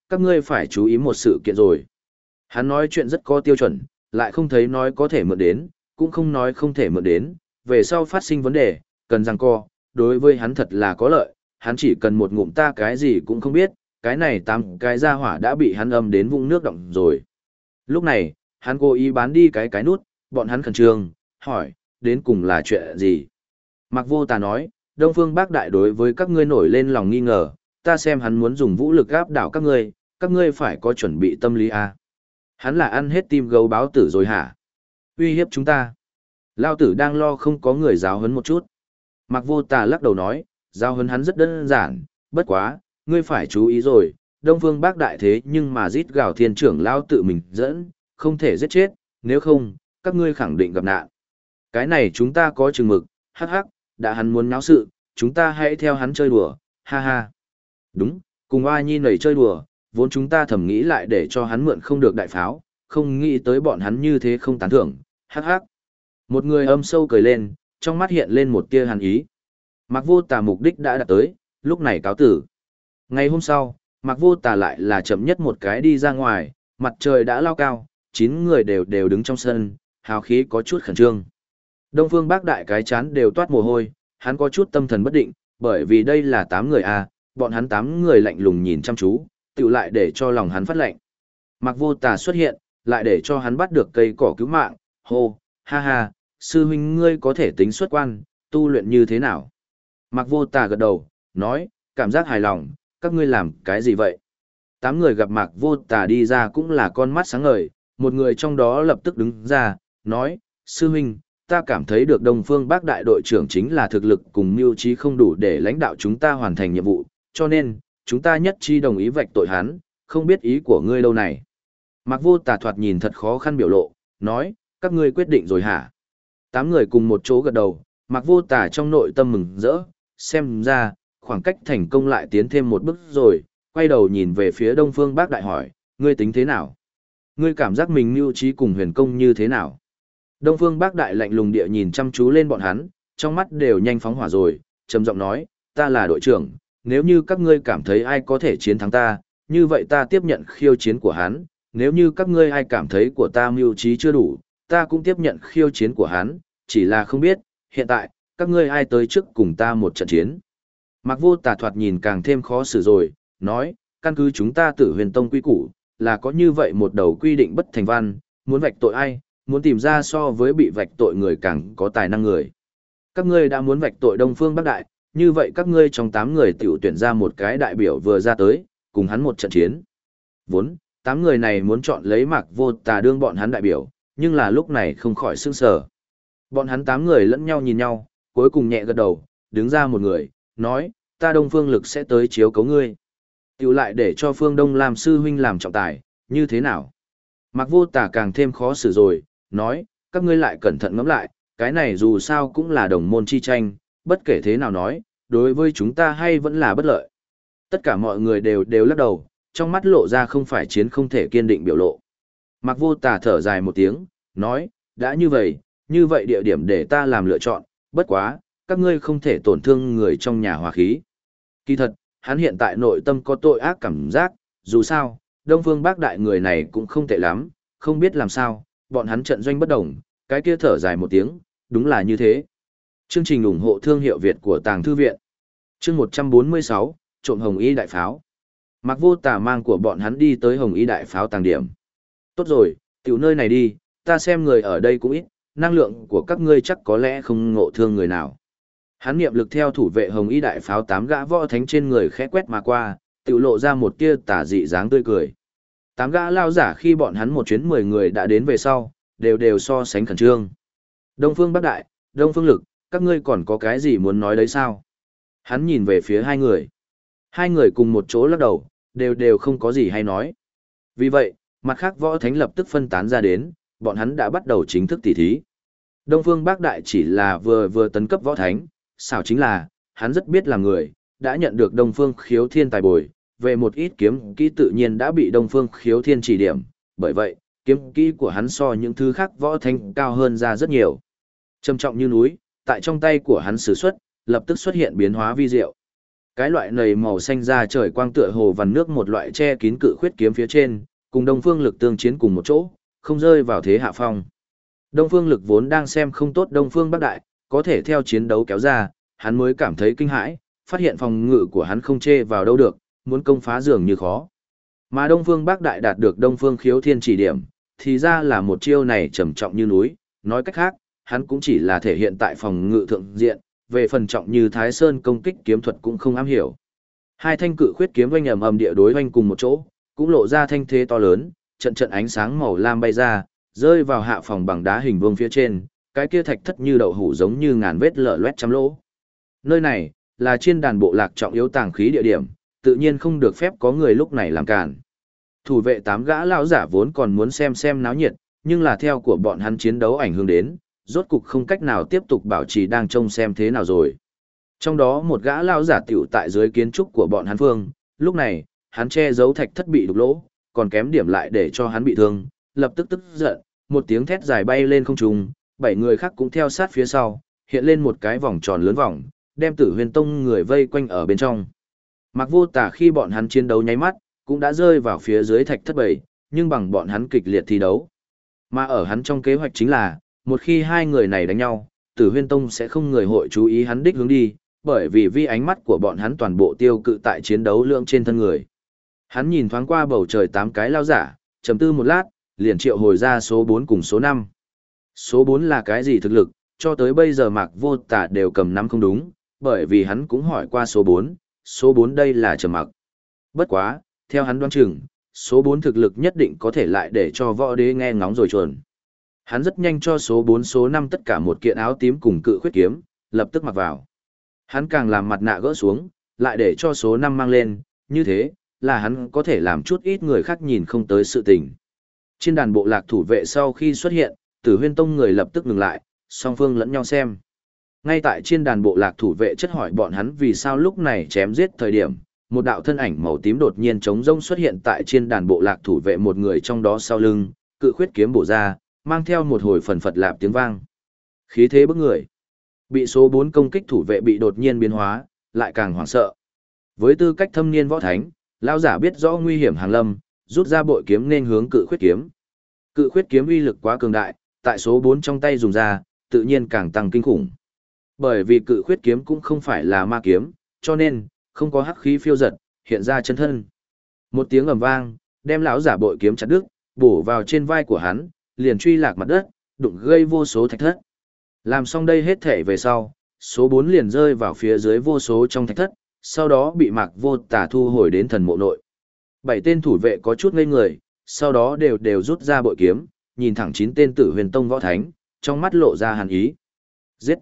S1: các ngươi phải chú ý một sự kiện rồi. Hắn nói chuyện rất có tiêu chuẩn, lại không thấy nói có thể mượn đến, cũng không nói không thể mượn đến, về sau phát sinh vấn đề, cần giằng co, đối với hắn thật là có lợi, hắn chỉ cần một ngụm ta cái gì cũng không biết, cái này 8 cái gia hỏa đã bị hắn âm đến vũng nước động rồi. Lúc này, hắn cố ý bán đi cái nút, bọn hắn khẩn trương, hỏi, đến cùng là chuyện gì? Mạc Vô Tà nói, Đông Phương Bác Đại đối với các ngươi nổi lên lòng nghi ngờ, ta xem hắn muốn dùng vũ lực áp đảo các ngươi phải có chuẩn bị tâm lý à. Hắn là ăn hết tim gấu báo tử rồi hả? Uy hiếp chúng ta. Lao tử đang lo không có người giáo huấn một chút. Mạc Vô Tà lắc đầu nói, giáo huấn hắn rất đơn giản, bất quá, ngươi phải chú ý rồi, Đông Phương Bác Đại thế nhưng mà rít gào thiên trưởng lao tự mình dẫn, không thể giết chết, nếu không, các ngươi khẳng định gặp nạn. Cái này chúng ta có chừng mực, hắc hắc, đã hắn muốn náo sự, chúng ta hãy theo hắn chơi đùa, ha ha. Đúng, cùng Oa Nhi nảy chơi đùa, vốn chúng ta thầm nghĩ lại để cho hắn mượn không được đại pháo, không nghĩ tới bọn hắn như thế không tán thưởng, hắc hắc. Một người âm sâu cười lên, trong mắt hiện lên một tia hàn ý. Mạc Vô Tà mục đích đã đạt tới, lúc này cáo tử. Ngày hôm sau, Mạc Vô Tà lại là chậm nhất một cái đi ra ngoài, mặt trời đã lao cao, 9 người đều đứng trong sân, hào khí có chút khẩn trương. Đông Phương Bác Đại cái chán đều toát mồ hôi, hắn có chút tâm thần bất định, bởi vì đây là 8 người à, bọn hắn 8 người lạnh lùng nhìn chăm chú, tự lại để cho lòng hắn phát lạnh. Mạc Vô Tà xuất hiện, lại để cho hắn bắt được cây cỏ cứu mạng, hô, ha ha, sư huynh ngươi có thể tính xuất quan, tu luyện như thế nào? Mạc Vô Tà gật đầu, nói, cảm giác hài lòng, các ngươi làm cái gì vậy? 8 người gặp Mạc Vô Tà đi ra cũng là con mắt sáng ngời, một người trong đó lập tức đứng ra, nói, sư huynh, ta cảm thấy được Đông Phương Bác Đại đội trưởng chính là thực lực cùng mưu trí không đủ để lãnh đạo chúng ta hoàn thành nhiệm vụ, cho nên, chúng ta nhất trí đồng ý vạch tội hắn, không biết ý của ngươi đâu này. Mạc Vô Tà thoạt nhìn thật khó khăn biểu lộ, nói, các ngươi quyết định rồi hả? 8 người cùng một chỗ gật đầu, Mạc Vô Tà trong nội tâm mừng rỡ, xem ra, khoảng cách thành công lại tiến thêm một bước rồi, quay đầu nhìn về phía Đông Phương Bác Đại hỏi, ngươi tính thế nào? Ngươi cảm giác mình mưu trí cùng huyền công như thế nào? Đông Phương Bác Đại lạnh lùng địa nhìn chăm chú lên bọn hắn, trong mắt đều nhanh phóng hỏa rồi, trầm giọng nói, ta là đội trưởng, nếu như các ngươi cảm thấy ai có thể chiến thắng ta, như vậy ta tiếp nhận khiêu chiến của hắn, nếu như các ngươi ai cảm thấy của ta mưu trí chưa đủ, ta cũng tiếp nhận khiêu chiến của hắn, chỉ là không biết, hiện tại, các ngươi ai tới trước cùng ta một trận chiến. Mạc Vô Tà thoạt nhìn càng thêm khó xử rồi, nói, căn cứ chúng ta Tử Huyền Tông quy củ, là có như vậy một đầu quy định bất thành văn, muốn vạch tội ai, muốn tìm ra so với bị vạch tội người càng có tài năng người. Các ngươi đã muốn vạch tội Đông Phương Bác Đại, như vậy các ngươi trong 8 người tiểu tuyển ra một cái đại biểu vừa ra tới, cùng hắn một trận chiến. Vốn, 8 người này muốn chọn lấy Mạc Vô Tà đương bọn hắn đại biểu, nhưng là lúc này không khỏi sững sờ. Bọn hắn 8 người lẫn nhau nhìn nhau, cuối cùng nhẹ gật đầu, đứng ra một người, nói, ta Đông Phương Lực sẽ tới chiếu cấu ngươi. Tiểu lại để cho Phương Đông làm sư huynh làm trọng tài, như thế nào? Mạc Vô Tà càng thêm khó xử rồi, nói, các ngươi lại cẩn thận ngẫm lại, cái này dù sao cũng là đồng môn chi tranh, bất kể thế nào nói, đối với chúng ta hay vẫn là bất lợi. Tất cả mọi người đều lắc đầu, trong mắt lộ ra không phải chiến không thể kiên định biểu lộ. Mạc Vô Tà thở dài một tiếng, nói, đã như vậy địa điểm để ta làm lựa chọn, bất quá, các ngươi không thể tổn thương người trong nhà hòa khí. Kỳ thật, hắn hiện tại nội tâm có tội ác cảm giác, dù sao, Đông Phương Bác Đại người này cũng không tệ lắm, không biết làm sao, bọn hắn trận doanh bất đồng, cái kia thở dài một tiếng, đúng là như thế. Chương trình ủng hộ thương hiệu Việt của Tàng Thư Viện. Chương 146, trộm Hồng Y Đại Pháo. Mạc Vô Tà mang của bọn hắn đi tới Hồng Y Đại Pháo tàng điểm. Tốt rồi, tiểu nơi này đi, ta xem người ở đây cũng ít, năng lượng của các ngươi chắc có lẽ không ngộ thương người nào. Hắn niệm lực theo thủ vệ Hồng Y Đại Pháo 8 gã võ thánh trên người khẽ quét mà qua, tiểu lộ ra một tia tà dị dáng tươi cười. 8 gã lao giả khi bọn hắn một chuyến 10 người đã đến về sau, đều so sánh khẩn trương. Đông Phương Bác Đại, Đông Phương Lực, các ngươi còn có cái gì muốn nói đấy sao? Hắn nhìn về phía hai người. Hai người cùng một chỗ lắc đầu, đều không có gì hay nói. Vì vậy, mặt khác võ thánh lập tức phân tán ra đến, bọn hắn đã bắt đầu chính thức tỉ thí. Đông Phương Bác Đại chỉ là vừa tấn cấp võ thánh, xảo chính là, hắn rất biết làm người, đã nhận được Đông Phương Khiếu Thiên tài bồi, về một ít kiếm kỹ tự nhiên đã bị Đông Phương Khiếu Thiên chỉ điểm, bởi vậy, kiếm kỹ của hắn so những thứ khác võ thánh cao hơn ra rất nhiều. Trầm trọng như núi, tại trong tay của hắn sử xuất, lập tức xuất hiện biến hóa vi diệu. Cái loại nầy màu xanh da trời quang tựa hồ vằn nước một loại che kín cự khuyết kiếm phía trên, cùng Đông Phương Lực tương chiến cùng một chỗ, không rơi vào thế hạ phong. Đông Phương Lực vốn đang xem không tốt Đông Phương Bắc Đại, có thể theo chiến đấu kéo ra, hắn mới cảm thấy kinh hãi, phát hiện phòng ngự của hắn không chê vào đâu được, muốn công phá dường như khó. Mà Đông Phương Bắc Đại đạt được Đông Phương Khiếu Thiên chỉ điểm, thì ra là một chiêu này trầm trọng như núi, nói cách khác, hắn cũng chỉ là thể hiện tại phòng ngự thượng diện, về phần trọng như Thái Sơn công kích kiếm thuật cũng không am hiểu. Hai thanh cự khuyết kiếm oanh ầm ầm địa đối oanh cùng một chỗ, cũng lộ ra thanh thế to lớn, trận trận ánh sáng màu lam bay ra, rơi vào hạ phòng bằng đá hình vuông phía trên, cái kia thạch thất như đậu hũ giống như ngàn vết lở loét trăm lỗ. Nơi này là chiên đàn bộ lạc trọng yếu tàng khí địa điểm, tự nhiên không được phép có người lúc này làm cản. Thủ vệ 8 gã lão giả vốn còn muốn xem náo nhiệt, nhưng là theo của bọn hắn chiến đấu ảnh hưởng đến, rốt cục không cách nào tiếp tục bảo trì đang trông xem thế nào rồi. Trong đó một gã lão giả tiểu tại dưới kiến trúc của bọn hắn phương, lúc này, hắn che giấu thạch thất bị đục lỗ, còn kém điểm lại để cho hắn bị thương, lập tức tức giận, một tiếng thét dài bay lên không trung, 7 người khác cũng theo sát phía sau, hiện lên một cái vòng tròn lớn vòng, đem Tử Huyền Tông người vây quanh ở bên trong. Mặc Vô Tà khi bọn hắn chiến đấu nháy mắt, cũng đã rơi vào phía dưới thạch thất bầy, nhưng bằng bọn hắn kịch liệt thi đấu. Mà ở hắn trong kế hoạch chính là, một khi hai người này đánh nhau, Tử Huyên Tông sẽ không người hội chú ý hắn đích hướng đi, bởi vì ánh mắt của bọn hắn toàn bộ tiêu cự tại chiến đấu lượng trên thân người. Hắn nhìn thoáng qua bầu trời 8 cái lao giả, trầm tư một lát, liền triệu hồi ra số 4 cùng số 5. Số 4 là cái gì thực lực, cho tới bây giờ Mạc Vô Tà đều cầm nắm không đúng, bởi vì hắn cũng hỏi qua số 4 đây là Trầm Mặc. Bất quá, theo hắn đoán chừng, số 4 thực lực nhất định có thể lại để cho võ đế nghe ngóng rồi chuồn. Hắn rất nhanh cho số 4 số 5 tất cả một kiện áo tím cùng cự khuyết kiếm, lập tức mặc vào. Hắn càng làm mặt nạ gỡ xuống, lại để cho số 5 mang lên, như thế, là hắn có thể làm chút ít người khác nhìn không tới sự tình. Trên đàn bộ lạc thủ vệ sau khi xuất hiện, Tử Huyên Tông người lập tức ngừng lại, song phương lẫn nhau xem. Ngay tại trên đàn bộ lạc thủ vệ chất hỏi bọn hắn vì sao lúc này chém giết thời điểm, một đạo thân ảnh màu tím đột nhiên trống rông xuất hiện tại trên đàn bộ lạc thủ vệ một người trong đó sau lưng, cự khuyết kiếm bổ ra, mang theo một hồi phần phật lạp tiếng vang. Khí thế bức người. Bị số 4 công kích thủ vệ bị đột nhiên biến hóa, lại càng hoảng sợ. Với tư cách thâm niên võ thánh, lão giả biết rõ nguy hiểm hàng lâm, rút ra bội kiếm nên hướng cự khuyết kiếm. Cự khuyết kiếm uy lực quá cường đại, tại số 4 trong tay dùng ra, tự nhiên càng tăng kinh khủng. Bởi vì cự khuyết kiếm cũng không phải là ma kiếm, cho nên không có hắc khí phiêu giật, hiện ra chân thân. Một tiếng ầm vang, đem lão giả bội kiếm chặt đứt, bổ vào trên vai của hắn, liền truy lạc mặt đất, đụng gây vô số thạch thất. Làm xong đây hết thể về sau, số 4 liền rơi vào phía dưới vô số trong thạch thất, sau đó bị Mạc Vô Tà thu hồi đến thần mộ nội. 7 tên thủ vệ có chút ngây người, sau đó đều rút ra bội kiếm, nhìn thẳng 9 tên Tử Huyền Tông võ thánh, trong mắt lộ ra hàn ý. Giết!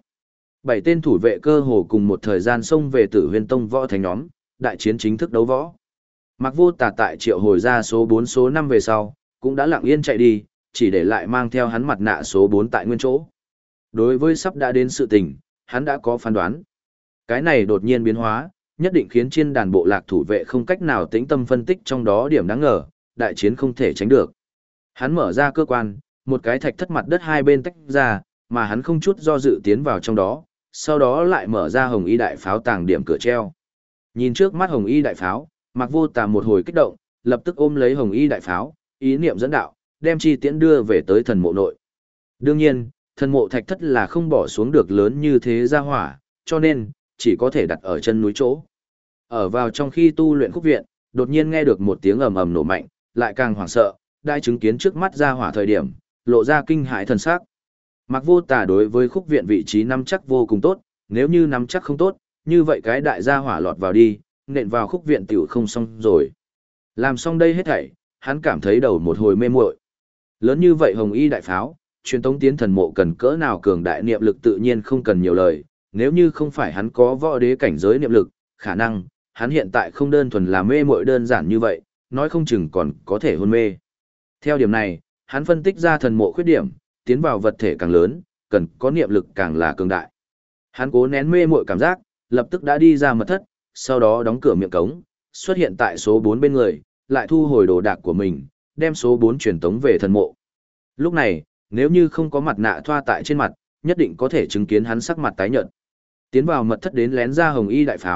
S1: 7 tên thủ vệ cơ hồ cùng một thời gian xông về Tử Huyền Tông võ thánh nhóm, đại chiến chính thức đấu võ. Mạc Vô Tà tại triệu hồi ra số 4 số 5 về sau, cũng đã lặng yên chạy đi, chỉ để lại mang theo hắn mặt nạ số 4 tại nguyên chỗ. Đối với sắp đã đến sự tình, hắn đã có phán đoán. Cái này đột nhiên biến hóa, nhất định khiến trên đàn bộ lạc thủ vệ không cách nào tĩnh tâm phân tích trong đó điểm đáng ngờ, đại chiến không thể tránh được. Hắn mở ra cơ quan, một cái thạch thất mặt đất hai bên tách ra, mà hắn không chút do dự tiến vào trong đó, sau đó lại mở ra hồng y đại pháo tàng điểm cửa treo. Nhìn trước mắt hồng y đại pháo, Mạc Vô Tà một hồi kích động, lập tức ôm lấy hồng y đại pháo, ý niệm dẫn đạo, đem chi tiễn đưa về tới thần mộ nội. Đương nhiên, thần mộ thạch thất là không bỏ xuống được lớn như thế ra hỏa, cho nên, chỉ có thể đặt ở chân núi chỗ. Ở vào trong khi tu luyện khúc viện, đột nhiên nghe được một tiếng ầm ầm nổ mạnh, lại càng hoảng sợ, đại chứng kiến trước mắt ra hỏa thời điểm, lộ ra kinh hãi thần sắc. Mạc Vô Tà đối với khúc viện vị trí nắm chắc vô cùng tốt, nếu như nắm chắc không tốt, như vậy cái đại gia hỏa lọt vào đi, nện vào khúc viện tiểu không xong rồi. Làm xong đây hết thảy, hắn cảm thấy đầu một hồi mê muội. Lớn như vậy hồng y đại pháo, truyền tống tiến thần mộ cần cỡ nào cường đại niệm lực tự nhiên không cần nhiều lời, nếu như không phải hắn có võ đế cảnh giới niệm lực, khả năng, hắn hiện tại không đơn thuần là mê muội đơn giản như vậy, nói không chừng còn có thể hôn mê. Theo điểm này, hắn phân tích ra thần mộ khuyết điểm, tiến vào vật thể càng lớn, cần có niệm lực càng là cường đại. Hắn cố nén mê muội cảm giác, lập tức đã đi ra mật thất, sau đó đóng cửa miệng cống, xuất hiện tại số 4 bên người, lại thu hồi đồ đạc của mình, đem số 4 truyền tống về thần mộ. Lúc này, nếu như không có mặt nạ thoa tại trên mặt, nhất định có thể chứng kiến hắn sắc mặt tái nhợt. Tiến vào mật thất đến lén ra hồng y đại pháo,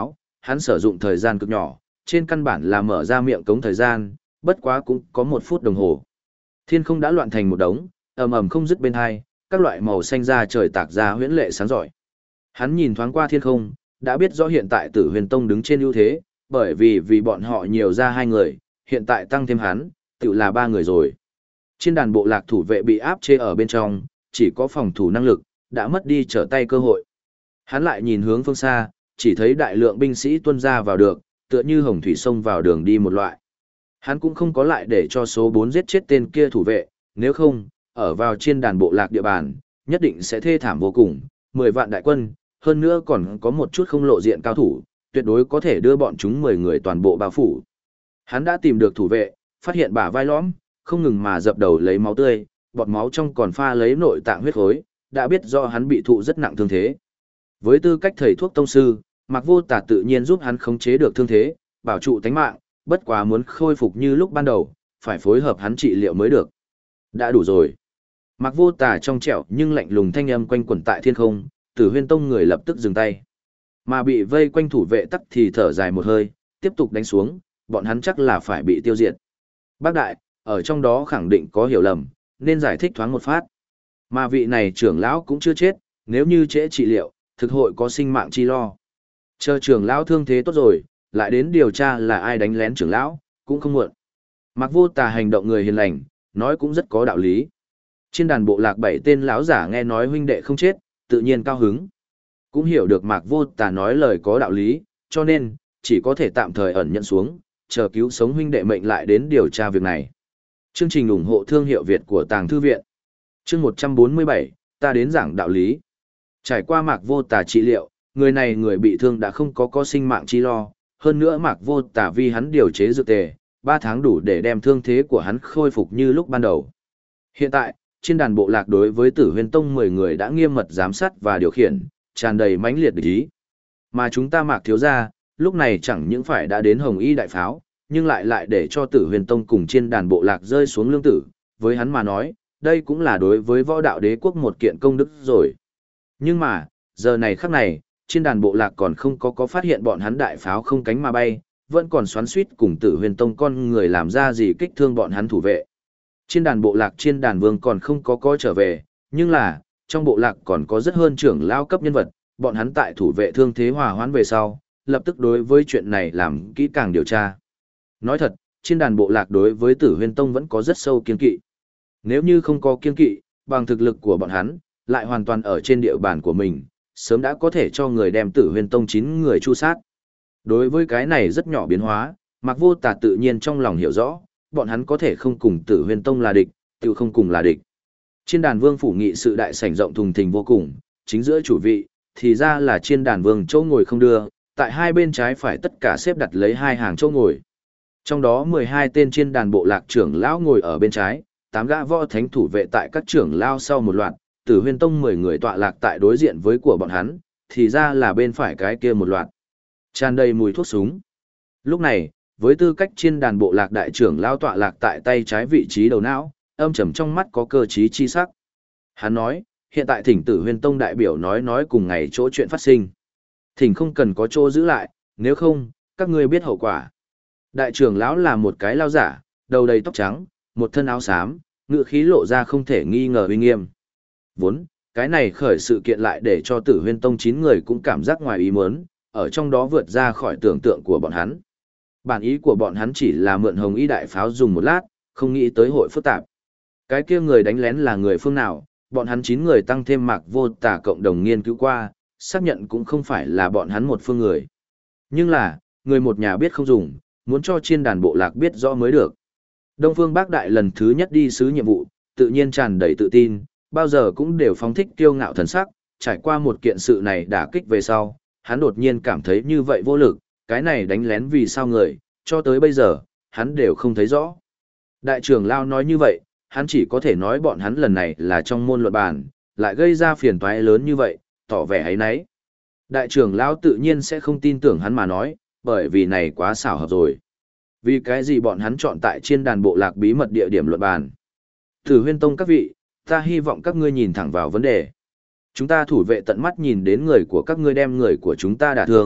S1: hắn sử dụng thời gian cực nhỏ, trên căn bản là mở ra miệng cống thời gian, bất quá cũng có 1 phút đồng hồ. Thiên không đã loạn thành một đống, ầm ầm không dứt bên hai, các loại màu xanh ra trời tạc ra huyễn lệ sáng giỏi. Hắn nhìn thoáng qua thiên không, đã biết rõ hiện tại Tử Huyền Tông đứng trên ưu thế, bởi vì bọn họ nhiều ra 2 người, hiện tại tăng thêm hắn, tự là 3 người rồi. Trên đàn bộ lạc thủ vệ bị áp chế ở bên trong, chỉ có phòng thủ năng lực, đã mất đi trở tay cơ hội. Hắn lại nhìn hướng phương xa, chỉ thấy đại lượng binh sĩ tuôn ra vào được, tựa như hồng thủy sông vào đường đi một loại. Hắn cũng không có lại để cho số 4 giết chết tên kia thủ vệ, nếu không, ở vào trên đàn bộ lạc địa bàn, nhất định sẽ thê thảm vô cùng, 10 vạn đại quân, hơn nữa còn có một chút không lộ diện cao thủ, tuyệt đối có thể đưa bọn chúng 10 người toàn bộ bao phủ. Hắn đã tìm được thủ vệ, phát hiện bả vai lõm, không ngừng mà dập đầu lấy máu tươi, bọt máu trong còn pha lấy nội tạng huyết khối, đã biết do hắn bị thụ rất nặng thương thế. Với tư cách thầy thuốc tông sư, Mạc Vô Tà tự nhiên giúp hắn khống chế được thương thế, bảo trụ tánh mạng, bất quá muốn khôi phục như lúc ban đầu, phải phối hợp hắn trị liệu mới được. Đã đủ rồi. Mạc Vô Tà trong trẻo nhưng lạnh lùng thanh âm quanh quẩn tại thiên không, Tử Huyên Tông người lập tức dừng tay. Mà bị vây quanh thủ vệ tắc thì thở dài một hơi, tiếp tục đánh xuống, bọn hắn chắc là phải bị tiêu diệt. Bác đại, ở trong đó khẳng định có hiểu lầm, nên giải thích thoáng một phát. Mà vị này trưởng lão cũng chưa chết, nếu như trễ trị liệu, thực hội có sinh mạng chi lo. Chờ trưởng lão thương thế tốt rồi, lại đến điều tra là ai đánh lén trưởng lão, cũng không muộn. Mạc Vô Tà hành động người hiền lành, nói cũng rất có đạo lý. Trên đàn bộ lạc 7 tên lão giả nghe nói huynh đệ không chết, tự nhiên cao hứng. Cũng hiểu được Mạc Vô Tà nói lời có đạo lý, cho nên, chỉ có thể tạm thời ẩn nhận xuống, chờ cứu sống huynh đệ mệnh lại đến điều tra việc này. Chương trình ủng hộ thương hiệu Việt của Tàng Thư Viện. Chương 147, ta đến giảng đạo lý. Trải qua Mạc Vô Tà trị liệu, người này người bị thương đã không có sinh mạng chi lo, hơn nữa Mạc Vô Tà vì hắn điều chế dược tề, 3 tháng đủ để đem thương thế của hắn khôi phục như lúc ban đầu. Hiện tại, trên đàn bộ lạc đối với Tử Huyên Tông 10 người đã nghiêm mật giám sát và điều khiển, tràn đầy mãnh liệt địch ý. Mà chúng ta Mạc thiếu gia, lúc này chẳng những phải đã đến Hồng Y đại pháo, nhưng lại để cho Tử Huyền Tông cùng trên đàn bộ lạc rơi xuống lương tử, với hắn mà nói, đây cũng là đối với võ đạo đế quốc một kiện công đức rồi. Nhưng mà, giờ này khắc này, trên đàn bộ lạc còn không có phát hiện bọn hắn đại pháo không cánh mà bay, vẫn còn xoắn xuýt cùng Tử Huyền Tông con người làm ra gì kích thương bọn hắn thủ vệ. Trên đàn bộ lạc trên đàn vương còn không có trở về, nhưng là, trong bộ lạc còn có rất hơn trưởng lao cấp nhân vật, bọn hắn tại thủ vệ thương thế hòa hoãn về sau, lập tức đối với chuyện này làm kỹ càng điều tra. Nói thật, trên đàn bộ lạc đối với Tử Huyên Tông vẫn có rất sâu kiên kỵ. Nếu như không có kiên kỵ, bằng thực lực của bọn hắn, lại hoàn toàn ở trên địa bàn của mình, sớm đã có thể cho người đem Tử Huyên Tông 9 người chu sát. Đối với cái này rất nhỏ biến hóa, Mạc Vô Tà tự nhiên trong lòng hiểu rõ, bọn hắn có thể không cùng Tử Huyên Tông là địch, tự không cùng là địch. Trên đàn vương phủ nghị sự đại sảnh rộng thùng thình vô cùng, chính giữa chủ vị, thì ra là trên đàn vương chỗ ngồi không đưa, tại hai bên trái phải tất cả xếp đặt lấy 2 hàng chỗ ngồi. Trong đó 12 tên trên đàn bộ lạc trưởng lão ngồi ở bên trái, 8 gã võ thánh thủ vệ tại các trưởng lao sau một loạt, Tử Huyên Tông 10 người tọa lạc tại đối diện với của bọn hắn, thì ra là bên phải cái kia một loạt. Tràn đầy mùi thuốc súng. Lúc này, với tư cách trên đàn bộ lạc đại trưởng lao tọa lạc tại tay trái vị trí đầu não, âm trầm trong mắt có cơ trí chi sắc. Hắn nói, hiện tại thỉnh Tử Huyên Tông đại biểu nói cùng ngày chỗ chuyện phát sinh. Thỉnh không cần có chỗ giữ lại, nếu không, các ngươi biết hậu quả. Đại trưởng lão là một cái lao giả, đầu đầy tóc trắng, một thân áo xám, ngựa khí lộ ra không thể nghi ngờ uy nghiêm. Vốn, cái này khởi sự kiện lại để cho Tử Huyên Tông 9 người cũng cảm giác ngoài ý muốn, ở trong đó vượt ra khỏi tưởng tượng của bọn hắn. Bản ý của bọn hắn chỉ là mượn Hồng Y đại pháo dùng một lát, không nghĩ tới hội phức tạp. Cái kia người đánh lén là người phương nào, bọn hắn 9 người tăng thêm Mạc Vô Tà cộng đồng nghiên cứu qua, xác nhận cũng không phải là bọn hắn một phương người. Nhưng là, người một nhà biết không dùng, muốn cho trên đàn bộ lạc biết rõ mới được. Đông Phương Bác Đại lần thứ nhất đi sứ nhiệm vụ, tự nhiên tràn đầy tự tin, bao giờ cũng đều phóng thích kiêu ngạo thần sắc, trải qua một kiện sự này đả kích về sau, hắn đột nhiên cảm thấy như vậy vô lực, cái này đánh lén vì sao người, cho tới bây giờ, hắn đều không thấy rõ. Đại trưởng Lao nói như vậy, hắn chỉ có thể nói bọn hắn lần này là trong môn luận bàn, lại gây ra phiền toái lớn như vậy, tỏ vẻ ấy nấy. Đại trưởng Lao tự nhiên sẽ không tin tưởng hắn mà nói, bởi vì này quá xảo hợp rồi. Vì cái gì bọn hắn chọn tại trên đàn bộ lạc bí mật địa điểm luận bàn. Tử Huyên Tông các vị, ta hy vọng các ngươi nhìn thẳng vào vấn đề. Chúng ta thủ vệ tận mắt nhìn đến người của các ngươi đem người của chúng ta đả thương,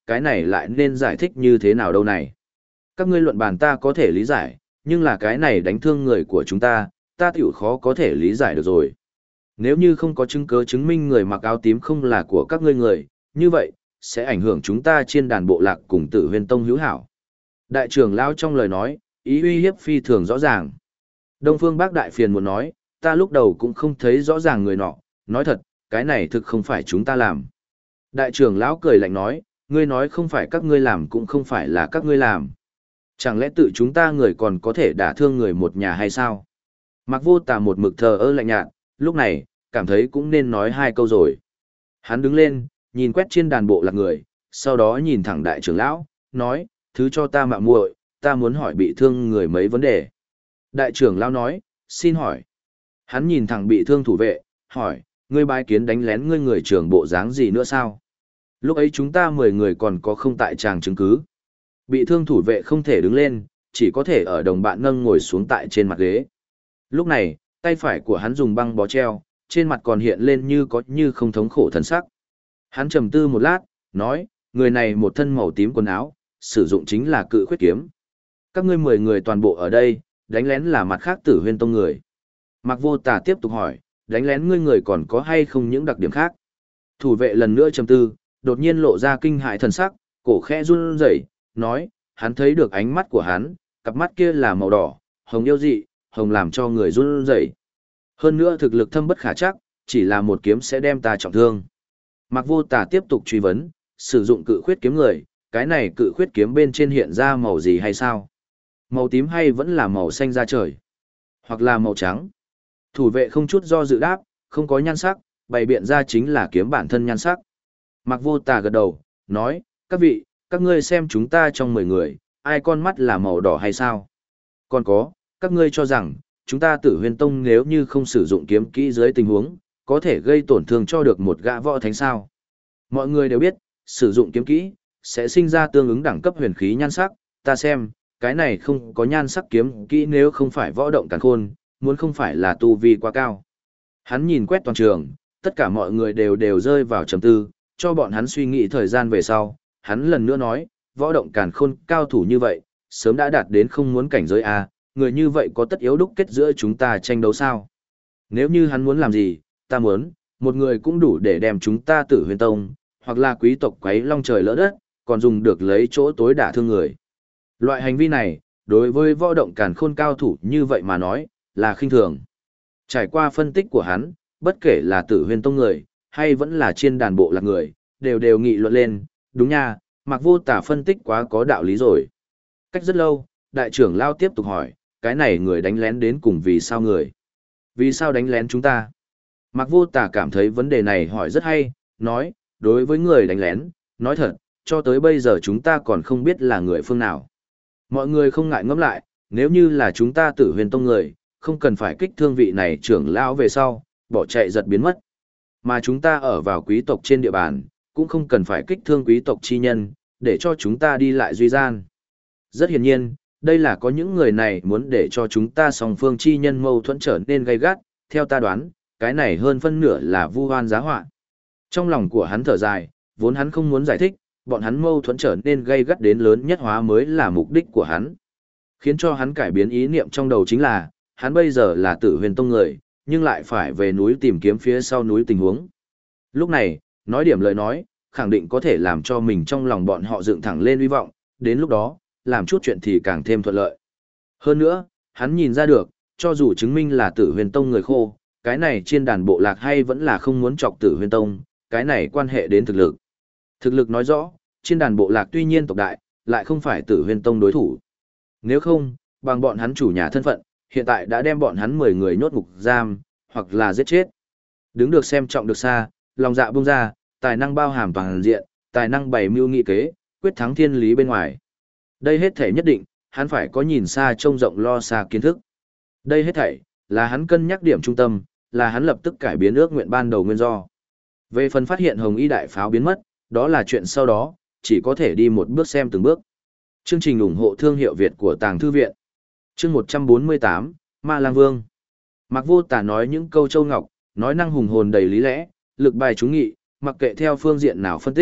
S1: cái này lại nên giải thích như thế nào đâu này. Các ngươi luận bàn ta có thể lý giải, nhưng là cái này đánh thương người của chúng ta tiểu khó có thể lý giải được rồi. Nếu như không có chứng cứ chứng minh người mặc áo tím không là của các ngươi người, như vậy, sẽ ảnh hưởng chúng ta trên đàn bộ lạc cùng Tử Huyên Tông hữu hảo. Đại trưởng lão trong lời nói, ý uy hiếp phi thường rõ ràng. Đông Phương Bác Đại phiền muốn nói, ta lúc đầu cũng không thấy rõ ràng người nọ, nói thật, cái này thực không phải chúng ta làm. Đại trưởng lão cười lạnh nói, ngươi nói không phải các ngươi làm cũng không phải là các ngươi làm. Chẳng lẽ tự chúng ta người còn có thể đả thương người một nhà hay sao? Mạc Vô Tà một mực thờ ơ lạnh nhạt, lúc này, cảm thấy cũng nên nói hai câu rồi. Hắn đứng lên, nhìn quét trên đàn bộ lạc người, sau đó nhìn thẳng đại trưởng lão, nói, thứ cho ta mạo muội, ta muốn hỏi bị thương người mấy vấn đề. Đại trưởng lão nói, xin hỏi. Hắn nhìn thẳng bị thương thủ vệ, hỏi, ngươi bái kiến đánh lén ngươi người trưởng bộ dáng gì nữa sao? Lúc ấy chúng ta 10 người còn có không tại tràng chứng cứ. Bị thương thủ vệ không thể đứng lên, chỉ có thể ở đồng bạn nâng ngồi xuống tại trên mặt ghế. Lúc này, tay phải của hắn dùng băng bó treo, trên mặt còn hiện lên như có như không thống khổ thần sắc. Hắn trầm tư một lát, nói, người này một thân màu tím quần áo, sử dụng chính là cự khuyết kiếm. Các ngươi 10 người toàn bộ ở đây, đánh lén là mặt khác Tử Huyên Tông người. Mạc Vô Tà tiếp tục hỏi, đánh lén ngươi người còn có hay không những đặc điểm khác? Thủ vệ lần nữa trầm tư, đột nhiên lộ ra kinh hại thần sắc, cổ khẽ run rẩy, nói, hắn thấy được ánh mắt của hắn, cặp mắt kia là màu đỏ, hồng yêu dị, hồng làm cho người run rẩy. Hơn nữa thực lực thâm bất khả chắc, chỉ là một kiếm sẽ đem ta trọng thương. Mạc Vô Tà tiếp tục truy vấn, sử dụng cự khuyết kiếm người, cái này cự khuyết kiếm bên trên hiện ra màu gì hay sao? Màu tím hay vẫn là màu xanh da trời? Hoặc là màu trắng? Thủ vệ không chút do dự đáp, không có nhan sắc, bày biện ra chính là kiếm bản thân nhan sắc. Mạc Vô Tà gật đầu, nói, các vị, các ngươi xem chúng ta trong 10 người, ai con mắt là màu đỏ hay sao? Còn có, các ngươi cho rằng, chúng ta Tử Huyên Tông nếu như không sử dụng kiếm kỹ dưới tình huống, có thể gây tổn thương cho được một gã võ thánh sao? Mọi người đều biết, sử dụng kiếm kỹ, sẽ sinh ra tương ứng đẳng cấp huyền khí nhan sắc, ta xem, cái này không có nhan sắc kiếm kỹ nếu không phải võ động càn khôn, muốn không phải là tu vi quá cao. Hắn nhìn quét toàn trường, tất cả mọi người đều rơi vào trầm tư, cho bọn hắn suy nghĩ thời gian về sau, hắn lần nữa nói, võ động càn khôn cao thủ như vậy, sớm đã đạt đến không muốn cảnh giới a, người như vậy có tất yếu đúc kết giữa chúng ta tranh đấu sao? Nếu như hắn muốn làm gì, ta muốn, một người cũng đủ để đem chúng ta Tử Huyên Tông, hoặc là quý tộc quấy long trời lỡ đất, còn dùng được lấy chỗ tối đả thương người. Loại hành vi này, đối với võ động càn khôn cao thủ như vậy mà nói, là khinh thường. Trải qua phân tích của hắn, bất kể là Tử Huyên Tông người, hay vẫn là trên đàn bộ lạc người, đều nghị luận lên, đúng nha, Mạc Vô Tà phân tích quá có đạo lý rồi. Cách rất lâu, đại trưởng lao tiếp tục hỏi, cái này người đánh lén đến cùng vì sao người? Vì sao đánh lén chúng ta? Mạc Vô Tà cảm thấy vấn đề này hỏi rất hay, nói, đối với người đánh lén, nói thật, cho tới bây giờ chúng ta còn không biết là người phương nào. Mọi người không ngại ngẫm lại, nếu như là chúng ta Tử Huyên Tông người, không cần phải kích thương vị này trưởng lão về sau, bỏ chạy giật biến mất. Mà chúng ta ở vào quý tộc trên địa bàn, cũng không cần phải kích thương quý tộc chi nhân, để cho chúng ta đi lại duy gian. Rất hiển nhiên, đây là có những người này muốn để cho chúng ta song phương chi nhân mâu thuẫn trở nên gay gắt, theo ta đoán, cái này hơn phân nửa là vu oan giá họa. Trong lòng của hắn thở dài, vốn hắn không muốn giải thích, bọn hắn mâu thuẫn trở nên gay gắt đến lớn nhất hóa mới là mục đích của hắn. Khiến cho hắn cải biến ý niệm trong đầu chính là, hắn bây giờ là Tử Huyền Tông người, nhưng lại phải về núi tìm kiếm phía sau núi tình huống. Lúc này, nói điểm lời nói, khẳng định có thể làm cho mình trong lòng bọn họ dựng thẳng lên hy vọng, đến lúc đó, làm chút chuyện thì càng thêm thuận lợi. Hơn nữa, hắn nhìn ra được, cho dù chứng minh là Tử Huyền Tông người khô, cái này trên đàn bộ lạc hay vẫn là không muốn chọc Tử Huyền Tông, cái này quan hệ đến thực lực. Thực lực nói rõ, trên đàn bộ lạc tuy nhiên tộc đại, lại không phải Tử Huyền Tông đối thủ. Nếu không, bằng bọn hắn chủ nhà thân phận, hiện tại đã đem bọn hắn 10 người nhốt ngục giam, hoặc là giết chết. Đứng được xem trọng được xa, lòng dạ buông ra, tài năng bao hàm toàn diện, tài năng bày mưu nghị kế, quyết thắng thiên lý bên ngoài. Đây hết thể nhất định, hắn phải có nhìn xa trông rộng lo xa kiến thức. Đây hết thảy là hắn cân nhắc điểm trung tâm, là hắn lập tức cải biến ước nguyện ban đầu nguyên do. Về phần phát hiện Hồng Y đại pháo biến mất, đó là chuyện sau đó, chỉ có thể đi một bước xem từng bước. Chương trình ủng hộ thương hiệu Việt của Tàng Thư Viện. Chương 148, Ma Lang Vương. Mạc Vô Tà nói những câu châu ngọc, nói năng hùng hồn đầy lý lẽ, lực bài trúng nghị, mặc kệ theo phương diện nào phân tích,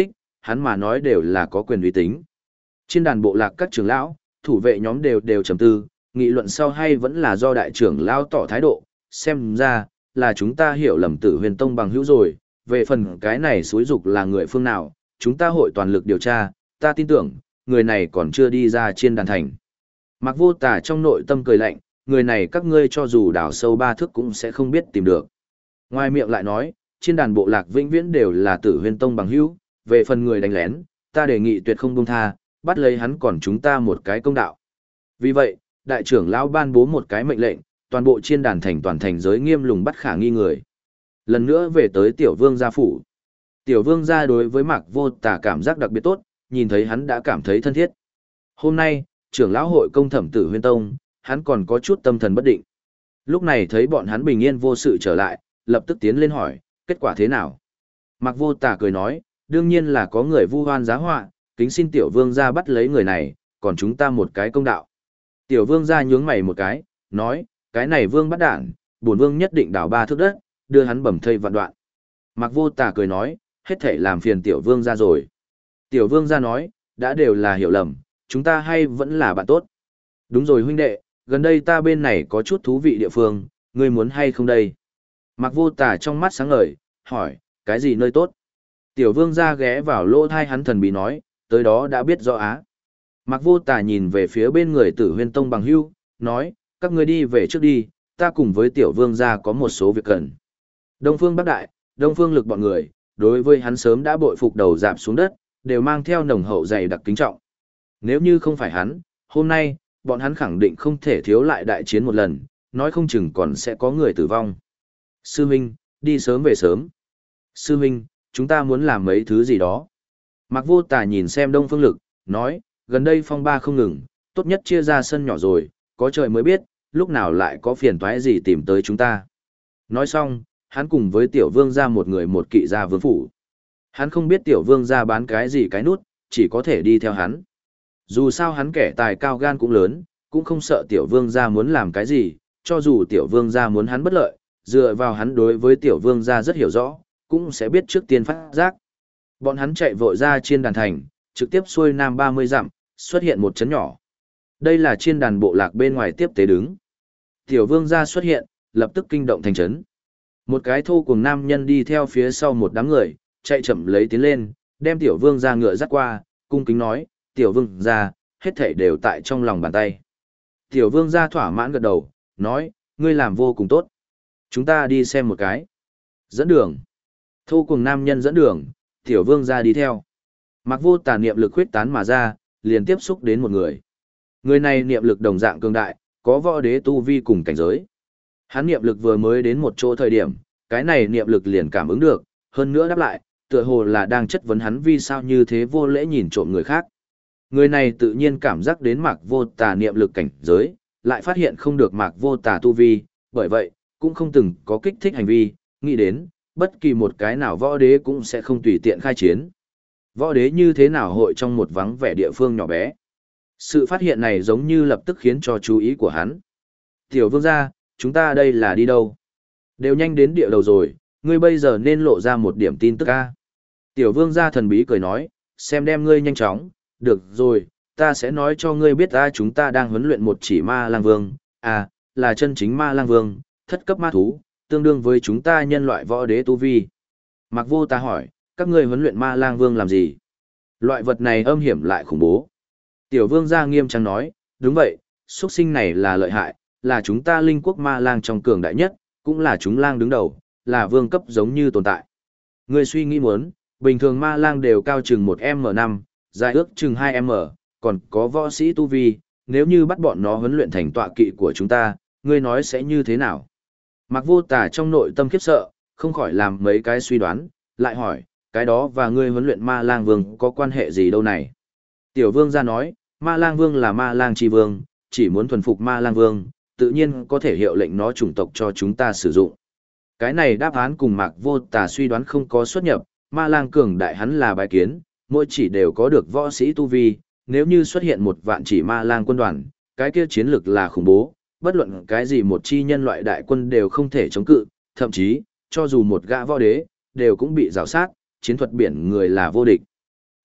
S1: hắn mà nói đều là có quyền uy tín. Trên đàn bộ lạc các trưởng lão, thủ vệ nhóm đều trầm tư, nghị luận sau hay vẫn là do đại trưởng lão tỏ thái độ, xem ra là chúng ta hiểu lầm Tử Huyền Tông bằng hữu rồi, về phần cái này xúi dục là người phương nào, chúng ta hội toàn lực điều tra, ta tin tưởng, người này còn chưa đi ra trên đàn thành. Mạc Vô Tà trong nội tâm cười lạnh, người này các ngươi cho dù đào sâu 3 thước cũng sẽ không biết tìm được. Ngoài miệng lại nói, trên đàn bộ lạc vĩnh viễn đều là Tử Huyền Tông bằng hữu, về phần người đánh lén, ta đề nghị tuyệt không buông tha, bắt lấy hắn còn chúng ta một cái công đạo. Vì vậy, đại trưởng lão ban bố một cái mệnh lệnh, toàn bộ chiên đàn thành toàn thành giới nghiêm lùng bắt khả nghi người. Lần nữa về tới tiểu vương gia phủ. Tiểu vương gia đối với Mạc Vô Tà cảm giác đặc biệt tốt, nhìn thấy hắn đã cảm thấy thân thiết. Hôm nay, trưởng lão hội công thẩm Tử Huyền Tông, hắn còn có chút tâm thần bất định. Lúc này thấy bọn hắn bình yên vô sự trở lại, lập tức tiến lên hỏi, kết quả thế nào? Mạc Vô Tà cười nói, đương nhiên là có người vu oan giá họa, kính xin tiểu vương gia bắt lấy người này, còn chúng ta một cái công đạo. Tiểu vương gia nhướng mày một cái, nói, cái này vương bắt đản, bổn vương nhất định đào 3 thước đất, đưa hắn bầm thây vạn đoạn. Mạc Vô Tà cười nói, hết thảy làm phiền tiểu vương gia rồi. Tiểu vương gia nói, đã đều là hiểu lầm, chúng ta hay vẫn là bạn tốt. Đúng rồi huynh đệ, gần đây ta bên này có chút thú vị địa phương, ngươi muốn hay không đây? Mạc Vô Tà trong mắt sáng ngời, hỏi, cái gì nơi tốt? Tiểu vương gia ghé vào lỗ thai hắn thần bí nói, tới đó đã biết rõ á. Mạc Vô Tà nhìn về phía bên người Tử Huyền Tông bằng hữu, nói, các ngươi đi về trước đi, ta cùng với tiểu vương gia có một số việc cần. Đông Phương Bắc Đại, Đông Phương Lực bọn người, đối với hắn sớm đã bội phục đầu dạp xuống đất, đều mang theo nồng hậu dày đặc kính trọng. Nếu như không phải hắn, hôm nay, bọn hắn khẳng định không thể thiếu lại đại chiến một lần, nói không chừng còn sẽ có người tử vong. Sư huynh, đi sớm về sớm. Sư huynh, chúng ta muốn làm mấy thứ gì đó. Mạc Vô Tà nhìn xem Đông Phương Lực, nói, gần đây phong ba không ngừng, tốt nhất chia ra sân nhỏ rồi, có trời mới biết, lúc nào lại có phiền toái gì tìm tới chúng ta. Nói xong, hắn cùng với tiểu vương ra một người một kỵ ra vương phủ. Hắn không biết tiểu vương ra bán cái gì cái nút, chỉ có thể đi theo hắn. Dù sao hắn kẻ tài cao gan cũng lớn, cũng không sợ tiểu vương ra muốn làm cái gì, cho dù tiểu vương ra muốn hắn bất lợi, dựa vào hắn đối với tiểu vương ra rất hiểu rõ, cũng sẽ biết trước tiên phát giác. Bọn hắn chạy vội ra trên đàn thành, trực tiếp xuôi nam 30 dặm, xuất hiện một trấn nhỏ. Đây là chiên đàn bộ lạc bên ngoài tiếp tế đứng. Tiểu vương gia xuất hiện, lập tức kinh động thành trấn. Một cái thô cuồng nam nhân đi theo phía sau một đám người, chạy chậm lấy tiến lên, đem tiểu vương gia ngựa dắt qua, cung kính nói, tiểu vương gia, hết thảy đều tại trong lòng bàn tay. Tiểu vương gia thỏa mãn gật đầu, nói, ngươi làm vô cùng tốt. Chúng ta đi xem một cái. Dẫn đường. Thô cuồng nam nhân dẫn đường, tiểu vương gia đi theo. Mạc Vô Tà niệm lực khuyết tán mà ra, liền tiếp xúc đến một người. Người này niệm lực đồng dạng cường đại, có võ đế tu vi cùng cảnh giới. Hắn niệm lực vừa mới đến một chỗ thời điểm, cái này niệm lực liền cảm ứng được, hơn nữa đáp lại, tựa hồ là đang chất vấn hắn vì sao như thế vô lễ nhìn trộm người khác. Người này tự nhiên cảm giác đến Mạc Vô Tà niệm lực cảnh giới, lại phát hiện không được Mạc Vô Tà tu vi, bởi vậy, cũng không từng có kích thích hành vi, nghĩ đến, bất kỳ một cái nào võ đế cũng sẽ không tùy tiện khai chiến. Võ đế như thế nào hội trong một vắng vẻ địa phương nhỏ bé. Sự phát hiện này giống như lập tức khiến cho chú ý của hắn. Tiểu vương gia, chúng ta đây là đi đâu? Đều nhanh đến địa đầu rồi, ngươi bây giờ nên lộ ra một điểm tin tức ca. Tiểu vương gia thần bí cười nói, xem đem ngươi nhanh chóng, được rồi, ta sẽ nói cho ngươi biết chúng ta đang huấn luyện một chỉ ma lang vương, là chân chính ma lang vương, thất cấp ma thú, tương đương với chúng ta nhân loại võ đế tu vi. Mạc Vô Tà hỏi, các ngươi huấn luyện ma lang vương làm gì? Loại vật này âm hiểm lại khủng bố. Tiểu vương gia nghiêm trang nói, đúng vậy, xuất sinh này là lợi hại, là chúng ta linh quốc ma lang trong cường đại nhất, cũng là chúng lang đứng đầu, là vương cấp giống như tồn tại. Ngươi suy nghĩ muốn, bình thường ma lang đều cao chừng 1m5, dài ước chừng 2m, còn có võ sĩ tu vi, nếu như bắt bọn nó huấn luyện thành tọa kỵ của chúng ta, ngươi nói sẽ như thế nào? Mạc Vô Tà trong nội tâm khiếp sợ, không khỏi làm mấy cái suy đoán, lại hỏi, cái đó và ngươi huấn luyện ma lang vương có quan hệ gì đâu này? Tiểu vương gia nói, ma lang vương là ma lang chi vương, chỉ muốn thuần phục ma lang vương, tự nhiên có thể hiệu lệnh nó chủng tộc cho chúng ta sử dụng. Cái này đáp án cùng Mạc Vô Tà suy đoán không có xuất nhập, ma lang cường đại hắn là bái kiến, mỗi chỉ đều có được võ sĩ tu vi, nếu như xuất hiện một vạn chỉ ma lang quân đoàn, cái kia chiến lực là khủng bố, bất luận cái gì một chi nhân loại đại quân đều không thể chống cự, thậm chí, cho dù một gã võ đế, đều cũng bị rào sát, chiến thuật biển người là vô địch.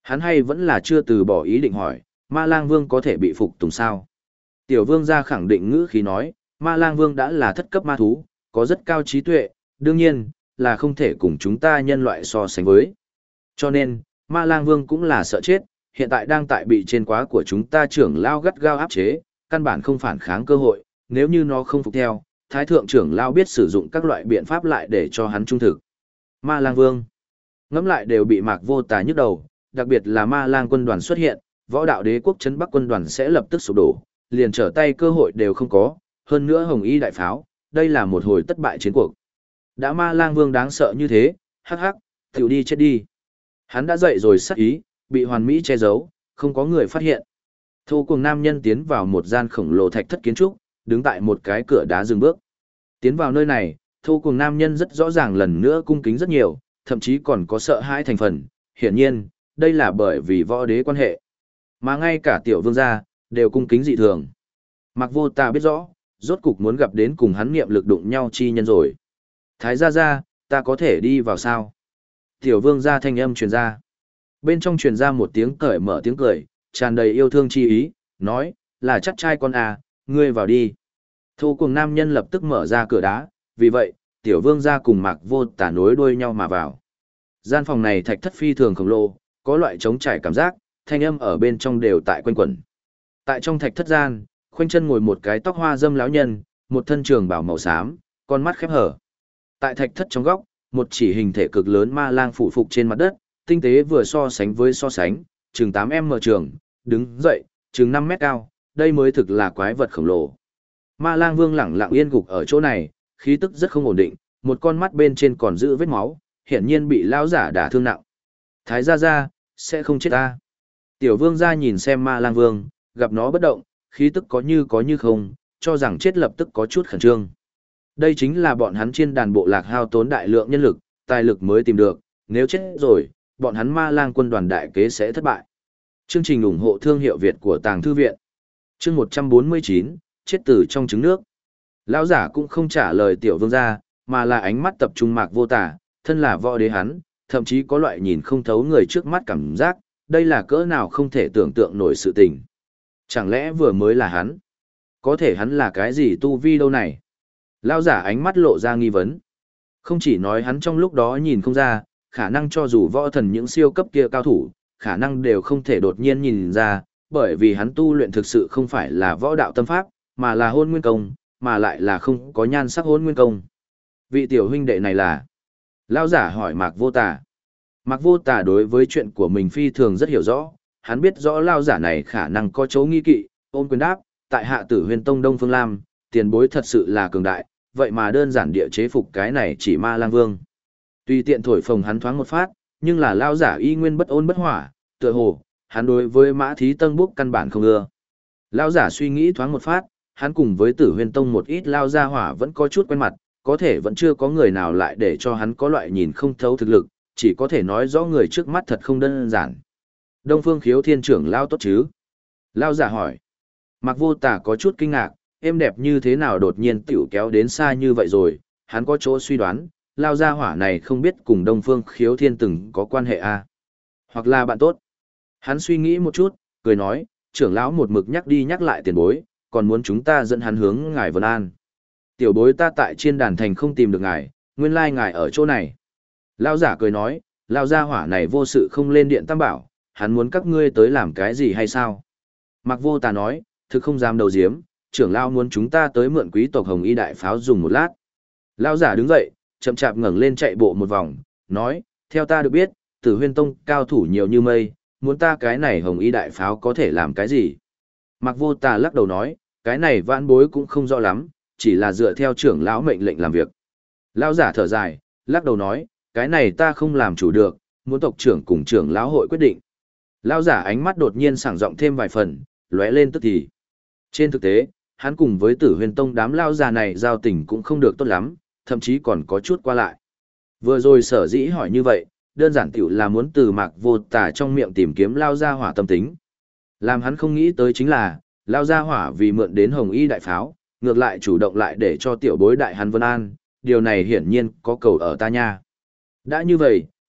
S1: Hắn hay vẫn là chưa từ bỏ ý định hỏi, Ma Lang Vương có thể bị phục tùng sao? Tiểu Vương gia khẳng định ngữ khí nói, Ma Lang Vương đã là thất cấp ma thú, có rất cao trí tuệ, đương nhiên, là không thể cùng chúng ta nhân loại so sánh với. Cho nên, Ma Lang Vương cũng là sợ chết, hiện tại đang tại bị trên quá của chúng ta trưởng lao gắt gao áp chế, căn bản không phản kháng cơ hội, nếu như nó không phục theo, Thái Thượng trưởng lao biết sử dụng các loại biện pháp lại để cho hắn trung thực. Ma Lang Vương, ngẫm lại đều bị Mạc Vô Tà nhức đầu, đặc biệt là Ma Lang quân đoàn xuất hiện, Võ Đạo Đế quốc trấn Bắc quân đoàn sẽ lập tức sụp đổ, liền trở tay cơ hội đều không có, hơn nữa Hồng Y đại pháo, đây là một hồi thất bại chiến cuộc. Đã Ma Lang Vương đáng sợ như thế, hắc hắc, tiểu đi chết đi. Hắn đã dậy rồi sắc ý, bị hoàn mỹ che giấu, không có người phát hiện. Thô cuồng nam nhân tiến vào một gian khổng lồ thạch thất kiến trúc, đứng tại một cái cửa đá dừng bước. Tiến vào nơi này, thô cuồng nam nhân rất rõ ràng lần nữa cung kính rất nhiều, thậm chí còn có sợ hãi thành phần. Hiển nhiên, đây là bởi vì võ đế quan hệ. Mà ngay cả tiểu vương gia, đều cung kính dị thường. Mạc Vô Tà biết rõ, rốt cục muốn gặp đến cùng hắn nghiệm lực đụng nhau chi nhân rồi. Thái gia, ta có thể đi vào sao? Tiểu vương gia thanh âm truyền ra. Bên trong truyền ra một tiếng cởi mở tiếng cười, tràn đầy yêu thương chi ý, nói, là chắc trai con à, ngươi vào đi. Thô cuồng nam nhân lập tức mở ra cửa đá, vì vậy, tiểu vương gia cùng Mạc Vô Tà nối đuôi nhau mà vào. Gian phòng này thạch thất phi thường khổng lồ, có loại trống trải cảm giác, thanh âm ở bên trong đều tại quanh quẩn. Tại trong thạch thất gian, khoanh chân ngồi một cái tóc hoa dâm lão nhân, một thân trường bào màu xám, con mắt khép hở. Tại thạch thất trong góc, một chỉ hình thể cực lớn ma lang phủ phục trên mặt đất, tinh tế vừa so sánh với so sánh, chừng 8m trường, đứng dậy, chừng 5 mét cao, đây mới thực là quái vật khổng lồ. Ma lang vương lẳng lặng yên gục ở chỗ này, khí tức rất không ổn định, một con mắt bên trên còn giữ vết máu, hiển nhiên bị lão giả đả thương nặng. Thái gia, sẽ không chết ta. Tiểu vương gia nhìn xem ma lang vương, gặp nó bất động, khí tức có như không, cho rằng chết lập tức có chút khẩn trương. Đây chính là bọn hắn trên đàn bộ lạc hao tốn đại lượng nhân lực, tài lực mới tìm được, nếu chết rồi, bọn hắn ma lang quân đoàn đại kế sẽ thất bại. Chương trình ủng hộ thương hiệu Việt của Tàng Thư Viện. Chương 149, chết tử trong trứng nước. Lão giả cũng không trả lời tiểu vương gia, mà là ánh mắt tập trung Mạc Vô Tà, thân là võ đế hắn, thậm chí có loại nhìn không thấu người trước mắt cảm giác, đây là cỡ nào không thể tưởng tượng nổi sự tình. Chẳng lẽ vừa mới là hắn? Có thể hắn là cái gì tu vi đâu này? Lão giả ánh mắt lộ ra nghi vấn. Không chỉ nói hắn trong lúc đó nhìn không ra, khả năng cho dù võ thần những siêu cấp kia cao thủ, khả năng đều không thể đột nhiên nhìn ra, bởi vì hắn tu luyện thực sự không phải là võ đạo tâm pháp, mà là hôn nguyên công, mà lại là không có nhan sắc hôn nguyên công. Vị tiểu huynh đệ này là? Lão giả hỏi Mạc Vô Tà. Mạc Vô Tà đối với chuyện của mình phi thường rất hiểu rõ, hắn biết rõ lão giả này khả năng có chỗ nghi kỵ, ôn quyền đáp, tại Hạ Tử Huyền Tông Đông Phương Lam, tiền bối thật sự là cường đại, vậy mà đơn giản địa chế phục cái này chỉ ma lang vương. Tùy tiện thổi phồng hắn thoáng một phát, nhưng là lão giả y nguyên bất ôn bất hỏa, tựa hồ, hắn đối với Mã Thí Tân Búc căn bản không ưa. Lão giả suy nghĩ thoáng một phát, hắn cùng với Tử Huyền Tông một ít lao gia hỏa vẫn có chút quen mặt, có thể vẫn chưa có người nào lại để cho hắn có loại nhìn không thấu thực lực, chỉ có thể nói rõ người trước mắt thật không đơn giản. Đông Phương Khiếu Thiên trưởng lao tốt chứ? Lao giả hỏi. Mạc Vô Tà có chút kinh ngạc, êm đẹp như thế nào đột nhiên tiểu kéo đến xa như vậy rồi, hắn có chỗ suy đoán, lao gia hỏa này không biết cùng Đông Phương Khiếu Thiên từng có quan hệ à? Hoặc là bạn tốt. Hắn suy nghĩ một chút, cười nói, trưởng lão một mực nhắc đi nhắc lại tiền bối, còn muốn chúng ta dẫn hắn hướng ngài Vân An. Tiểu bối ta tại Chiên Đàn Thành không tìm được ngài, nguyên lai ngài ở chỗ này. Lao giả cười nói, lao gia hỏa này vô sự không lên điện tam bảo, hắn muốn các ngươi tới làm cái gì hay sao? Mạc Vô Tà nói, thực không dám đầu diếm, trưởng lao muốn chúng ta tới mượn quý tộc Hồng Y đại pháo dùng một lát. Lao giả đứng dậy, chậm chạp ngẩng lên chạy bộ một vòng, nói, theo ta được biết, Tử Huyên Tông cao thủ nhiều như mây, muốn ta cái này Hồng Y đại pháo có thể làm cái gì? Mạc Vô Tà lắc đầu nói, cái này vãn bối cũng không rõ lắm, chỉ là dựa theo trưởng lão mệnh lệnh làm việc. Lão giả thở dài, lắc đầu nói, cái này ta không làm chủ được, muốn tộc trưởng cùng trưởng lão hội quyết định. Lão giả ánh mắt đột nhiên sảng rộng thêm vài phần, lóe lên tức thì. Trên thực tế, hắn cùng với Tử Huyền Tông đám lão già này giao tình cũng không được tốt lắm, thậm chí còn có chút qua lại. Vừa rồi sở dĩ hỏi như vậy, đơn giản tiểu là muốn từ Mạc Vô Tà trong miệng tìm kiếm lão gia hỏa tâm tính. Làm hắn không nghĩ tới chính là, lão gia hỏa vì mượn đến Hồng Y đại pháo, ngược lại chủ động lại để cho tiểu bối đại hắn Vân An, điều này hiển nhiên có cầu ở ta nha. Đã như vậy,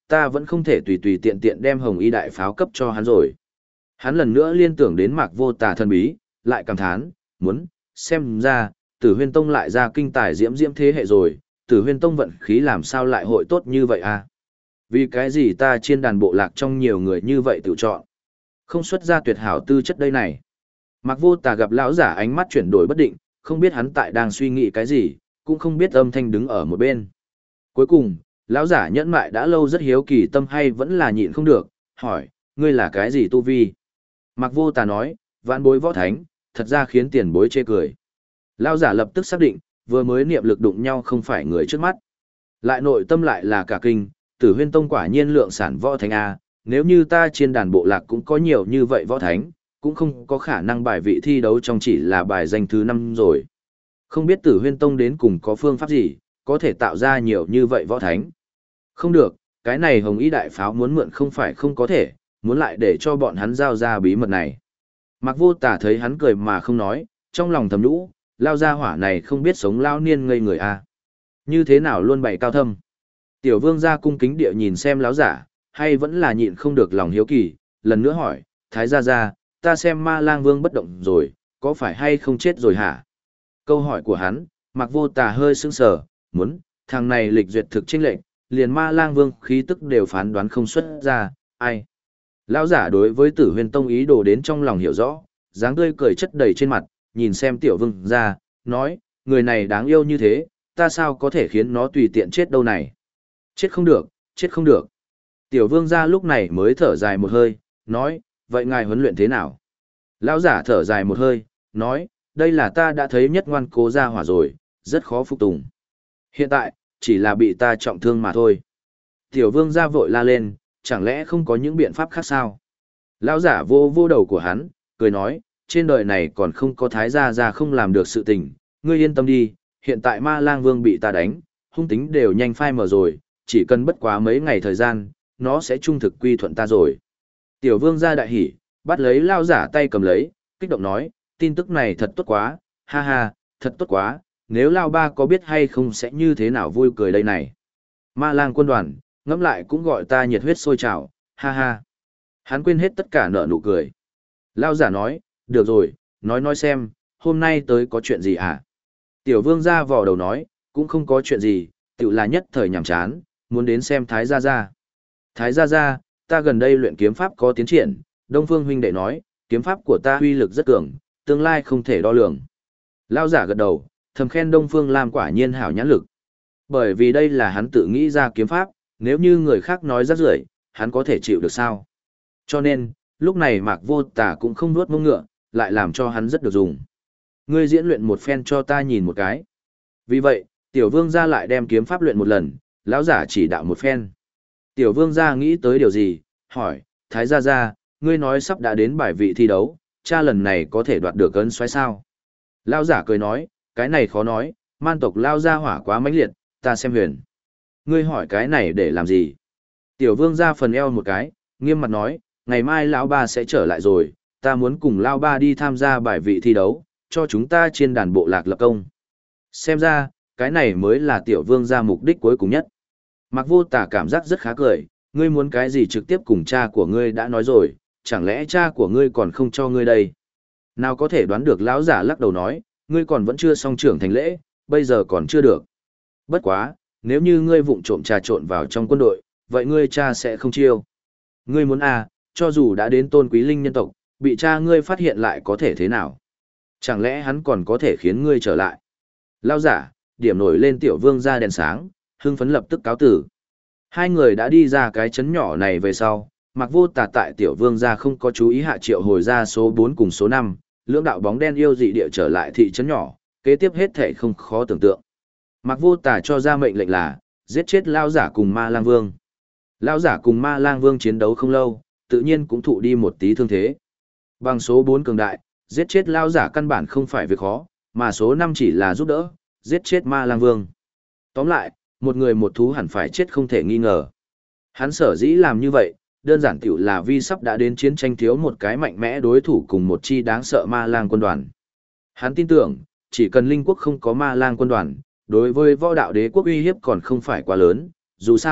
S1: ta vẫn không thể tùy tùy tiện tiện đem hồng y đại pháo cấp cho hắn rồi. Hắn lần nữa liên tưởng đến Mạc Vô Tà thần bí, lại cảm thán, muốn, xem ra, Tử Huyên Tông lại ra kinh tài diễm diễm thế hệ rồi, Tử Huyên Tông vận khí làm sao lại hội tốt như vậy à? Vì cái gì ta trên đàn bộ lạc trong nhiều người như vậy tự chọn? Không xuất ra tuyệt hảo tư chất đây này. Mạc Vô Tà gặp lão giả ánh mắt chuyển đổi bất định, không biết hắn tại đang suy nghĩ cái gì, cũng không biết âm thanh đứng ở một bên. Cuối cùng, lão giả nhẫn mại đã lâu rất hiếu kỳ tâm hay vẫn là nhịn không được, hỏi, ngươi là cái gì tu vi? Mạc Vô Tà nói, vạn bối võ thánh, thật ra khiến tiền bối chê cười. Lão giả lập tức xác định, vừa mới niệm lực đụng nhau không phải người trước mắt. Lại nội tâm lại là cả kinh, Tử Huyên Tông quả nhiên lượng sản võ thánh A, nếu như ta trên đàn bộ lạc cũng có nhiều như vậy võ thánh, cũng không có khả năng bài vị thi đấu trong chỉ là bài danh thứ 5 rồi. Không biết Tử Huyên Tông đến cùng có phương pháp gì, có thể tạo ra nhiều như vậy võ thánh. Không được, cái này hồng y đại pháo muốn mượn không phải không có thể, muốn lại để cho bọn hắn giao ra bí mật này. Mạc Vô Tà thấy hắn cười mà không nói, trong lòng thầm nhũ, lao ra hỏa này không biết sống lao niên ngây người a. Như thế nào luôn bày cao thâm. Tiểu vương gia cung kính địa nhìn xem láo giả, hay vẫn là nhịn không được lòng hiếu kỳ, lần nữa hỏi, Thái gia, ta xem Ma Lang Vương bất động rồi, có phải hay không chết rồi hả? Câu hỏi của hắn, Mạc Vô Tà hơi sững sờ, muốn, thằng này lịch duyệt thực chênh lệch, liền Ma Lang Vương khí tức đều phán đoán không xuất ra, ai? Lão giả đối với Tử Huyên Tông ý đồ đến trong lòng hiểu rõ, dáng tươi cười chất đầy trên mặt, nhìn xem tiểu vương gia, nói, người này đáng yêu như thế, ta sao có thể khiến nó tùy tiện chết đâu này? Chết không được, chết không được. Tiểu vương gia lúc này mới thở dài một hơi, nói, vậy ngài huấn luyện thế nào? Lão giả thở dài một hơi, nói, đây là ta đã thấy nhất ngoan cố gia hỏa rồi, rất khó phục tùng. Hiện tại, chỉ là bị ta trọng thương mà thôi. Tiểu vương gia vội la lên, chẳng lẽ không có những biện pháp khác sao? Lão giả vô đầu của hắn, cười nói, trên đời này còn không có thái gia không làm được sự tình, ngươi yên tâm đi, hiện tại Ma Lang Vương bị ta đánh, hung tính đều nhanh phai mở rồi, chỉ cần bất quá mấy ngày thời gian, nó sẽ trung thực quy thuận ta rồi. Tiểu vương gia đại hỉ, bắt lấy lao giả tay cầm lấy, kích động nói, tin tức này thật tốt quá, ha ha, thật tốt quá, nếu lao ba có biết hay không sẽ như thế nào vui cười đây này. Ma Lang quân đoàn, ngẫm lại cũng gọi ta nhiệt huyết sôi trào, ha ha. Hắn quên hết tất cả nở nụ cười. Lao giả nói, được rồi, nói xem, hôm nay tới có chuyện gì hả? Tiểu vương gia vò đầu nói, cũng không có chuyện gì, tự là nhất thời nhàm chán, muốn đến xem Thái gia. Thái gia, ta gần đây luyện kiếm pháp có tiến triển, Đông Phương huynh đệ nói, kiếm pháp của ta uy lực rất cường, tương lai không thể đo lường. Lao giả gật đầu, thầm khen Đông Phương làm quả nhiên hảo nhãn lực. Bởi vì đây là hắn tự nghĩ ra kiếm pháp, nếu như người khác nói rác rưởi, hắn có thể chịu được sao? Cho nên, lúc này Mạc Vô Tà cũng không nuốt mông ngựa, lại làm cho hắn rất được dùng. Ngươi diễn luyện một phen cho ta nhìn một cái. Vì vậy, tiểu vương gia lại đem kiếm pháp luyện một lần, lão giả chỉ đạo một phen. Tiểu vương gia nghĩ tới điều gì, hỏi, Thái gia, ngươi nói sắp đã đến bài vị thi đấu, cha lần này có thể đoạt được ấn xoáy sao? Lão giả cười nói, cái này khó nói, man tộc lao ra hỏa quá mãnh liệt, ta xem huyền. Ngươi hỏi cái này để làm gì? Tiểu vương gia phần eo một cái, nghiêm mặt nói, ngày mai lão ba sẽ trở lại rồi, ta muốn cùng lão ba đi tham gia bài vị thi đấu, cho chúng ta trên đàn bộ lạc lập công. Xem ra, cái này mới là tiểu vương gia mục đích cuối cùng nhất. Mạc Vô Tà cảm giác rất khá cười, ngươi muốn cái gì trực tiếp cùng cha của ngươi đã nói rồi, chẳng lẽ cha của ngươi còn không cho ngươi đây? Nào có thể đoán được lão giả lắc đầu nói, ngươi còn vẫn chưa xong trưởng thành lễ, bây giờ còn chưa được. Bất quá, nếu như ngươi vụng trộm trà trộn vào trong quân đội, vậy ngươi cha sẽ không chiêu. Ngươi muốn cho dù đã đến tôn quý linh nhân tộc, bị cha ngươi phát hiện lại có thể thế nào? Chẳng lẽ hắn còn có thể khiến ngươi trở lại? Lão giả, điểm nổi lên tiểu vương ra đèn sáng, hưng phấn lập tức cáo tử. Hai người đã đi ra cái trấn nhỏ này về sau, Mạc Vô Tà tại tiểu vương ra không có chú ý hạ triệu hồi ra số 4 cùng số 5, lưỡng đạo bóng đen yêu dị địa trở lại thị trấn nhỏ, kế tiếp hết thể không khó tưởng tượng. Mạc Vô Tà cho ra mệnh lệnh là, giết chết lão giả cùng Ma Lang Vương. Lão giả cùng Ma Lang Vương chiến đấu không lâu, tự nhiên cũng thụ đi một tí thương thế. Bằng số 4 cường đại, giết chết lão giả căn bản không phải việc khó, mà số 5 chỉ là giúp đỡ, giết chết Ma Lang Vương. Tóm lại, một người một thú hẳn phải chết không thể nghi ngờ. Hắn sở dĩ làm như vậy, đơn giản tiểu là vì sắp đã đến chiến tranh thiếu một cái mạnh mẽ đối thủ cùng một chi đáng sợ Ma Lang quân đoàn. Hắn tin tưởng, chỉ cần Linh quốc không có Ma Lang quân đoàn, đối với võ đạo đế quốc uy hiếp còn không phải quá lớn, dù sao,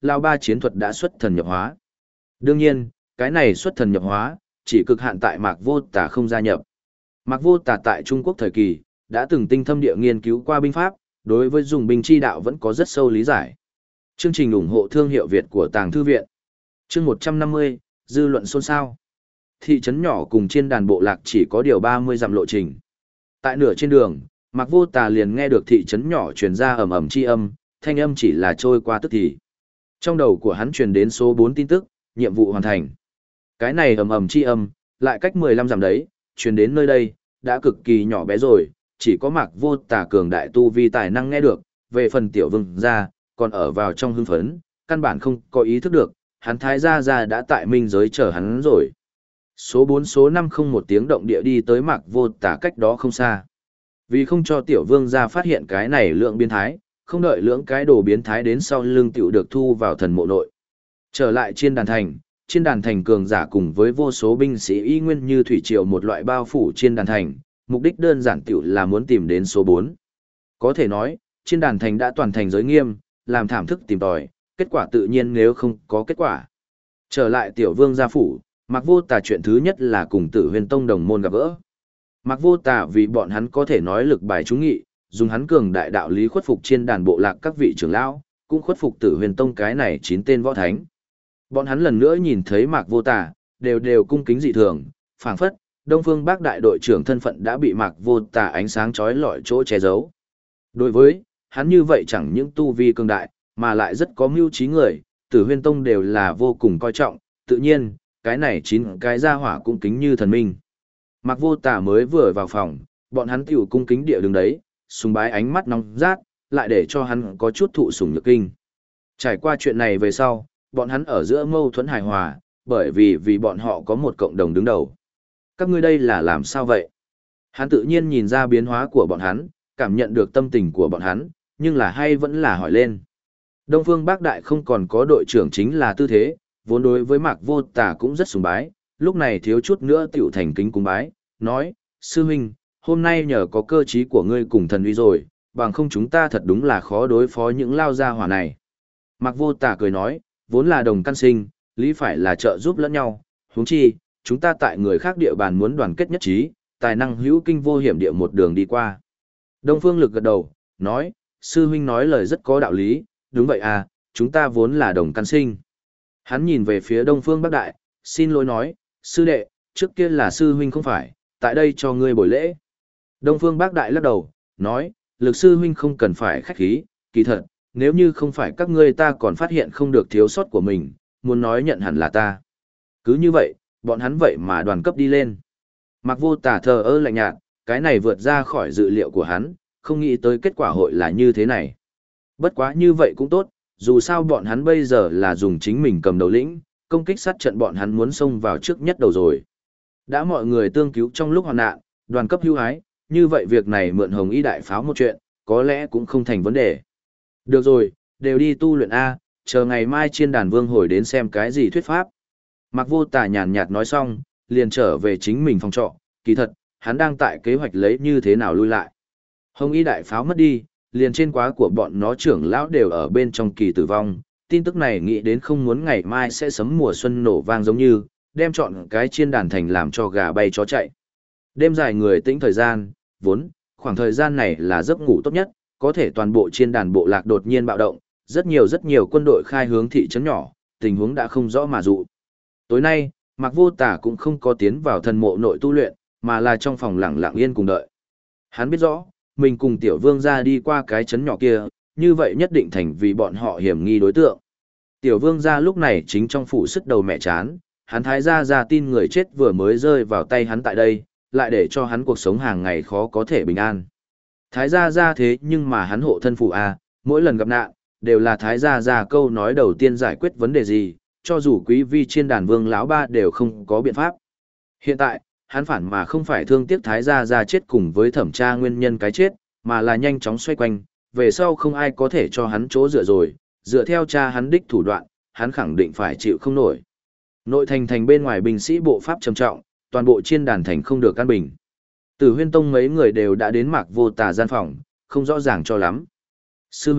S1: Lao Ba chiến thuật đã xuất thần nhập hóa. Đương nhiên, cái này xuất thần nhập hóa, chỉ cực hạn tại Mạc Vô Tà không gia nhập. Mạc Vô Tà tại Trung Quốc thời kỳ, đã từng tinh thâm địa nghiên cứu qua binh pháp, đối với dùng binh chi đạo vẫn có rất sâu lý giải. Chương trình ủng hộ thương hiệu Việt của Tàng Thư Viện. Chương 150, dư luận xôn xao. Thị trấn nhỏ cùng trên đàn bộ lạc chỉ có điều 30 dặm lộ trình. Tại nửa trên đường, Mạc Vô Tà liền nghe được thị trấn nhỏ truyền ra ầm ầm chi âm, thanh âm chỉ là trôi qua tức thì. Trong đầu của hắn truyền đến số 4 tin tức, nhiệm vụ hoàn thành. Cái này ầm ầm chi âm, lại cách 15 dặm đấy, truyền đến nơi đây, đã cực kỳ nhỏ bé rồi, chỉ có Mạc Vô Tà cường đại tu vi tài năng nghe được, về phần tiểu vương gia, còn ở vào trong hưng phấn, căn bản không có ý thức được, hắn thái gia đã tại minh giới chờ hắn rồi. Số 4 số 5 không một tiếng động địa đi tới Mạc Vô Tà cách đó không xa. Vì không cho tiểu vương gia phát hiện cái này lượng biến thái, không đợi lưỡng cái đồ biến thái đến sau lưng tiểu được thu vào thần mộ nội. Trở lại trên đàn thành cường giả cùng với vô số binh sĩ y nguyên như thủy triều một loại bao phủ trên đàn thành, mục đích đơn giản tiểu là muốn tìm đến số 4. Có thể nói, trên đàn thành đã toàn thành giới nghiêm, làm thảm thức tìm tòi, kết quả tự nhiên nếu không có kết quả. Trở lại tiểu vương gia phủ, Mạc Vô Tà chuyện thứ nhất là cùng Tử Huyền Tông đồng môn gặp gỡ. Mạc Vô Tà vì bọn hắn có thể nói lực bài trúng nghị, dùng hắn cường đại đạo lý khuất phục trên đàn bộ lạc các vị trưởng lão, cũng khuất phục Tử Huyền Tông cái này 9 tên võ thánh. Bọn hắn lần nữa nhìn thấy Mạc Vô Tà, đều cung kính dị thường, phảng phất, Đông Phương Bác đại đội trưởng thân phận đã bị Mạc Vô Tà ánh sáng chói lọi chỗ che giấu. Đối với, hắn như vậy chẳng những tu vi cường đại, mà lại rất có mưu trí người, Tử Huyền Tông đều là vô cùng coi trọng, tự nhiên, cái này 9 cái gia hỏa cũng kính như thần minh. Mạc Vô Tà mới vừa vào phòng, bọn hắn tiểu cung kính địa đứng đấy, sùng bái ánh mắt nóng rát, lại để cho hắn có chút thụ sủng nhược kinh. Trải qua chuyện này về sau, bọn hắn ở giữa mâu thuẫn hài hòa, bởi vì bọn họ có một cộng đồng đứng đầu. Các ngươi đây là làm sao vậy? Hắn tự nhiên nhìn ra biến hóa của bọn hắn, cảm nhận được tâm tình của bọn hắn, nhưng là hay vẫn là hỏi lên. Đông Phương Bác Đại không còn có đội trưởng chính là tư thế, vốn đối với Mạc Vô Tà cũng rất sùng bái, lúc này thiếu chút nữa tiểu thành kính cúng bái, nói, sư huynh, hôm nay nhờ có cơ trí của ngươi cùng thần uy rồi, bằng không chúng ta thật đúng là khó đối phó những lao gia hỏa này. Mạc Vô Tà cười nói, vốn là đồng căn sinh, lý phải là trợ giúp lẫn nhau, huống chi, chúng ta tại người khác địa bàn muốn đoàn kết nhất trí, tài năng hữu kinh vô hiểm địa một đường đi qua. Đông Phương Lực gật đầu, nói, sư huynh nói lời rất có đạo lý, đúng vậy à, chúng ta vốn là đồng căn sinh. Hắn nhìn về phía Đông Phương Bác Đại, xin lỗi nói, sư đệ, trước kia là sư huynh không phải, tại đây cho ngươi buổi lễ. Đông Phương Bác Đại lắc đầu, nói, Lực sư huynh không cần phải khách khí, kỳ thật, nếu như không phải các ngươi ta còn phát hiện không được thiếu sót của mình, muốn nói nhận hẳn là ta. Cứ như vậy, bọn hắn vậy mà đoàn cấp đi lên. Mạc Vô Tà thờ ơ lạnh nhạt, cái này vượt ra khỏi dự liệu của hắn, không nghĩ tới kết quả hội là như thế này. Bất quá như vậy cũng tốt, dù sao bọn hắn bây giờ là dùng chính mình cầm đầu lĩnh, công kích sát trận bọn hắn muốn xông vào trước nhất đầu rồi. Đã mọi người tương cứu trong lúc hoạn nạn, đoàn cấp hưu hái, như vậy việc này mượn Hồng Y đại pháo một chuyện, có lẽ cũng không thành vấn đề. Được rồi, đều đi tu luyện A, chờ ngày mai chiên đàn vương hồi đến xem cái gì thuyết pháp. Mạc Vô Tà nhàn nhạt nói xong, liền trở về chính mình phòng trọ, kỳ thật, hắn đang tại kế hoạch lấy như thế nào lui lại. Hồng Y đại pháo mất đi, liền trên quá của bọn nó trưởng lão đều ở bên trong kỳ tử vong, tin tức này nghĩ đến không muốn ngày mai sẽ sấm mùa xuân nổ vang giống như, đem chọn cái chiên đàn thành làm cho gà bay chó chạy. Đêm dài người tĩnh thời gian, vốn, khoảng thời gian này là giấc ngủ tốt nhất, có thể toàn bộ chiên đàn bộ lạc đột nhiên bạo động, rất nhiều quân đội khai hướng thị trấn nhỏ, tình huống đã không rõ mà dụ. Tối nay, Mạc Vô Tà cũng không có tiến vào thần mộ nội tu luyện, mà là trong phòng lặng lặng yên cùng đợi. Hắn biết rõ, mình cùng tiểu vương ra đi qua cái trấn nhỏ kia, như vậy nhất định thành vì bọn họ hiểm nghi đối tượng. Tiểu vương ra lúc này chính trong phủ sức đầu mẹ chán, hắn thái ra tin người chết vừa mới rơi vào tay hắn tại đây, lại để cho hắn cuộc sống hàng ngày khó có thể bình an. Thái ra thế nhưng mà hắn hộ thân phụ A, mỗi lần gặp nạn, đều là thái ra câu nói đầu tiên giải quyết vấn đề gì, cho dù quý vi trên đàn vương lão ba đều không có biện pháp. Hiện tại, hắn phản mà không phải thương tiếc thái ra chết cùng với thẩm tra nguyên nhân cái chết, mà là nhanh chóng xoay quanh, về sau không ai có thể cho hắn chỗ dựa rồi, dựa theo cha hắn đích thủ đoạn, hắn khẳng định phải chịu không nổi. Nội thành bên ngoài binh sĩ bộ pháp trầm trọng, toàn bộ chiên đàn thành không được an bình. Tử Huyên Tông mấy người đều đã đến Mạc Vô Tà gian phòng, không rõ ràng cho lắm. Sư huynh,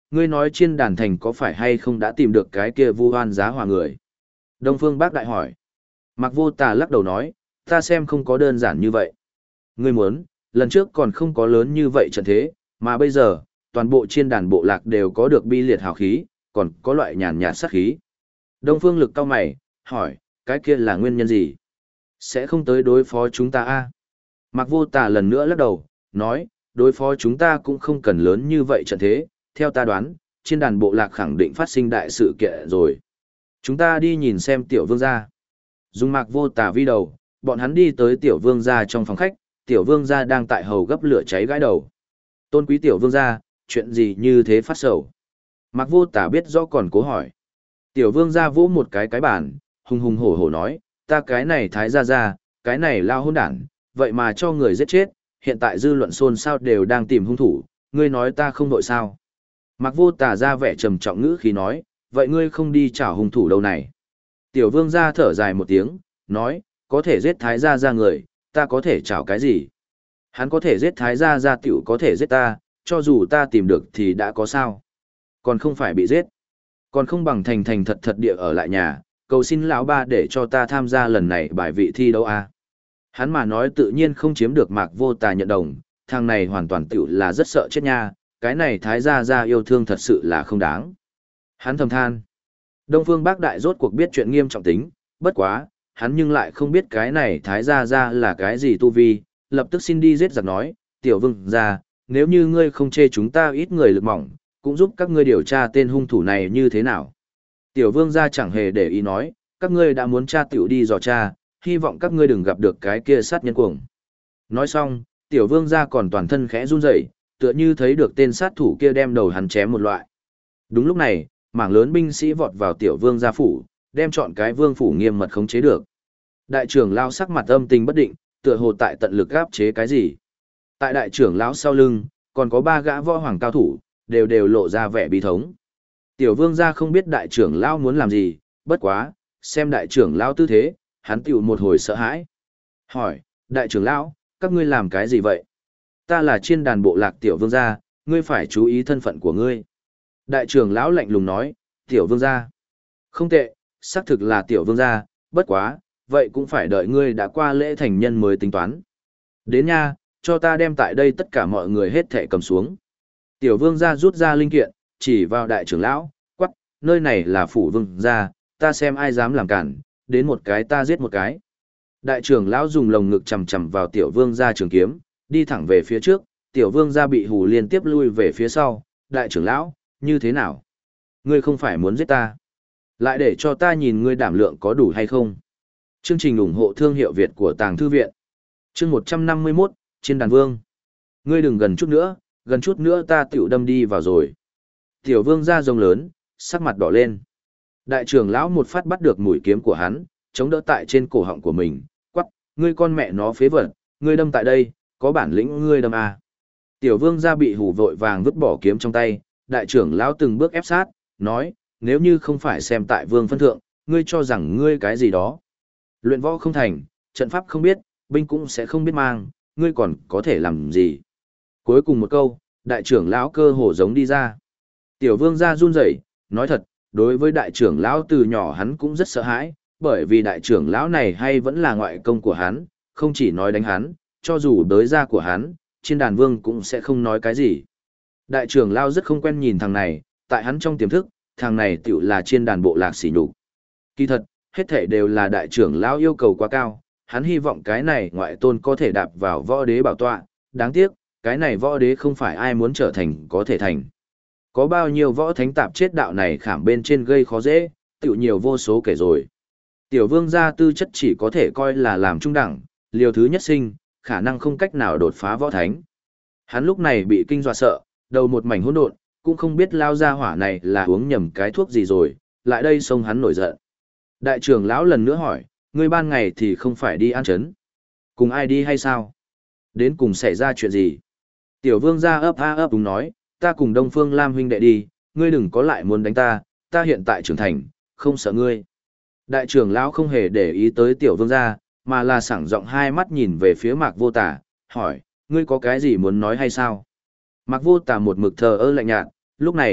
S1: ngươi nói Chiên Đàn Thành có phải hay không đã tìm được cái kia vu oan giá hòa người? Đông Phương Bác Đại hỏi. Mạc Vô Tà lắc đầu nói, ta xem không có đơn giản như vậy. Ngươi muốn, lần trước còn không có lớn như vậy trận thế, mà bây giờ, toàn bộ Chiên Đàn bộ lạc đều có được bi liệt hào khí, còn có loại nhàn nhạt sát khí. Đông Phương Lực cau mày, hỏi, cái kia là nguyên nhân gì? Sẽ không tới đối phó chúng ta a? Mạc Vô Tà lần nữa lắc đầu, nói, đối phó chúng ta cũng không cần lớn như vậy trận thế, theo ta đoán, Chiên Đàn bộ lạc khẳng định phát sinh đại sự kiện rồi. Chúng ta đi nhìn xem tiểu vương gia. Dùng Mạc Vô Tà vi đầu, bọn hắn đi tới tiểu vương gia trong phòng khách, tiểu vương gia đang tại hầu gấp lửa cháy gãi đầu. Tôn quý tiểu vương gia, chuyện gì như thế phát sầu? Mạc Vô Tà biết rõ còn cố hỏi. Tiểu vương gia vỗ một cái bàn, hùng hùng hổ hổ nói, ta cái này thái gia, cái này lao hôn đản, vậy mà cho người giết chết, hiện tại dư luận xôn xao đều đang tìm hung thủ, ngươi nói ta không đội sao? Mạc Vô Tà ra vẻ trầm trọng ngữ khí nói, vậy ngươi không đi chảo hung thủ đâu này? Tiểu vương gia thở dài một tiếng, nói, có thể giết thái gia ra người, ta có thể chảo cái gì? Hắn có thể giết thái gia ra tiểu có thể giết ta, cho dù ta tìm được thì đã có sao? Còn không phải bị giết. Còn không bằng thành thành thật thật địa ở lại nhà, cầu xin lão ba để cho ta tham gia lần này bài vị thi đấu a. Hắn mà nói tự nhiên không chiếm được Mạc Vô Tà nhận đồng, thằng này hoàn toàn tiểu là rất sợ chết nha, cái này thái gia gia yêu thương thật sự là không đáng. Hắn thầm than. Đông Phương Bác Đại rốt cuộc biết chuyện nghiêm trọng tính, bất quá, hắn nhưng lại không biết cái này thái gia gia là cái gì tu vi, lập tức xin đi giết giặc nói, tiểu vương gia, nếu như ngươi không chê chúng ta ít người lực mỏng, cũng giúp các ngươi điều tra tên hung thủ này như thế nào. Tiểu vương gia chẳng hề để ý nói, các ngươi đã muốn tra tiểu đi dò tra, hy vọng các ngươi đừng gặp được cái kia sát nhân cuồng. Nói xong, tiểu vương gia còn toàn thân khẽ run rẩy, tựa như thấy được tên sát thủ kia đem đầu hắn chém một loại. Đúng lúc này, mảng lớn binh sĩ vọt vào tiểu vương gia phủ, đem chọn cái vương phủ nghiêm mật khống chế được. Đại trưởng lão sắc mặt âm tình bất định, tựa hồ tại tận lực áp chế cái gì. Tại đại trưởng lão sau lưng, còn có 3 gã võ hoàng cao thủ, đều lộ ra vẻ bi thống. Tiểu vương gia không biết đại trưởng lão muốn làm gì, bất quá, xem đại trưởng lão tư thế, hắn tiểu một hồi sợ hãi. Hỏi, đại trưởng lão, các ngươi làm cái gì vậy? Ta là Chiên Đàn bộ lạc tiểu vương gia, ngươi phải chú ý thân phận của ngươi. Đại trưởng lão lạnh lùng nói, tiểu vương gia. Không tệ, xác thực là tiểu vương gia, bất quá, vậy cũng phải đợi ngươi đã qua lễ thành nhân mới tính toán. Đến nha, cho ta đem tại đây tất cả mọi người hết thảy cầm xuống. Tiểu vương gia rút ra linh kiện, chỉ vào đại trưởng lão, quắc, nơi này là phủ vương gia, ta xem ai dám làm cản, đến một cái ta giết một cái. Đại trưởng lão dùng lồng ngực chầm chầm vào tiểu vương gia trường kiếm, đi thẳng về phía trước, tiểu vương gia bị hù liên tiếp lui về phía sau, đại trưởng lão, như thế nào? Ngươi không phải muốn giết ta? Lại để cho ta nhìn ngươi đảm lượng có đủ hay không? Chương trình ủng hộ thương hiệu Việt của Tàng Thư Viện. Chương 151, Chiên Đàn Vương. Ngươi đừng gần chút nữa ta tiểu đâm đi vào rồi. Tiểu vương ra rồng lớn, sắc mặt đỏ lên. Đại trưởng lão một phát bắt được mũi kiếm của hắn, chống đỡ tại trên cổ họng của mình, quắc, ngươi con mẹ nó phế vật, ngươi đâm tại đây, có bản lĩnh ngươi đâm à. Tiểu vương ra bị hù vội vàng vứt bỏ kiếm trong tay, đại trưởng lão từng bước ép sát, nói, nếu như không phải xem tại vương phân thượng, ngươi cho rằng ngươi cái gì đó. Luyện võ không thành, trận pháp không biết, binh cũng sẽ không biết mang, ngươi còn có thể làm gì. Cuối cùng một câu, đại trưởng lão cơ hồ giống đi ra. Tiểu vương ra run rẩy, nói thật, đối với đại trưởng lão từ nhỏ hắn cũng rất sợ hãi, bởi vì đại trưởng lão này hay vẫn là ngoại công của hắn, không chỉ nói đánh hắn, cho dù đới gia của hắn, Chiên Đàn Vương cũng sẽ không nói cái gì. Đại trưởng lão rất không quen nhìn thằng này, tại hắn trong tiềm thức, thằng này tiểu là Chiên Đàn bộ lạc sỉ nhục. Kỳ thật, hết thảy đều là đại trưởng lão yêu cầu quá cao, hắn hy vọng cái này ngoại tôn có thể đạp vào võ đế bảo tọa, đáng tiếc, cái này võ đế không phải ai muốn trở thành có thể thành. Có bao nhiêu võ thánh tạp chết đạo này khảm bên trên gây khó dễ, tiểu nhiều vô số kể rồi. Tiểu vương gia tư chất chỉ có thể coi là làm trung đẳng, liều thứ nhất sinh, khả năng không cách nào đột phá võ thánh. Hắn lúc này bị kinh dọa sợ, đầu một mảnh hỗn độn, cũng không biết lao ra hỏa này là uống nhầm cái thuốc gì rồi, lại đây xông hắn nổi giận. Đại trưởng lão lần nữa hỏi, ngươi ban ngày thì không phải đi ăn chấn. Cùng ai đi hay sao? Đến cùng xảy ra chuyện gì? Tiểu vương gia ấp a ấp đúng nói, ta cùng Đông Phương Lam huynh đệ đi, ngươi đừng có lại muốn đánh ta, ta hiện tại trưởng thành, không sợ ngươi. Đại trưởng lão không hề để ý tới tiểu vương gia, mà là sảng giọng hai mắt nhìn về phía Mạc Vô Tà, hỏi, ngươi có cái gì muốn nói hay sao? Mạc Vô Tà một mực thờ ơ lạnh nhạt, lúc này,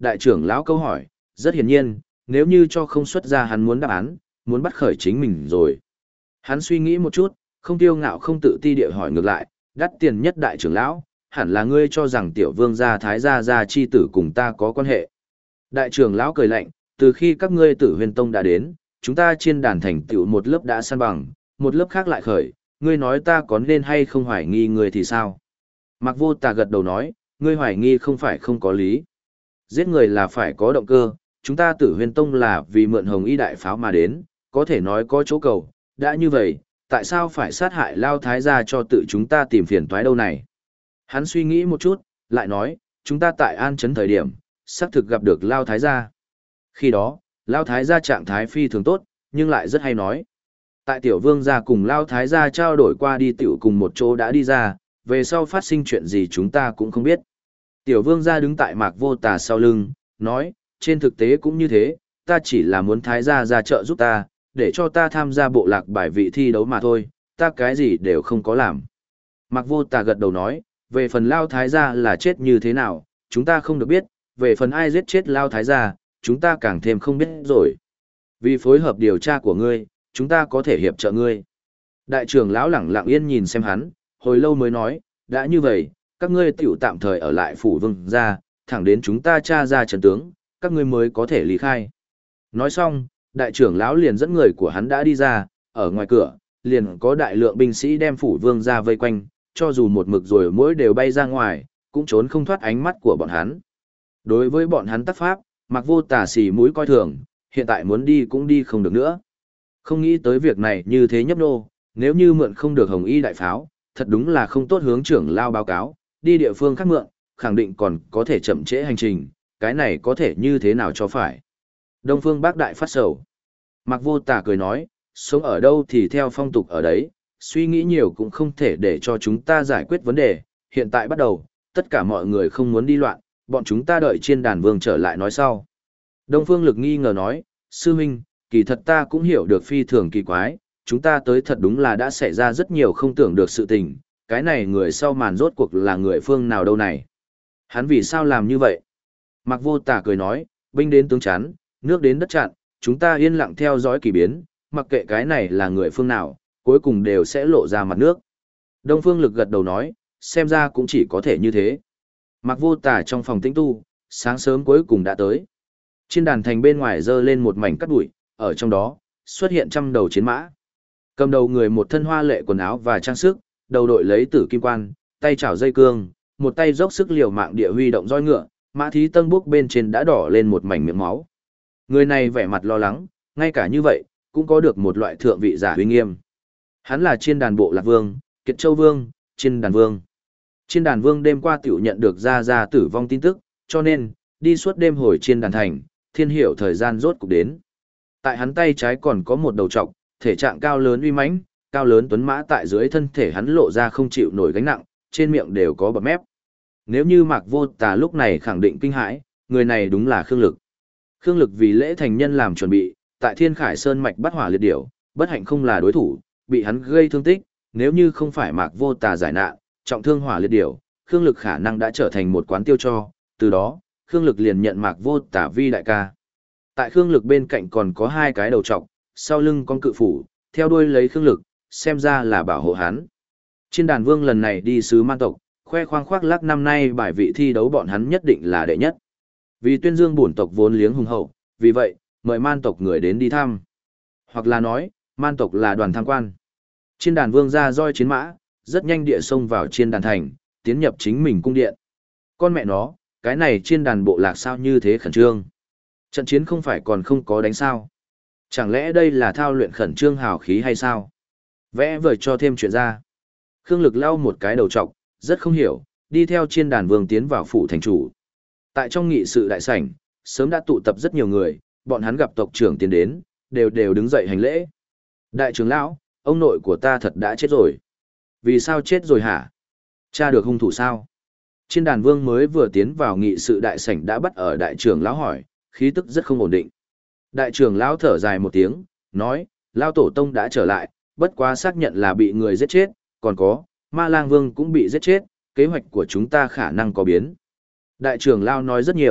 S1: đại trưởng lão câu hỏi, rất hiển nhiên, nếu như cho không xuất ra hắn muốn đáp án, muốn bắt khởi chính mình rồi. Hắn suy nghĩ một chút, không tiêu ngạo không tự ti địa hỏi ngược lại, đắt tiền nhất đại trưởng lão, hẳn là ngươi cho rằng tiểu vương gia thái gia chi tử cùng ta có quan hệ. Đại trưởng lão cười lạnh, từ khi các ngươi Tử Huyền Tông đã đến, chúng ta chiên đàn thành tựu một lớp đã san bằng, một lớp khác lại khởi, ngươi nói ta có nên hay không hoài nghi ngươi thì sao? Mạc Vô Tà gật đầu nói, ngươi hoài nghi không phải không có lý. Giết người là phải có động cơ, chúng ta Tử Huyền Tông là vì mượn Hồng Y đại pháo mà đến, có thể nói có chỗ cầu, đã như vậy, tại sao phải sát hại Lao Thái gia cho tự chúng ta tìm phiền toái đâu này? Hắn suy nghĩ một chút, lại nói, chúng ta tại An Trấn thời điểm, xác thực gặp được Lao Thái gia. Khi đó, Lao Thái gia trạng thái phi thường tốt, nhưng lại rất hay nói. Tại Tiểu Vương gia cùng Lao Thái gia trao đổi qua đi tiểu cùng một chỗ đã đi ra, về sau phát sinh chuyện gì chúng ta cũng không biết. Tiểu Vương gia đứng tại Mạc Vô Tà sau lưng, nói, trên thực tế cũng như thế, ta chỉ là muốn Thái gia ra trợ giúp ta, để cho ta tham gia bộ lạc bài vị thi đấu mà thôi, ta cái gì đều không có làm. Mạc Vô Tà gật đầu nói, về phần Lao Thái gia là chết như thế nào, chúng ta không được biết, về phần ai giết chết Lao Thái gia, chúng ta càng thêm không biết rồi. Vì phối hợp điều tra của ngươi, chúng ta có thể hiệp trợ ngươi. Đại trưởng lão lẳng lặng yên nhìn xem hắn, hồi lâu mới nói, đã như vậy, các ngươi tiểu tạm thời ở lại phủ vương gia, thẳng đến chúng ta tra ra trận tướng, các ngươi mới có thể lý khai. Nói xong, đại trưởng lão liền dẫn người của hắn đã đi ra, ở ngoài cửa, liền có đại lượng binh sĩ đem phủ vương gia vây quanh, cho dù một mực rồi mỗi đều bay ra ngoài, cũng trốn không thoát ánh mắt của bọn hắn. Đối với bọn hắn tác pháp, Mạc Vô Tà xì mũi coi thường, hiện tại muốn đi cũng đi không được nữa. Không nghĩ tới việc này như thế nhấp nô, nếu như mượn không được Hồng Y đại pháo, thật đúng là không tốt hướng trưởng lao báo cáo, đi địa phương khác mượn, khẳng định còn có thể chậm trễ hành trình, cái này có thể như thế nào cho phải. Đông Phương Bác Đại phát sầu. Mạc Vô Tà cười nói, sống ở đâu thì theo phong tục ở đấy, suy nghĩ nhiều cũng không thể để cho chúng ta giải quyết vấn đề, hiện tại bắt đầu, tất cả mọi người không muốn đi loạn, bọn chúng ta đợi Chiên Đàn Vương trở lại nói sau. Đông Phương Lực nghi ngờ nói, sư huynh, kỳ thật ta cũng hiểu được phi thường kỳ quái, chúng ta tới thật đúng là đã xảy ra rất nhiều không tưởng được sự tình, cái này người sau màn rốt cuộc là người phương nào đâu này. Hắn vì sao làm như vậy? Mạc Vô Tà cười nói, binh đến tướng chắn, nước đến đất chặn, chúng ta yên lặng theo dõi kỳ biến, mặc kệ cái này là người phương nào, cuối cùng đều sẽ lộ ra mặt nước. Đông Phương Lực gật đầu nói, xem ra cũng chỉ có thể như thế. Mạc Vô Tà trong phòng tĩnh tu, sáng sớm cuối cùng đã tới. Trên đàn thành bên ngoài dơ lên một mảnh cát bụi, ở trong đó, xuất hiện trăm đầu chiến mã. Cầm đầu người một thân hoa lệ quần áo và trang sức, đầu đội lấy tử kim quan, tay chảo dây cương, một tay dốc sức liều mạng địa huy động roi ngựa, mã thí tân búc bên trên đã đỏ lên một mảnh miệng máu. Người này vẻ mặt lo lắng, ngay cả như vậy, cũng có được một loại thượng vị giả uy nghiêm. Hắn là Chiên Đàn Bộ Lạc Vương, Kiệt Châu Vương, Chiên Đàn Vương. Chiên Đàn Vương đêm qua tiểu nhận được ra tử vong tin tức, cho nên, đi suốt đêm hồi Chiên Đàn Thành, thiên hiểu thời gian rốt cục đến. Tại hắn tay trái còn có một đầu trọc, thể trạng cao lớn uy mãnh, cao lớn tuấn mã tại dưới thân thể hắn lộ ra không chịu nổi gánh nặng, trên miệng đều có bọt mép. Nếu như Mạc Vô Tà lúc này khẳng định kinh hãi, người này đúng là Khương Lực. Khương Lực vì lễ thành nhân làm chuẩn bị, tại Thiên Khải Sơn mạch bắt hỏa liệt điểu, bất hạnh không là đối thủ, bị hắn gây thương tích, nếu như không phải Mạc Vô Tà giải nạn, trọng thương hỏa liệt điểu, Khương Lực khả năng đã trở thành một quán tiêu cho, từ đó, Khương Lực liền nhận Mạc Vô Tà vi đại ca. Tại Khương Lực bên cạnh còn có hai cái đầu trọc, sau lưng con cự phủ, theo đuôi lấy Khương Lực, xem ra là bảo hộ hắn. Chiên Đàn Vương lần này đi sứ man tộc, khoe khoang khoác lác năm nay bài vị thi đấu bọn hắn nhất định là đệ nhất. Vì tuyên dương bổn tộc vốn liếng hùng hậu, vì vậy, mời man tộc người đến đi thăm. Hoặc là nói, man tộc là đoàn tham quan. Chiên Đàn Vương ra roi chiến mã, rất nhanh địa xông vào Chiên Đàn Thành, tiến nhập chính mình cung điện. Con mẹ nó, cái này Chiên Đàn Bộ Lạc sao như thế khẩn trương. Trận chiến không phải còn không có đánh sao. Chẳng lẽ đây là thao luyện khẩn trương hào khí hay sao? Vẽ vời cho thêm chuyện ra. Khương Lực lau một cái đầu trọc, rất không hiểu, đi theo Chiên Đàn Vương tiến vào phủ thành chủ. Tại trong nghị sự đại sảnh, sớm đã tụ tập rất nhiều người, bọn hắn gặp tộc trưởng tiến đến, đều đứng dậy hành lễ. Đại trưởng lão, ông nội của ta thật đã chết rồi. Vì sao chết rồi hả? Tra được hung thủ sao? Chiên Đàn Vương mới vừa tiến vào nghị sự đại sảnh đã bắt ở đại trưởng lão hỏi, khí tức rất không ổn định. Đại trưởng lão thở dài một tiếng, nói, Lao Tổ Tông đã trở lại, bất quá xác nhận là bị người giết chết, còn có, Ma Lang Vương cũng bị giết chết, kế hoạch của chúng ta khả năng có biến. Đại trưởng Lao nói rất nhiều,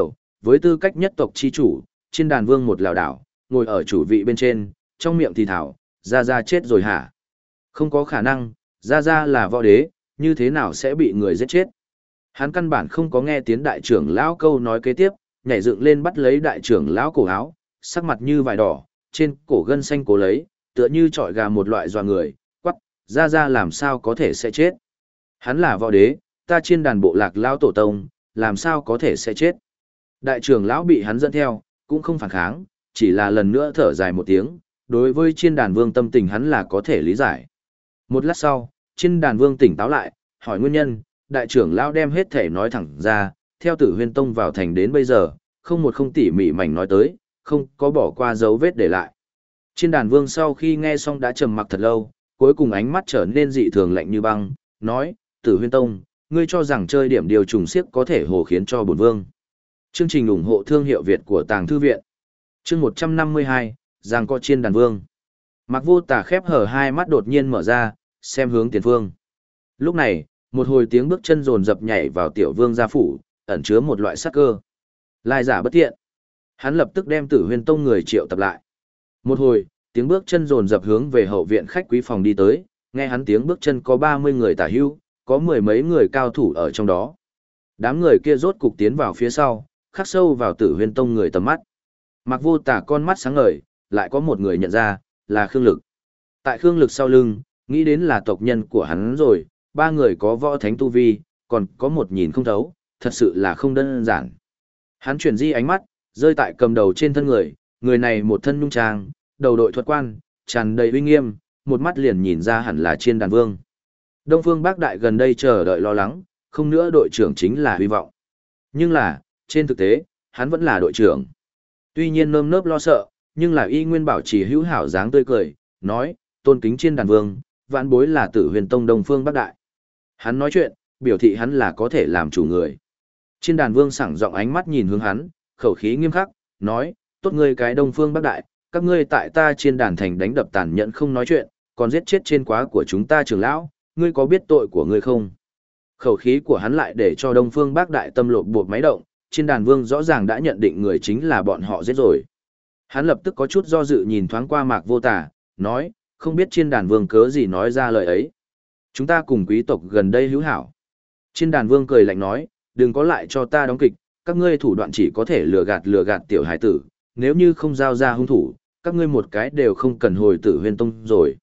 S1: với tư cách nhất tộc chi chủ, Chiên Đàn Vương một lảo đảo, ngồi ở chủ vị bên trên, trong miệng thì thảo, Gia Gia chết rồi hả? Không có khả năng, Gia Gia là võ đế, như thế nào sẽ bị người giết chết? Hắn căn bản không có nghe tiếng đại trưởng lão câu nói kế tiếp, nhảy dựng lên bắt lấy đại trưởng lão cổ áo, sắc mặt như vải đỏ, trên cổ gân xanh cố lấy, tựa như trọi gà một loại doa người, quắc, Gia Gia làm sao có thể sẽ chết? Hắn là võ đế, ta Chiên Đàn bộ lạc lão tổ tông, làm sao có thể sẽ chết? Đại trưởng lão bị hắn dẫn theo, cũng không phản kháng, chỉ là lần nữa thở dài một tiếng, đối với Chiên Đàn Vương tâm tình hắn là có thể lý giải. Một lát sau, Chiên Đàn Vương tỉnh táo lại, hỏi nguyên nhân, đại trưởng lão đem hết thể nói thẳng ra, theo Tử Huyên Tông vào thành đến bây giờ, không tỉ mỉ mảnh nói tới, không có bỏ qua dấu vết để lại. Chiên Đàn Vương sau khi nghe xong đã trầm mặc thật lâu, cuối cùng ánh mắt trở nên dị thường lạnh như băng, nói, Tử Huyên Tông, ngươi cho rằng chơi điểm điều trùng siếc có thể hồ khiến cho bổn vương. Chương trình ủng hộ thương hiệu Việt của Tàng Thư Viện. Chương 152, Giang co Chiên Đàn Vương. Mạc Vô Tà khép hở hai mắt đột nhiên mở ra, xem hướng tiền phương. Lúc này, một hồi tiếng bước chân rồn rập nhảy vào tiểu vương gia phủ, ẩn chứa một loại sát cơ. Lai giả bất thiện. Hắn lập tức đem Tử Huyên Tông người triệu tập lại. Một hồi, tiếng bước chân rồn rập hướng về hậu viện khách quý phòng đi tới, nghe hắn tiếng bước chân có 30 người tả hữu, có mười mấy người cao thủ ở trong đó. Đám người kia rốt cục tiến vào phía sau, khắc sâu vào Tử Huyên Tông người tầm mắt. Mạc Vô Tà con mắt sáng ngời, lại có một người nhận ra, là Khương Lực. Tại Khương Lực sau lưng, nghĩ đến là tộc nhân của hắn rồi, ba người có võ thánh tu vi, còn có một nhìn không thấu, thật sự là không đơn giản. Hắn chuyển di ánh mắt, rơi tại cầm đầu trên thân người, người này một thân nhung trang, đầu đội thuật quan, tràn đầy uy nghiêm, một mắt liền nhìn ra hẳn là Chiên Đàn Vương. Đông Phương Bác Đại gần đây chờ đợi lo lắng, không nữa đội trưởng chính là hy vọng. Nhưng là, trên thực tế, hắn vẫn là đội trưởng. Tuy nhiên nơm nớp lo sợ, nhưng là y nguyên bảo trì hữu hảo dáng tươi cười, nói, tôn kính Chiên Đàn Vương, vạn bối là Tử Huyền Tông Đông Phương Bác Đại. Hắn nói chuyện, biểu thị hắn là có thể làm chủ người. Chiên Đàn Vương sảng giọng ánh mắt nhìn hướng hắn, khẩu khí nghiêm khắc, nói, tốt ngươi cái Đông Phương Bác Đại, các ngươi tại ta Chiên Đàn thành đánh đập tàn nhẫn không nói chuyện, còn giết chết trên quá của chúng ta trưởng lão, ngươi có biết tội của ngươi không? Khẩu khí của hắn lại để cho Đông Phương Bác Đại tâm lột bột máy động, Chiên Đàn Vương rõ ràng đã nhận định người chính là bọn họ giết rồi. Hắn lập tức có chút do dự nhìn thoáng qua Mạc Vô Tà, nói, không biết Chiên Đàn Vương cớ gì nói ra lời ấy. Chúng ta cùng quý tộc gần đây hữu hảo. Chiên Đàn Vương cười lạnh nói, đừng có lại cho ta đóng kịch, các ngươi thủ đoạn chỉ có thể lừa gạt tiểu hải tử, nếu như không giao ra hung thủ, các ngươi một cái đều không cần hồi Tử Huyên Tông rồi.